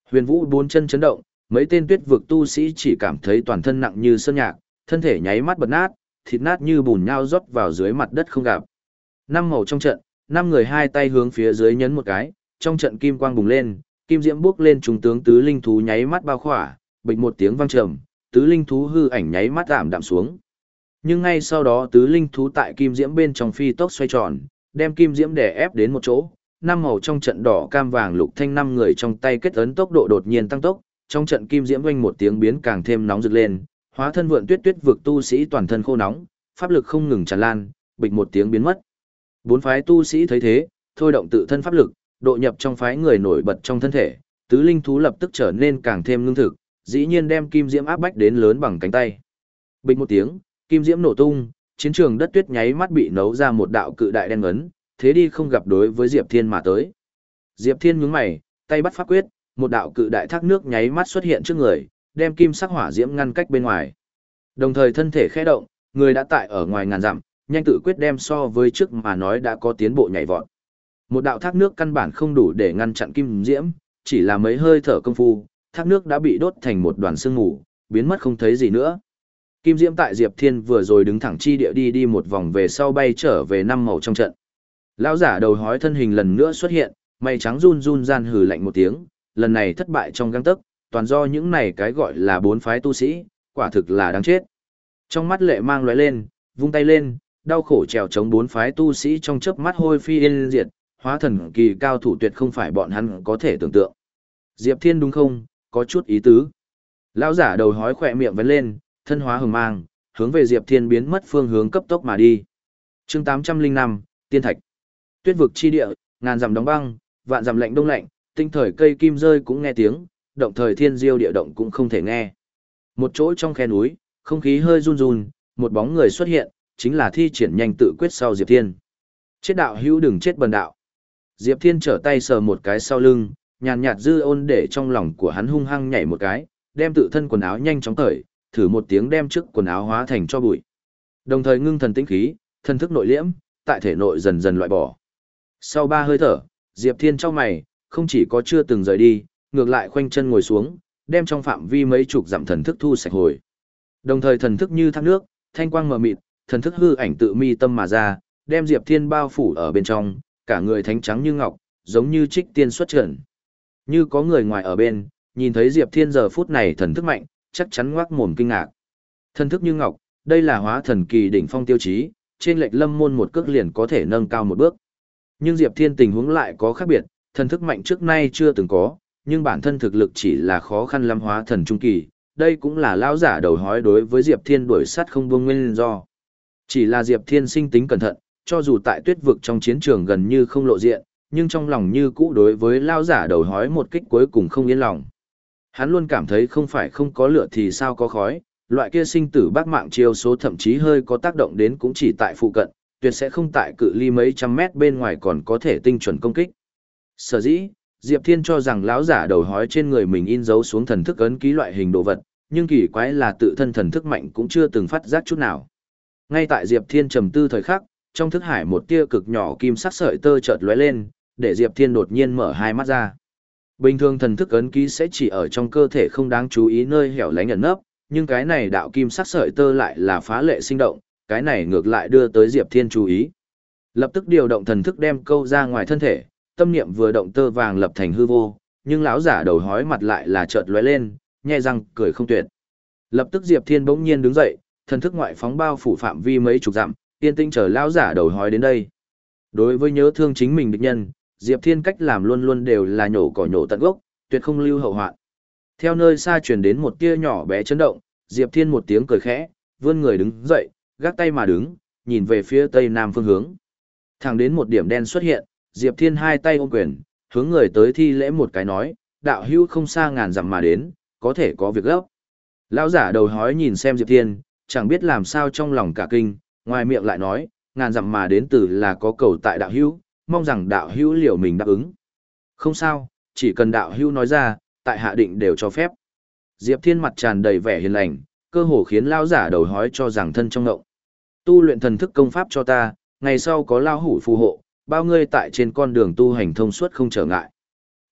Huyền Vũ bốn chân chấn động, mấy tên tuyết vực tu sĩ chỉ cảm thấy toàn thân nặng như sơn nhạc, thân thể nháy mắt bật nát, thịt nát như bùn nhão rót vào dưới mặt đất không gặp. Năm màu trong trận, năm người hai tay hướng phía dưới nhấn một cái, trong trận kim quang bùng lên, kim diễm bước lên trung tướng tứ linh thú nháy mắt bao khỏa, bịch một tiếng vang trầm, tứ linh thú hư ảnh nháy mắt giảm đạm xuống. Nhưng ngay sau đó tứ linh thú tại kim diễm bên trong phi tốc xoay tròn, đem kim diễm đè ép đến một chỗ, năm màu trong trận đỏ cam vàng lục thanh năm người trong tay kết ấn tốc độ đột nhiên tăng tốc, trong trận kim diễm vang một tiếng biến càng thêm nóng rực lên, hóa thân vượn tuyết tuyết vực tu sĩ toàn thân khô nóng, pháp lực không ngừng tràn lan, bịch một tiếng biến mất. Bốn phái tu sĩ thấy thế, thôi động tự thân pháp lực, độ nhập trong phái người nổi bật trong thân thể, tứ linh thú lập tức trở nên càng thêm ngưng thực, dĩ nhiên đem kim diễm áp bách đến lớn bằng cánh tay. Bịch một tiếng, kim diễm nổ tung, chiến trường đất tuyết nháy mắt bị nấu ra một đạo cự đại đen ấn, thế đi không gặp đối với Diệp Thiên mà tới. Diệp Thiên nhướng mày, tay bắt pháp quyết, một đạo cự đại thác nước nháy mắt xuất hiện trước người, đem kim sắc hỏa diễm ngăn cách bên ngoài. Đồng thời thân thể khẽ động, người đã tại ở ngoài ngàn dặm, nhanh tự quyết đem so với trước mà nói đã có tiến bộ nhảy vọt. Một đạo thác nước căn bản không đủ để ngăn chặn kim diễm, chỉ là mấy hơi thở công phu, thác nước đã bị đốt thành một đoàn sương mù, biến mất không thấy gì nữa. Kim diễm tại Diệp Thiên vừa rồi đứng thẳng chi địa đi đi một vòng về sau bay trở về năm màu trong trận. Lão giả đầu hói thân hình lần nữa xuất hiện, mây trắng run run gian hừ lạnh một tiếng, lần này thất bại trong gang tấc, toàn do những này cái gọi là bốn phái tu sĩ, quả thực là đáng chết. Trong mắt lệ mang lóe lên, vung tay lên, đau khổ trèo chống bốn phái tu sĩ trong chớp mắt hôi phi yên diệt, hóa thần kỳ cao thủ tuyệt không phải bọn hắn có thể tưởng tượng. Diệp Thiên đúng không, có chút ý tứ. Lão giả đầu hói khỏe miệng vén lên, thân hóa hừng mang, hướng về Diệp Thiên biến mất phương hướng cấp tốc mà đi. Chương tám trăm lẻ năm, Tiên Thạch. Tuyết vực chi địa, ngàn dặm đóng băng, vạn dặm lạnh đông lạnh, tinh thời cây kim rơi cũng nghe tiếng, động thời thiên diêu địa động cũng không thể nghe. Một chỗ trong khe núi, không khí hơi run run, một bóng người xuất hiện, chính là thi triển nhanh tự quyết sau Diệp Thiên. Chết đạo hữu đừng chết bần đạo. Diệp Thiên trở tay sờ một cái sau lưng, nhàn nhạt dư ôn để trong lòng của hắn hung hăng nhảy một cái, đem tự thân quần áo nhanh chóng cởi, thử một tiếng đem trước quần áo hóa thành cho bụi. Đồng thời ngưng thần tĩnh khí, thân thức nội liễm, tại thể nội dần dần loại bỏ. Sau ba hơi thở, Diệp Thiên chau mày, không chỉ có chưa từng rời đi, ngược lại khoanh chân ngồi xuống, đem trong phạm vi mấy chục dặm thần thức thu sạch hồi. Đồng thời thần thức như thác nước, thanh quang mờ mịt, thần thức hư ảnh tự mi tâm mà ra, đem Diệp Thiên bao phủ ở bên trong, cả người thánh trắng như ngọc, giống như trích tiên xuất trần. Như có người ngoài ở bên, nhìn thấy Diệp Thiên giờ phút này thần thức mạnh, chắc chắn ngoác mồm kinh ngạc. Thần thức như ngọc, đây là hóa thần kỳ đỉnh phong tiêu chí, trên lệch lâm môn một cước liền có thể nâng cao một bước. Nhưng Diệp Thiên tình huống lại có khác biệt, thần thức mạnh trước nay chưa từng có, nhưng bản thân thực lực chỉ là khó khăn lắm hóa thần trung kỳ, đây cũng là lão giả đầu hói đối với Diệp Thiên đuổi sát không buông nguyên do. Chỉ là Diệp Thiên sinh tính cẩn thận, cho dù tại tuyết vực trong chiến trường gần như không lộ diện, nhưng trong lòng như cũ đối với lão giả đầu hói một kích cuối cùng không yên lòng. Hắn luôn cảm thấy không phải không có lửa thì sao có khói, loại kia sinh tử bác mạng chiêu số thậm chí hơi có tác động đến cũng chỉ tại phụ cận, tuyệt sẽ không tại cự ly mấy trăm mét bên ngoài còn có thể tinh chuẩn công kích. Sở dĩ, Diệp Thiên cho rằng lão giả đầu hói trên người mình in dấu xuống thần thức ấn ký loại hình đồ vật, nhưng kỳ quái là tự thân thần thức mạnh cũng chưa từng phát giác chút nào. Ngay tại Diệp Thiên trầm tư thời khắc, trong thức hải một tia cực nhỏ kim sắc sợi tơ chợt lóe lên, để Diệp Thiên đột nhiên mở hai mắt ra. Bình thường thần thức ấn ký sẽ chỉ ở trong cơ thể không đáng chú ý nơi hẻo lánh ẩn nấp, nhưng cái này đạo kim sắc sợi tơ lại là phá lệ sinh động, cái này ngược lại đưa tới Diệp Thiên chú ý. Lập tức điều động thần thức đem câu ra ngoài thân thể, tâm niệm vừa động tơ vàng lập thành hư vô, nhưng lão giả đầu hói mặt lại là chợt lóe lên, nhe răng cười không tuyệt. Lập tức Diệp Thiên bỗng nhiên đứng dậy, thần thức ngoại phóng bao phủ phạm vi mấy chục dặm, yên tĩnh chờ lão giả đầu hói đến đây. Đối với nhớ thương chính mình địch nhân, Diệp Thiên cách làm luôn luôn đều là nhổ cỏ nhổ tận gốc, tuyệt không lưu hậu hoạn. Theo nơi xa truyền đến một tia nhỏ bé chấn động, Diệp Thiên một tiếng cười khẽ, vươn người đứng dậy, gác tay mà đứng, nhìn về phía tây nam phương hướng. Thẳng đến một điểm đen xuất hiện, Diệp Thiên hai tay ôm quyền, hướng người tới thi lễ một cái nói, đạo hữu không xa ngàn dặm mà đến, có thể có việc gấp. Lão giả đầu hói nhìn xem Diệp Thiên, chẳng biết làm sao trong lòng cả kinh, ngoài miệng lại nói, ngàn dặm mà đến từ là có cầu tại đạo hữu, mong rằng đạo hữu liệu mình đáp ứng. Không sao, chỉ cần đạo hữu nói ra, tại hạ định đều cho phép. Diệp Thiên mặt tràn đầy vẻ hiền lành, cơ hồ khiến lão giả đầu hói cho rằng thân trong ngộng. Tu luyện thần thức công pháp cho ta, ngày sau có lao hủ phù hộ, bao ngươi tại trên con đường tu hành thông suốt không trở ngại.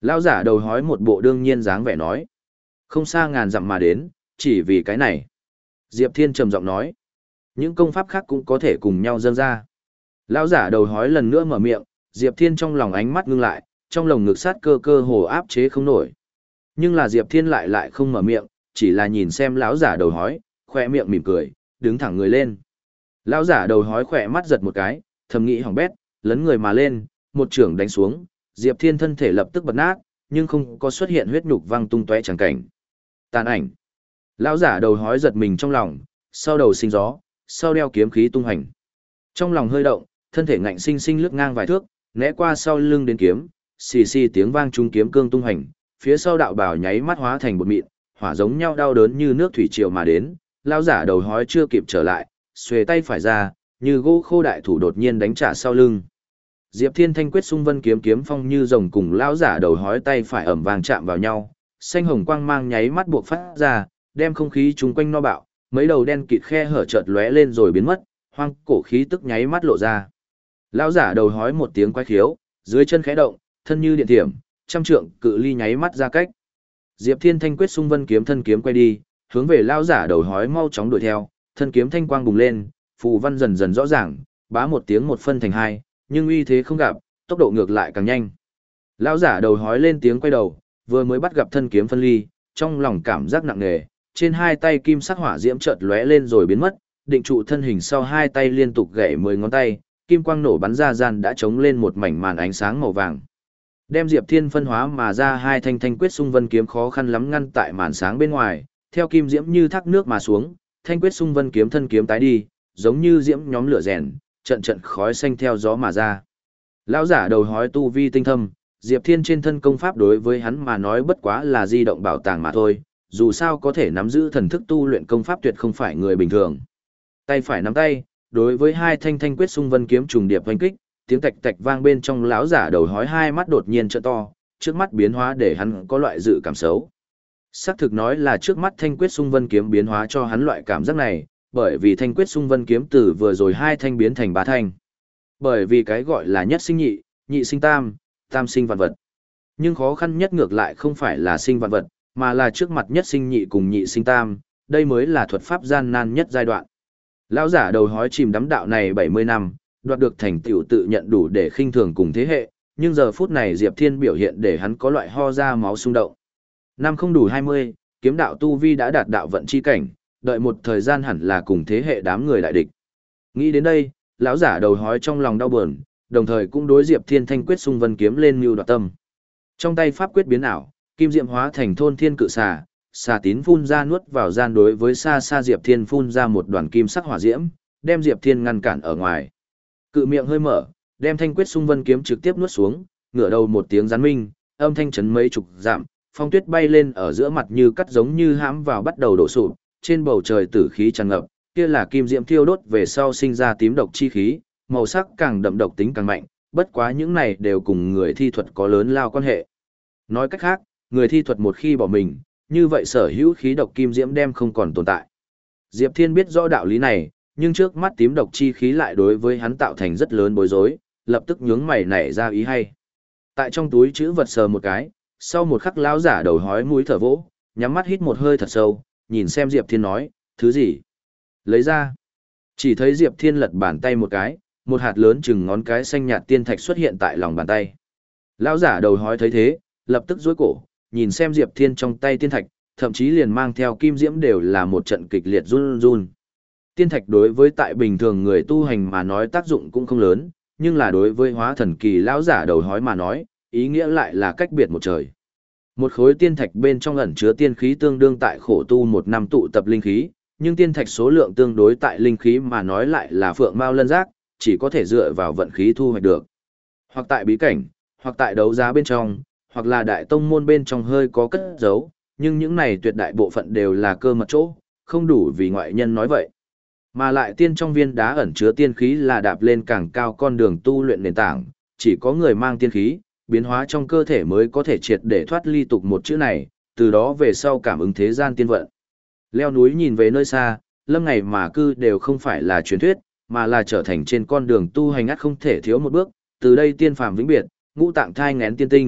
Lão giả đầu hói một bộ đương nhiên dáng vẻ nói. Không xa ngàn dặm mà đến, chỉ vì cái này. Diệp Thiên trầm giọng nói. Những công pháp khác cũng có thể cùng nhau dâng ra. Lão giả đầu hói lần nữa mở miệng, Diệp Thiên trong lòng ánh mắt ngưng lại, trong lồng ngực sát cơ cơ hồ áp chế không nổi. Nhưng là Diệp Thiên lại lại không mở miệng, chỉ là nhìn xem lão giả đầu hói, khoe miệng mỉm cười, đứng thẳng người lên. Lão giả đầu hói khỏe mắt giật một cái, thầm nghĩ hỏng bét, lấn người mà lên, một trưởng đánh xuống, Diệp Thiên thân thể lập tức bật nát, nhưng không có xuất hiện huyết nhục văng tung tóe chẳng cảnh. Tàn ảnh. Lão giả đầu hói giật mình trong lòng, sau đầu sinh gió, sau đeo kiếm khí tung hành. Trong lòng hơi động, thân thể ngạnh sinh sinh lướt ngang vài thước, né qua sau lưng đến kiếm, xì xì tiếng vang trung kiếm cương tung hành, phía sau đạo bảo nháy mắt hóa thành bột mịn, hỏa giống nhau đau đớn như nước thủy triều mà đến, lão giả đầu hói chưa kịp trở lại, xuề tay phải ra, như gỗ khô đại thủ đột nhiên đánh trả sau lưng. Diệp Thiên thanh quyết xung vân kiếm kiếm phong như rồng cùng lão giả đầu hói tay phải ầm vang chạm vào nhau, xanh hồng quang mang nháy mắt buộc phát ra, đem không khí chung quanh no bạo, mấy đầu đen kịt khe hở chợt lóe lên rồi biến mất, hoang cổ khí tức nháy mắt lộ ra. Lão giả đầu hói một tiếng quái khiếu, dưới chân khẽ động, thân như điện thiểm, trăm trượng cự ly nháy mắt ra cách. Diệp Thiên thanh quyết xung vân kiếm thân kiếm quay đi, hướng về lão giả đầu hói mau chóng đuổi theo, thân kiếm thanh quang bùng lên, phù văn dần dần rõ ràng, bá một tiếng một phân thành hai, nhưng uy thế không gặp, tốc độ ngược lại càng nhanh. Lão giả đầu hói lên tiếng quay đầu, vừa mới bắt gặp thân kiếm phân ly, trong lòng cảm giác nặng nề, trên hai tay kim sắc hỏa diễm chợt lóe lên rồi biến mất, định trụ thân hình sau hai tay liên tục gãy mười ngón tay, kim quang nổ bắn ra gian đã chống lên một mảnh màn ánh sáng màu vàng. Đem Diệp Thiên phân hóa mà ra hai thanh thanh quyết xung vân kiếm khó khăn lắm ngăn tại màn sáng bên ngoài, theo kim diễm như thác nước mà xuống, thanh quyết xung vân kiếm thân kiếm tái đi, giống như diễm nhóm lửa rèn, trận trận khói xanh theo gió mà ra. Lão giả đầu hói tu vi tinh thâm, Diệp Thiên trên thân công pháp đối với hắn mà nói bất quá là di động bảo tàng mà thôi, dù sao có thể nắm giữ thần thức tu luyện công pháp tuyệt không phải người bình thường. Tay phải nắm tay, đối với hai thanh thanh quyết xung vân kiếm trùng điệp vành kích, tiếng tạch tạch vang bên trong lão giả đầu hói hai mắt đột nhiên trợ to, trước mắt biến hóa để hắn có loại dự cảm xấu. Xác thực nói là trước mắt thanh quyết xung vân kiếm biến hóa cho hắn loại cảm giác này, bởi vì thanh quyết xung vân kiếm từ vừa rồi hai thanh biến thành ba thanh. Bởi vì cái gọi là nhất sinh nhị, nhị sinh tam, tam sinh vạn vật. Nhưng khó khăn nhất ngược lại không phải là sinh vạn vật, mà là trước mặt nhất sinh nhị cùng nhị sinh tam, đây mới là thuật pháp gian nan nhất giai đoạn. Lão giả đầu hói chìm đắm đạo này bảy mươi năm, đoạt được thành tựu tự nhận đủ để khinh thường cùng thế hệ, nhưng giờ phút này Diệp Thiên biểu hiện để hắn có loại ho ra máu xung động. Năm không đủ hai mươi, kiếm đạo tu vi đã đạt đạo vận chi cảnh, đợi một thời gian hẳn là cùng thế hệ đám người đại địch. Nghĩ đến đây, lão giả đầu hói trong lòng đau buồn, đồng thời cũng đối Diệp Thiên thanh quyết xung vân kiếm lên mưu đoạt tâm. Trong tay pháp quyết biến ảo, kim diệm hóa thành thôn thiên cự xà, xà tín phun ra nuốt vào gian đối với xa xa Diệp Thiên phun ra một đoàn kim sắc hỏa diễm, đem Diệp Thiên ngăn cản ở ngoài. Cự miệng hơi mở, đem thanh quyết xung vân kiếm trực tiếp nuốt xuống, ngửa đầu một tiếng gián minh, âm thanh chấn mấy chục dặm, phong tuyết bay lên ở giữa mặt như cắt giống như hãm vào bắt đầu đổ sụp, trên bầu trời tử khí tràn ngập, kia là kim diễm thiêu đốt về sau sinh ra tím độc chi khí, màu sắc càng đậm độc tính càng mạnh, bất quá những này đều cùng người thi thuật có lớn lao quan hệ. Nói cách khác, người thi thuật một khi bỏ mình, như vậy sở hữu khí độc kim diễm đem không còn tồn tại. Diệp Thiên biết rõ đạo lý này, nhưng trước mắt tím độc chi khí lại đối với hắn tạo thành rất lớn bối rối, lập tức nhướng mày nảy ra ý hay. Tại trong túi chữ vật sờ một cái, sau một khắc lão giả đầu hói mũi thở vỗ, nhắm mắt hít một hơi thật sâu, nhìn xem Diệp Thiên nói, thứ gì? Lấy ra. Chỉ thấy Diệp Thiên lật bàn tay một cái, một hạt lớn chừng ngón cái xanh nhạt tiên thạch xuất hiện tại lòng bàn tay. Lão giả đầu hói thấy thế, lập tức duỗi cổ, nhìn xem Diệp Thiên trong tay tiên thạch, thậm chí liền mang theo kim diễm đều là một trận kịch liệt run run. Tiên thạch đối với tại bình thường người tu hành mà nói tác dụng cũng không lớn, nhưng là đối với hóa thần kỳ lão giả đầu hói mà nói, ý nghĩa lại là cách biệt một trời. Một khối tiên thạch bên trong ẩn chứa tiên khí tương đương tại khổ tu một năm tụ tập linh khí, nhưng tiên thạch số lượng tương đối tại linh khí mà nói lại là phượng mao lân giác, chỉ có thể dựa vào vận khí thu hoạch được. Hoặc tại bí cảnh, hoặc tại đấu giá bên trong, hoặc là đại tông môn bên trong hơi có cất giấu, nhưng những này tuyệt đại bộ phận đều là cơ mật chỗ, không đủ vì ngoại nhân nói vậy. Mà lại tiên trong viên đá ẩn chứa tiên khí là đạp lên càng cao con đường tu luyện nền tảng, chỉ có người mang tiên khí, biến hóa trong cơ thể mới có thể triệt để thoát ly tục một chữ này, từ đó về sau cảm ứng thế gian tiên vận. Leo núi nhìn về nơi xa, lâm ngày mà cư đều không phải là truyền thuyết, mà là trở thành trên con đường tu hành ắt không thể thiếu một bước, từ đây tiên phàm vĩnh biệt, ngũ tạng thai ngén tiên tinh,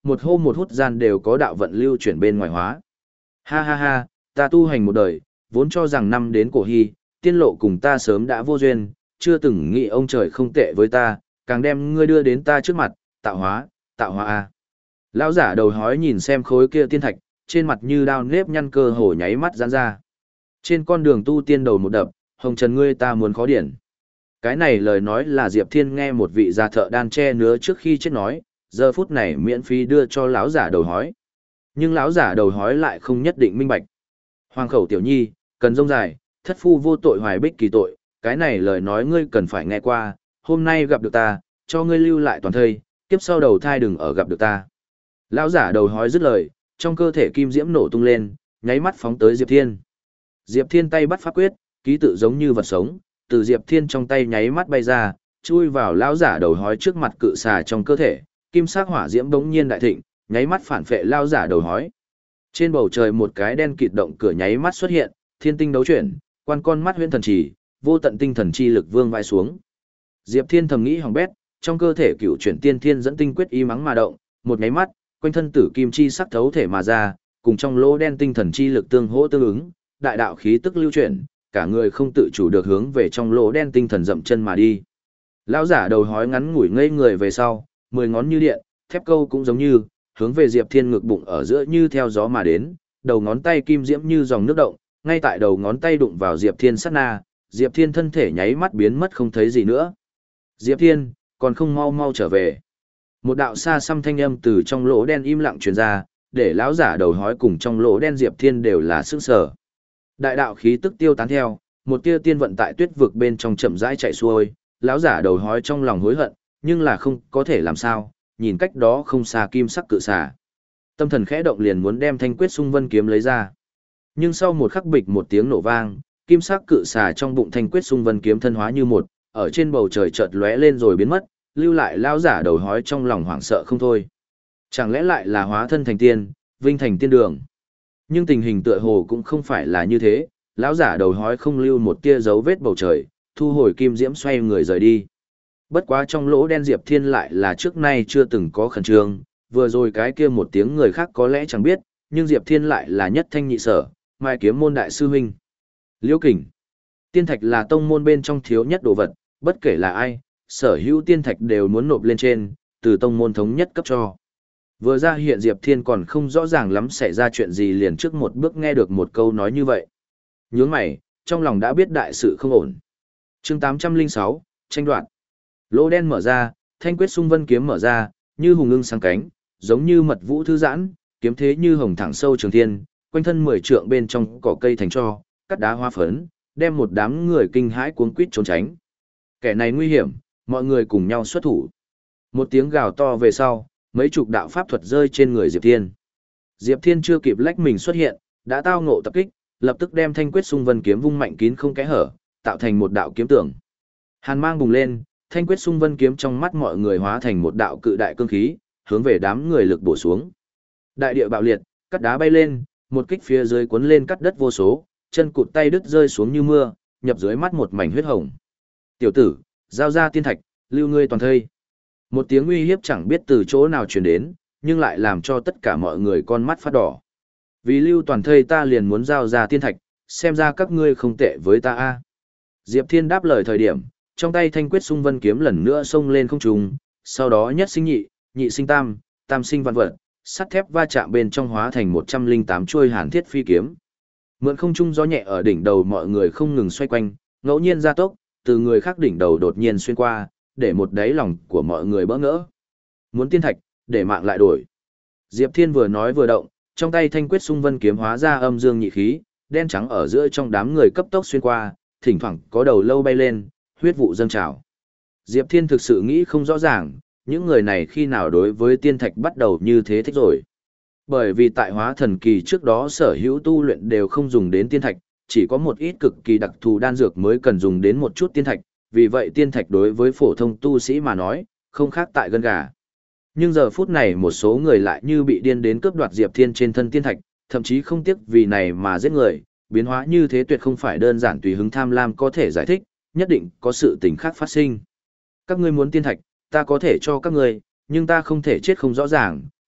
một hô một hút gian đều có đạo vận lưu chuyển bên ngoài hóa. Ha ha ha, ta tu hành một đời, vốn cho rằng năm đến cổ hy, tiên lộ cùng ta sớm đã vô duyên, chưa từng nghĩ ông trời không tệ với ta, càng đem ngươi đưa đến ta trước mặt, tạo hóa, tạo hóa a. Lão giả đầu hói nhìn xem khối kia tiên thạch, trên mặt như đao nếp nhăn cơ hồ nháy mắt giãn ra. Trên con đường tu tiên đầu một đập, hồng trần ngươi ta muốn khó điển. Cái này lời nói là Diệp Thiên nghe một vị gia thợ đan tre nứa trước khi chết nói, giờ phút này miễn phí đưa cho lão giả đầu hói. Nhưng lão giả đầu hói lại không nhất định minh bạch. Hoàng khẩu tiểu nhi, cần rông dài, thất phu vô tội hoài bích kỳ tội, cái này lời nói ngươi cần phải nghe qua, hôm nay gặp được ta, cho ngươi lưu lại toàn thây, kiếp sau đầu thai đừng ở gặp được ta. Lão giả đầu hói dứt lời, trong cơ thể kim diễm nổ tung lên, nháy mắt phóng tới Diệp Thiên. Diệp Thiên tay bắt pháp quyết, ký tự giống như vật sống, từ Diệp Thiên trong tay nháy mắt bay ra, chui vào lão giả đầu hói trước mặt cự xà trong cơ thể, kim sắc hỏa diễm bỗng nhiên đại thịnh, nháy mắt phản phệ lão giả đầu hói. Trên bầu trời một cái đen kịt động cửa nháy mắt xuất hiện, thiên tinh đấu chuyển, quan con mắt huyễn thần trì, vô tận tinh thần chi lực vương vai xuống. Diệp Thiên thầm nghĩ hỏng bét, trong cơ thể cựu chuyển tiên thiên dẫn tinh quyết y mắng mà động, một nháy mắt, quanh thân tử kim chi sắc thấu thể mà ra, cùng trong lỗ đen tinh thần chi lực tương hỗ tương ứng, đại đạo khí tức lưu chuyển, cả người không tự chủ được hướng về trong lỗ đen tinh thần dậm chân mà đi. Lão giả đầu hói ngắn ngủi ngây người về sau, mười ngón như điện, thép câu cũng giống như, hướng về Diệp Thiên ngực bụng ở giữa như theo gió mà đến, đầu ngón tay kim diễm như dòng nước động, ngay tại đầu ngón tay đụng vào Diệp Thiên sát na, Diệp Thiên thân thể nháy mắt biến mất không thấy gì nữa. Diệp Thiên, còn không mau mau trở về. Một đạo xa xăm thanh âm từ trong lỗ đen im lặng truyền ra, để lão giả đầu hói cùng trong lỗ đen Diệp Thiên đều là sững sờ. Đại đạo khí tức tiêu tán theo, một tia tiên vận tại tuyết vực bên trong chậm rãi chạy xuôi, lão giả đầu hói trong lòng hối hận, nhưng là không có thể làm sao, nhìn cách đó không xa kim sắc cự xà. Tâm thần khẽ động liền muốn đem Thanh Quyết Xung Vân kiếm lấy ra. Nhưng sau một khắc bịch một tiếng nổ vang, kim sắc cự xà trong bụng Thanh Quyết Xung Vân kiếm thân hóa như một, ở trên bầu trời chợt lóe lên rồi biến mất, lưu lại lão giả đầu hói trong lòng hoảng sợ không thôi. Chẳng lẽ lại là hóa thân thành tiên, vinh thành tiên đường? Nhưng tình hình tựa hồ cũng không phải là như thế, lão giả đầu hói không lưu một tia dấu vết bầu trời, thu hồi kim diễm xoay người rời đi. Bất quá trong lỗ đen Diệp Thiên lại là trước nay chưa từng có khẩn trương, vừa rồi cái kia một tiếng người khác có lẽ chẳng biết, nhưng Diệp Thiên lại là nhất thanh nhị sở, mai kiếm môn đại sư huynh. Liễu Kình. Tiên thạch là tông môn bên trong thiếu nhất đồ vật, bất kể là ai, sở hữu tiên thạch đều muốn nộp lên trên, từ tông môn thống nhất cấp cho. Vừa ra hiện Diệp Thiên còn không rõ ràng lắm xảy ra chuyện gì liền trước một bước nghe được một câu nói như vậy. Nhướng mày, trong lòng đã biết đại sự không ổn. Chương tám trăm lẻ sáu, tranh đoạt. Lỗ đen mở ra, Thanh Quyết Xung Vân kiếm mở ra, như hùng ưng sáng cánh, giống như mật vũ thư giãn, kiếm thế như hồng thẳng sâu trường thiên, quanh thân mười trượng bên trong cỏ cây thành tro, cắt đá hoa phấn, đem một đám người kinh hãi cuống quýt trốn tránh. Kẻ này nguy hiểm, mọi người cùng nhau xuất thủ. Một tiếng gào to về sau, mấy chục đạo pháp thuật rơi trên người Diệp Thiên. Diệp Thiên chưa kịp lách mình xuất hiện, đã tao ngộ tập kích, lập tức đem Thanh Quyết Xung Vân kiếm vung mạnh kín không kẽ hở, tạo thành một đạo kiếm tường. Hàn mang bùng lên, Thanh Quyết Xung Vân kiếm trong mắt mọi người hóa thành một đạo cự đại cương khí, hướng về đám người lực bổ xuống. Đại địa bạo liệt, cắt đá bay lên, một kích phía dưới cuốn lên cắt đất vô số, chân cụt tay đứt rơi xuống như mưa, nhập dưới mắt một mảnh huyết hồng. "Tiểu tử, giao ra tiên thạch, lưu ngươi toàn thây." Một tiếng uy hiếp chẳng biết từ chỗ nào truyền đến, nhưng lại làm cho tất cả mọi người con mắt phát đỏ. "Vì lưu toàn thây ta liền muốn giao ra tiên thạch, xem ra các ngươi không tệ với ta a." Diệp Thiên đáp lời thời điểm, trong tay Thanh Quyết Xung Vân kiếm lần nữa xông lên không trung, sau đó nhất sinh nhị, nhị sinh tam, tam sinh vạn vật, sắt thép va chạm bên trong hóa thành một trăm lẻ tám chuôi hàn thiết phi kiếm. Mượn không trung gió nhẹ ở đỉnh đầu mọi người không ngừng xoay quanh, ngẫu nhiên gia tốc, từ người khác đỉnh đầu đột nhiên xuyên qua, để một đáy lòng của mọi người bỡ ngỡ. Muốn tiên thạch, để mạng lại đổi. Diệp Thiên vừa nói vừa động, trong tay Thanh Quyết Xung Vân kiếm hóa ra âm dương nhị khí, đen trắng ở giữa trong đám người cấp tốc xuyên qua, thỉnh thoảng có đầu lâu bay lên, huyết vụ dâng trào. Diệp Thiên thực sự nghĩ không rõ ràng, những người này khi nào đối với tiên thạch bắt đầu như thế thích rồi. Bởi vì tại hóa thần kỳ trước đó sở hữu tu luyện đều không dùng đến tiên thạch, chỉ có một ít cực kỳ đặc thù đan dược mới cần dùng đến một chút tiên thạch, vì vậy tiên thạch đối với phổ thông tu sĩ mà nói, không khác tại gân gà. Nhưng giờ phút này một số người lại như bị điên đến cướp đoạt Diệp Thiên trên thân tiên thạch, thậm chí không tiếc vì này mà giết người, biến hóa như thế tuyệt không phải đơn giản tùy hứng tham lam có thể giải thích, nhất định có sự tình khác phát sinh. Các ngươi muốn tiên thạch, ta có thể cho các ngươi, nhưng ta không thể chết không rõ ràng,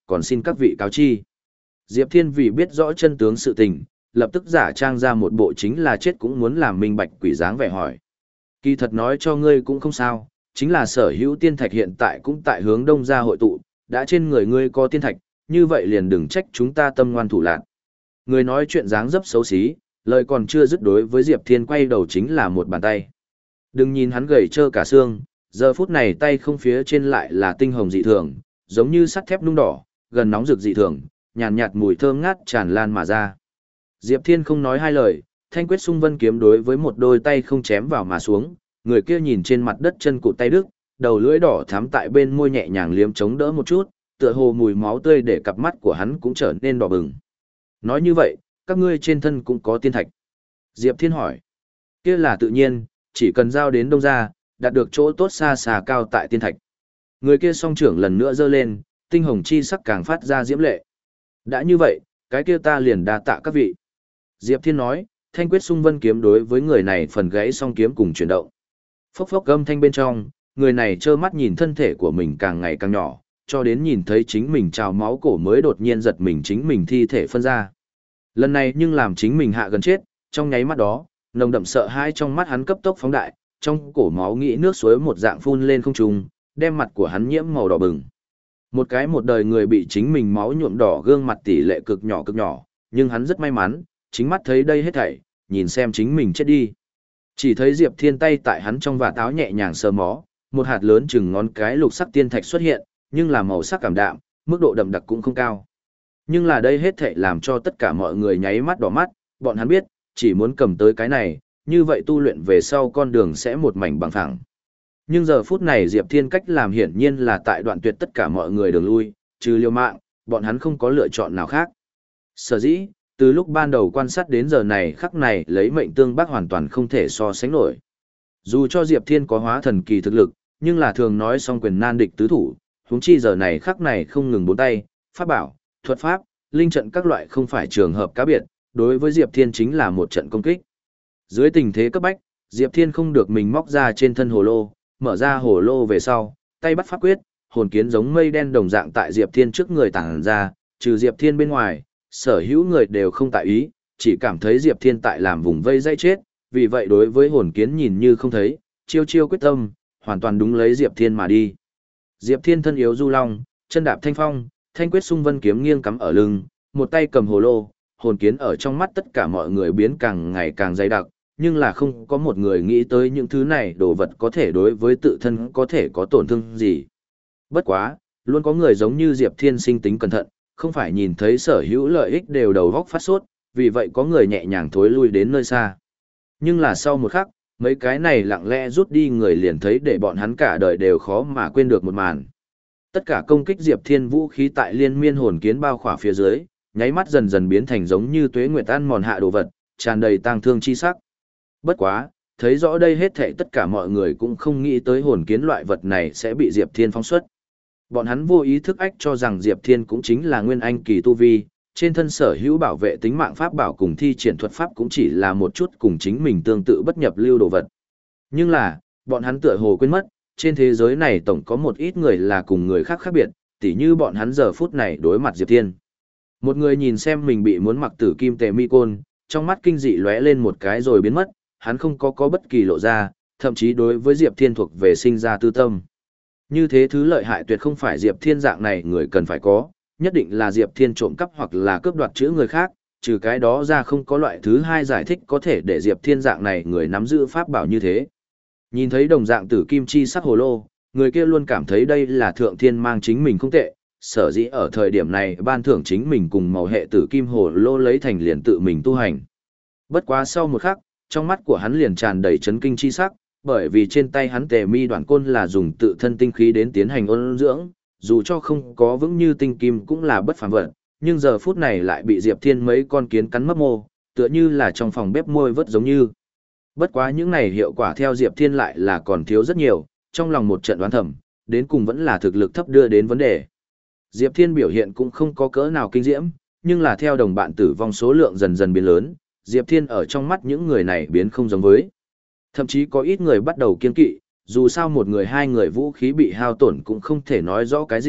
còn xin các vị cáo chi. Diệp Thiên vì biết rõ chân tướng sự tình, lập tức giả trang ra một bộ chính là chết cũng muốn làm minh bạch quỷ dáng vẻ hỏi. Kỳ thật nói cho ngươi cũng không sao, chính là sở hữu tiên thạch hiện tại cũng tại hướng đông ra hội tụ, đã trên người ngươi có tiên thạch, như vậy liền đừng trách chúng ta tâm ngoan thủ lạn. Người nói chuyện dáng dấp xấu xí, lời còn chưa dứt đối với Diệp Thiên quay đầu chính là một bàn tay. Đừng nhìn hắn gầy trơ cả xương, giờ phút này tay không phía trên lại là tinh hồng dị thường, giống như sắt thép nung đỏ, gần nóng rực dị thường, nhàn nhạt, nhạt mùi thơm ngát tràn lan mà ra. Diệp Thiên không nói hai lời, thanh quyết sung vân kiếm đối với một đôi tay không chém vào mà xuống, người kia nhìn trên mặt đất chân cụt tay đức, đầu lưỡi đỏ thắm tại bên môi nhẹ nhàng liếm chống đỡ một chút, tựa hồ mùi máu tươi để cặp mắt của hắn cũng trở nên đỏ bừng. Nói như vậy, các ngươi trên thân cũng có tiên thạch. Diệp Thiên hỏi. Kia là tự nhiên, chỉ cần giao đến đông ra, đạt được chỗ tốt xa xa cao tại tiên thạch. Người kia song trưởng lần nữa giơ lên, tinh hồng chi sắc càng phát ra diễm lệ. Đã như vậy, cái kia ta liền đa tạ các vị. Diệp Thiên nói, thanh quyết sung vân kiếm đối với người này phần gãy song kiếm cùng chuyển động. Phốc phốc âm thanh bên trong, người này trơ mắt nhìn thân thể của mình càng ngày càng nhỏ, cho đến nhìn thấy chính mình trào máu cổ mới đột nhiên giật mình chính mình thi thể phân ra. Lần này nhưng làm chính mình hạ gần chết, trong nháy mắt đó, nồng đậm sợ hãi trong mắt hắn cấp tốc phóng đại, trong cổ máu nghĩ nước suối một dạng phun lên không trung, đem mặt của hắn nhiễm màu đỏ bừng. Một cái một đời người bị chính mình máu nhuộm đỏ gương mặt tỷ lệ cực nhỏ cực nhỏ, nhưng hắn rất may mắn, chính mắt thấy đây hết thảy, nhìn xem chính mình chết đi. Chỉ thấy Diệp Thiên tay tại hắn trong vạt áo nhẹ nhàng sờ mó, một hạt lớn chừng ngón cái lục sắc tiên thạch xuất hiện, nhưng là màu sắc cảm đạm, mức độ đậm đặc cũng không cao. Nhưng là đây hết thảy làm cho tất cả mọi người nháy mắt đỏ mắt, bọn hắn biết, chỉ muốn cầm tới cái này, như vậy tu luyện về sau con đường sẽ một mảnh bằng phẳng. Nhưng giờ phút này Diệp Thiên cách làm hiển nhiên là tại đoạn tuyệt tất cả mọi người đường lui, trừ liều mạng, bọn hắn không có lựa chọn nào khác. Sở dĩ, từ lúc ban đầu quan sát đến giờ này khắc này lấy mệnh tương bác hoàn toàn không thể so sánh nổi. Dù cho Diệp Thiên có hóa thần kỳ thực lực, nhưng là thường nói song quyền nan địch tứ thủ, huống chi giờ này khắc này không ngừng bốn tay, pháp bảo, thuật pháp, linh trận các loại không phải trường hợp cá biệt, đối với Diệp Thiên chính là một trận công kích. Dưới tình thế cấp bách, Diệp Thiên không được mình móc ra trên thân hồ lô, mở ra hồ lô về sau, tay bắt pháp quyết, hồn kiến giống mây đen đồng dạng tại Diệp Thiên trước người tản ra, trừ Diệp Thiên bên ngoài, sở hữu người đều không tại ý, chỉ cảm thấy Diệp Thiên tại làm vùng vây dây chết, vì vậy đối với hồn kiến nhìn như không thấy, chiêu chiêu quyết tâm, hoàn toàn đúng lấy Diệp Thiên mà đi. Diệp Thiên thân yếu du long, chân đạp thanh phong, thanh quyết sung vân kiếm nghiêng cắm ở lưng, một tay cầm hồ lô, hồn kiến ở trong mắt tất cả mọi người biến càng ngày càng dày đặc, nhưng là không có một người nghĩ tới những thứ này đồ vật có thể đối với tự thân có thể có tổn thương gì. Bất quá, luôn có người giống như Diệp Thiên sinh tính cẩn thận, không phải nhìn thấy sở hữu lợi ích đều đầu góc phát sốt, vì vậy có người nhẹ nhàng thối lui đến nơi xa. Nhưng là sau một khắc, mấy cái này lặng lẽ rút đi người liền thấy để bọn hắn cả đời đều khó mà quên được một màn. Tất cả công kích Diệp Thiên vũ khí tại liên miên hồn kiến bao khỏa phía dưới, nháy mắt dần dần biến thành giống như tuế nguyệt ăn mòn hạ đồ vật, tràn đầy tang thương chi sắc. Bất quá, thấy rõ đây hết thảy tất cả mọi người cũng không nghĩ tới hồn kiến loại vật này sẽ bị Diệp Thiên phóng xuất. Bọn hắn vô ý thức ách cho rằng Diệp Thiên cũng chính là nguyên anh kỳ tu vi, trên thân sở hữu bảo vệ tính mạng pháp bảo cùng thi triển thuật pháp cũng chỉ là một chút cùng chính mình tương tự bất nhập lưu đồ vật. Nhưng là, bọn hắn tựa hồ quên mất, trên thế giới này tổng có một ít người là cùng người khác khác biệt, tỉ như bọn hắn giờ phút này đối mặt Diệp Thiên. Một người nhìn xem mình bị muốn mặc tử kim tề mi côn, trong mắt kinh dị lóe lên một cái rồi biến mất, hắn không có có bất kỳ lộ ra, thậm chí đối với Diệp Thiên thuộc về sinh ra tư tâm. Như thế thứ lợi hại tuyệt không phải Diệp Thiên dạng này người cần phải có, nhất định là Diệp Thiên trộm cắp hoặc là cướp đoạt chữ người khác, trừ cái đó ra không có loại thứ hai giải thích có thể để Diệp Thiên dạng này người nắm giữ pháp bảo như thế. Nhìn thấy đồng dạng tử kim chi sắc hồ lô, người kia luôn cảm thấy đây là thượng thiên mang chính mình không tệ, sở dĩ ở thời điểm này ban thưởng chính mình cùng màu hệ tử kim hồ lô lấy thành liền tự mình tu hành. Bất quá sau một khắc, trong mắt của hắn liền tràn đầy chấn kinh chi sắc, bởi vì trên tay hắn tề mi đoạn côn là dùng tự thân tinh khí đến tiến hành ôn dưỡng, dù cho không có vững như tinh kim cũng là bất phàm vật, nhưng giờ phút này lại bị Diệp Thiên mấy con kiến cắn mất mô, tựa như là trong phòng bếp môi vớt giống như. Bất quá những này hiệu quả theo Diệp Thiên lại là còn thiếu rất nhiều, trong lòng một trận đoán thầm, đến cùng vẫn là thực lực thấp đưa đến vấn đề. Diệp Thiên biểu hiện cũng không có cỡ nào kinh diễm, nhưng là theo đồng bạn tử vong số lượng dần dần biến lớn, Diệp Thiên ở trong mắt những người này biến không giống với. Thậm chí có ít người bắt đầu kiên kỵ, dù sao một người hai người vũ khí bị hao tổn cũng không thể nói rõ cái gì,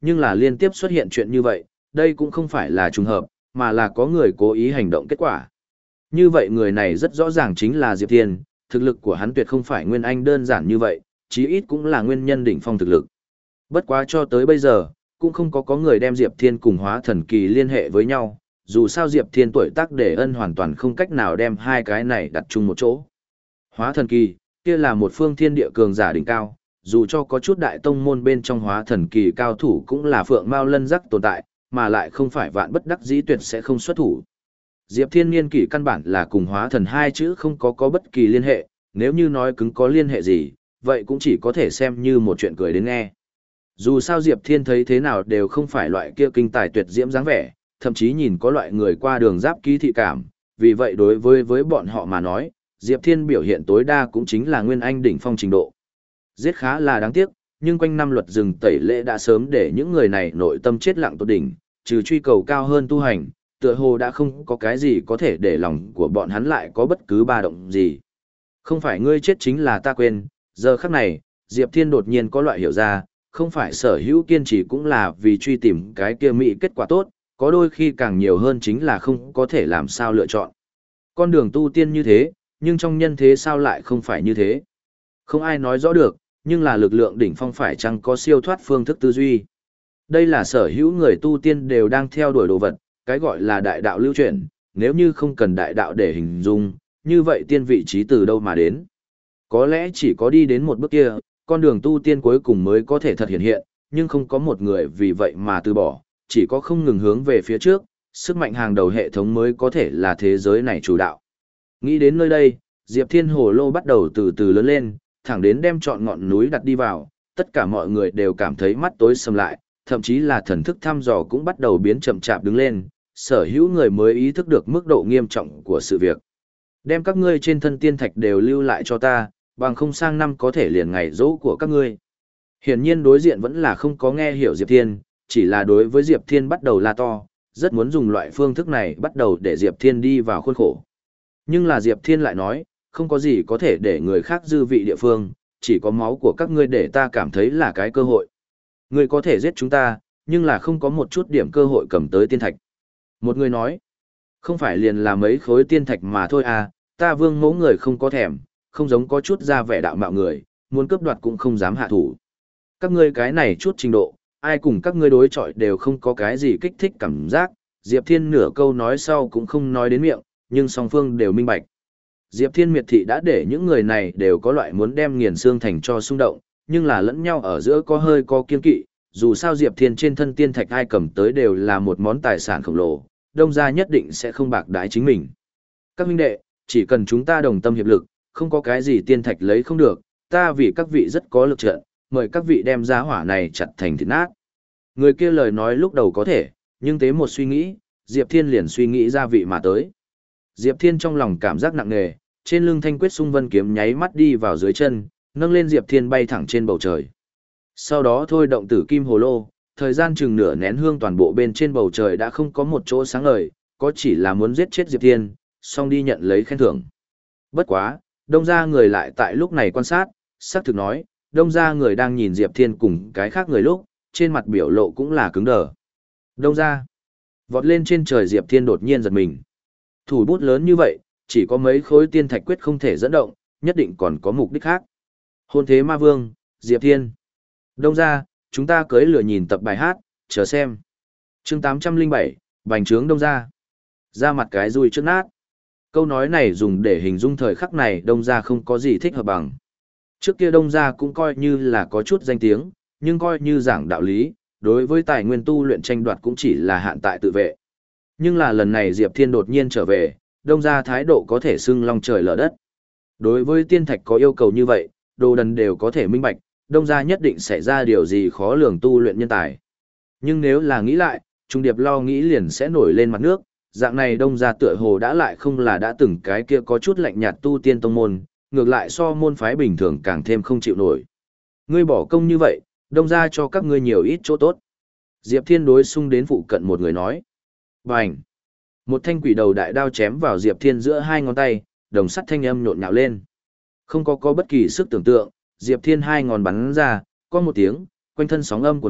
nhưng là liên tiếp xuất hiện chuyện như vậy, đây cũng không phải là trùng hợp, mà là có người cố ý hành động kết quả. Như vậy người này rất rõ ràng chính là Diệp Thiên, thực lực của hắn tuyệt không phải Nguyên Anh đơn giản như vậy, chí ít cũng là nguyên nhân đỉnh phong thực lực. Bất quá cho tới bây giờ, cũng không có có người đem Diệp Thiên cùng hóa thần kỳ liên hệ với nhau, dù sao Diệp Thiên tuổi tác để ân hoàn toàn không cách nào đem hai cái này đặt chung một chỗ. Hóa thần kỳ, kia là một phương thiên địa cường giả đỉnh cao, dù cho có chút đại tông môn bên trong hóa thần kỳ cao thủ cũng là phượng mao lân rắc tồn tại, mà lại không phải vạn bất đắc dĩ tuyệt sẽ không xuất thủ. Diệp Thiên niên kỷ căn bản là cùng hóa thần hai chữ không có có bất kỳ liên hệ, nếu như nói cứng có liên hệ gì, vậy cũng chỉ có thể xem như một chuyện cười đến nghe. Dù sao Diệp Thiên thấy thế nào đều không phải loại kia kinh tài tuyệt diễm dáng vẻ, thậm chí nhìn có loại người qua đường giáp ký thị cảm, vì vậy đối với với bọn họ mà nói, Diệp Thiên biểu hiện tối đa cũng chính là nguyên anh đỉnh phong trình độ. Giết khá là đáng tiếc, nhưng quanh năm luật rừng tẩy lễ đã sớm để những người này nội tâm chết lặng tột đỉnh, trừ truy cầu cao hơn tu hành, tựa hồ đã không có cái gì có thể để lòng của bọn hắn lại có bất cứ ba động gì. Không phải ngươi chết chính là ta quên, giờ khắc này, Diệp Thiên đột nhiên có loại hiểu ra, không phải sở hữu kiên trì cũng là vì truy tìm cái kia mỹ kết quả tốt, có đôi khi càng nhiều hơn chính là không có thể làm sao lựa chọn. Con đường tu tiên như thế, nhưng trong nhân thế sao lại không phải như thế? Không ai nói rõ được, nhưng là lực lượng đỉnh phong phải chăng có siêu thoát phương thức tư duy. Đây là sở hữu người tu tiên đều đang theo đuổi đồ vật, cái gọi là đại đạo lưu chuyển, nếu như không cần đại đạo để hình dung, như vậy tiên vị trí từ đâu mà đến? Có lẽ chỉ có đi đến một bước kia, con đường tu tiên cuối cùng mới có thể thật hiện hiện, nhưng không có một người vì vậy mà từ bỏ, chỉ có không ngừng hướng về phía trước, sức mạnh hàng đầu hệ thống mới có thể là thế giới này chủ đạo. Nghĩ đến nơi đây, Diệp Thiên hồ lô bắt đầu từ từ lớn lên, thẳng đến đem trọn ngọn núi đặt đi vào, tất cả mọi người đều cảm thấy mắt tối sầm lại, thậm chí là thần thức thăm dò cũng bắt đầu biến chậm chạp đứng lên, sở hữu người mới ý thức được mức độ nghiêm trọng của sự việc. Đem các ngươi trên thân tiên thạch đều lưu lại cho ta, bằng không sang năm có thể liền ngày dỗ của các ngươi. Hiển nhiên đối diện vẫn là không có nghe hiểu Diệp Thiên, chỉ là đối với Diệp Thiên bắt đầu la to, rất muốn dùng loại phương thức này bắt đầu để Diệp Thiên đi vào khuôn khổ. Nhưng là Diệp Thiên lại nói, không có gì có thể để người khác dư vị địa phương, chỉ có máu của các ngươi để ta cảm thấy là cái cơ hội. Ngươi có thể giết chúng ta, nhưng là không có một chút điểm cơ hội cầm tới tiên thạch. Một người nói, không phải liền là mấy khối tiên thạch mà thôi à, ta vương mẫu người không có thèm, không giống có chút ra vẻ đạo mạo người, muốn cướp đoạt cũng không dám hạ thủ. Các ngươi cái này chút trình độ, ai cùng các ngươi đối chọi đều không có cái gì kích thích cảm giác, Diệp Thiên nửa câu nói sau cũng không nói đến miệng, nhưng song phương đều minh bạch. Diệp Thiên miệt thị đã để những người này đều có loại muốn đem nghiền xương thành cho xung động, nhưng là lẫn nhau ở giữa có hơi có kiên kỵ, dù sao Diệp Thiên trên thân tiên thạch ai cầm tới đều là một món tài sản khổng lồ, đông gia nhất định sẽ không bạc đái chính mình. Các huynh đệ, chỉ cần chúng ta đồng tâm hiệp lực, không có cái gì tiên thạch lấy không được, ta vì các vị rất có lực trận, mời các vị đem giá hỏa này chặt thành thịt nát. Người kia lời nói lúc đầu có thể, nhưng tế một suy nghĩ, Diệp Thiên liền suy nghĩ ra vị mà tới. Diệp Thiên trong lòng cảm giác nặng nề, trên lưng thanh quyết sung vân kiếm nháy mắt đi vào dưới chân, nâng lên Diệp Thiên bay thẳng trên bầu trời. Sau đó thôi động tử kim hồ lô, thời gian chừng nửa nén hương toàn bộ bên trên bầu trời đã không có một chỗ sáng ngời, có chỉ là muốn giết chết Diệp Thiên, xong đi nhận lấy khen thưởng. Bất quá, đông gia người lại tại lúc này quan sát, xác thực nói, đông gia người đang nhìn Diệp Thiên cùng cái khác người lúc, trên mặt biểu lộ cũng là cứng đờ. Đông gia, vọt lên trên trời Diệp Thiên đột nhiên giật mình. Thủ bút lớn như vậy, chỉ có mấy khối tiên thạch quyết không thể dẫn động, nhất định còn có mục đích khác. Hôn thế ma vương, Diệp Thiên. Đông gia, chúng ta cưới lửa nhìn tập bài hát, chờ xem. chương tám trăm linh bảy, bành trướng đông gia. Ra mặt cái rùi trước nát. Câu nói này dùng để hình dung thời khắc này đông gia không có gì thích hợp bằng. Trước kia đông gia cũng coi như là có chút danh tiếng, nhưng coi như giảng đạo lý, đối với tài nguyên tu luyện tranh đoạt cũng chỉ là hạn tại tự vệ. Nhưng là lần này Diệp Thiên đột nhiên trở về, đông gia thái độ có thể xưng long trời lở đất. Đối với tiên thạch có yêu cầu như vậy, đồ đần đều có thể minh bạch, đông gia nhất định xảy ra điều gì khó lường tu luyện nhân tài. Nhưng nếu là nghĩ lại, Trung Điệp lo nghĩ liền sẽ nổi lên mặt nước, dạng này đông gia tựa hồ đã lại không là đã từng cái kia có chút lạnh nhạt tu tiên tông môn, ngược lại so môn phái bình thường càng thêm không chịu nổi. Ngươi bỏ công như vậy, đông gia cho các ngươi nhiều ít chỗ tốt. Diệp Thiên đối xung đến phụ cận một người nói. Bành! Một thanh quỷ đầu đại đao chém vào Diệp Thiên giữa hai ngón tay, đồng sắt thanh âm nhộn nhạo lên. Không có có bất kỳ sức tưởng tượng, Diệp Thiên hai ngón bắn ra, có một tiếng, quanh thân sóng âm cuồn cuộn,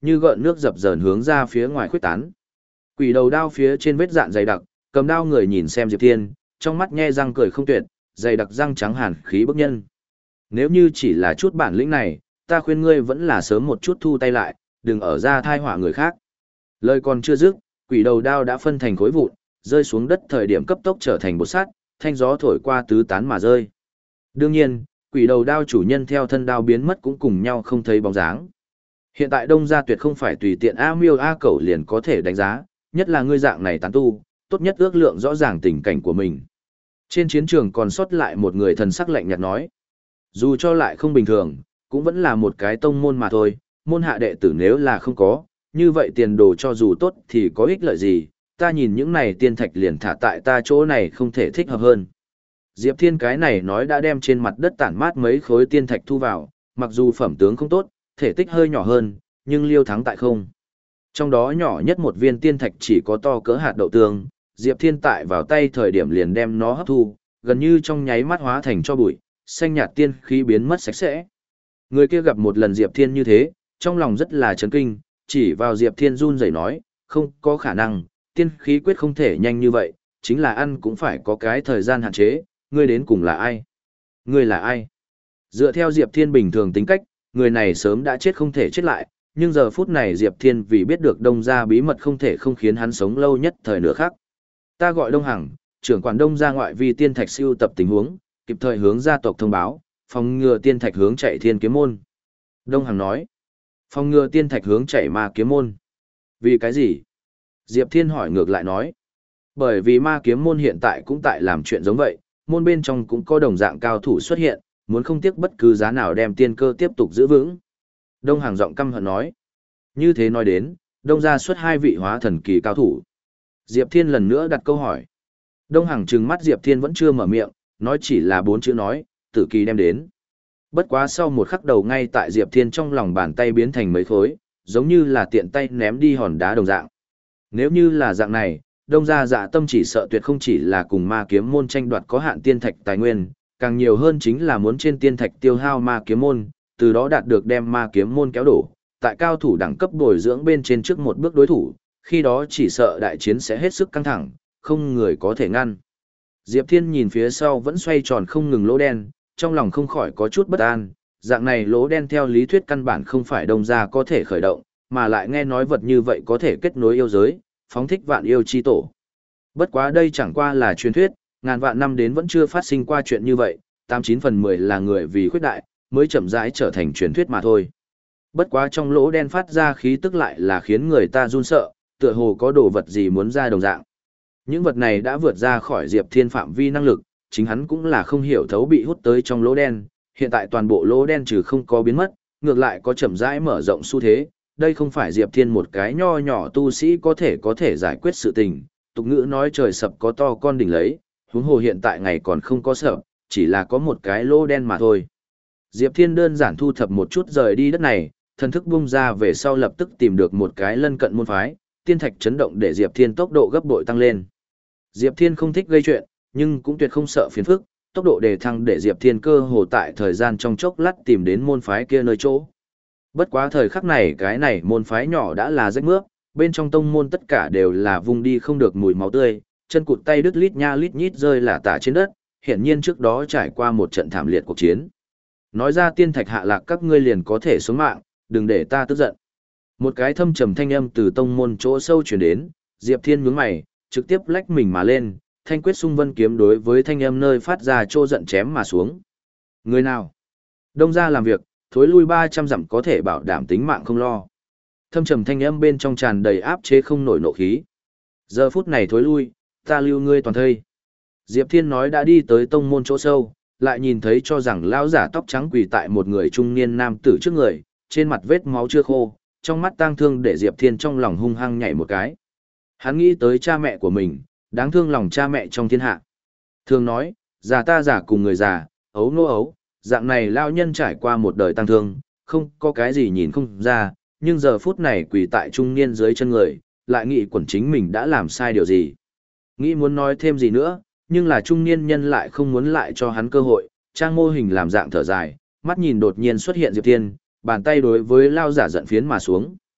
như gợn nước dập dờn hướng ra phía ngoài khuếch tán. Quỷ đầu đao phía trên vết dạn dày đặc, cầm đao người nhìn xem Diệp Thiên, trong mắt nhe răng cười không tuyệt, dày đặc răng trắng hàn khí bức nhân. Nếu như chỉ là chút bản lĩnh này, ta khuyên ngươi vẫn là sớm một chút thu tay lại, đừng ở ra thai họa người khác. Lời còn chưa dứt, quỷ đầu đao đã phân thành khối vụn, rơi xuống đất thời điểm cấp tốc trở thành bột sắt, thanh gió thổi qua tứ tán mà rơi. Đương nhiên, quỷ đầu đao chủ nhân theo thân đao biến mất cũng cùng nhau không thấy bóng dáng. Hiện tại Đông gia tuyệt không phải tùy tiện A Miêu A Cẩu liền có thể đánh giá, nhất là ngươi dạng này tán tu, tốt nhất ước lượng rõ ràng tình cảnh của mình. Trên chiến trường còn sót lại một người thần sắc lạnh nhạt nói. Dù cho lại không bình thường, cũng vẫn là một cái tông môn mà thôi, môn hạ đệ tử nếu là không có, như vậy tiền đồ cho dù tốt thì có ích lợi gì, ta nhìn những này tiên thạch liền thả tại ta chỗ này không thể thích hợp hơn. Diệp Thiên cái này nói đã đem trên mặt đất tản mát mấy khối tiên thạch thu vào, mặc dù phẩm tướng không tốt, thể tích hơi nhỏ hơn, nhưng liêu thắng tại không. Trong đó nhỏ nhất một viên tiên thạch chỉ có to cỡ hạt đậu tương, Diệp Thiên tại vào tay thời điểm liền đem nó hấp thu, gần như trong nháy mắt hóa thành cho bụi, xanh nhạt tiên khí biến mất sạch sẽ. Người kia gặp một lần Diệp Thiên như thế, trong lòng rất là chấn kinh, chỉ vào Diệp Thiên run rẩy nói, không có khả năng, tiên khí quyết không thể nhanh như vậy, chính là ăn cũng phải có cái thời gian hạn chế, ngươi đến cùng là ai? Ngươi là ai? Dựa theo Diệp Thiên bình thường tính cách, người này sớm đã chết không thể chết lại, nhưng giờ phút này Diệp Thiên vì biết được Đông gia bí mật không thể không khiến hắn sống lâu nhất thời nữa khác. Ta gọi Đông Hằng, trưởng quản Đông gia ngoại vi tiên thạch siêu tập tình huống, kịp thời hướng gia tộc thông báo, phòng ngừa tiên thạch hướng chạy thiên kiếm môn. Đông Hằng nói, phòng ngừa tiên thạch hướng chạy ma kiếm môn. Vì cái gì? Diệp Thiên hỏi ngược lại nói, bởi vì ma kiếm môn hiện tại cũng tại làm chuyện giống vậy, môn bên trong cũng có đồng dạng cao thủ xuất hiện, muốn không tiếc bất cứ giá nào đem tiên cơ tiếp tục giữ vững. Đông Hàng giọng căm hận nói, như thế nói đến, Đông gia xuất hai vị hóa thần kỳ cao thủ. Diệp Thiên lần nữa đặt câu hỏi. Đông Hằng trừng mắt Diệp Thiên vẫn chưa mở miệng, nói chỉ là bốn chữ nói, tử kỳ đem đến. Bất quá sau một khắc đầu ngay tại Diệp Thiên trong lòng bàn tay biến thành mấy khối, giống như là tiện tay ném đi hòn đá đồng dạng. Nếu như là dạng này, Đông gia dạ tâm chỉ sợ tuyệt không chỉ là cùng ma kiếm môn tranh đoạt có hạn tiên thạch tài nguyên, càng nhiều hơn chính là muốn trên tiên thạch tiêu hao ma kiếm môn, từ đó đạt được đem ma kiếm môn kéo đổ, tại cao thủ đẳng cấp bồi dưỡng bên trên trước một bước đối thủ, khi đó chỉ sợ đại chiến sẽ hết sức căng thẳng, không người có thể ngăn. Diệp Thiên nhìn phía sau vẫn xoay tròn không ngừng lỗ đen, trong lòng không khỏi có chút bất an, dạng này lỗ đen theo lý thuyết căn bản không phải Đông gia có thể khởi động, mà lại nghe nói vật như vậy có thể kết nối yêu giới, phóng thích vạn yêu chi tổ. Bất quá đây chẳng qua là truyền thuyết, ngàn vạn năm đến vẫn chưa phát sinh qua chuyện như vậy, tám chín phần mười là người vì khuyết đại, mới chậm rãi trở thành truyền thuyết mà thôi. Bất quá trong lỗ đen phát ra khí tức lại là khiến người ta run sợ, tựa hồ có đồ vật gì muốn ra đồng dạng. Những vật này đã vượt ra khỏi Diệp Thiên phạm vi năng lực, chính hắn cũng là không hiểu thấu bị hút tới trong lỗ đen, hiện tại toàn bộ lỗ đen trừ không có biến mất, ngược lại có chậm rãi mở rộng xu thế, đây không phải Diệp Thiên một cái nho nhỏ tu sĩ có thể có thể giải quyết sự tình, tục ngữ nói trời sập có to con đỉnh lấy, huống hồ hiện tại ngày còn không có sập, chỉ là có một cái lỗ đen mà thôi. Diệp Thiên đơn giản thu thập một chút rời đi đất này, thần thức bung ra về sau lập tức tìm được một cái lân cận môn phái, tiên thạch chấn động để Diệp Thiên tốc độ gấp bội tăng lên. Diệp Thiên không thích gây chuyện, nhưng cũng tuyệt không sợ phiền phức, tốc độ đề thăng để Diệp Thiên cơ hồ tại thời gian trong chốc lát tìm đến môn phái kia nơi chỗ. Bất quá thời khắc này cái này môn phái nhỏ đã là rách mướp, bên trong tông môn tất cả đều là vung đi không được mùi máu tươi, chân cụt tay đứt lít nha lít nhít rơi lả tả trên đất, hiển nhiên trước đó trải qua một trận thảm liệt cuộc chiến. Nói ra tiên thạch hạ lạc các ngươi liền có thể sống mạng, đừng để ta tức giận. Một cái thâm trầm thanh âm từ tông môn chỗ sâu truyền đến, Diệp Thiên nhướng mày, trực tiếp lách mình mà lên, thanh quyết xung vân kiếm đối với thanh âm nơi phát ra trô giận chém mà xuống. Người nào? Đông gia làm việc, thối lui ba trăm dặm có thể bảo đảm tính mạng không lo. Thâm trầm thanh âm bên trong tràn đầy áp chế không nổi nộ khí. Giờ phút này thối lui, ta lưu ngươi toàn thây. Diệp Thiên nói đã đi tới tông môn chỗ sâu, lại nhìn thấy cho rằng lão giả tóc trắng quỳ tại một người trung niên nam tử trước người, trên mặt vết máu chưa khô, trong mắt tang thương để Diệp Thiên trong lòng hung hăng nhảy một cái. Hắn nghĩ tới cha mẹ của mình, đáng thương lòng cha mẹ trong thiên hạ. Thường nói, già ta già cùng người già, ấu nô ấu, dạng này lao nhân trải qua một đời tăng thương, không có cái gì nhìn không ra, nhưng giờ phút này quỳ tại trung niên dưới chân người, lại nghĩ quẩn chính mình đã làm sai điều gì. Nghĩ muốn nói thêm gì nữa, nhưng là trung niên nhân lại không muốn lại cho hắn cơ hội, trang mô hình làm dạng thở dài, mắt nhìn đột nhiên xuất hiện Diệp Thiên, bàn tay đối với lao giả giận phiến mà xuống.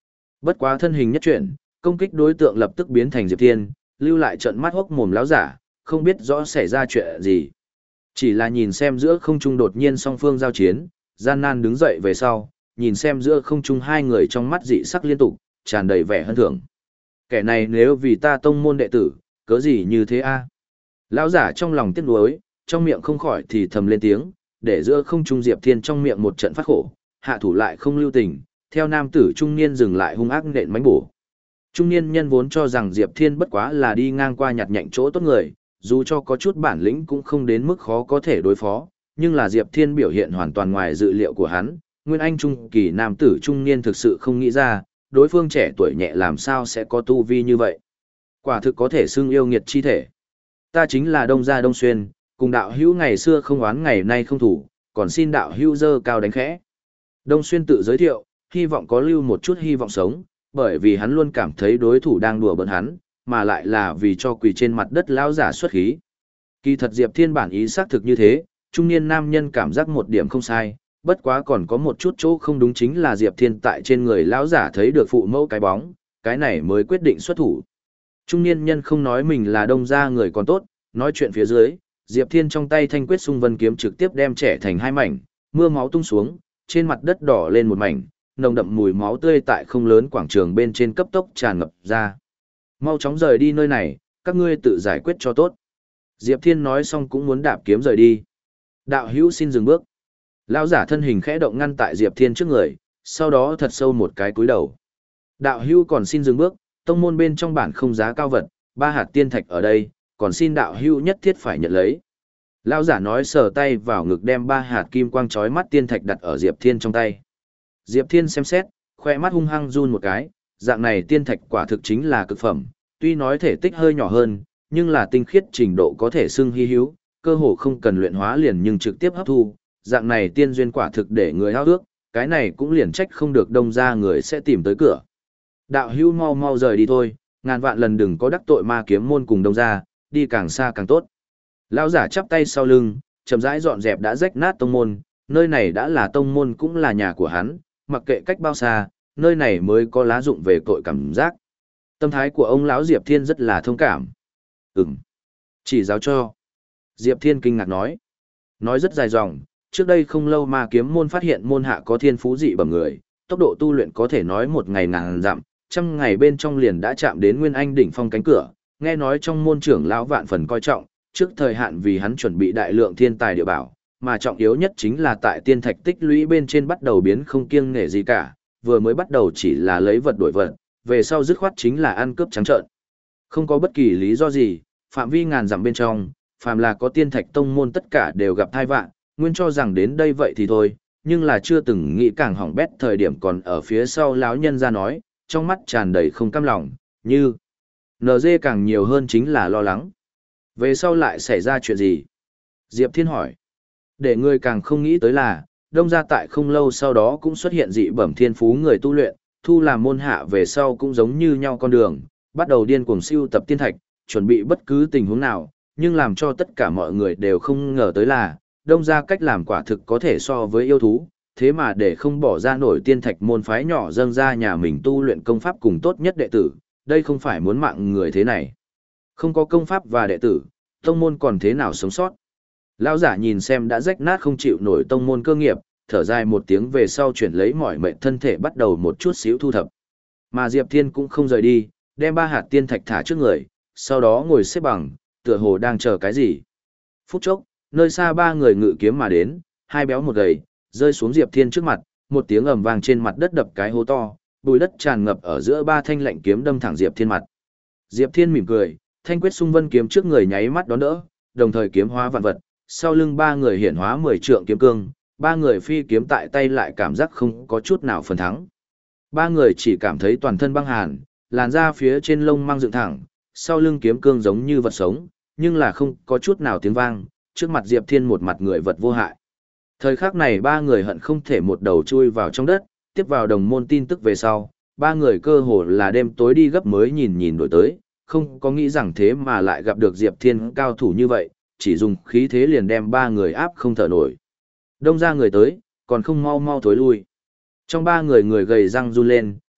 Bất quá thân hình nhất chuyển, công kích đối tượng lập tức biến thành Diệp Thiên, lưu lại trận mắt hốc mồm láo giả, không biết rõ xảy ra chuyện gì. Chỉ là nhìn xem giữa không trung đột nhiên song phương giao chiến, gian nan đứng dậy về sau, nhìn xem giữa không trung hai người trong mắt dị sắc liên tục, tràn đầy vẻ hân thưởng. Kẻ này nếu vì ta tông môn đệ tử, cớ gì như thế a? Lão giả trong lòng tiếc nuối, trong miệng không khỏi thì thầm lên tiếng, để giữa không trung Diệp Thiên trong miệng một trận phát khổ, hạ thủ lại không lưu tình, theo nam tử trung niên dừng lại hung ác nện mánh bổ. Trung niên nhân vốn cho rằng Diệp Thiên bất quá là đi ngang qua nhặt nhạnh chỗ tốt người, dù cho có chút bản lĩnh cũng không đến mức khó có thể đối phó, nhưng là Diệp Thiên biểu hiện hoàn toàn ngoài dự liệu của hắn, Nguyên Anh trung kỳ nam tử trung niên thực sự không nghĩ ra, đối phương trẻ tuổi nhẹ làm sao sẽ có tu vi như vậy. Quả thực có thể xưng yêu nghiệt chi thể. Ta chính là Đông Gia Đông Xuyên, cùng đạo hữu ngày xưa không oán ngày nay không thủ, còn xin đạo hữu dơ cao đánh khẽ. Đông Xuyên tự giới thiệu, hy vọng có lưu một chút hy vọng sống, bởi vì hắn luôn cảm thấy đối thủ đang đùa bỡn hắn, mà lại là vì cho quỳ trên mặt đất lão giả xuất khí. Kỳ thật Diệp Thiên bản ý xác thực như thế, trung niên nam nhân cảm giác một điểm không sai, bất quá còn có một chút chỗ không đúng chính là Diệp Thiên tại trên người lão giả thấy được phụ mẫu cái bóng, cái này mới quyết định xuất thủ. Trung niên nhân không nói mình là Đông gia người còn tốt, nói chuyện phía dưới, Diệp Thiên trong tay thanh quyết xung vân kiếm trực tiếp đem trẻ thành hai mảnh, mưa máu tung xuống, trên mặt đất đỏ lên một mảnh, nồng đậm mùi máu tươi tại không lớn quảng trường bên trên cấp tốc tràn ngập ra. Mau chóng rời đi nơi này, các ngươi tự giải quyết cho tốt. Diệp Thiên nói xong cũng muốn đạp kiếm rời đi. Đạo hữu xin dừng bước. Lão giả thân hình khẽ động ngăn tại Diệp Thiên trước người, sau đó thật sâu một cái cúi đầu. Đạo hữu còn xin dừng bước, tông môn bên trong bản không giá cao vật, ba hạt tiên thạch ở đây, còn xin đạo hữu nhất thiết phải nhận lấy. Lão giả nói sờ tay vào ngực đem ba hạt kim quang chói mắt tiên thạch đặt ở Diệp Thiên trong tay. Diệp Thiên xem xét, khoe mắt hung hăng run một cái, dạng này tiên thạch quả thực chính là cực phẩm, tuy nói thể tích hơi nhỏ hơn, nhưng là tinh khiết trình độ có thể xưng hy hữu, cơ hồ không cần luyện hóa liền nhưng trực tiếp hấp thu, dạng này tiên duyên quả thực để người hao ước, cái này cũng liền trách không được Đông gia người sẽ tìm tới cửa. Đạo hữu mau mau rời đi thôi, ngàn vạn lần đừng có đắc tội ma kiếm môn cùng Đông gia, đi càng xa càng tốt. Lão giả chắp tay sau lưng, chậm rãi dọn dẹp đã rách nát tông môn, nơi này đã là tông môn cũng là nhà của hắn, mặc kệ cách bao xa, nơi này mới có lá dụng về tội cảm giác. Tâm thái của ông lão Diệp Thiên rất là thông cảm. Ừm, chỉ giáo cho. Diệp Thiên kinh ngạc nói. Nói rất dài dòng, trước đây không lâu ma kiếm môn phát hiện môn hạ có thiên phú dị bẩm người, tốc độ tu luyện có thể nói một ngày ngàn dặm, trăm ngày bên trong liền đã chạm đến Nguyên Anh đỉnh phong cánh cửa, nghe nói trong môn trưởng lão vạn phần coi trọng, trước thời hạn vì hắn chuẩn bị đại lượng thiên tài địa bảo, mà trọng yếu nhất chính là tại tiên thạch tích lũy bên trên bắt đầu biến không kiêng nể gì cả, vừa mới bắt đầu chỉ là lấy vật đổi vật, về sau dứt khoát chính là ăn cướp trắng trợn. Không có bất kỳ lý do gì, phạm vi ngàn dặm bên trong, phàm là có tiên thạch tông môn tất cả đều gặp tai vạn, nguyên cho rằng đến đây vậy thì thôi, nhưng là chưa từng nghĩ càng hỏng bét thời điểm còn ở phía sau lão nhân ra nói, trong mắt tràn đầy không cam lòng, như en giê càng nhiều hơn chính là lo lắng. Về sau lại xảy ra chuyện gì? Diệp Thiên hỏi. Để người càng không nghĩ tới là, Đông gia tại không lâu sau đó cũng xuất hiện dị bẩm thiên phú người tu luyện, thu làm môn hạ về sau cũng giống như nhau con đường, bắt đầu điên cuồng siêu tập tiên thạch, chuẩn bị bất cứ tình huống nào, nhưng làm cho tất cả mọi người đều không ngờ tới là, Đông gia cách làm quả thực có thể so với yêu thú, thế mà để không bỏ ra nổi tiên thạch môn phái nhỏ dâng ra nhà mình tu luyện công pháp cùng tốt nhất đệ tử, đây không phải muốn mạng người thế này. Không có công pháp và đệ tử, tông môn còn thế nào sống sót? Lão giả nhìn xem đã rách nát không chịu nổi tông môn cơ nghiệp, thở dài một tiếng về sau chuyển lấy mọi mệnh thân thể bắt đầu một chút xíu thu thập. Mà Diệp Thiên cũng không rời đi, đem ba hạt tiên thạch thả trước người, sau đó ngồi xếp bằng, tựa hồ đang chờ cái gì. Phút chốc, nơi xa ba người ngự kiếm mà đến, hai béo một gầy, rơi xuống Diệp Thiên trước mặt, một tiếng ầm vang trên mặt đất đập cái hố to, bùi đất tràn ngập ở giữa ba thanh lạnh kiếm đâm thẳng Diệp Thiên mặt. Diệp Thiên mỉm cười, thanh quyết xung vân kiếm trước người nháy mắt đón đỡ, đồng thời kiếm hóa vạn vật, sau lưng ba người hiển hóa mười trượng kiếm cương, ba người phi kiếm tại tay lại cảm giác không có chút nào phần thắng. Ba người chỉ cảm thấy toàn thân băng hàn, làn da phía trên lông mang dựng thẳng, sau lưng kiếm cương giống như vật sống, nhưng là không có chút nào tiếng vang, trước mặt Diệp Thiên một mặt người vật vô hại. Thời khắc này ba người hận không thể một đầu chui vào trong đất, tiếp vào đồng môn tin tức về sau, ba người cơ hồ là đêm tối đi gấp mới nhìn nhìn đổi tới, không có nghĩ rằng thế mà lại gặp được Diệp Thiên cao thủ như vậy, chỉ dùng khí thế liền đem ba người áp không thở nổi. Đông ra người tới, còn không mau mau thối lui. Trong ba người người gầy răng run lên,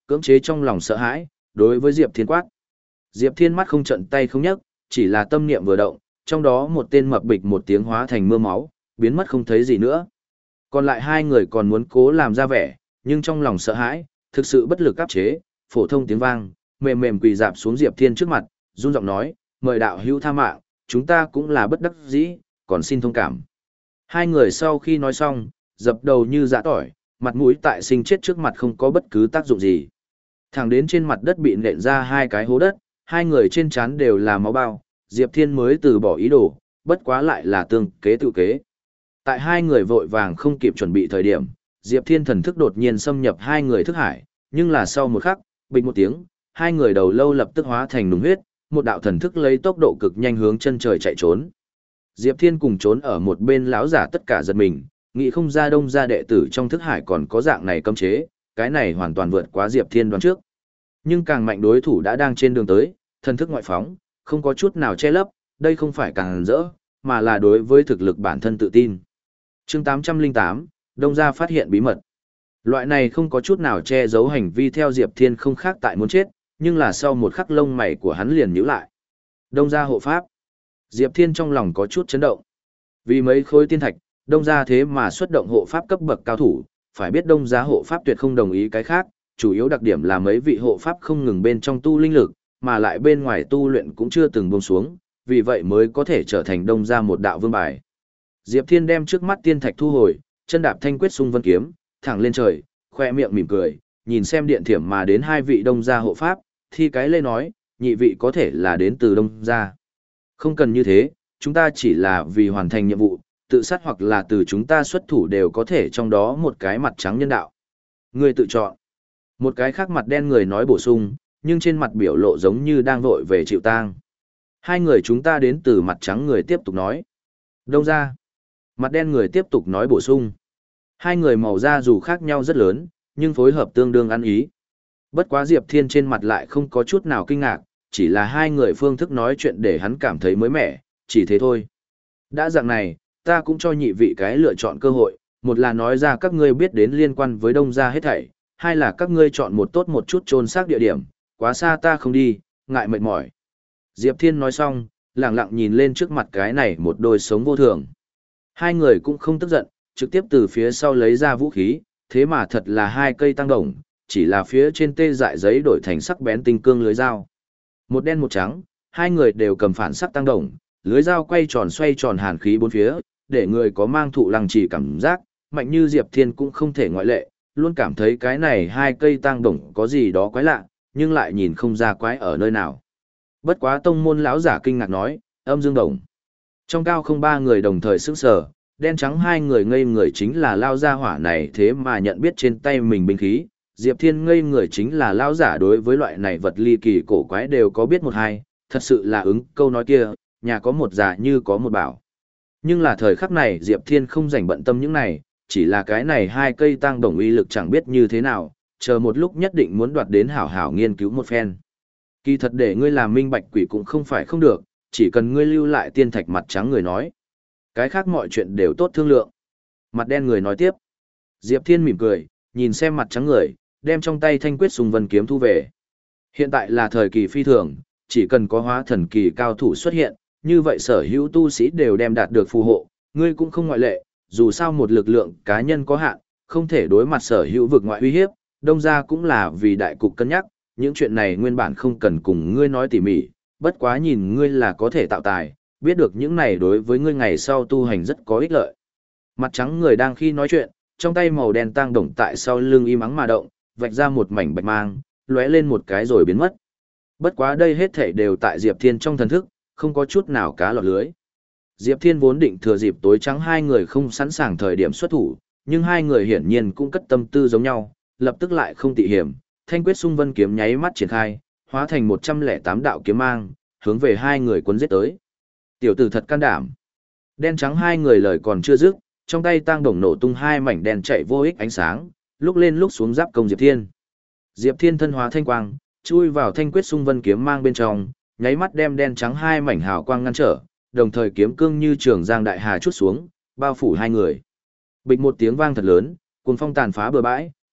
cưỡng chế trong lòng sợ hãi, đối với Diệp Thiên quát. Diệp Thiên mắt không trận tay không nhấc, chỉ là tâm niệm vừa động, trong đó một tên mập bịch một tiếng hóa thành mưa máu, biến mất không thấy gì nữa. Còn lại hai người còn muốn cố làm ra vẻ, nhưng trong lòng sợ hãi, thực sự bất lực áp chế, phổ thông tiếng vang, mềm mềm quỳ dạp xuống Diệp Thiên trước mặt, run giọng nói, mời đạo hữu tha mạng, chúng ta cũng là bất đắc dĩ, còn xin thông cảm. Hai người sau khi nói xong, dập đầu như dã tỏi, mặt mũi tại sinh chết trước mặt không có bất cứ tác dụng gì. Thẳng đến trên mặt đất bị nện ra hai cái hố đất, hai người trên trán đều là máu bao, Diệp Thiên mới từ bỏ ý đồ, bất quá lại là tương kế tự kế. Tại hai người vội vàng không kịp chuẩn bị thời điểm, Diệp Thiên thần thức đột nhiên xâm nhập hai người thức hải, nhưng là sau một khắc, bịch một tiếng, hai người đầu lâu lập tức hóa thành nùng huyết, một đạo thần thức lấy tốc độ cực nhanh hướng chân trời chạy trốn. Diệp Thiên cùng trốn ở một bên lão giả tất cả giật mình, nghĩ không ra Đông gia đệ tử trong thức hải còn có dạng này cấm chế, cái này hoàn toàn vượt quá Diệp Thiên đoán trước. Nhưng càng mạnh đối thủ đã đang trên đường tới, thần thức ngoại phóng, không có chút nào che lấp, đây không phải càng rỡ, mà là đối với thực lực bản thân tự tin. Chương tám trăm lẻ tám, Đông gia phát hiện bí mật. Loại này không có chút nào che giấu hành vi theo Diệp Thiên không khác tại muốn chết, nhưng là sau một khắc lông mày của hắn liền nhíu lại. Đông gia hộ pháp. Diệp Thiên trong lòng có chút chấn động. Vì mấy khối tiên thạch, Đông gia thế mà xuất động hộ pháp cấp bậc cao thủ, phải biết Đông gia hộ pháp tuyệt không đồng ý cái khác, chủ yếu đặc điểm là mấy vị hộ pháp không ngừng bên trong tu linh lực, mà lại bên ngoài tu luyện cũng chưa từng buông xuống, vì vậy mới có thể trở thành Đông gia một đạo vương bài. Diệp Thiên đem trước mắt tiên thạch thu hồi, chân đạp thanh quyết xung vân kiếm, thẳng lên trời, khoe miệng mỉm cười, nhìn xem điện thiểm mà đến hai vị Đông gia hộ pháp, thi cái lê nói, nhị vị có thể là đến từ Đông gia. Không cần như thế, chúng ta chỉ là vì hoàn thành nhiệm vụ, tự sát hoặc là từ chúng ta xuất thủ đều có thể, trong đó một cái mặt trắng nhân đạo. Người tự chọn. Một cái khác mặt đen người nói bổ sung, nhưng trên mặt biểu lộ giống như đang vội về chịu tang. Hai người chúng ta đến từ mặt trắng người tiếp tục nói. Đông gia. Mặt đen người tiếp tục nói bổ sung. Hai người màu da dù khác nhau rất lớn, nhưng phối hợp tương đương ăn ý. Bất quá Diệp Thiên trên mặt lại không có chút nào kinh ngạc, chỉ là hai người phương thức nói chuyện để hắn cảm thấy mới mẻ, chỉ thế thôi. Đã dạng này, ta cũng cho nhị vị cái lựa chọn cơ hội, một là nói ra các ngươi biết đến liên quan với Đông gia hết thảy, hai là các ngươi chọn một tốt một chút chôn xác địa điểm, quá xa ta không đi, ngại mệt mỏi. Diệp Thiên nói xong, lặng lặng nhìn lên trước mặt cái này một đôi sống vô thường. Hai người cũng không tức giận, trực tiếp từ phía sau lấy ra vũ khí, thế mà thật là hai cây tăng đồng, chỉ là phía trên tê dại giấy đổi thành sắc bén tinh cương lưới dao. Một đen một trắng, hai người đều cầm phản sắc tăng đồng, lưới dao quay tròn xoay tròn hàn khí bốn phía, để người có mang thụ lăng trì cảm giác, mạnh như Diệp Thiên cũng không thể ngoại lệ, luôn cảm thấy cái này hai cây tăng đồng có gì đó quái lạ, nhưng lại nhìn không ra quái ở nơi nào. Bất quá tông môn lão giả kinh ngạc nói, âm dương đồng. Trong cao không ba người đồng thời sững sờ, đen trắng hai người ngây người chính là lao gia hỏa này thế mà nhận biết trên tay mình binh khí. Diệp Thiên ngây người chính là lão giả đối với loại này vật ly kỳ cổ quái đều có biết một hai, thật sự là ứng câu nói kia, nhà có một già như có một bảo. Nhưng là thời khắc này Diệp Thiên không rảnh bận tâm những này, chỉ là cái này hai cây tăng đồng uy lực chẳng biết như thế nào, chờ một lúc nhất định muốn đoạt đến hảo hảo nghiên cứu một phen. Kỳ thật để ngươi làm minh bạch quỷ cũng không phải không được, chỉ cần ngươi lưu lại tiên thạch mặt trắng người nói. Cái khác mọi chuyện đều tốt thương lượng. Mặt đen người nói tiếp. Diệp Thiên mỉm cười, nhìn xem mặt trắng người, đem trong tay thanh quyết sùng vân kiếm thu về. Hiện tại là thời kỳ phi thường, chỉ cần có hóa thần kỳ cao thủ xuất hiện, như vậy sở hữu tu sĩ đều đem đạt được phù hộ, ngươi cũng không ngoại lệ, dù sao một lực lượng cá nhân có hạn, không thể đối mặt sở hữu vực ngoại uy hiếp, Đông gia cũng là vì đại cục cân nhắc, những chuyện này nguyên bản không cần cùng ngươi nói tỉ mỉ, bất quá nhìn ngươi là có thể tạo tài, biết được những này đối với ngươi ngày sau tu hành rất có ích lợi. Mặt trắng người đang khi nói chuyện, trong tay màu đen tang đồng tại sau lưng im ắng mà động, vạch ra một mảnh bạch mang, lóe lên một cái rồi biến mất. Bất quá đây hết thảy đều tại Diệp Thiên trong thần thức, không có chút nào cá lọt lưới. Diệp Thiên vốn định thừa dịp tối trắng hai người không sẵn sàng thời điểm xuất thủ, nhưng hai người hiển nhiên cũng cất tâm tư giống nhau, lập tức lại không tị hiểm, thanh quyết xung vân kiếm nháy mắt triển khai, hóa thành một trăm lẻ tám đạo kiếm mang, hướng về hai người cuốn giết tới. Tiểu tử thật can đảm. Đen trắng hai người lời còn chưa dứt, trong tay tang đồng nổ tung hai mảnh đen chạy vô ích ánh sáng, lúc lên lúc xuống giáp công Diệp Thiên. Diệp Thiên thân hóa thanh quang, chui vào thanh quyết xung vân kiếm mang bên trong, nháy mắt đem đen trắng hai mảnh hào quang ngăn trở, đồng thời kiếm cương như trường giang đại hà chút xuống, bao phủ hai người. Bịch một tiếng vang thật lớn, cuồng phong tàn phá bờ bãi,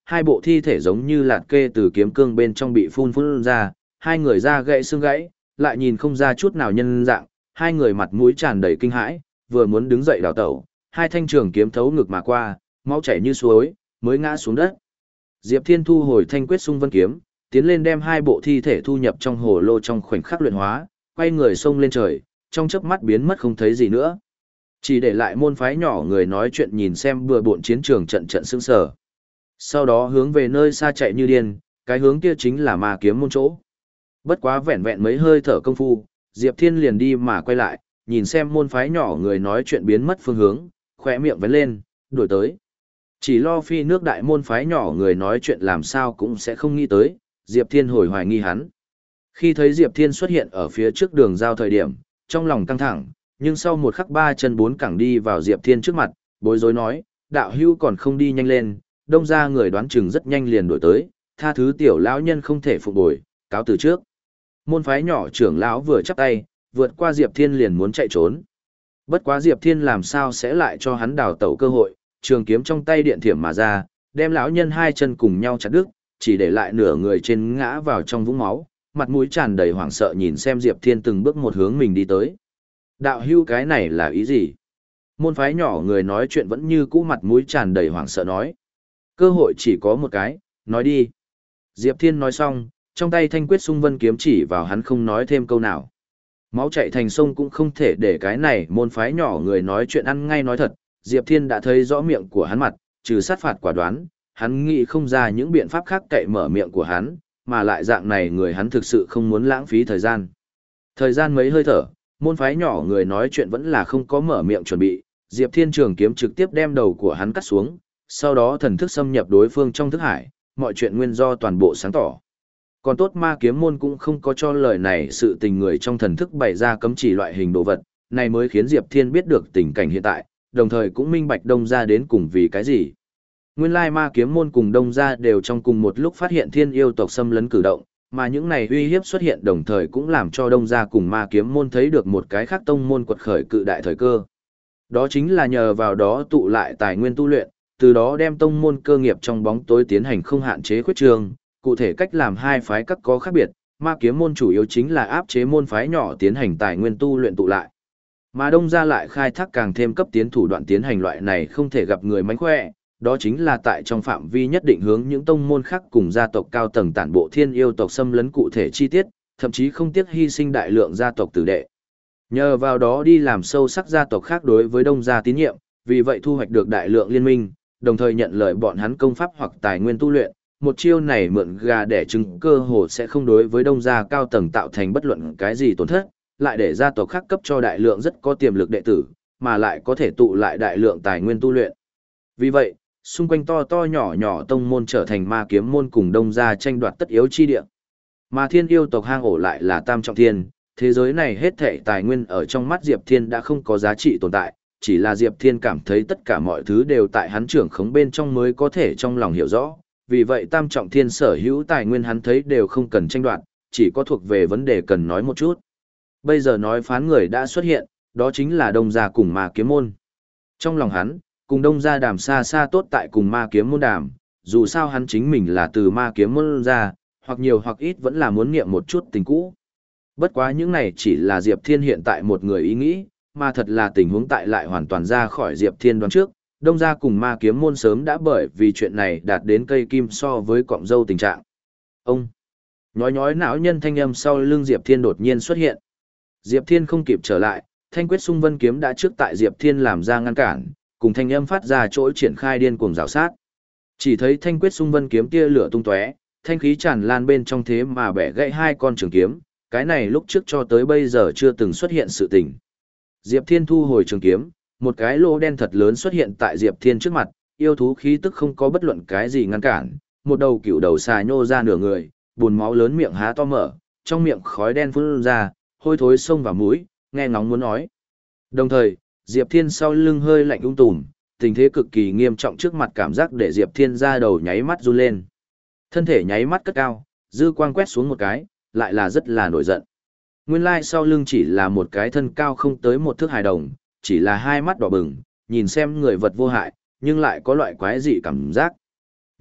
hai bộ thi thể giống như lạt kê từ kiếm cương bên trong bị phun phun ra, hai người da gãy xương gãy, lại nhìn không ra chút nào nhân dạng, hai người mặt mũi tràn đầy kinh hãi, vừa muốn đứng dậy đào tẩu, hai thanh trường kiếm thấu ngực mà qua, máu chảy như suối, mới ngã xuống đất. Diệp Thiên thu hồi thanh quyết xung vân kiếm, tiến lên đem hai bộ thi thể thu nhập trong hồ lô trong khoảnh khắc luyện hóa, quay người xông lên trời, trong chớp mắt biến mất không thấy gì nữa. Chỉ để lại môn phái nhỏ người nói chuyện nhìn xem bừa bộn chiến trường trận trận sững sờ. Sau đó hướng về nơi xa chạy như điên, cái hướng kia chính là Ma Kiếm môn chỗ. Bất quá vẹn vẹn mấy hơi thở công phu, Diệp Thiên liền đi mà quay lại, nhìn xem môn phái nhỏ người nói chuyện biến mất phương hướng, khỏe miệng vén lên, đuổi tới. Chỉ lo phi nước đại môn phái nhỏ người nói chuyện làm sao cũng sẽ không nghĩ tới, Diệp Thiên hồi hoài nghi hắn. Khi thấy Diệp Thiên xuất hiện ở phía trước đường giao thời điểm, trong lòng căng thẳng, nhưng sau một khắc ba chân bốn cẳng đi vào Diệp Thiên trước mặt, bối rối nói, đạo hữu còn không đi nhanh lên, đông ra người đoán chừng rất nhanh liền đổi tới, tha thứ tiểu lão nhân không thể phục bồi, cáo từ trước. Môn phái nhỏ trưởng lão vừa chắp tay, vượt qua Diệp Thiên liền muốn chạy trốn. Bất quá Diệp Thiên làm sao sẽ lại cho hắn đào tẩu cơ hội, trường kiếm trong tay điện thiểm mà ra, đem lão nhân hai chân cùng nhau chặt đứt, chỉ để lại nửa người trên ngã vào trong vũng máu, mặt mũi tràn đầy hoảng sợ nhìn xem Diệp Thiên từng bước một hướng mình đi tới. Đạo hưu cái này là ý gì? Môn phái nhỏ người nói chuyện vẫn như cũ mặt mũi tràn đầy hoảng sợ nói. Cơ hội chỉ có một cái, nói đi. Diệp Thiên nói xong, trong tay thanh quyết xung vân kiếm chỉ vào hắn không nói thêm câu nào. Máu chạy thành sông cũng không thể để cái này môn phái nhỏ người nói chuyện ăn ngay nói thật. Diệp Thiên đã thấy rõ miệng của hắn mặt, trừ sát phạt quả đoán, hắn nghĩ không ra những biện pháp khác cậy mở miệng của hắn, mà lại dạng này người hắn thực sự không muốn lãng phí thời gian. Thời gian mấy hơi thở, môn phái nhỏ người nói chuyện vẫn là không có mở miệng chuẩn bị, Diệp Thiên trường kiếm trực tiếp đem đầu của hắn cắt xuống, sau đó thần thức xâm nhập đối phương trong thức hải, mọi chuyện nguyên do toàn bộ sáng tỏ. Còn tốt Ma Kiếm môn cũng không có cho lời này sự tình người trong thần thức bày ra cấm chỉ loại hình đồ vật, này mới khiến Diệp Thiên biết được tình cảnh hiện tại, đồng thời cũng minh bạch Đông gia đến cùng vì cái gì. Nguyên lai Ma Kiếm môn cùng Đông gia đều trong cùng một lúc phát hiện thiên yêu tộc xâm lấn cử động, mà những này uy hiếp xuất hiện đồng thời cũng làm cho Đông gia cùng Ma Kiếm môn thấy được một cái khác tông môn quật khởi cự đại thời cơ. Đó chính là nhờ vào đó tụ lại tài nguyên tu luyện, từ đó đem tông môn cơ nghiệp trong bóng tối tiến hành không hạn chế khuyết trường, cụ thể cách làm hai phái các có khác biệt, Ma Kiếm môn chủ yếu chính là áp chế môn phái nhỏ tiến hành tài nguyên tu luyện tụ lại. Mà Đông gia lại khai thác càng thêm cấp tiến thủ đoạn tiến hành loại này không thể gặp người mánh khỏe, đó chính là tại trong phạm vi nhất định hướng những tông môn khác cùng gia tộc cao tầng tản bộ thiên yêu tộc xâm lấn cụ thể chi tiết, thậm chí không tiếc hy sinh đại lượng gia tộc tử đệ. Nhờ vào đó đi làm sâu sắc gia tộc khác đối với Đông gia tín nhiệm, vì vậy thu hoạch được đại lượng liên minh, đồng thời nhận lời bọn hắn công pháp hoặc tài nguyên tu luyện. Một chiêu này mượn gà đẻ trứng cơ hồ sẽ không đối với Đông gia cao tầng tạo thành bất luận cái gì tổn thất, lại để gia tộc khác cấp cho đại lượng rất có tiềm lực đệ tử, mà lại có thể tụ lại đại lượng tài nguyên tu luyện. Vì vậy, xung quanh to to nhỏ nhỏ tông môn trở thành Ma Kiếm môn cùng Đông gia tranh đoạt tất yếu chi địa. Mà thiên yêu tộc hang ổ lại là Tam Trọng Thiên, thế giới này hết thảy tài nguyên ở trong mắt Diệp Thiên đã không có giá trị tồn tại, chỉ là Diệp Thiên cảm thấy tất cả mọi thứ đều tại hắn trưởng khống bên trong mới có thể trong lòng hiểu rõ, vì vậy Tam Trọng Thiên sở hữu tài nguyên hắn thấy đều không cần tranh đoạt, chỉ có thuộc về vấn đề cần nói một chút. Bây giờ nói phán người đã xuất hiện, đó chính là Đông gia cùng Ma Kiếm môn. Trong lòng hắn, cùng Đông gia đàm xa xa tốt tại cùng Ma Kiếm môn đàm, dù sao hắn chính mình là từ Ma Kiếm môn ra, hoặc nhiều hoặc ít vẫn là muốn niệm một chút tình cũ. Bất quá những này chỉ là Diệp Thiên hiện tại một người ý nghĩ, mà thật là tình huống tại lại hoàn toàn ra khỏi Diệp Thiên đoán trước. Đông gia cùng Ma Kiếm môn sớm đã bởi vì chuyện này đạt đến cây kim so với cọng dâu tình trạng. Ông nhói nhói não nhân thanh âm sau lưng Diệp Thiên đột nhiên xuất hiện. Diệp Thiên không kịp trở lại, thanh quyết xung vân kiếm đã trước tại Diệp Thiên làm ra ngăn cản, cùng thanh âm phát ra chỗ triển khai điên cuồng rào sát. Chỉ thấy thanh quyết xung vân kiếm tia lửa tung tóe, thanh khí tràn lan bên trong thế mà bẻ gãy hai con trường kiếm, cái này lúc trước cho tới bây giờ chưa từng xuất hiện sự tình. Diệp Thiên thu hồi trường kiếm, một cái lỗ đen thật lớn xuất hiện tại Diệp Thiên trước mặt, yêu thú khí tức không có bất luận cái gì ngăn cản, một đầu cựu đầu xà nhô ra nửa người, buồn máu lớn miệng há to mở, trong miệng khói đen phun ra, hôi thối xông vào mũi, nghe ngóng muốn nói. Đồng thời, Diệp Thiên sau lưng hơi lạnh ung tùm, tình thế cực kỳ nghiêm trọng trước mặt cảm giác để Diệp Thiên ra đầu nháy mắt run lên. Thân thể nháy mắt cất cao, dư quang quét xuống một cái, lại là rất là nổi giận. Nguyên lai sau lưng chỉ là một cái thân cao không tới một thước hài đồng, chỉ là hai mắt đỏ bừng, nhìn xem người vật vô hại, nhưng lại có loại quái dị cảm giác.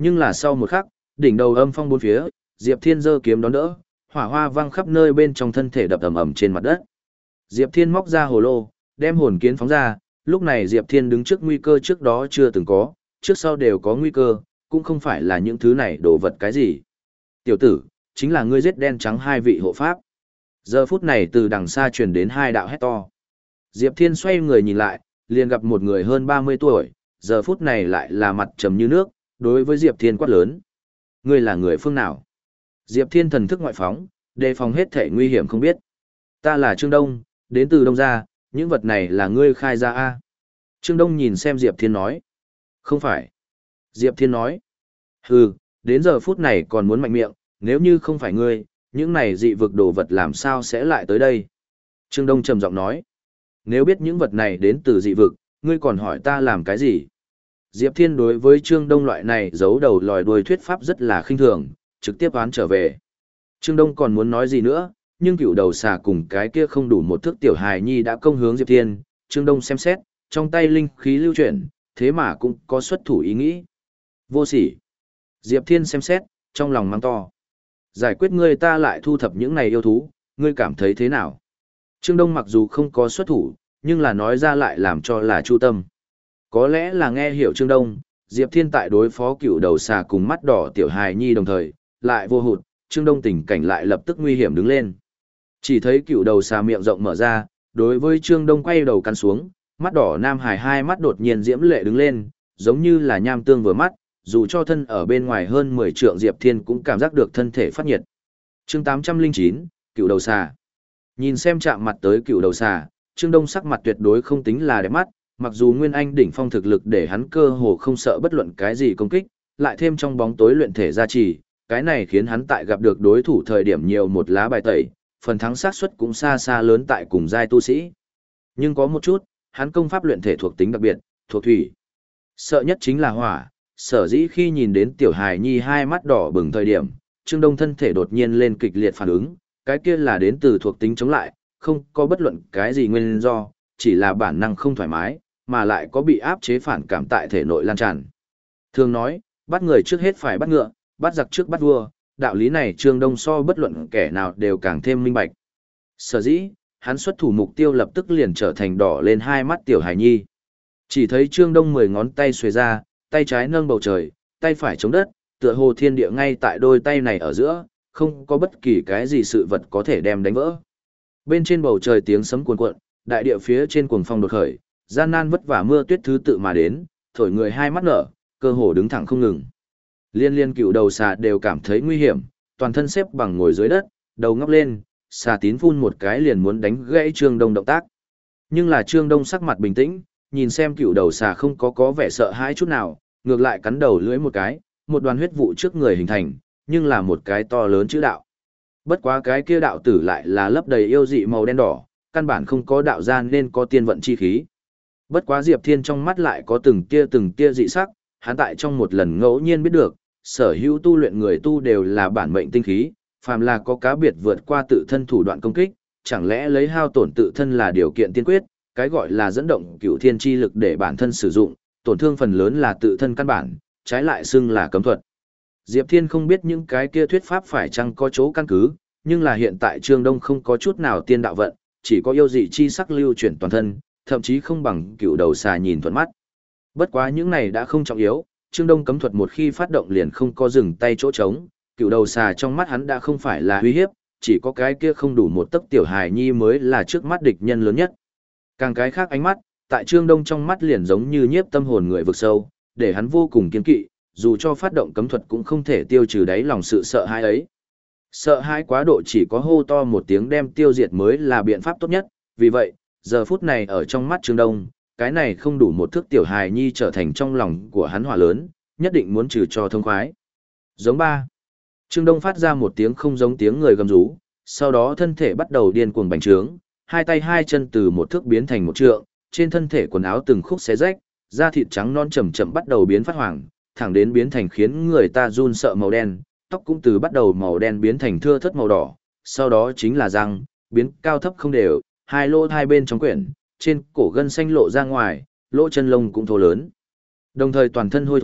Nhưng là sau một khắc, đỉnh đầu âm phong bốn phía, Diệp Thiên giơ kiếm đón đỡ, hỏa hoa văng khắp nơi bên trong thân thể đập ầm ầm trên mặt đất. Diệp Thiên móc ra hồ lô, đem hồn kiến phóng ra, lúc này Diệp Thiên đứng trước nguy cơ trước đó chưa từng có, trước sau đều có nguy cơ, cũng không phải là những thứ này đồ vật cái gì. Tiểu tử, chính là ngươi giết đen trắng hai vị hộ pháp. Giờ phút này từ đằng xa truyền đến hai đạo hét to. Diệp Thiên xoay người nhìn lại, liền gặp một người hơn ba mươi tuổi, giờ phút này lại là mặt trầm như nước, đối với Diệp Thiên quát lớn. Ngươi là người phương nào? Diệp Thiên thần thức ngoại phóng, đề phòng hết thể nguy hiểm không biết. Ta là Trương Đông, đến từ Đông gia, những vật này là ngươi khai ra a. Trương Đông nhìn xem Diệp Thiên nói. Không phải. Diệp Thiên nói. Hừ, đến giờ phút này còn muốn mạnh miệng, nếu như không phải ngươi, những này dị vực đồ vật làm sao sẽ lại tới đây? Trương Đông trầm giọng nói. Nếu biết những vật này đến từ dị vực, ngươi còn hỏi ta làm cái gì? Diệp Thiên đối với Trương Đông loại này giấu đầu lòi đuôi thuyết pháp rất là khinh thường, trực tiếp oán trở về. Trương Đông còn muốn nói gì nữa, nhưng cựu đầu xà cùng cái kia không đủ một thước tiểu hài nhi đã công hướng Diệp Thiên, Trương Đông xem xét, trong tay linh khí lưu chuyển, thế mà cũng có xuất thủ ý nghĩ. Vô sỉ. Diệp Thiên xem xét, trong lòng mang to. Giải quyết ngươi ta lại thu thập những này yêu thú, ngươi cảm thấy thế nào? Trương Đông mặc dù không có xuất thủ, nhưng là nói ra lại làm cho là chu tâm. Có lẽ là nghe hiểu Trương Đông, Diệp Thiên tại đối phó cựu đầu xà cùng mắt đỏ tiểu hài nhi đồng thời, lại vô hụt, Trương Đông tình cảnh lại lập tức nguy hiểm đứng lên. Chỉ thấy cựu đầu xà miệng rộng mở ra, đối với Trương Đông quay đầu cắn xuống, mắt đỏ nam hải hai mắt đột nhiên diễm lệ đứng lên, giống như là nham tương vừa mắt, dù cho thân ở bên ngoài hơn mười trượng Diệp Thiên cũng cảm giác được thân thể phát nhiệt. Chương tám trăm lẻ chín, cựu đầu xà. Nhìn xem chạm mặt tới cựu đầu xà, Trương Đông sắc mặt tuyệt đối không tính là đẹp mắt, mặc dù Nguyên Anh đỉnh phong thực lực để hắn cơ hồ không sợ bất luận cái gì công kích, lại thêm trong bóng tối luyện thể gia trì, cái này khiến hắn tại gặp được đối thủ thời điểm nhiều một lá bài tẩy, phần thắng xác suất cũng xa xa lớn tại cùng giai tu sĩ. Nhưng có một chút, hắn công pháp luyện thể thuộc tính đặc biệt, thuộc thủy. Sợ nhất chính là hỏa, sở dĩ khi nhìn đến tiểu hài nhi hai mắt đỏ bừng thời điểm, Trương Đông thân thể đột nhiên lên kịch liệt phản ứng, cái kia là đến từ thuộc tính chống lại, không có bất luận cái gì nguyên do, chỉ là bản năng không thoải mái, mà lại có bị áp chế phản cảm tại thể nội lan tràn. Thường nói, bắt người trước hết phải bắt ngựa, bắt giặc trước bắt vua, đạo lý này Trương Đông so bất luận kẻ nào đều càng thêm minh bạch. Sở dĩ, hắn xuất thủ mục tiêu lập tức liền trở thành đỏ lên hai mắt tiểu hài nhi. Chỉ thấy Trương Đông mười ngón tay xuề ra, tay trái nâng bầu trời, tay phải chống đất, tựa hồ thiên địa ngay tại đôi tay này ở giữa, không có bất kỳ cái gì sự vật có thể đem đánh vỡ. Bên trên bầu trời tiếng sấm cuồn cuộn, đại địa phía trên cuồng phong đột khởi, gian nan vất vả mưa tuyết thứ tự mà đến, thổi người hai mắt nở, cơ hồ đứng thẳng không ngừng. Liên liên cựu đầu xà đều cảm thấy nguy hiểm, toàn thân xếp bằng ngồi dưới đất, đầu ngóc lên, xà tín phun một cái liền muốn đánh gãy Trương Đông động tác. Nhưng là Trương Đông sắc mặt bình tĩnh, nhìn xem cựu đầu xà không có có vẻ sợ hãi chút nào, ngược lại cắn đầu lưỡi một cái, một đoàn huyết vụ trước người hình thành, nhưng là một cái to lớn chữ đạo. Bất quá cái kia đạo tử lại là lấp đầy yêu dị màu đen đỏ, căn bản không có đạo gian nên có tiên vận chi khí. Bất quá Diệp Thiên trong mắt lại có từng tia từng tia dị sắc, hắn tại trong một lần ngẫu nhiên biết được, sở hữu tu luyện người tu đều là bản mệnh tinh khí, phàm là có cá biệt vượt qua tự thân thủ đoạn công kích, chẳng lẽ lấy hao tổn tự thân là điều kiện tiên quyết, cái gọi là dẫn động cửu thiên chi lực để bản thân sử dụng, tổn thương phần lớn là tự thân căn bản, trái lại xưng là cấm thuật. Diệp Thiên không biết những cái kia thuyết pháp phải chăng có chỗ căn cứ, nhưng là hiện tại Trương Đông không có chút nào tiên đạo vận, chỉ có yêu dị chi sắc lưu chuyển toàn thân, thậm chí không bằng cựu đầu xà nhìn thuận mắt. Bất quá những này đã không trọng yếu, Trương Đông cấm thuật một khi phát động liền không có dừng tay chỗ trống, cựu đầu xà trong mắt hắn đã không phải là uy hiếp, chỉ có cái kia không đủ một tấc tiểu hài nhi mới là trước mắt địch nhân lớn nhất. Càng cái khác ánh mắt, tại Trương Đông trong mắt liền giống như nhiếp tâm hồn người vực sâu, để hắn vô cùng kiên kỵ, dù cho phát động cấm thuật cũng không thể tiêu trừ đáy lòng sự sợ hãi ấy. Sợ hãi quá độ chỉ có hô to một tiếng đem tiêu diệt mới là biện pháp tốt nhất, vì vậy, giờ phút này ở trong mắt Trương Đông, cái này không đủ một thước tiểu hài nhi trở thành trong lòng của hắn hỏa lớn, nhất định muốn trừ cho thông khoái. Giống ba. Trương Đông phát ra một tiếng không giống tiếng người gầm rú, sau đó thân thể bắt đầu điên cuồng bành trướng, hai tay hai chân từ một thước biến thành một trượng, trên thân thể quần áo từng khúc xé rách, da thịt trắng non chậm chậm bắt đầu biến phát hoàng, thẳng đến biến thành khiến người ta run sợ màu đen, tóc cũng từ bắt đầu màu đen biến thành thưa thớt màu đỏ, sau đó chính là răng, biến cao thấp không đều, hai lỗ hai bên trong quyển, trên cổ gân xanh lộ ra ngoài, lỗ chân lông cũng thô lớn. Đồng thời toàn thân hôi thối,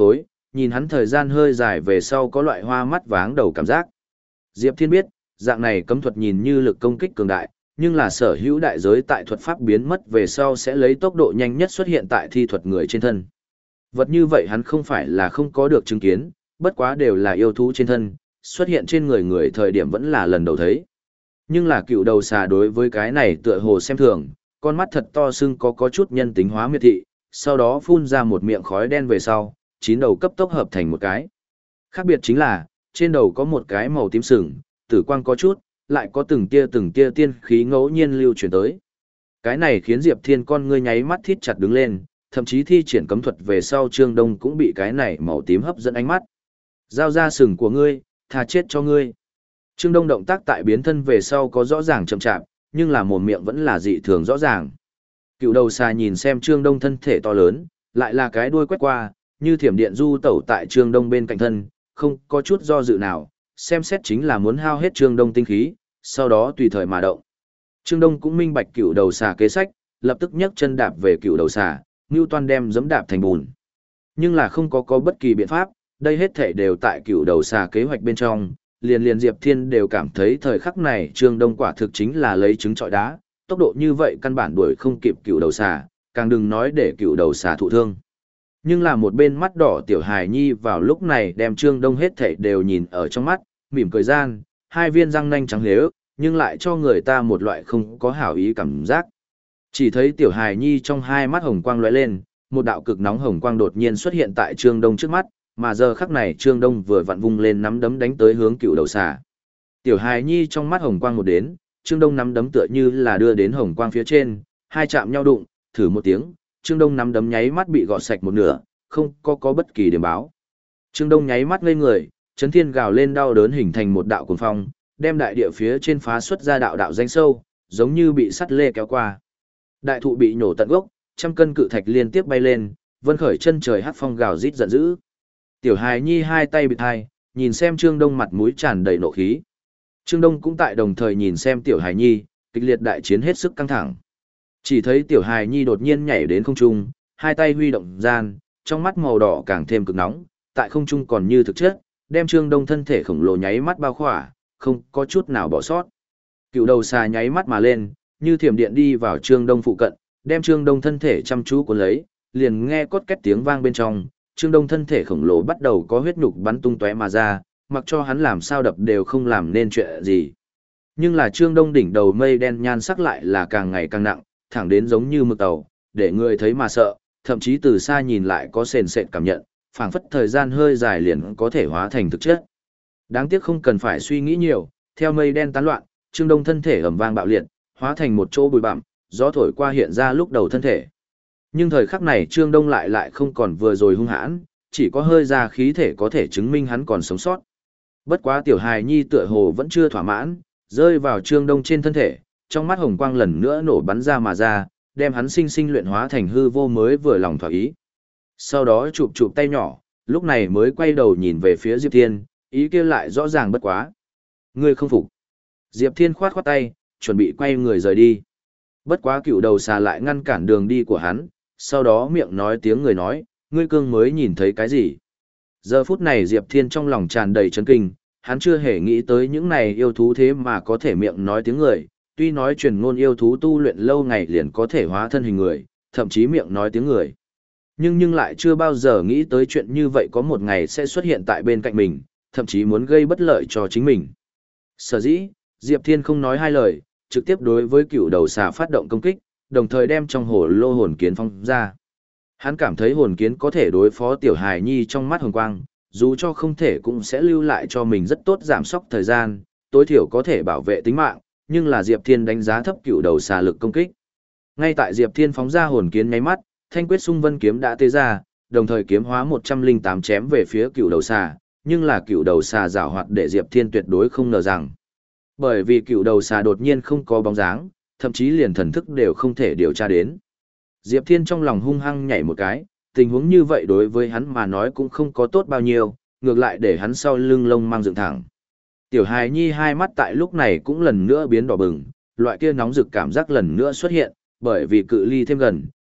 nhìn hắn thời gian hơi dài về sau có loại hoa mắt váng đầu cảm giác. Diệp Thiên biết, dạng này cấm thuật nhìn như lực công kích cường đại, nhưng là sở hữu đại giới tại thuật pháp biến mất về sau sẽ lấy tốc độ nhanh nhất xuất hiện tại thi thuật người trên thân. Vật như vậy hắn không phải là không có được chứng kiến, bất quá đều là yêu thú trên thân, xuất hiện trên người người thời điểm vẫn là lần đầu thấy. Nhưng là cựu đầu xà đối với cái này tựa hồ xem thường, con mắt thật to sưng có có chút nhân tính hóa miệt thị, sau đó phun ra một miệng khói đen về sau, chín đầu cấp tốc hợp thành một cái. Khác biệt chính là, trên đầu có một cái màu tím sừng, tử quang có chút, lại có từng tia từng tia tiên khí ngẫu nhiên lưu truyền tới. Cái này khiến Diệp Thiên con ngươi nháy mắt thít chặt đứng lên, thậm chí thi triển cấm thuật về sau Trương Đông cũng bị cái này màu tím hấp dẫn ánh mắt. Giao ra sừng của ngươi, tha chết cho ngươi. Trương Đông động tác tại biến thân về sau có rõ ràng chậm chạp, nhưng là mồm miệng vẫn là dị thường rõ ràng. Cựu đầu xà nhìn xem Trương Đông thân thể to lớn, lại là cái đuôi quét qua, như thiểm điện du tẩu tại Trương Đông bên cạnh thân, không có chút do dự nào, xem xét chính là muốn hao hết Trương Đông tinh khí, sau đó tùy thời mà động. Trương Đông cũng minh bạch cựu đầu xà kế sách, lập tức nhấc chân đạp về cựu đầu xà, Ngưu Toan đem giẫm đạp thành bùn. Nhưng là không có có bất kỳ biện pháp, đây hết thể đều tại cựu đầu xà kế hoạch bên trong, liền liền Diệp Thiên đều cảm thấy thời khắc này Trương Đông quả thực chính là lấy trứng trọi đá, tốc độ như vậy căn bản đuổi không kịp cựu đầu xà, càng đừng nói để cựu đầu xà thụ thương. Nhưng là một bên mắt đỏ tiểu hài nhi vào lúc này đem Trương Đông hết thảy đều nhìn ở trong mắt, mỉm cười gian, hai viên răng nanh trắng lếu, nhưng lại cho người ta một loại không có hảo ý cảm giác. Chỉ thấy tiểu hài nhi trong hai mắt hồng quang lóe lên, một đạo cực nóng hồng quang đột nhiên xuất hiện tại Trương Đông trước mắt, mà giờ khắc này Trương Đông vừa vặn vung lên nắm đấm đánh tới hướng cựu đầu xà. Tiểu hài nhi trong mắt hồng quang một đến, Trương Đông nắm đấm tựa như là đưa đến hồng quang phía trên, hai chạm nhau đụng, thử một tiếng, Trương Đông nắm đấm nháy mắt bị gọt sạch một nửa, không có có bất kỳ điểm báo. Trương Đông nháy mắt ngây người, chấn thiên gào lên đau đớn hình thành một đạo cuồng phong, đem đại địa phía trên phá xuất ra đạo đạo danh sâu, giống như bị sắt lê kéo qua. Đại thụ bị nổ tận gốc, trăm cân cự thạch liên tiếp bay lên, vân khởi chân trời hắc phong gào rít giận dữ. Tiểu hài nhi hai tay bịt hai, nhìn xem Trương Đông mặt mũi tràn đầy nộ khí. Trương Đông cũng tại đồng thời nhìn xem tiểu hài nhi, kịch liệt đại chiến hết sức căng thẳng. Chỉ thấy tiểu hài nhi đột nhiên nhảy đến không trung, hai tay huy động gian, trong mắt màu đỏ càng thêm cực nóng, tại không trung còn như thực chất, đem Trương Đông thân thể khổng lồ nháy mắt bao khỏa, không có chút nào bỏ sót. Cựu đầu xà nháy mắt mà lên, như thiểm điện đi vào Trương Đông phụ cận, đem Trương Đông thân thể chăm chú cuốn lấy, liền nghe cốt két tiếng vang bên trong, Trương Đông thân thể khổng lồ bắt đầu có huyết nhục bắn tung tóe mà ra, mặc cho hắn làm sao đập đều không làm nên chuyện gì. Nhưng là Trương Đông đỉnh đầu mây đen nhan sắc lại là càng ngày càng nặng, thẳng đến giống như mực tàu, để người thấy mà sợ, thậm chí từ xa nhìn lại có sền sệt cảm nhận, phảng phất thời gian hơi dài liền có thể hóa thành thực chất. Đáng tiếc không cần phải suy nghĩ nhiều, theo mây đen tán loạn, Trương Đông thân thể ầm vang bạo liệt, hóa thành một chỗ bụi bặm, gió thổi qua hiện ra lúc đầu thân thể. Nhưng thời khắc này Trương Đông lại lại không còn vừa rồi hung hãn, chỉ có hơi ra khí thể có thể chứng minh hắn còn sống sót. Bất quá tiểu hài nhi tựa hồ vẫn chưa thỏa mãn, rơi vào Trương Đông trên thân thể, trong mắt hồng quang lần nữa nổ bắn ra mà ra, đem hắn sinh sinh luyện hóa thành hư vô mới vừa lòng thỏa ý. Sau đó chụp chụp tay nhỏ, lúc này mới quay đầu nhìn về phía Diệp Thiên, ý kia lại rõ ràng bất quá. Ngươi không phục. Diệp Thiên khoát khoát tay, chuẩn bị quay người rời đi. Bất quá cựu đầu xà lại ngăn cản đường đi của hắn, sau đó miệng nói tiếng người nói, ngươi cương mới nhìn thấy cái gì. Giờ phút này Diệp Thiên trong lòng tràn đầy chấn kinh, hắn chưa hề nghĩ tới những này yêu thú thế mà có thể miệng nói tiếng người, tuy nói truyền ngôn yêu thú tu luyện lâu ngày liền có thể hóa thân hình người, thậm chí miệng nói tiếng người. Nhưng nhưng lại chưa bao giờ nghĩ tới chuyện như vậy có một ngày sẽ xuất hiện tại bên cạnh mình, thậm chí muốn gây bất lợi cho chính mình. Sở dĩ, Diệp Thiên không nói hai lời, trực tiếp đối với cựu đầu xà phát động công kích, đồng thời đem trong hồ lô hồn kiến phong ra. Hắn cảm thấy hồn kiến có thể đối phó tiểu hài nhi trong mắt hồng quang, dù cho không thể cũng sẽ lưu lại cho mình rất tốt giảm sóc thời gian, tối thiểu có thể bảo vệ tính mạng, nhưng là Diệp Thiên đánh giá thấp cựu đầu xà lực công kích. Ngay tại Diệp Thiên phóng ra hồn kiến nháy mắt, Thanh Quyết Xung Vân kiếm đã tê ra, đồng thời kiếm hóa một trăm lẻ tám chém về phía cựu đầu xà, nhưng là cựu đầu xà giảo hoạt để Diệp Thiên tuyệt đối không ngờ rằng. Bởi vì cựu đầu xà đột nhiên không có bóng dáng, thậm chí liền thần thức đều không thể điều tra đến. Diệp Thiên trong lòng hung hăng nhảy một cái, tình huống như vậy đối với hắn mà nói cũng không có tốt bao nhiêu, ngược lại để hắn sau lưng lông mang dựng thẳng. Tiểu hài nhi hai mắt tại lúc này cũng lần nữa biến đỏ bừng, loại kia nóng rực cảm giác lần nữa xuất hiện, bởi vì cự ly thêm gần,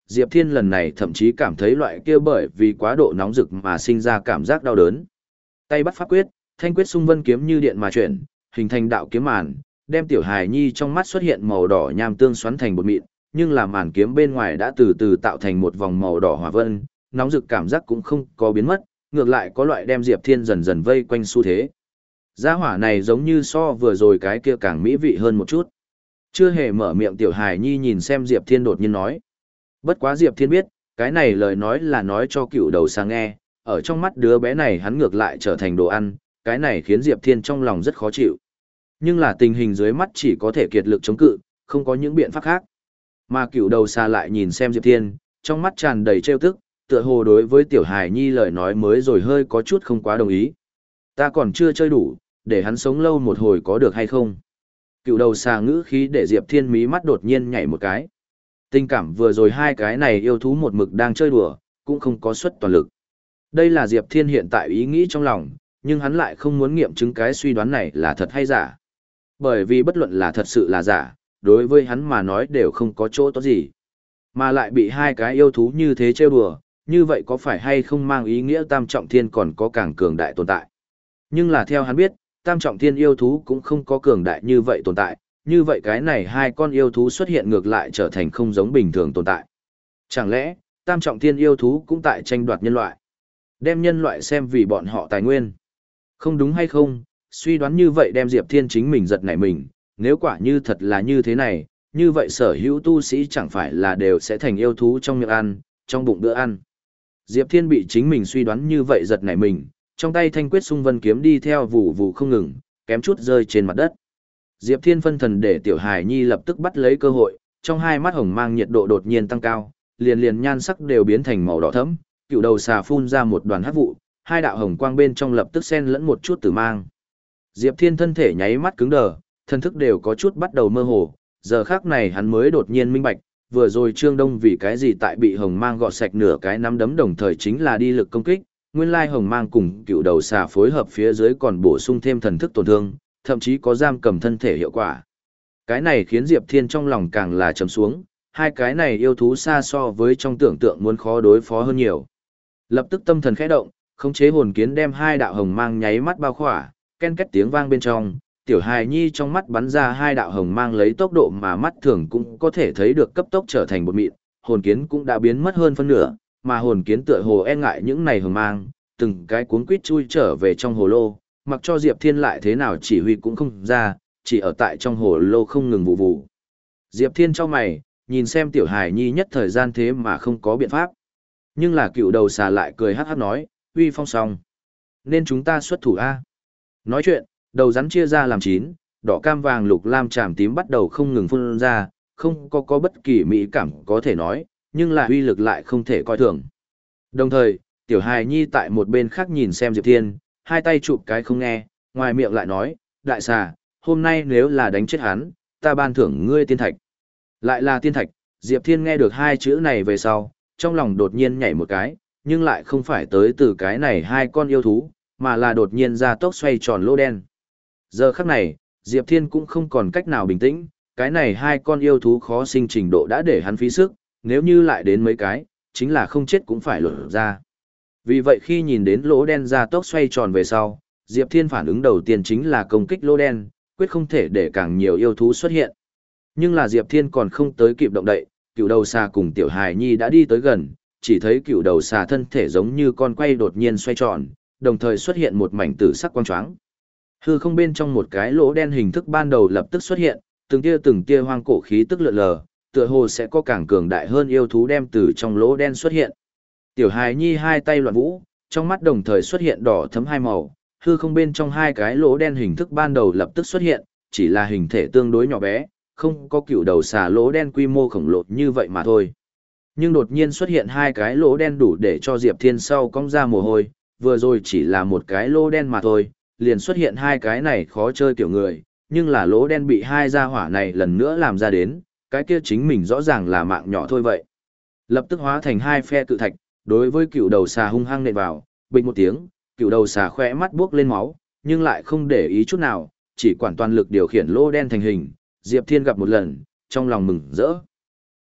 Diệp Thiên lần này thậm chí cảm thấy loại kia bởi vì quá độ nóng rực mà sinh ra cảm giác đau đớn. Tay bắt pháp quyết, thanh quyết xung vân kiếm như điện mà chuyển, hình thành đạo kiếm màn, đem tiểu hài nhi trong mắt xuất hiện màu đỏ nham tương xoắn thành bột mịn, nhưng là màn kiếm bên ngoài đã từ từ tạo thành một vòng màu đỏ hỏa vân, nóng rực cảm giác cũng không có biến mất, ngược lại có loại đem Diệp Thiên dần dần vây quanh xu thế. Gia hỏa này giống như so vừa rồi cái kia càng mỹ vị hơn một chút. Chưa hề mở miệng tiểu hài nhi nhìn xem Diệp Thiên đột nhiên nói. Bất quá Diệp Thiên biết, cái này lời nói là nói cho cựu đầu xà nghe, ở trong mắt đứa bé này hắn ngược lại trở thành đồ ăn, cái này khiến Diệp Thiên trong lòng rất khó chịu. Nhưng là tình hình dưới mắt chỉ có thể kiệt lực chống cự, không có những biện pháp khác. Mà cựu đầu xà lại nhìn xem Diệp Thiên, trong mắt tràn đầy trêu tức, tựa hồ đối với tiểu hài nhi lời nói mới rồi hơi có chút không quá đồng ý. Ta còn chưa chơi đủ, để hắn sống lâu một hồi có được hay không? Cựu đầu xà ngữ khí để Diệp Thiên mí mắt đột nhiên nhảy một cái. Tình cảm vừa rồi hai cái này yêu thú một mực đang chơi đùa, cũng không có suất toàn lực. Đây là Diệp Thiên hiện tại ý nghĩ trong lòng, nhưng hắn lại không muốn nghiệm chứng cái suy đoán này là thật hay giả. Bởi vì bất luận là thật sự là giả, đối với hắn mà nói đều không có chỗ tốt gì. Mà lại bị hai cái yêu thú như thế trêu đùa, như vậy có phải hay không mang ý nghĩa Tam Trọng Thiên còn có càng cường đại tồn tại. Nhưng là theo hắn biết, Tam Trọng Thiên yêu thú cũng không có cường đại như vậy tồn tại, như vậy cái này hai con yêu thú xuất hiện ngược lại trở thành không giống bình thường tồn tại. Chẳng lẽ, Tam Trọng Thiên yêu thú cũng tại tranh đoạt nhân loại? Đem nhân loại xem vì bọn họ tài nguyên. Không đúng hay không, suy đoán như vậy đem Diệp Thiên chính mình giật nảy mình, nếu quả như thật là như thế này, như vậy sở hữu tu sĩ chẳng phải là đều sẽ thành yêu thú trong miệng ăn, trong bụng bữa ăn. Diệp Thiên bị chính mình suy đoán như vậy giật nảy mình, trong tay thanh quyết xung vân kiếm đi theo vụ vụ không ngừng, kém chút rơi trên mặt đất. Diệp Thiên phân thần để tiểu hài nhi lập tức bắt lấy cơ hội, trong hai mắt hồng mang nhiệt độ đột nhiên tăng cao, liền liền nhan sắc đều biến thành màu đỏ thẫm, cựu đầu xà phun ra một đoàn hắc vụ, hai đạo hồng quang bên trong lập tức xen lẫn một chút tử mang. Diệp Thiên thân thể nháy mắt cứng đờ, thân thức đều có chút bắt đầu mơ hồ, giờ khắc này hắn mới đột nhiên minh bạch, vừa rồi Trương Đông vì cái gì tại bị hồng mang gọt sạch nửa cái nắm đấm đồng thời chính là đi lực công kích, nguyên lai hồng mang cùng cựu đầu xà phối hợp phía dưới còn bổ sung thêm thần thức tổn thương, thậm chí có giam cầm thân thể hiệu quả. Cái này khiến Diệp Thiên trong lòng càng là trầm xuống, hai cái này yêu thú xa so với trong tưởng tượng muốn khó đối phó hơn nhiều. Lập tức tâm thần khẽ động, khống chế hồn kiến đem hai đạo hồng mang nháy mắt bao khỏa, ken két tiếng vang bên trong, tiểu hài nhi trong mắt bắn ra hai đạo hồng mang lấy tốc độ mà mắt thường cũng có thể thấy được cấp tốc trở thành bột mịn, hồn kiến cũng đã biến mất hơn phân nửa, mà hồn kiến tựa hồ e ngại những này hồng mang, từng cái cuống quýt chui trở về trong hồ lô, mặc cho Diệp Thiên lại thế nào chỉ huy cũng không ra, chỉ ở tại trong hồ lô không ngừng vụ vụ. Diệp Thiên chau mày, nhìn xem tiểu hài nhi nhất thời gian thế mà không có biện pháp. Nhưng là cựu đầu xà lại cười hát hát nói, uy phong xong. Nên chúng ta xuất thủ A. Nói chuyện, đầu rắn chia ra làm chín, đỏ cam vàng lục lam tràm tím bắt đầu không ngừng phun ra, không có có bất kỳ mỹ cảm có thể nói, nhưng là uy lực lại không thể coi thường. Đồng thời, tiểu hài nhi tại một bên khác nhìn xem Diệp Thiên, hai tay chụp cái không nghe, ngoài miệng lại nói, đại xà, hôm nay nếu là đánh chết hắn, ta ban thưởng ngươi tiên thạch. Lại là tiên thạch, Diệp Thiên nghe được hai chữ này về sau, trong lòng đột nhiên nhảy một cái, nhưng lại không phải tới từ cái này hai con yêu thú, mà là đột nhiên ra tốc xoay tròn lỗ đen. Giờ khắc này, Diệp Thiên cũng không còn cách nào bình tĩnh, cái này hai con yêu thú khó sinh trình độ đã để hắn phí sức, nếu như lại đến mấy cái, chính là không chết cũng phải lột ra. Vì vậy khi nhìn đến lỗ đen ra tốc xoay tròn về sau, Diệp Thiên phản ứng đầu tiên chính là công kích lỗ đen, quyết không thể để càng nhiều yêu thú xuất hiện. Nhưng là Diệp Thiên còn không tới kịp động đậy, cựu đầu xà cùng tiểu hài nhi đã đi tới gần, chỉ thấy cựu đầu xà thân thể giống như con quay đột nhiên xoay tròn, đồng thời xuất hiện một mảnh tử sắc quang choáng. Hư không bên trong một cái lỗ đen hình thức ban đầu lập tức xuất hiện, từng tia từng tia hoang cổ khí tức lượn lờ, tựa hồ sẽ có càng cường đại hơn yêu thú đem từ trong lỗ đen xuất hiện. Tiểu hài nhi hai tay loạn vũ, trong mắt đồng thời xuất hiện đỏ thấm hai màu, hư không bên trong hai cái lỗ đen hình thức ban đầu lập tức xuất hiện, chỉ là hình thể tương đối nhỏ bé, không có cựu đầu xà lỗ đen quy mô khổng lồ như vậy mà thôi. Nhưng đột nhiên xuất hiện hai cái lỗ đen đủ để cho Diệp Thiên sau cong ra mồ hôi, vừa rồi chỉ là một cái lỗ đen mà thôi, liền xuất hiện hai cái này khó chơi kiểu người, nhưng là lỗ đen bị hai gia hỏa này lần nữa làm ra đến, cái kia chính mình rõ ràng là mạng nhỏ thôi vậy. Lập tức hóa thành hai phe cự thạch, đối với cựu đầu xà hung hăng nện vào, bịch một tiếng, cựu đầu xà khỏe mắt buốc lên máu, nhưng lại không để ý chút nào, chỉ quản toàn lực điều khiển lỗ đen thành hình, Diệp Thiên gặp một lần, trong lòng mừng rỡ.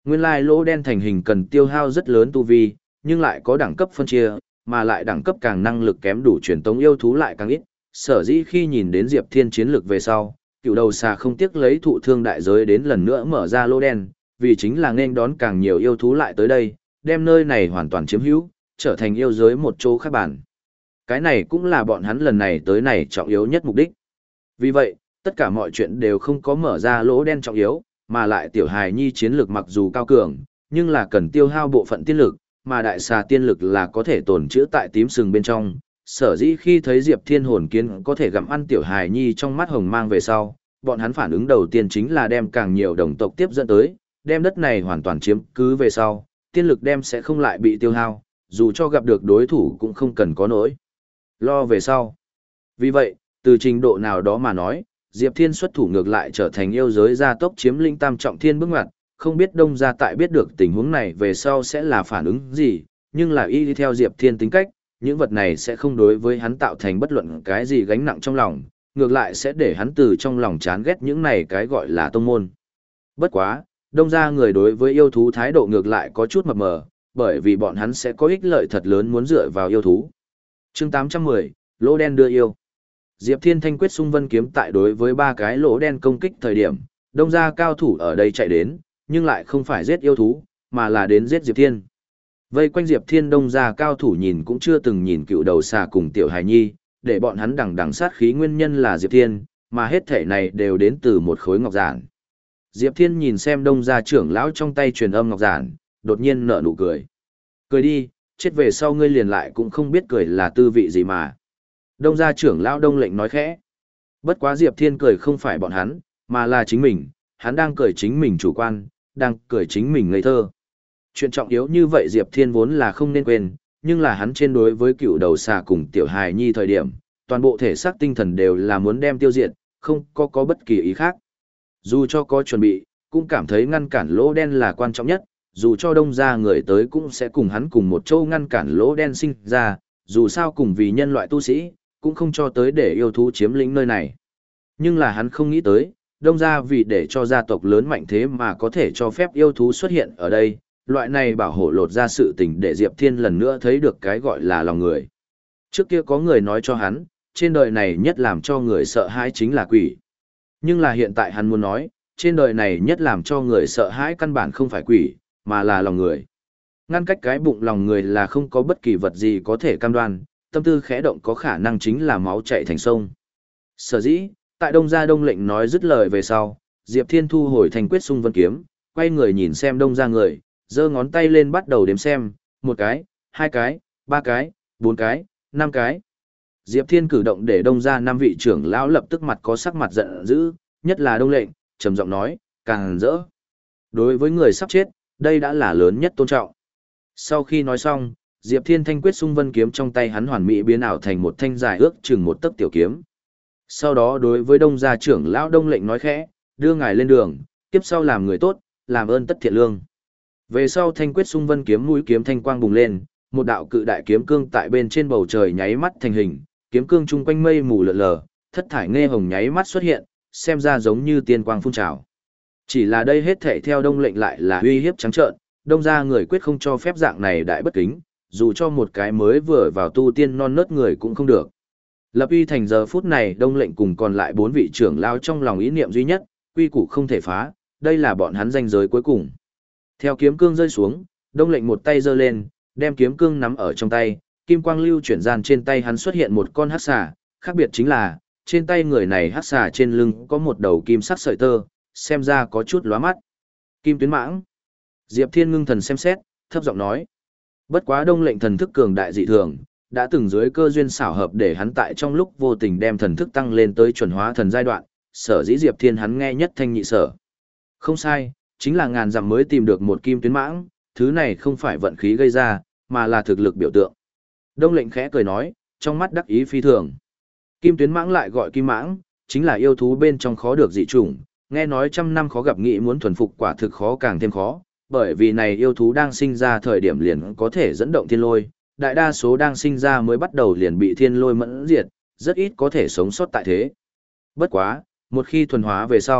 Nguyên lai lỗ đen thành hình cần tiêu hao rất lớn tu vi, nhưng lại có đẳng cấp phân chia, mà lại đẳng cấp càng năng lực kém đủ truyền tống yêu thú lại càng ít. Sở dĩ khi nhìn đến Diệp Thiên chiến lực về sau, cựu đầu xà không tiếc lấy thụ thương đại giới đến lần nữa mở ra lỗ đen, vì chính là nên đón càng nhiều yêu thú lại tới đây, đem nơi này hoàn toàn chiếm hữu, trở thành yêu giới một chỗ khác bản. Cái này cũng là bọn hắn lần này tới này trọng yếu nhất mục đích. Vì vậy, tất cả mọi chuyện đều không có mở ra lỗ đen trọng yếu, mà lại tiểu hài nhi chiến lực mặc dù cao cường, nhưng là cần tiêu hao bộ phận tiên lực, mà đại xà tiên lực là có thể tồn trữ tại tím sừng bên trong. Sở dĩ khi thấy Diệp Thiên hồn kiến có thể gặm ăn tiểu hài nhi trong mắt hồng mang về sau, bọn hắn phản ứng đầu tiên chính là đem càng nhiều đồng tộc tiếp dẫn tới, đem đất này hoàn toàn chiếm cứ về sau, tiên lực đem sẽ không lại bị tiêu hao, dù cho gặp được đối thủ cũng không cần có nỗi lo về sau. Vì vậy, từ trình độ nào đó mà nói, Diệp Thiên xuất thủ ngược lại trở thành yêu giới gia tốc chiếm lĩnh tam trọng thiên bước ngoặt, không biết Đông gia tại biết được tình huống này về sau sẽ là phản ứng gì, nhưng là y theo Diệp Thiên tính cách, những vật này sẽ không đối với hắn tạo thành bất luận cái gì gánh nặng trong lòng, ngược lại sẽ để hắn từ trong lòng chán ghét những này cái gọi là tông môn. Bất quá, Đông gia người đối với yêu thú thái độ ngược lại có chút mập mờ, bởi vì bọn hắn sẽ có ích lợi thật lớn muốn dựa vào yêu thú. Chương tám trăm mười, lỗ đen đưa yêu. Diệp Thiên thanh quyết xung vân kiếm tại đối với ba cái lỗ đen công kích thời điểm, Đông gia cao thủ ở đây chạy đến, nhưng lại không phải giết yêu thú, mà là đến giết Diệp Thiên. Vây quanh Diệp Thiên Đông gia cao thủ nhìn cũng chưa từng nhìn cựu đầu xà cùng tiểu hài nhi, để bọn hắn đằng đằng sát khí nguyên nhân là Diệp Thiên, mà hết thể này đều đến từ một khối ngọc giản. Diệp Thiên nhìn xem Đông gia trưởng lão trong tay truyền âm ngọc giản, đột nhiên nở nụ cười. Cười đi, chết về sau ngươi liền lại cũng không biết cười là tư vị gì mà. Đông gia trưởng lão Đông lệnh nói khẽ. Bất quá Diệp Thiên cười không phải bọn hắn, mà là chính mình, hắn đang cười chính mình chủ quan, đang cười chính mình ngây thơ. Chuyện trọng yếu như vậy Diệp Thiên vốn là không nên quên, nhưng là hắn trên đối với cựu đầu xà cùng tiểu hài nhi thời điểm, toàn bộ thể xác tinh thần đều là muốn đem tiêu diệt, không có có bất kỳ ý khác. Dù cho có chuẩn bị, cũng cảm thấy ngăn cản lỗ đen là quan trọng nhất, dù cho Đông gia người tới cũng sẽ cùng hắn cùng một châu ngăn cản lỗ đen sinh ra, dù sao cùng vì nhân loại tu sĩ, cũng không cho tới để yêu thú chiếm lĩnh nơi này. Nhưng là hắn không nghĩ tới, Đông gia vì để cho gia tộc lớn mạnh thế mà có thể cho phép yêu thú xuất hiện ở đây, loại này bảo hộ lột ra sự tình để Diệp Thiên lần nữa thấy được cái gọi là lòng người. Trước kia có người nói cho hắn, trên đời này nhất làm cho người sợ hãi chính là quỷ. Nhưng là hiện tại hắn muốn nói, trên đời này nhất làm cho người sợ hãi căn bản không phải quỷ, mà là lòng người. Ngăn cách cái bụng lòng người là không có bất kỳ vật gì có thể cam đoan, tâm tư khẽ động có khả năng chính là máu chảy thành sông. Sở dĩ, tại Đông gia Đông lệnh nói dứt lời về sau, Diệp Thiên thu hồi thành quyết xung vân kiếm, quay người nhìn xem Đông gia người, giơ ngón tay lên bắt đầu đếm xem, một cái, hai cái, ba cái, bốn cái, năm cái. Diệp Thiên cử động để Đông gia năm vị trưởng lão lập tức mặt có sắc mặt giận dữ, nhất là Đông lệnh, trầm giọng nói, càng rỡ. Đối với người sắp chết, đây đã là lớn nhất tôn trọng. Sau khi nói xong, Diệp Thiên thanh quyết xung vân kiếm trong tay hắn hoàn mỹ biến ảo thành một thanh dài ước chừng một tấc tiểu kiếm. Sau đó đối với Đông gia trưởng lão Đông lệnh nói khẽ, đưa ngài lên đường, tiếp sau làm người tốt, làm ơn tất thiện lương. Về sau thanh quyết xung vân kiếm mũi kiếm thanh quang bùng lên, một đạo cự đại kiếm cương tại bên trên bầu trời nháy mắt thành hình, kiếm cương chung quanh mây mù lượn lờ, thất thải nghe hồng nháy mắt xuất hiện, xem ra giống như tiên quang phun trào. Chỉ là đây hết thảy theo Đông lệnh lại là uy hiếp trắng trợn, Đông gia người quyết không cho phép dạng này đại bất kính, dù cho một cái mới vừa vào tu tiên non nớt người cũng không được. Lập uy thành giờ phút này Đông lệnh cùng còn lại bốn vị trưởng lao trong lòng ý niệm duy nhất, quy củ không thể phá, đây là bọn hắn danh giới cuối cùng. Theo kiếm cương rơi xuống, Đông lệnh một tay giơ lên, đem kiếm cương nắm ở trong tay, kim quang lưu chuyển gian trên tay hắn xuất hiện một con hắc xà, khác biệt chính là, trên tay người này hắc xà trên lưng có một đầu kim sắc sợi tơ, xem ra có chút lóa mắt. Kim tuyến mãng. Diệp Thiên ngưng thần xem xét, thấp giọng nói. Bất quá Đông lệnh thần thức cường đại dị thường, đã từng dưới cơ duyên xảo hợp để hắn tại trong lúc vô tình đem thần thức tăng lên tới chuẩn hóa thần giai đoạn, sở dĩ Diệp Thiên hắn nghe nhất thanh nhị sở. Không sai, chính là ngàn dặm mới tìm được một kim tuyến mãng, thứ này không phải vận khí gây ra, mà là thực lực biểu tượng. Đông lệnh khẽ cười nói, trong mắt đắc ý phi thường. Kim tuyến mãng lại gọi kim mãng, chính là yêu thú bên trong khó được dị chủng, nghe nói trăm năm khó gặp nghĩ muốn thuần phục quả thực khó càng thêm khó, bởi vì này yêu thú đang sinh ra thời điểm liền có thể dẫn động thiên lôi, đại đa số đang sinh ra mới bắt đầu liền bị thiên lôi mẫn diệt, rất ít có thể sống sót tại thế. Bất quá, một khi thuần hóa về sau,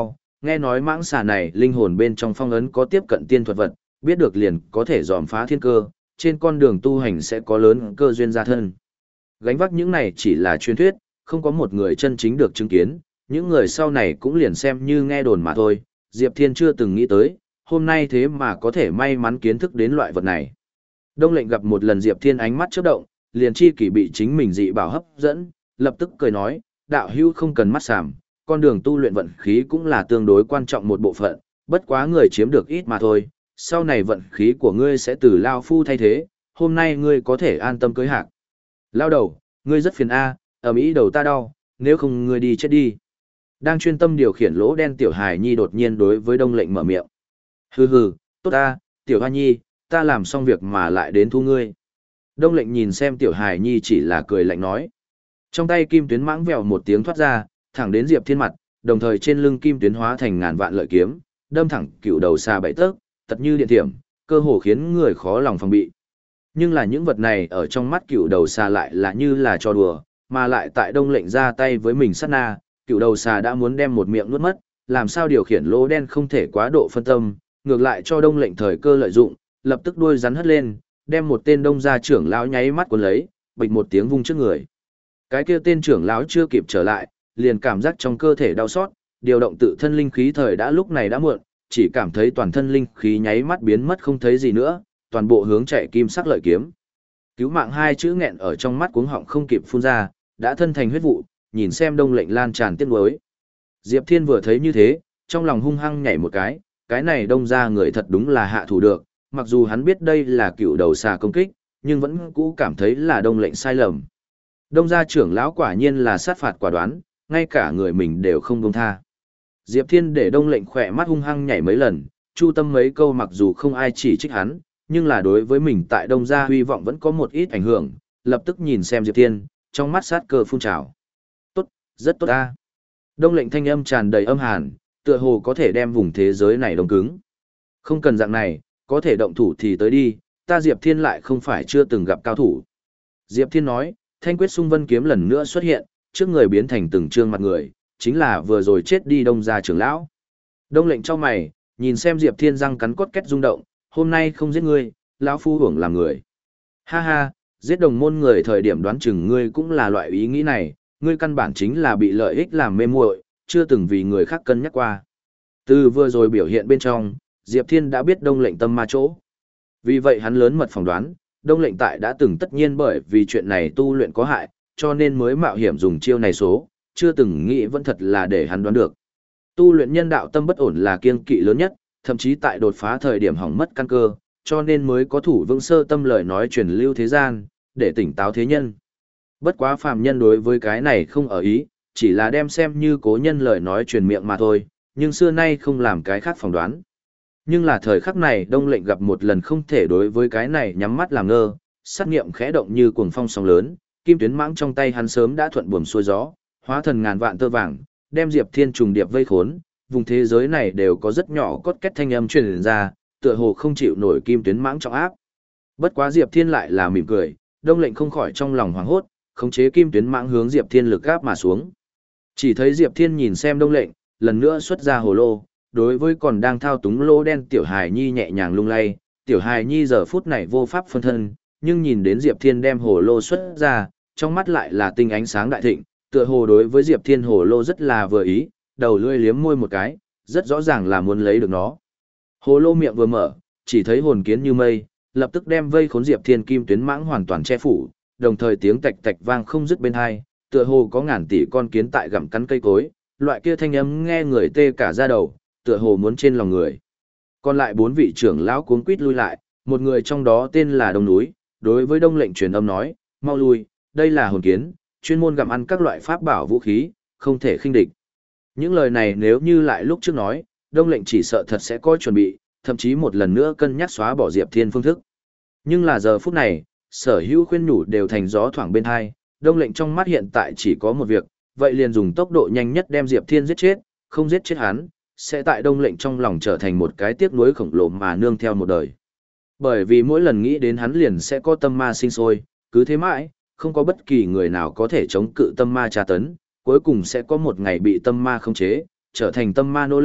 Nghe nói mãng xà này linh hồn bên trong phong ấn có tiếp cận tiên thuật vật, biết được liền có thể dòm phá thiên cơ, trên con đường tu hành sẽ có lớn cơ duyên gia thân. Gánh vác những này chỉ là truyền thuyết, không có một người chân chính được chứng kiến, những người sau này cũng liền xem như nghe đồn mà thôi, Diệp Thiên chưa từng nghĩ tới, hôm nay thế mà có thể may mắn kiến thức đến loại vật này. Đông Lệnh gặp một lần Diệp Thiên ánh mắt chớp động, liền chi kỷ bị chính mình dị bảo hấp dẫn, lập tức cười nói, đạo hữu không cần mắt sàm, con đường tu luyện vận khí cũng là tương đối quan trọng một bộ phận, bất quá người chiếm được ít mà thôi, sau này vận khí của ngươi sẽ từ Lao Phu thay thế, hôm nay ngươi có thể an tâm cưới hạc. Lao đầu, ngươi rất phiền A, ở Mỹ đầu ta đau, nếu không ngươi đi chết đi. Đang chuyên tâm điều khiển lỗ đen Tiểu Hài Nhi đột nhiên đối với Đông Lệnh mở miệng. Hừ hừ, tốt ta, Tiểu Hoa Nhi, ta làm xong việc mà lại đến thu ngươi. Đông Lệnh nhìn xem Tiểu Hài Nhi chỉ là cười lạnh nói. Trong tay kim tuyến mãng vèo một tiếng thoát ra, thẳng đến Diệp Thiên mặt, đồng thời trên lưng kim tuyến hóa thành ngàn vạn lợi kiếm, đâm thẳng cựu đầu xa bảy tấc, tật như điện thiểm, cơ hồ khiến người khó lòng phòng bị. Nhưng là những vật này ở trong mắt cựu đầu xà lại là như là trò đùa, mà lại tại Đông Lệnh ra tay với mình sát na, cựu đầu xà đã muốn đem một miệng nuốt mất, làm sao điều khiển lỗ đen không thể quá độ phân tâm, ngược lại cho Đông Lệnh thời cơ lợi dụng, lập tức đuôi rắn hất lên, đem một tên đông gia trưởng lão nháy mắt cuốn lấy, bịch một tiếng vung trước người. Cái kia tên trưởng lão chưa kịp trở lại, liền cảm giác trong cơ thể đau xót, điều động tự thân linh khí thời đã lúc này đã muộn, chỉ cảm thấy toàn thân linh khí nháy mắt biến mất không thấy gì nữa, toàn bộ hướng chạy kim sắc lợi kiếm. Cứu mạng hai chữ nghẹn ở trong mắt cuống họng không kịp phun ra, đã thân thành huyết vụ, nhìn xem Đông Lệnh lan tràn tiếc nuối. Diệp Thiên vừa thấy như thế, trong lòng hung hăng nhảy một cái, cái này đông ra người thật đúng là hạ thủ được, mặc dù hắn biết đây là cựu đầu xà công kích, nhưng vẫn cũ cảm thấy là Đông Lệnh sai lầm. Đông gia trưởng lão quả nhiên là sát phạt quả đoán, ngay cả người mình đều không buông tha. Diệp Thiên để Đông Lệnh khỏe mắt hung hăng nhảy mấy lần, chu tâm mấy câu mặc dù không ai chỉ trích hắn, nhưng là đối với mình tại Đông gia hy vọng vẫn có một ít ảnh hưởng, lập tức nhìn xem Diệp Thiên, trong mắt sát cơ phun trào. Tốt, rất tốt ta. Đông Lệnh thanh âm tràn đầy âm hàn, tựa hồ có thể đem vùng thế giới này đông cứng. Không cần dạng này, có thể động thủ thì tới đi, ta Diệp Thiên lại không phải chưa từng gặp cao thủ. Diệp Thiên nói, thanh quyết sung vân kiếm lần nữa xuất hiện, trước người biến thành từng trương mặt người, chính là vừa rồi chết đi Đông gia trưởng lão. Đông Lệnh cho mày, nhìn xem Diệp Thiên răng cắn cốt két rung động, hôm nay không giết ngươi, lão phu hưởng làm người. Ha ha, giết đồng môn người thời điểm đoán chừng ngươi cũng là loại ý nghĩ này, ngươi căn bản chính là bị lợi ích làm mê muội, chưa từng vì người khác cân nhắc qua. Từ vừa rồi biểu hiện bên trong, Diệp Thiên đã biết Đông Lệnh tâm ma chỗ. Vì vậy hắn lớn mật phỏng đoán, Đông Lệnh tại đã từng tất nhiên bởi vì chuyện này tu luyện có hại, cho nên mới mạo hiểm dùng chiêu này số, chưa từng nghĩ vẫn thật là để hắn đoán được. Tu luyện nhân đạo tâm bất ổn là kiêng kỵ lớn nhất, thậm chí tại đột phá thời điểm hỏng mất căn cơ, cho nên mới có thủ vững sơ tâm lời nói truyền lưu thế gian, để tỉnh táo thế nhân. Bất quá phàm nhân đối với cái này không ở ý, chỉ là đem xem như cố nhân lời nói truyền miệng mà thôi, nhưng xưa nay không làm cái khác phỏng đoán. Nhưng là thời khắc này Đông Lệnh gặp một lần không thể đối với cái này nhắm mắt làm ngơ, sát nghiệm khẽ động như cuồng phong sóng lớn, kim tuyến mãng trong tay hắn sớm đã thuận buồm xuôi gió, hóa thần ngàn vạn tơ vàng, đem Diệp Thiên trùng điệp vây khốn, vùng thế giới này đều có rất nhỏ cốt két thanh âm truyền ra, tựa hồ không chịu nổi kim tuyến mãng trọng áp. Bất quá Diệp Thiên lại là mỉm cười, Đông Lệnh không khỏi trong lòng hoảng hốt, khống chế kim tuyến mãng hướng Diệp Thiên lực gáp mà xuống. Chỉ thấy Diệp Thiên nhìn xem Đông Lệnh, lần nữa xuất ra hồ lô, đối với còn đang thao túng lô đen Tiểu Hài Nhi nhẹ nhàng lung lay, Tiểu Hài Nhi giờ phút này vô pháp phân thân, nhưng nhìn đến Diệp Thiên đem hồ lô xuất ra, trong mắt lại là tinh ánh sáng đại thịnh, tựa hồ đối với Diệp Thiên hồ lô rất là vừa ý, đầu lưỡi liếm môi một cái, rất rõ ràng là muốn lấy được nó. Hồ lô miệng vừa mở, chỉ thấy hồn kiến như mây, lập tức đem vây khốn Diệp Thiên kim tuyến mãng hoàn toàn che phủ, đồng thời tiếng tạch tạch vang không dứt bên tai, tựa hồ có ngàn tỷ con kiến tại gặm cắn cây cối, loại kia thanh âm nghe người tê cả da đầu, tựa hồ muốn trên lòng người. Còn lại bốn vị trưởng lão cuống quýt lui lại, một người trong đó tên là Đông Núi, đối với Đông Lệnh truyền âm nói, mau lui, đây là hồn kiến, chuyên môn gặm ăn các loại pháp bảo vũ khí, không thể khinh địch. Những lời này nếu như lại lúc trước nói, Đông Lệnh chỉ sợ thật sẽ có chuẩn bị, thậm chí một lần nữa cân nhắc xóa bỏ Diệp Thiên phương thức. Nhưng là giờ phút này, sở hữu khuyên nhủ đều thành gió thoảng bên hai, Đông Lệnh trong mắt hiện tại chỉ có một việc, vậy liền dùng tốc độ nhanh nhất đem Diệp Thiên giết chết, không giết chết hắn, sẽ tại Đông Lệnh trong lòng trở thành một cái tiếc nuối khổng lồ mà nương theo một đời. Bởi vì mỗi lần nghĩ đến hắn liền sẽ có tâm ma sinh sôi, cứ thế mãi, không có bất kỳ người nào có thể chống cự tâm ma tra tấn, cuối cùng sẽ có một ngày bị tâm ma khống chế, trở thành tâm ma nô lệ,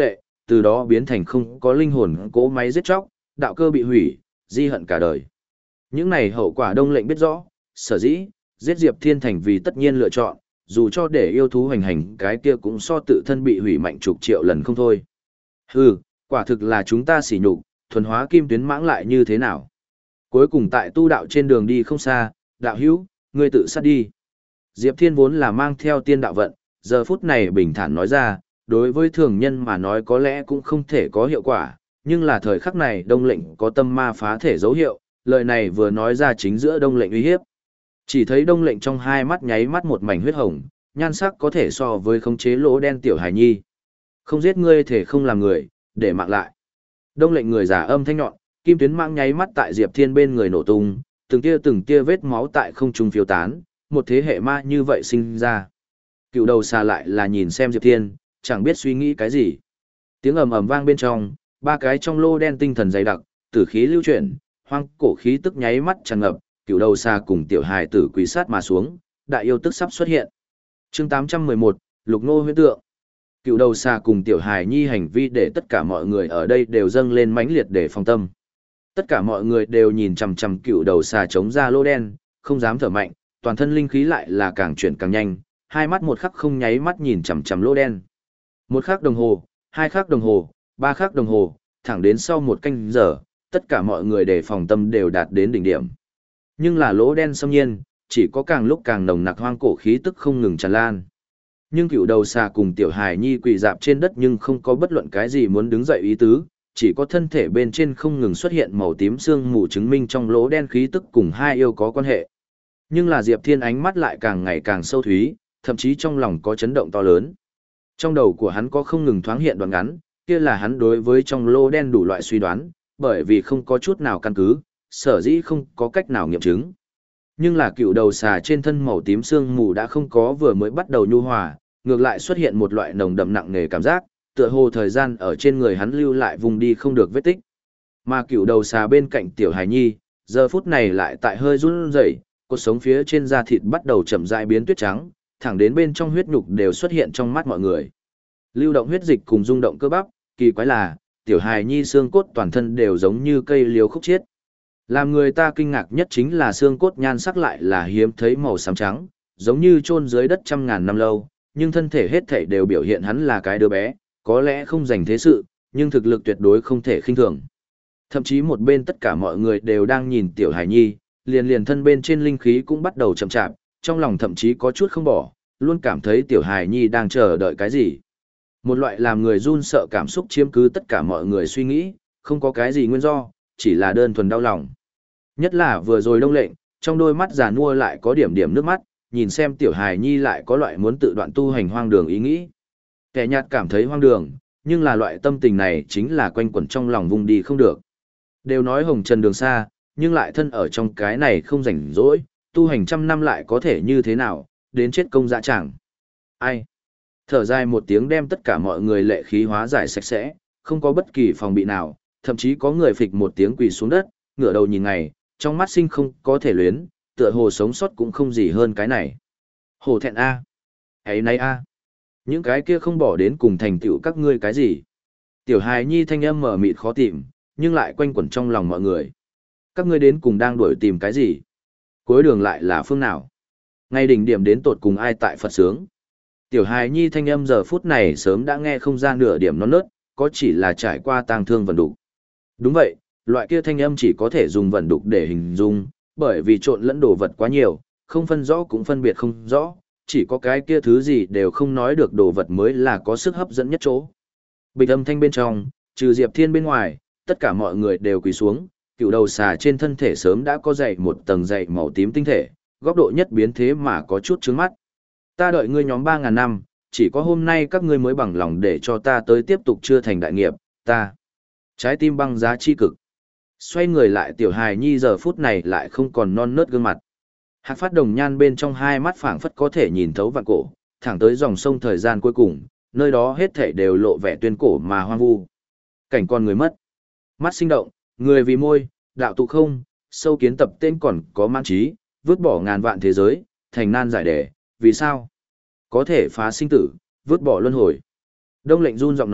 từ đó biến thành không có linh hồn cỗ máy giết chóc, đạo cơ bị hủy, di hận cả đời. Những này hậu quả Đông Lệnh biết rõ, sở dĩ, giết Diệp Thiên thành vì tất nhiên lựa chọn, dù cho để yêu thú hành hành cái kia cũng so tự thân bị hủy mạnh chục triệu lần không thôi. Hừ, quả thực là chúng ta sỉ nhục, thuần hóa kim tuyến mãng lại như thế nào? Cuối cùng tại tu đạo trên đường đi không xa, đạo hữu, ngươi tự sát đi. Diệp Thiên vốn là mang theo tiên đạo vận, giờ phút này bình thản nói ra, đối với thường nhân mà nói có lẽ cũng không thể có hiệu quả, nhưng là thời khắc này Đông Lệnh có tâm ma phá thể dấu hiệu, lời này vừa nói ra chính giữa Đông Lệnh uy hiếp. Chỉ thấy Đông Lệnh trong hai mắt nháy mắt một mảnh huyết hồng, nhan sắc có thể so với khống chế lỗ đen tiểu hài nhi. Không giết ngươi thể không làm người, để mạng lại. Đông Lệnh người giả âm thanh nhọn, kim tuyến mãng nháy mắt tại Diệp Thiên bên người nổ tung, từng tia từng tia vết máu tại không trung phiêu tán, một thế hệ ma như vậy sinh ra. Cựu đầu xà lại là nhìn xem Diệp Thiên, chẳng biết suy nghĩ cái gì. Tiếng ầm ầm vang bên trong, ba cái trong lô đen tinh thần dày đặc, tử khí lưu chuyển, hoang cổ khí tức nháy mắt tràn ngập, cựu đầu xà cùng tiểu hài tử quỳ sát mà xuống, đại yêu tức sắp xuất hiện. Chương tám trăm mười một, Lục Nô huyễn tượng. Cựu đầu xà cùng tiểu hài nhi hành vi để tất cả mọi người ở đây đều dâng lên mãnh liệt để phòng tâm. Tất cả mọi người đều nhìn chằm chằm cựu đầu xà chống ra lô đen, không dám thở mạnh, toàn thân linh khí lại là càng chuyển càng nhanh, hai mắt một khắc không nháy mắt nhìn chằm chằm lô đen. Một khắc đồng hồ, hai khắc đồng hồ, ba khắc đồng hồ, thẳng đến sau một canh giờ, tất cả mọi người đề phòng tâm đều đạt đến đỉnh điểm. Nhưng là lỗ đen xâm nhiên, chỉ có càng lúc càng nồng nặc hoang cổ khí tức không ngừng tràn lan. Nhưng cựu đầu xà cùng tiểu hài nhi quỳ dạp trên đất nhưng không có bất luận cái gì muốn đứng dậy ý tứ, chỉ có thân thể bên trên không ngừng xuất hiện màu tím sương mù chứng minh trong lỗ đen khí tức cùng hai yêu có quan hệ. Nhưng là Diệp Thiên ánh mắt lại càng ngày càng sâu thúy, thậm chí trong lòng có chấn động to lớn. Trong đầu của hắn có không ngừng thoáng hiện đoạn ngắn, kia là hắn đối với trong lỗ đen đủ loại suy đoán, bởi vì không có chút nào căn cứ, sở dĩ không có cách nào nghiệm chứng. Nhưng là cựu đầu xà trên thân màu tím sương mù đã không có vừa mới bắt đầu nhu hòa, ngược lại xuất hiện một loại nồng đậm nặng nề cảm giác, tựa hồ thời gian ở trên người hắn lưu lại vùng đi không được vết tích. Mà cựu đầu xà bên cạnh tiểu hài nhi, giờ phút này lại tại hơi run rẩy, cột sống phía trên da thịt bắt đầu chậm rãi biến tuyết trắng, thẳng đến bên trong huyết nhục đều xuất hiện trong mắt mọi người. Lưu động huyết dịch cùng rung động cơ bắp, kỳ quái là, tiểu hài nhi xương cốt toàn thân đều giống như cây liếu khúc chiết. Làm người ta kinh ngạc nhất chính là xương cốt nhan sắc lại là hiếm thấy màu xám trắng, giống như chôn dưới đất trăm ngàn năm lâu, nhưng thân thể hết thảy đều biểu hiện hắn là cái đứa bé, có lẽ không dành thế sự, nhưng thực lực tuyệt đối không thể khinh thường. Thậm chí một bên tất cả mọi người đều đang nhìn tiểu hải nhi, liền liền thân bên trên linh khí cũng bắt đầu chậm chạp, trong lòng thậm chí có chút không bỏ, luôn cảm thấy tiểu hải nhi đang chờ đợi cái gì. Một loại làm người run sợ cảm xúc chiếm cứ tất cả mọi người suy nghĩ, không có cái gì nguyên do, chỉ là đơn thuần đau lòng. Nhất là vừa rồi Đông Lệnh, trong đôi mắt già nua lại có điểm điểm nước mắt, nhìn xem tiểu hài nhi lại có loại muốn tự đoạn tu hành hoang đường ý nghĩ. Kẻ nhạt cảm thấy hoang đường, nhưng là loại tâm tình này chính là quanh quẩn trong lòng vùng đi không được. Đều nói hồng trần đường xa, nhưng lại thân ở trong cái này không rảnh rỗi, tu hành trăm năm lại có thể như thế nào, đến chết công dã chẳng. Ai? Thở dài một tiếng đem tất cả mọi người lệ khí hóa giải sạch sẽ, không có bất kỳ phòng bị nào, thậm chí có người phịch một tiếng quỳ xuống đất, ngửa đầu nhìn ngày, trong mắt sinh không có thể luyến, tựa hồ sống sót cũng không gì hơn cái này. Hồ thẹn a, à. Ấy nay a, những cái kia không bỏ đến cùng thành tựu các ngươi cái gì. Tiểu hài nhi thanh âm mở mịt khó tìm, nhưng lại quanh quẩn trong lòng mọi người. Các ngươi đến cùng đang đuổi tìm cái gì? Cuối đường lại là phương nào? Ngay đỉnh điểm đến tột cùng ai tại Phật sướng? Tiểu hài nhi thanh âm giờ phút này sớm đã nghe không ra nửa điểm non nớt, có chỉ là trải qua tang thương vần đục. Đúng vậy, loại kia thanh âm chỉ có thể dùng vần đục để hình dung, bởi vì trộn lẫn đồ vật quá nhiều, không phân rõ cũng phân biệt không rõ, chỉ có cái kia thứ gì đều không nói được đồ vật mới là có sức hấp dẫn nhất chỗ. Bịch âm thanh bên trong, trừ Diệp Thiên bên ngoài, tất cả mọi người đều quỳ xuống, cựu đầu xà trên thân thể sớm đã có dày một tầng dày màu tím tinh thể, góc độ nhất biến thế mà có chút trướng mắt. Ta đợi ngươi nhóm ba ngàn năm, chỉ có hôm nay các ngươi mới bằng lòng để cho ta tới tiếp tục chưa thành đại nghiệp, ta. Trái tim băng giá chi cực. Xoay người lại tiểu hài nhi giờ phút này lại không còn non nớt gương mặt. Hạc phát đồng nhan bên trong hai mắt phảng phất có thể nhìn thấu vạn cổ, thẳng tới dòng sông thời gian cuối cùng, nơi đó hết thảy đều lộ vẻ tuyên cổ mà hoang vu. Cảnh con người mất. Mắt sinh động, người vì môi, đạo tụ không, sâu kiến tập tên còn có mãn trí, vứt bỏ ngàn vạn thế giới, thành nan giải đề, vì sao? Có thể phá sinh tử, vứt bỏ luân hồi. Đông Lệnh run giọng nói,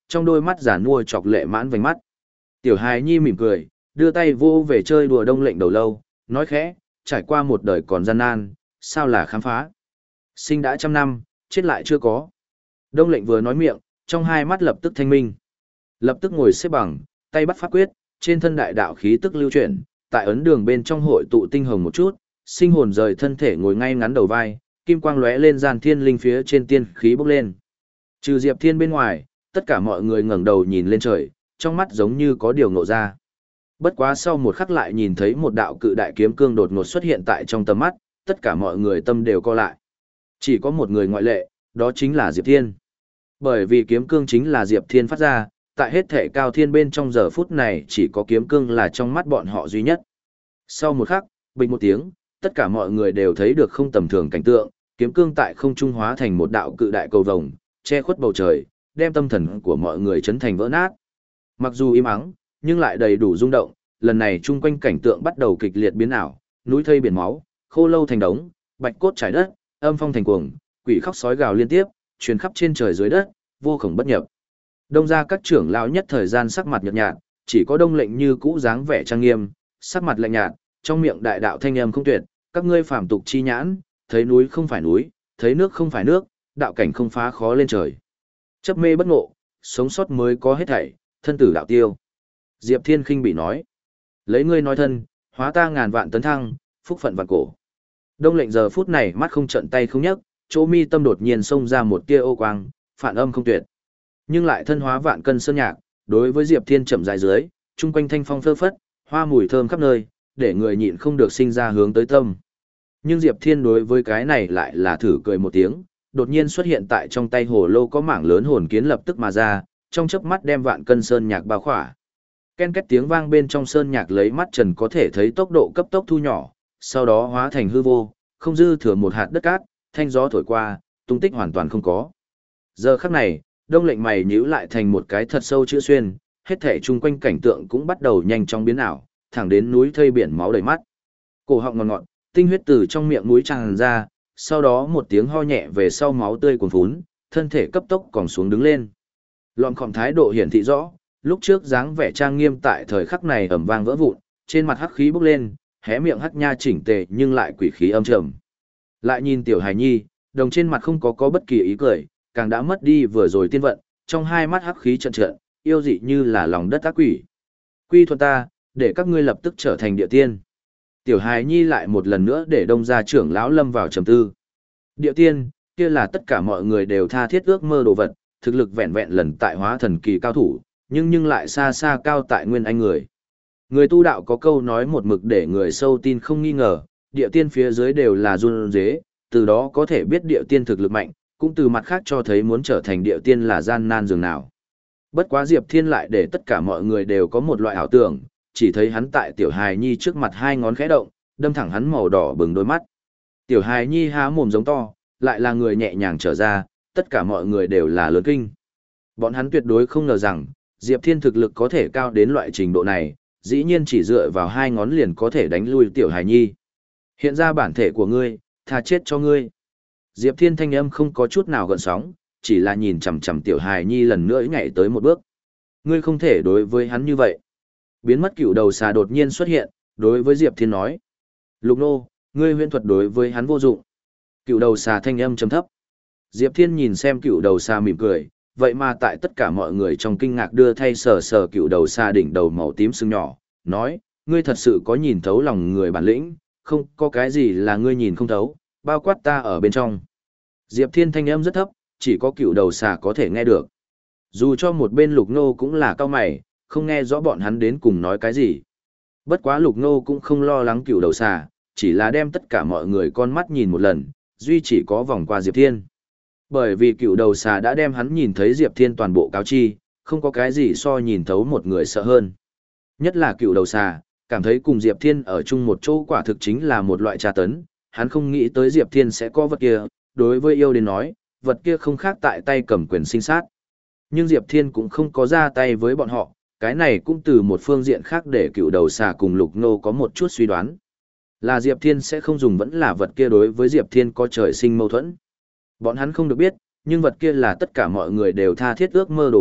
trong đôi mắt giả nua chọc lệ mãn vành mắt. Tiểu hài nhi mỉm cười, đưa tay vô về chơi đùa Đông Lệnh đầu lâu, nói khẽ, trải qua một đời còn gian nan, sao là khám phá. Sinh đã trăm năm, chết lại chưa có. Đông Lệnh vừa nói miệng, trong hai mắt lập tức thanh minh. Lập tức ngồi xếp bằng, tay bắt pháp quyết, trên thân đại đạo khí tức lưu chuyển, tại ấn đường bên trong hội tụ tinh hồng một chút, sinh hồn rời thân thể ngồi ngay ngắn đầu vai, kim quang lóe lên gian thiên linh phía trên tiên khí bốc lên. Trừ Diệp Thiên bên ngoài, tất cả mọi người ngẩng đầu nhìn lên trời, trong mắt giống như có điều ngộ ra. Bất quá sau một khắc lại nhìn thấy một đạo cự đại kiếm cương đột ngột xuất hiện tại trong tầm mắt, tất cả mọi người tâm đều co lại. Chỉ có một người ngoại lệ, đó chính là Diệp Thiên. Bởi vì kiếm cương chính là Diệp Thiên phát ra, tại hết thể cao thiên bên trong giờ phút này chỉ có kiếm cương là trong mắt bọn họ duy nhất. Sau một khắc, bình một tiếng, tất cả mọi người đều thấy được không tầm thường cảnh tượng, kiếm cương tại không trung hóa thành một đạo cự đại cầu vồng, che khuất bầu trời, đem tâm thần của mọi người chấn thành vỡ nát. Mặc dù im ắng, nhưng lại đầy đủ rung động, lần này chung quanh cảnh tượng bắt đầu kịch liệt biến ảo, núi thây biển máu, khô lâu thành đống, bạch cốt trải đất, âm phong thành cuồng, quỷ khóc sói gào liên tiếp, truyền khắp trên trời dưới đất, vô cùng bất nhập. Đông ra các trưởng lão nhất thời gian sắc mặt nhợt nhạt, chỉ có Đông Lệnh như cũ dáng vẻ trang nghiêm, sắc mặt lạnh nhạt, trong miệng đại đạo thanh âm không tuyệt, các ngươi phàm tục chi nhãn, thấy núi không phải núi, thấy nước không phải nước, đạo cảnh không phá khó lên trời. Chấp mê bất ngộ, sống sót mới có hết thảy, thân tử đạo tiêu. Diệp Thiên khinh bị nói, lấy ngươi nói thân, hóa ta ngàn vạn tấn thăng, phúc phận vạn cổ. Đông Lệnh giờ phút này mắt không trận tay không nhấc, chỗ mi tâm đột nhiên xông ra một tia ô quang, phản âm không tuyệt. Nhưng lại thân hóa vạn cân sơn nhạc, đối với Diệp Thiên chậm dài dưới, chung quanh thanh phong phơ phất, hoa mùi thơm khắp nơi, để người nhịn không được sinh ra hướng tới tâm. Nhưng Diệp Thiên đối với cái này lại là thử cười một tiếng, đột nhiên xuất hiện tại trong tay hồ lô có mảng lớn hồn kiến lập tức mà ra, trong chớp mắt đem vạn cân sơn nhạc bao khỏa. Ken két tiếng vang bên trong sơn nhạc lấy mắt trần có thể thấy tốc độ cấp tốc thu nhỏ, sau đó hóa thành hư vô, không dư thừa một hạt đất cát, thanh gió thổi qua, tung tích hoàn toàn không có. Giờ khắc này, Đông Lệnh mày nhíu lại thành một cái thật sâu chữ xuyên, hết thảy chung quanh cảnh tượng cũng bắt đầu nhanh chóng biến ảo, thẳng đến núi thây biển máu đầy mắt. Cổ họng ngọt ngọt, tinh huyết từ trong miệng núi tràn ra, sau đó một tiếng ho nhẹ về sau máu tươi cuồn phún, thân thể cấp tốc còn xuống đứng lên. Loạn khom thái độ hiển thị rõ, lúc trước dáng vẻ trang nghiêm tại thời khắc này ầm vang vỡ vụn, trên mặt hắc khí bốc lên, hé miệng hắc nha chỉnh tề nhưng lại quỷ khí âm trầm. Lại nhìn tiểu hài nhi, đồng trên mặt không có có bất kỳ ý cười, càng đã mất đi vừa rồi tiên vận, trong hai mắt hắc khí trận trận, yêu dị như là lòng đất ác quỷ. Quy thuận ta, để các ngươi lập tức trở thành địa tiên. Tiểu hài nhi lại một lần nữa để đông gia trưởng lão lâm vào trầm tư. Địa tiên, kia là tất cả mọi người đều tha thiết ước mơ đồ vật, thực lực vẹn vẹn lần tại hóa thần kỳ cao thủ, nhưng nhưng lại xa xa cao tại nguyên anh người. Người tu đạo có câu nói một mực để người sâu tin không nghi ngờ, địa tiên phía dưới đều là run rế, từ đó có thể biết địa tiên thực lực mạnh, cũng từ mặt khác cho thấy muốn trở thành địa tiên là gian nan dường nào. Bất quá Diệp Thiên lại để tất cả mọi người đều có một loại ảo tưởng, chỉ thấy hắn tại tiểu hài nhi trước mặt hai ngón khẽ động, đâm thẳng hắn màu đỏ bừng đôi mắt. Tiểu hài nhi há mồm giống to, lại là người nhẹ nhàng trở ra, tất cả mọi người đều là lớn kinh. Bọn hắn tuyệt đối không ngờ rằng, Diệp Thiên thực lực có thể cao đến loại trình độ này, dĩ nhiên chỉ dựa vào hai ngón liền có thể đánh lui tiểu hài nhi. Hiện ra bản thể của ngươi, tha chết cho ngươi. Diệp Thiên thanh âm không có chút nào gợn sóng, chỉ là nhìn chằm chằm tiểu hài nhi lần nữa nhảy tới một bước. Ngươi không thể đối với hắn như vậy. Biến mất cựu đầu xà đột nhiên xuất hiện, đối với Diệp Thiên nói. Lục nô, ngươi huyễn thuật đối với hắn vô dụng. Cựu đầu xà thanh âm trầm thấp. Diệp Thiên nhìn xem cựu đầu xà mỉm cười, vậy mà tại tất cả mọi người trong kinh ngạc đưa thay sờ sờ cựu đầu xà đỉnh đầu màu tím sưng nhỏ, nói, ngươi thật sự có nhìn thấu lòng người bản lĩnh, không có cái gì là ngươi nhìn không thấu, bao quát ta ở bên trong. Diệp Thiên thanh âm rất thấp, chỉ có cựu đầu xà có thể nghe được. Dù cho một bên lục nô cũng là cao mày, không nghe rõ bọn hắn đến cùng nói cái gì. Bất quá lục nô cũng không lo lắng cựu đầu xà, chỉ là đem tất cả mọi người con mắt nhìn một lần, duy chỉ có vòng qua Diệp Thiên. Bởi vì cựu đầu xà đã đem hắn nhìn thấy Diệp Thiên toàn bộ cáo chi, không có cái gì so nhìn thấu một người sợ hơn. Nhất là cựu đầu xà, cảm thấy cùng Diệp Thiên ở chung một chỗ quả thực chính là một loại tra tấn, hắn không nghĩ tới Diệp Thiên sẽ có vật kia, đối với yêu đến nói, vật kia không khác tại tay cầm quyền sinh sát. Nhưng Diệp Thiên cũng không có ra tay với bọn họ, cái này cũng từ một phương diện khác để cựu đầu xà cùng Lục Nô có một chút suy đoán. Là Diệp Thiên sẽ không dùng vẫn là vật kia đối với Diệp Thiên có trời sinh mâu thuẫn. Bọn hắn không được biết, nhưng vật kia là tất cả mọi người đều tha thiết ước mơ đồ vật,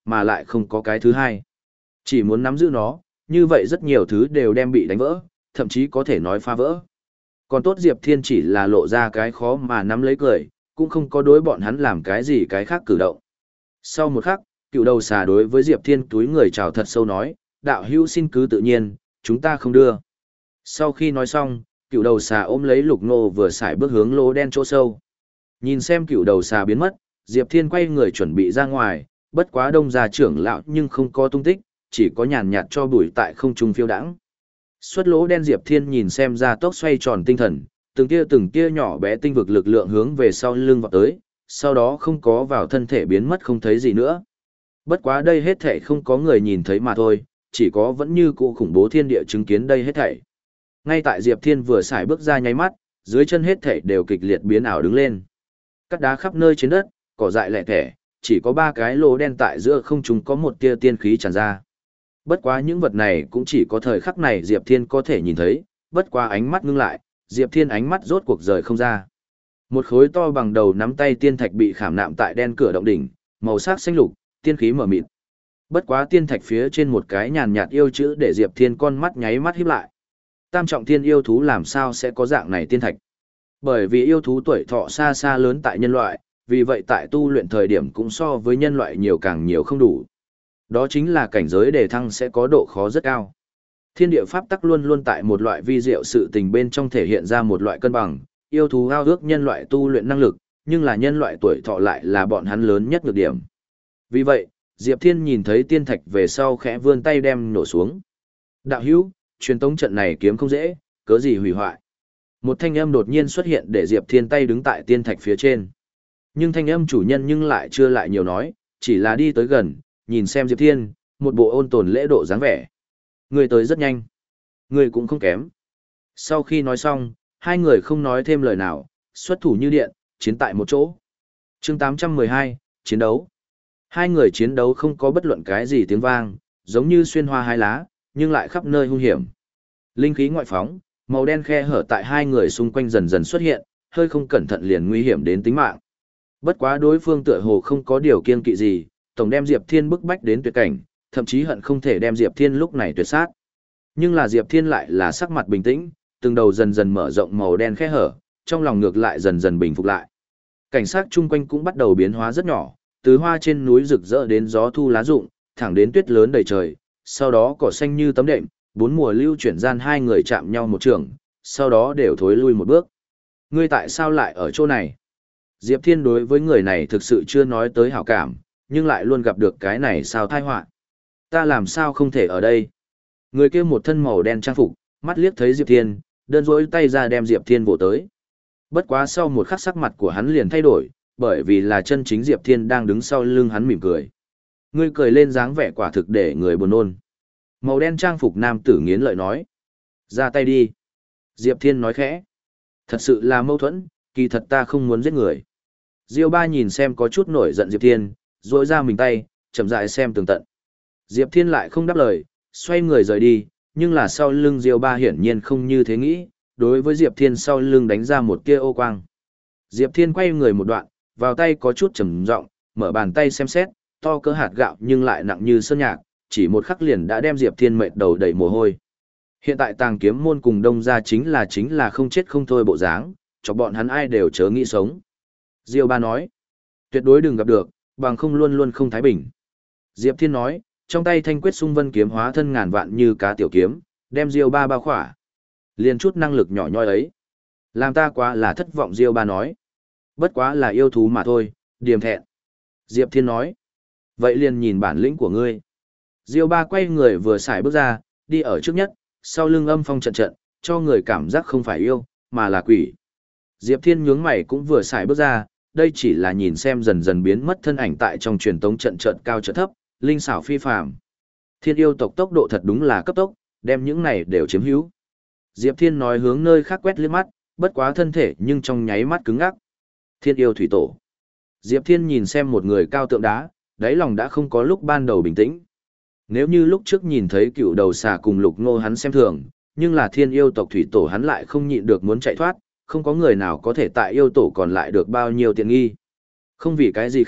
mà lại không có cái thứ hai. Chỉ muốn nắm giữ nó, như vậy rất nhiều thứ đều đem bị đánh vỡ, thậm chí có thể nói phá vỡ. Còn tốt Diệp Thiên chỉ là lộ ra cái khó mà nắm lấy cười, cũng không có đối bọn hắn làm cái gì cái khác cử động. Sau một khắc, cựu đầu xà đối với Diệp Thiên túi người chào thật sâu nói, đạo hữu xin cứ tự nhiên, chúng ta không đưa. Sau khi nói xong, cựu đầu xà ôm lấy Lục Ngô vừa xài bước hướng lỗ đen chỗ sâu. Nhìn xem cựu đầu xà biến mất, Diệp Thiên quay người chuẩn bị ra ngoài, bất quá đông gia trưởng lão nhưng không có tung tích, chỉ có nhàn nhạt cho bụi tại không trung phiêu đãng. Xuất lỗ đen Diệp Thiên nhìn xem ra tốc xoay tròn tinh thần, từng tia từng tia nhỏ bé tinh vực lực lượng hướng về sau lưng vọt tới, sau đó không có vào thân thể biến mất không thấy gì nữa. Bất quá đây hết thảy không có người nhìn thấy mà thôi, chỉ có vẫn như cũ khủng bố thiên địa chứng kiến đây hết thảy. Ngay tại Diệp Thiên vừa xài bước ra nháy mắt, dưới chân hết thảy đều kịch liệt biến ảo đứng lên. Cắt đá khắp nơi trên đất, cỏ dại lẻ tẻ, chỉ có ba cái lỗ đen tại giữa không trung có một tia tiên khí tràn ra. Bất quá những vật này cũng chỉ có thời khắc này Diệp Thiên có thể nhìn thấy, bất quá ánh mắt ngưng lại, Diệp Thiên ánh mắt rốt cuộc rời không ra. Một khối to bằng đầu nắm tay tiên thạch bị khảm nạm tại đen cửa động đỉnh, màu sắc xanh lục, tiên khí mở mịt. Bất quá tiên thạch phía trên một cái nhàn nhạt yêu chữ để Diệp Thiên con mắt nháy mắt híp lại. Tam trọng thiên yêu thú làm sao sẽ có dạng này tiên thạch? Bởi vì yêu thú tuổi thọ xa xa lớn tại nhân loại, vì vậy tại tu luyện thời điểm cũng so với nhân loại nhiều càng nhiều không đủ. Đó chính là cảnh giới đề thăng sẽ có độ khó rất cao. Thiên địa pháp tắc luôn luôn tại một loại vi diệu sự tình bên trong thể hiện ra một loại cân bằng, yêu thú ao ước nhân loại tu luyện năng lực, nhưng là nhân loại tuổi thọ lại là bọn hắn lớn nhất nhược điểm. Vì vậy, Diệp Thiên nhìn thấy tiên thạch về sau khẽ vươn tay đem nổ xuống. Đạo hữu, truyền tống trận này kiếm không dễ, cớ gì hủy hoại. Một thanh âm đột nhiên xuất hiện để Diệp Thiên tay đứng tại tiên thạch phía trên. Nhưng thanh âm chủ nhân nhưng lại chưa lại nhiều nói, chỉ là đi tới gần, nhìn xem Diệp Thiên, một bộ ôn tồn lễ độ dáng vẻ. Người tới rất nhanh. Người cũng không kém. Sau khi nói xong, hai người không nói thêm lời nào, xuất thủ như điện, chiến tại một chỗ. chương tám trăm mười hai, chiến đấu. Hai người chiến đấu không có bất luận cái gì tiếng vang, giống như xuyên hoa hai lá, nhưng lại khắp nơi hung hiểm. Linh khí ngoại phóng, màu đen khe hở tại hai người xung quanh dần dần xuất hiện, hơi không cẩn thận liền nguy hiểm đến tính mạng. Bất quá đối phương tựa hồ không có điều kiêng kỵ gì, tổng đem Diệp Thiên bức bách đến tuyệt cảnh, thậm chí hận không thể đem Diệp Thiên lúc này tuyệt sát. Nhưng là Diệp Thiên lại là sắc mặt bình tĩnh, từng đầu dần dần mở rộng màu đen khe hở, trong lòng ngược lại dần dần bình phục lại. Cảnh sát chung quanh cũng bắt đầu biến hóa rất nhỏ, từ hoa trên núi rực rỡ đến gió thu lá rụng, thẳng đến tuyết lớn đầy trời, sau đó cỏ xanh như tấm đệm, bốn mùa lưu chuyển gian hai người chạm nhau một trường, sau đó đều thối lui một bước. Ngươi tại sao lại ở chỗ này? Diệp Thiên đối với người này thực sự chưa nói tới hảo cảm, nhưng lại luôn gặp được cái này sao tai họa. Ta làm sao không thể ở đây? Người kia một thân màu đen trang phục, mắt liếc thấy Diệp Thiên, đơn rỗi tay ra đem Diệp Thiên vỗ tới. Bất quá sau một khắc sắc mặt của hắn liền thay đổi, bởi vì là chân chính Diệp Thiên đang đứng sau lưng hắn mỉm cười. Ngươi cười lên dáng vẻ quả thực để người buồn nôn. Màu đen trang phục nam tử nghiến lợi nói. Ra tay đi. Diệp Thiên nói khẽ. Thật sự là mâu thuẫn, kỳ thật ta không muốn giết người. Diêu ba nhìn xem có chút nổi giận Diệp Thiên, rỗi ra mình tay, chậm rãi xem tường tận. Diệp Thiên lại không đáp lời, xoay người rời đi, nhưng là sau lưng Diêu ba hiển nhiên không như thế nghĩ, đối với Diệp Thiên sau lưng đánh ra một tia ô quang. Diệp Thiên quay người một đoạn, vào tay có chút trầm trọng, mở bàn tay xem xét, to cỡ hạt gạo nhưng lại nặng như sơn nhạc, chỉ một khắc liền đã đem Diệp Thiên mệt đầu đầy mồ hôi. Hiện tại Tàng Kiếm môn cùng Đông gia chính là chính là không chết không thôi bộ dáng, cho bọn hắn ai đều chớ nghĩ sống. Diêu ba nói, tuyệt đối đừng gặp được, bằng không luôn luôn không thái bình. Diệp Thiên nói, trong tay thanh quyết xung vân kiếm hóa thân ngàn vạn như cá tiểu kiếm, đem Diêu ba bao khỏa. Liền chút năng lực nhỏ nhoi ấy. Làm ta quá là thất vọng Diêu ba nói. Bất quá là yêu thú mà thôi, điềm thẹn. Diệp Thiên nói, vậy liền nhìn bản lĩnh của ngươi. Diêu ba quay người vừa xài bước ra, đi ở trước nhất, sau lưng âm phong trận trận, cho người cảm giác không phải yêu, mà là quỷ. Diệp Thiên nhướng mày cũng vừa xài bước ra, đây chỉ là nhìn xem dần dần biến mất thân ảnh tại trong truyền tống trận trận cao trận thấp, linh xảo phi phàm. Thiên yêu tộc tốc độ thật đúng là cấp tốc, đem những này đều chiếm hữu. Diệp Thiên nói hướng nơi khác quét liếc mắt, bất quá thân thể nhưng trong nháy mắt cứng ngắc. Thiên yêu thủy tổ. Diệp Thiên nhìn xem một người cao tượng đá, đáy lòng đã không có lúc ban đầu bình tĩnh. Nếu như lúc trước nhìn thấy cựu đầu xà cùng Lục Ngô hắn xem thường, nhưng là thiên yêu tộc thủy tổ hắn lại không nhịn được muốn chạy thoát, không có người nào có thể tại yêu tổ còn lại được bao nhiêu tiện nghi. Không vì cái gì khác,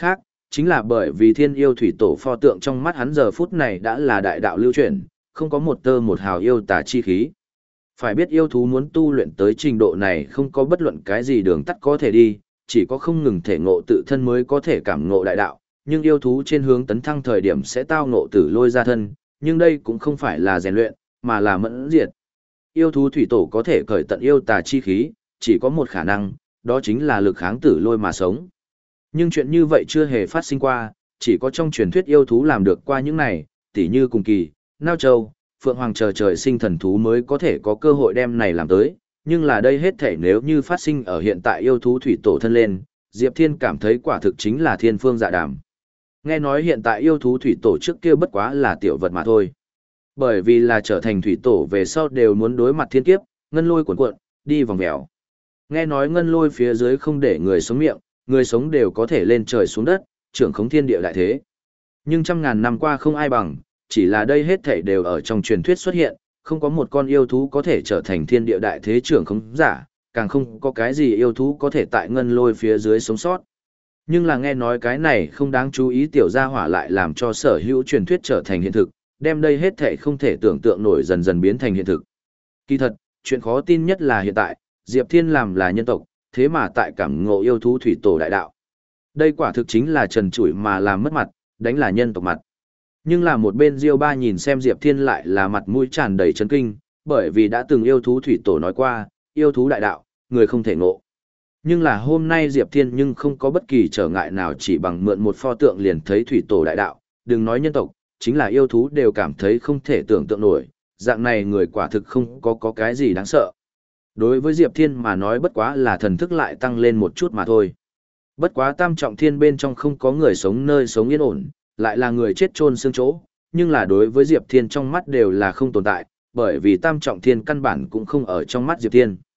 chính là bởi vì thiên yêu thủy tổ pho tượng trong mắt hắn giờ phút này đã là đại đạo lưu chuyển, không có một tơ một hào yêu tà chi khí. Phải biết yêu thú muốn tu luyện tới trình độ này không có bất luận cái gì đường tắt có thể đi, chỉ có không ngừng thể ngộ tự thân mới có thể cảm ngộ đại đạo, nhưng yêu thú trên hướng tấn thăng thời điểm sẽ tao ngộ tử lôi ra thân, nhưng đây cũng không phải là rèn luyện, mà là mẫn diệt. Yêu thú thủy tổ có thể cởi tận yêu tà chi khí, chỉ có một khả năng, đó chính là lực kháng tử lôi mà sống. Nhưng chuyện như vậy chưa hề phát sinh qua, chỉ có trong truyền thuyết yêu thú làm được qua những này, tỉ như cùng kỳ, nao châu, phượng hoàng chờ trời sinh thần thú mới có thể có cơ hội đem này làm tới, nhưng là đây hết thể nếu như phát sinh ở hiện tại yêu thú thủy tổ thân lên, Diệp Thiên cảm thấy quả thực chính là thiên phương dạ đàm. Nghe nói hiện tại yêu thú thủy tổ trước kia bất quá là tiểu vật mà thôi. Bởi vì là trở thành thủy tổ về sau đều muốn đối mặt thiên kiếp, ngân lôi cuộn cuộn, đi vòng vèo. Nghe nói ngân lôi phía dưới không để người sống miệng, người sống đều có thể lên trời xuống đất, trưởng khống thiên địa đại thế. Nhưng trăm ngàn năm qua không ai bằng, chỉ là đây hết thảy đều ở trong truyền thuyết xuất hiện, không có một con yêu thú có thể trở thành thiên địa đại thế trưởng khống giả, càng không có cái gì yêu thú có thể tại ngân lôi phía dưới sống sót. Nhưng là nghe nói cái này không đáng chú ý tiểu gia hỏa lại làm cho sở hữu truyền thuyết trở thành hiện thực, đem đây hết thảy không thể tưởng tượng nổi dần dần biến thành hiện thực. Kỳ thật, chuyện khó tin nhất là hiện tại, Diệp Thiên làm là nhân tộc, thế mà tại cảm ngộ yêu thú thủy tổ đại đạo. Đây quả thực chính là trần trụi mà làm mất mặt, đánh là nhân tộc mặt. Nhưng là một bên Diêu Ba nhìn xem Diệp Thiên lại là mặt mũi tràn đầy chấn kinh, bởi vì đã từng yêu thú thủy tổ nói qua, yêu thú đại đạo, người không thể ngộ. Nhưng là hôm nay Diệp Thiên nhưng không có bất kỳ trở ngại nào chỉ bằng mượn một pho tượng liền thấy thủy tổ đại đạo, đừng nói nhân tộc, chính là yêu thú đều cảm thấy không thể tưởng tượng nổi, dạng này người quả thực không có có cái gì đáng sợ. Đối với Diệp Thiên mà nói bất quá là thần thức lại tăng lên một chút mà thôi. Bất quá tam trọng thiên bên trong không có người sống nơi sống yên ổn, lại là người chết chôn xương chỗ, nhưng là đối với Diệp Thiên trong mắt đều là không tồn tại, bởi vì tam trọng thiên căn bản cũng không ở trong mắt Diệp Thiên.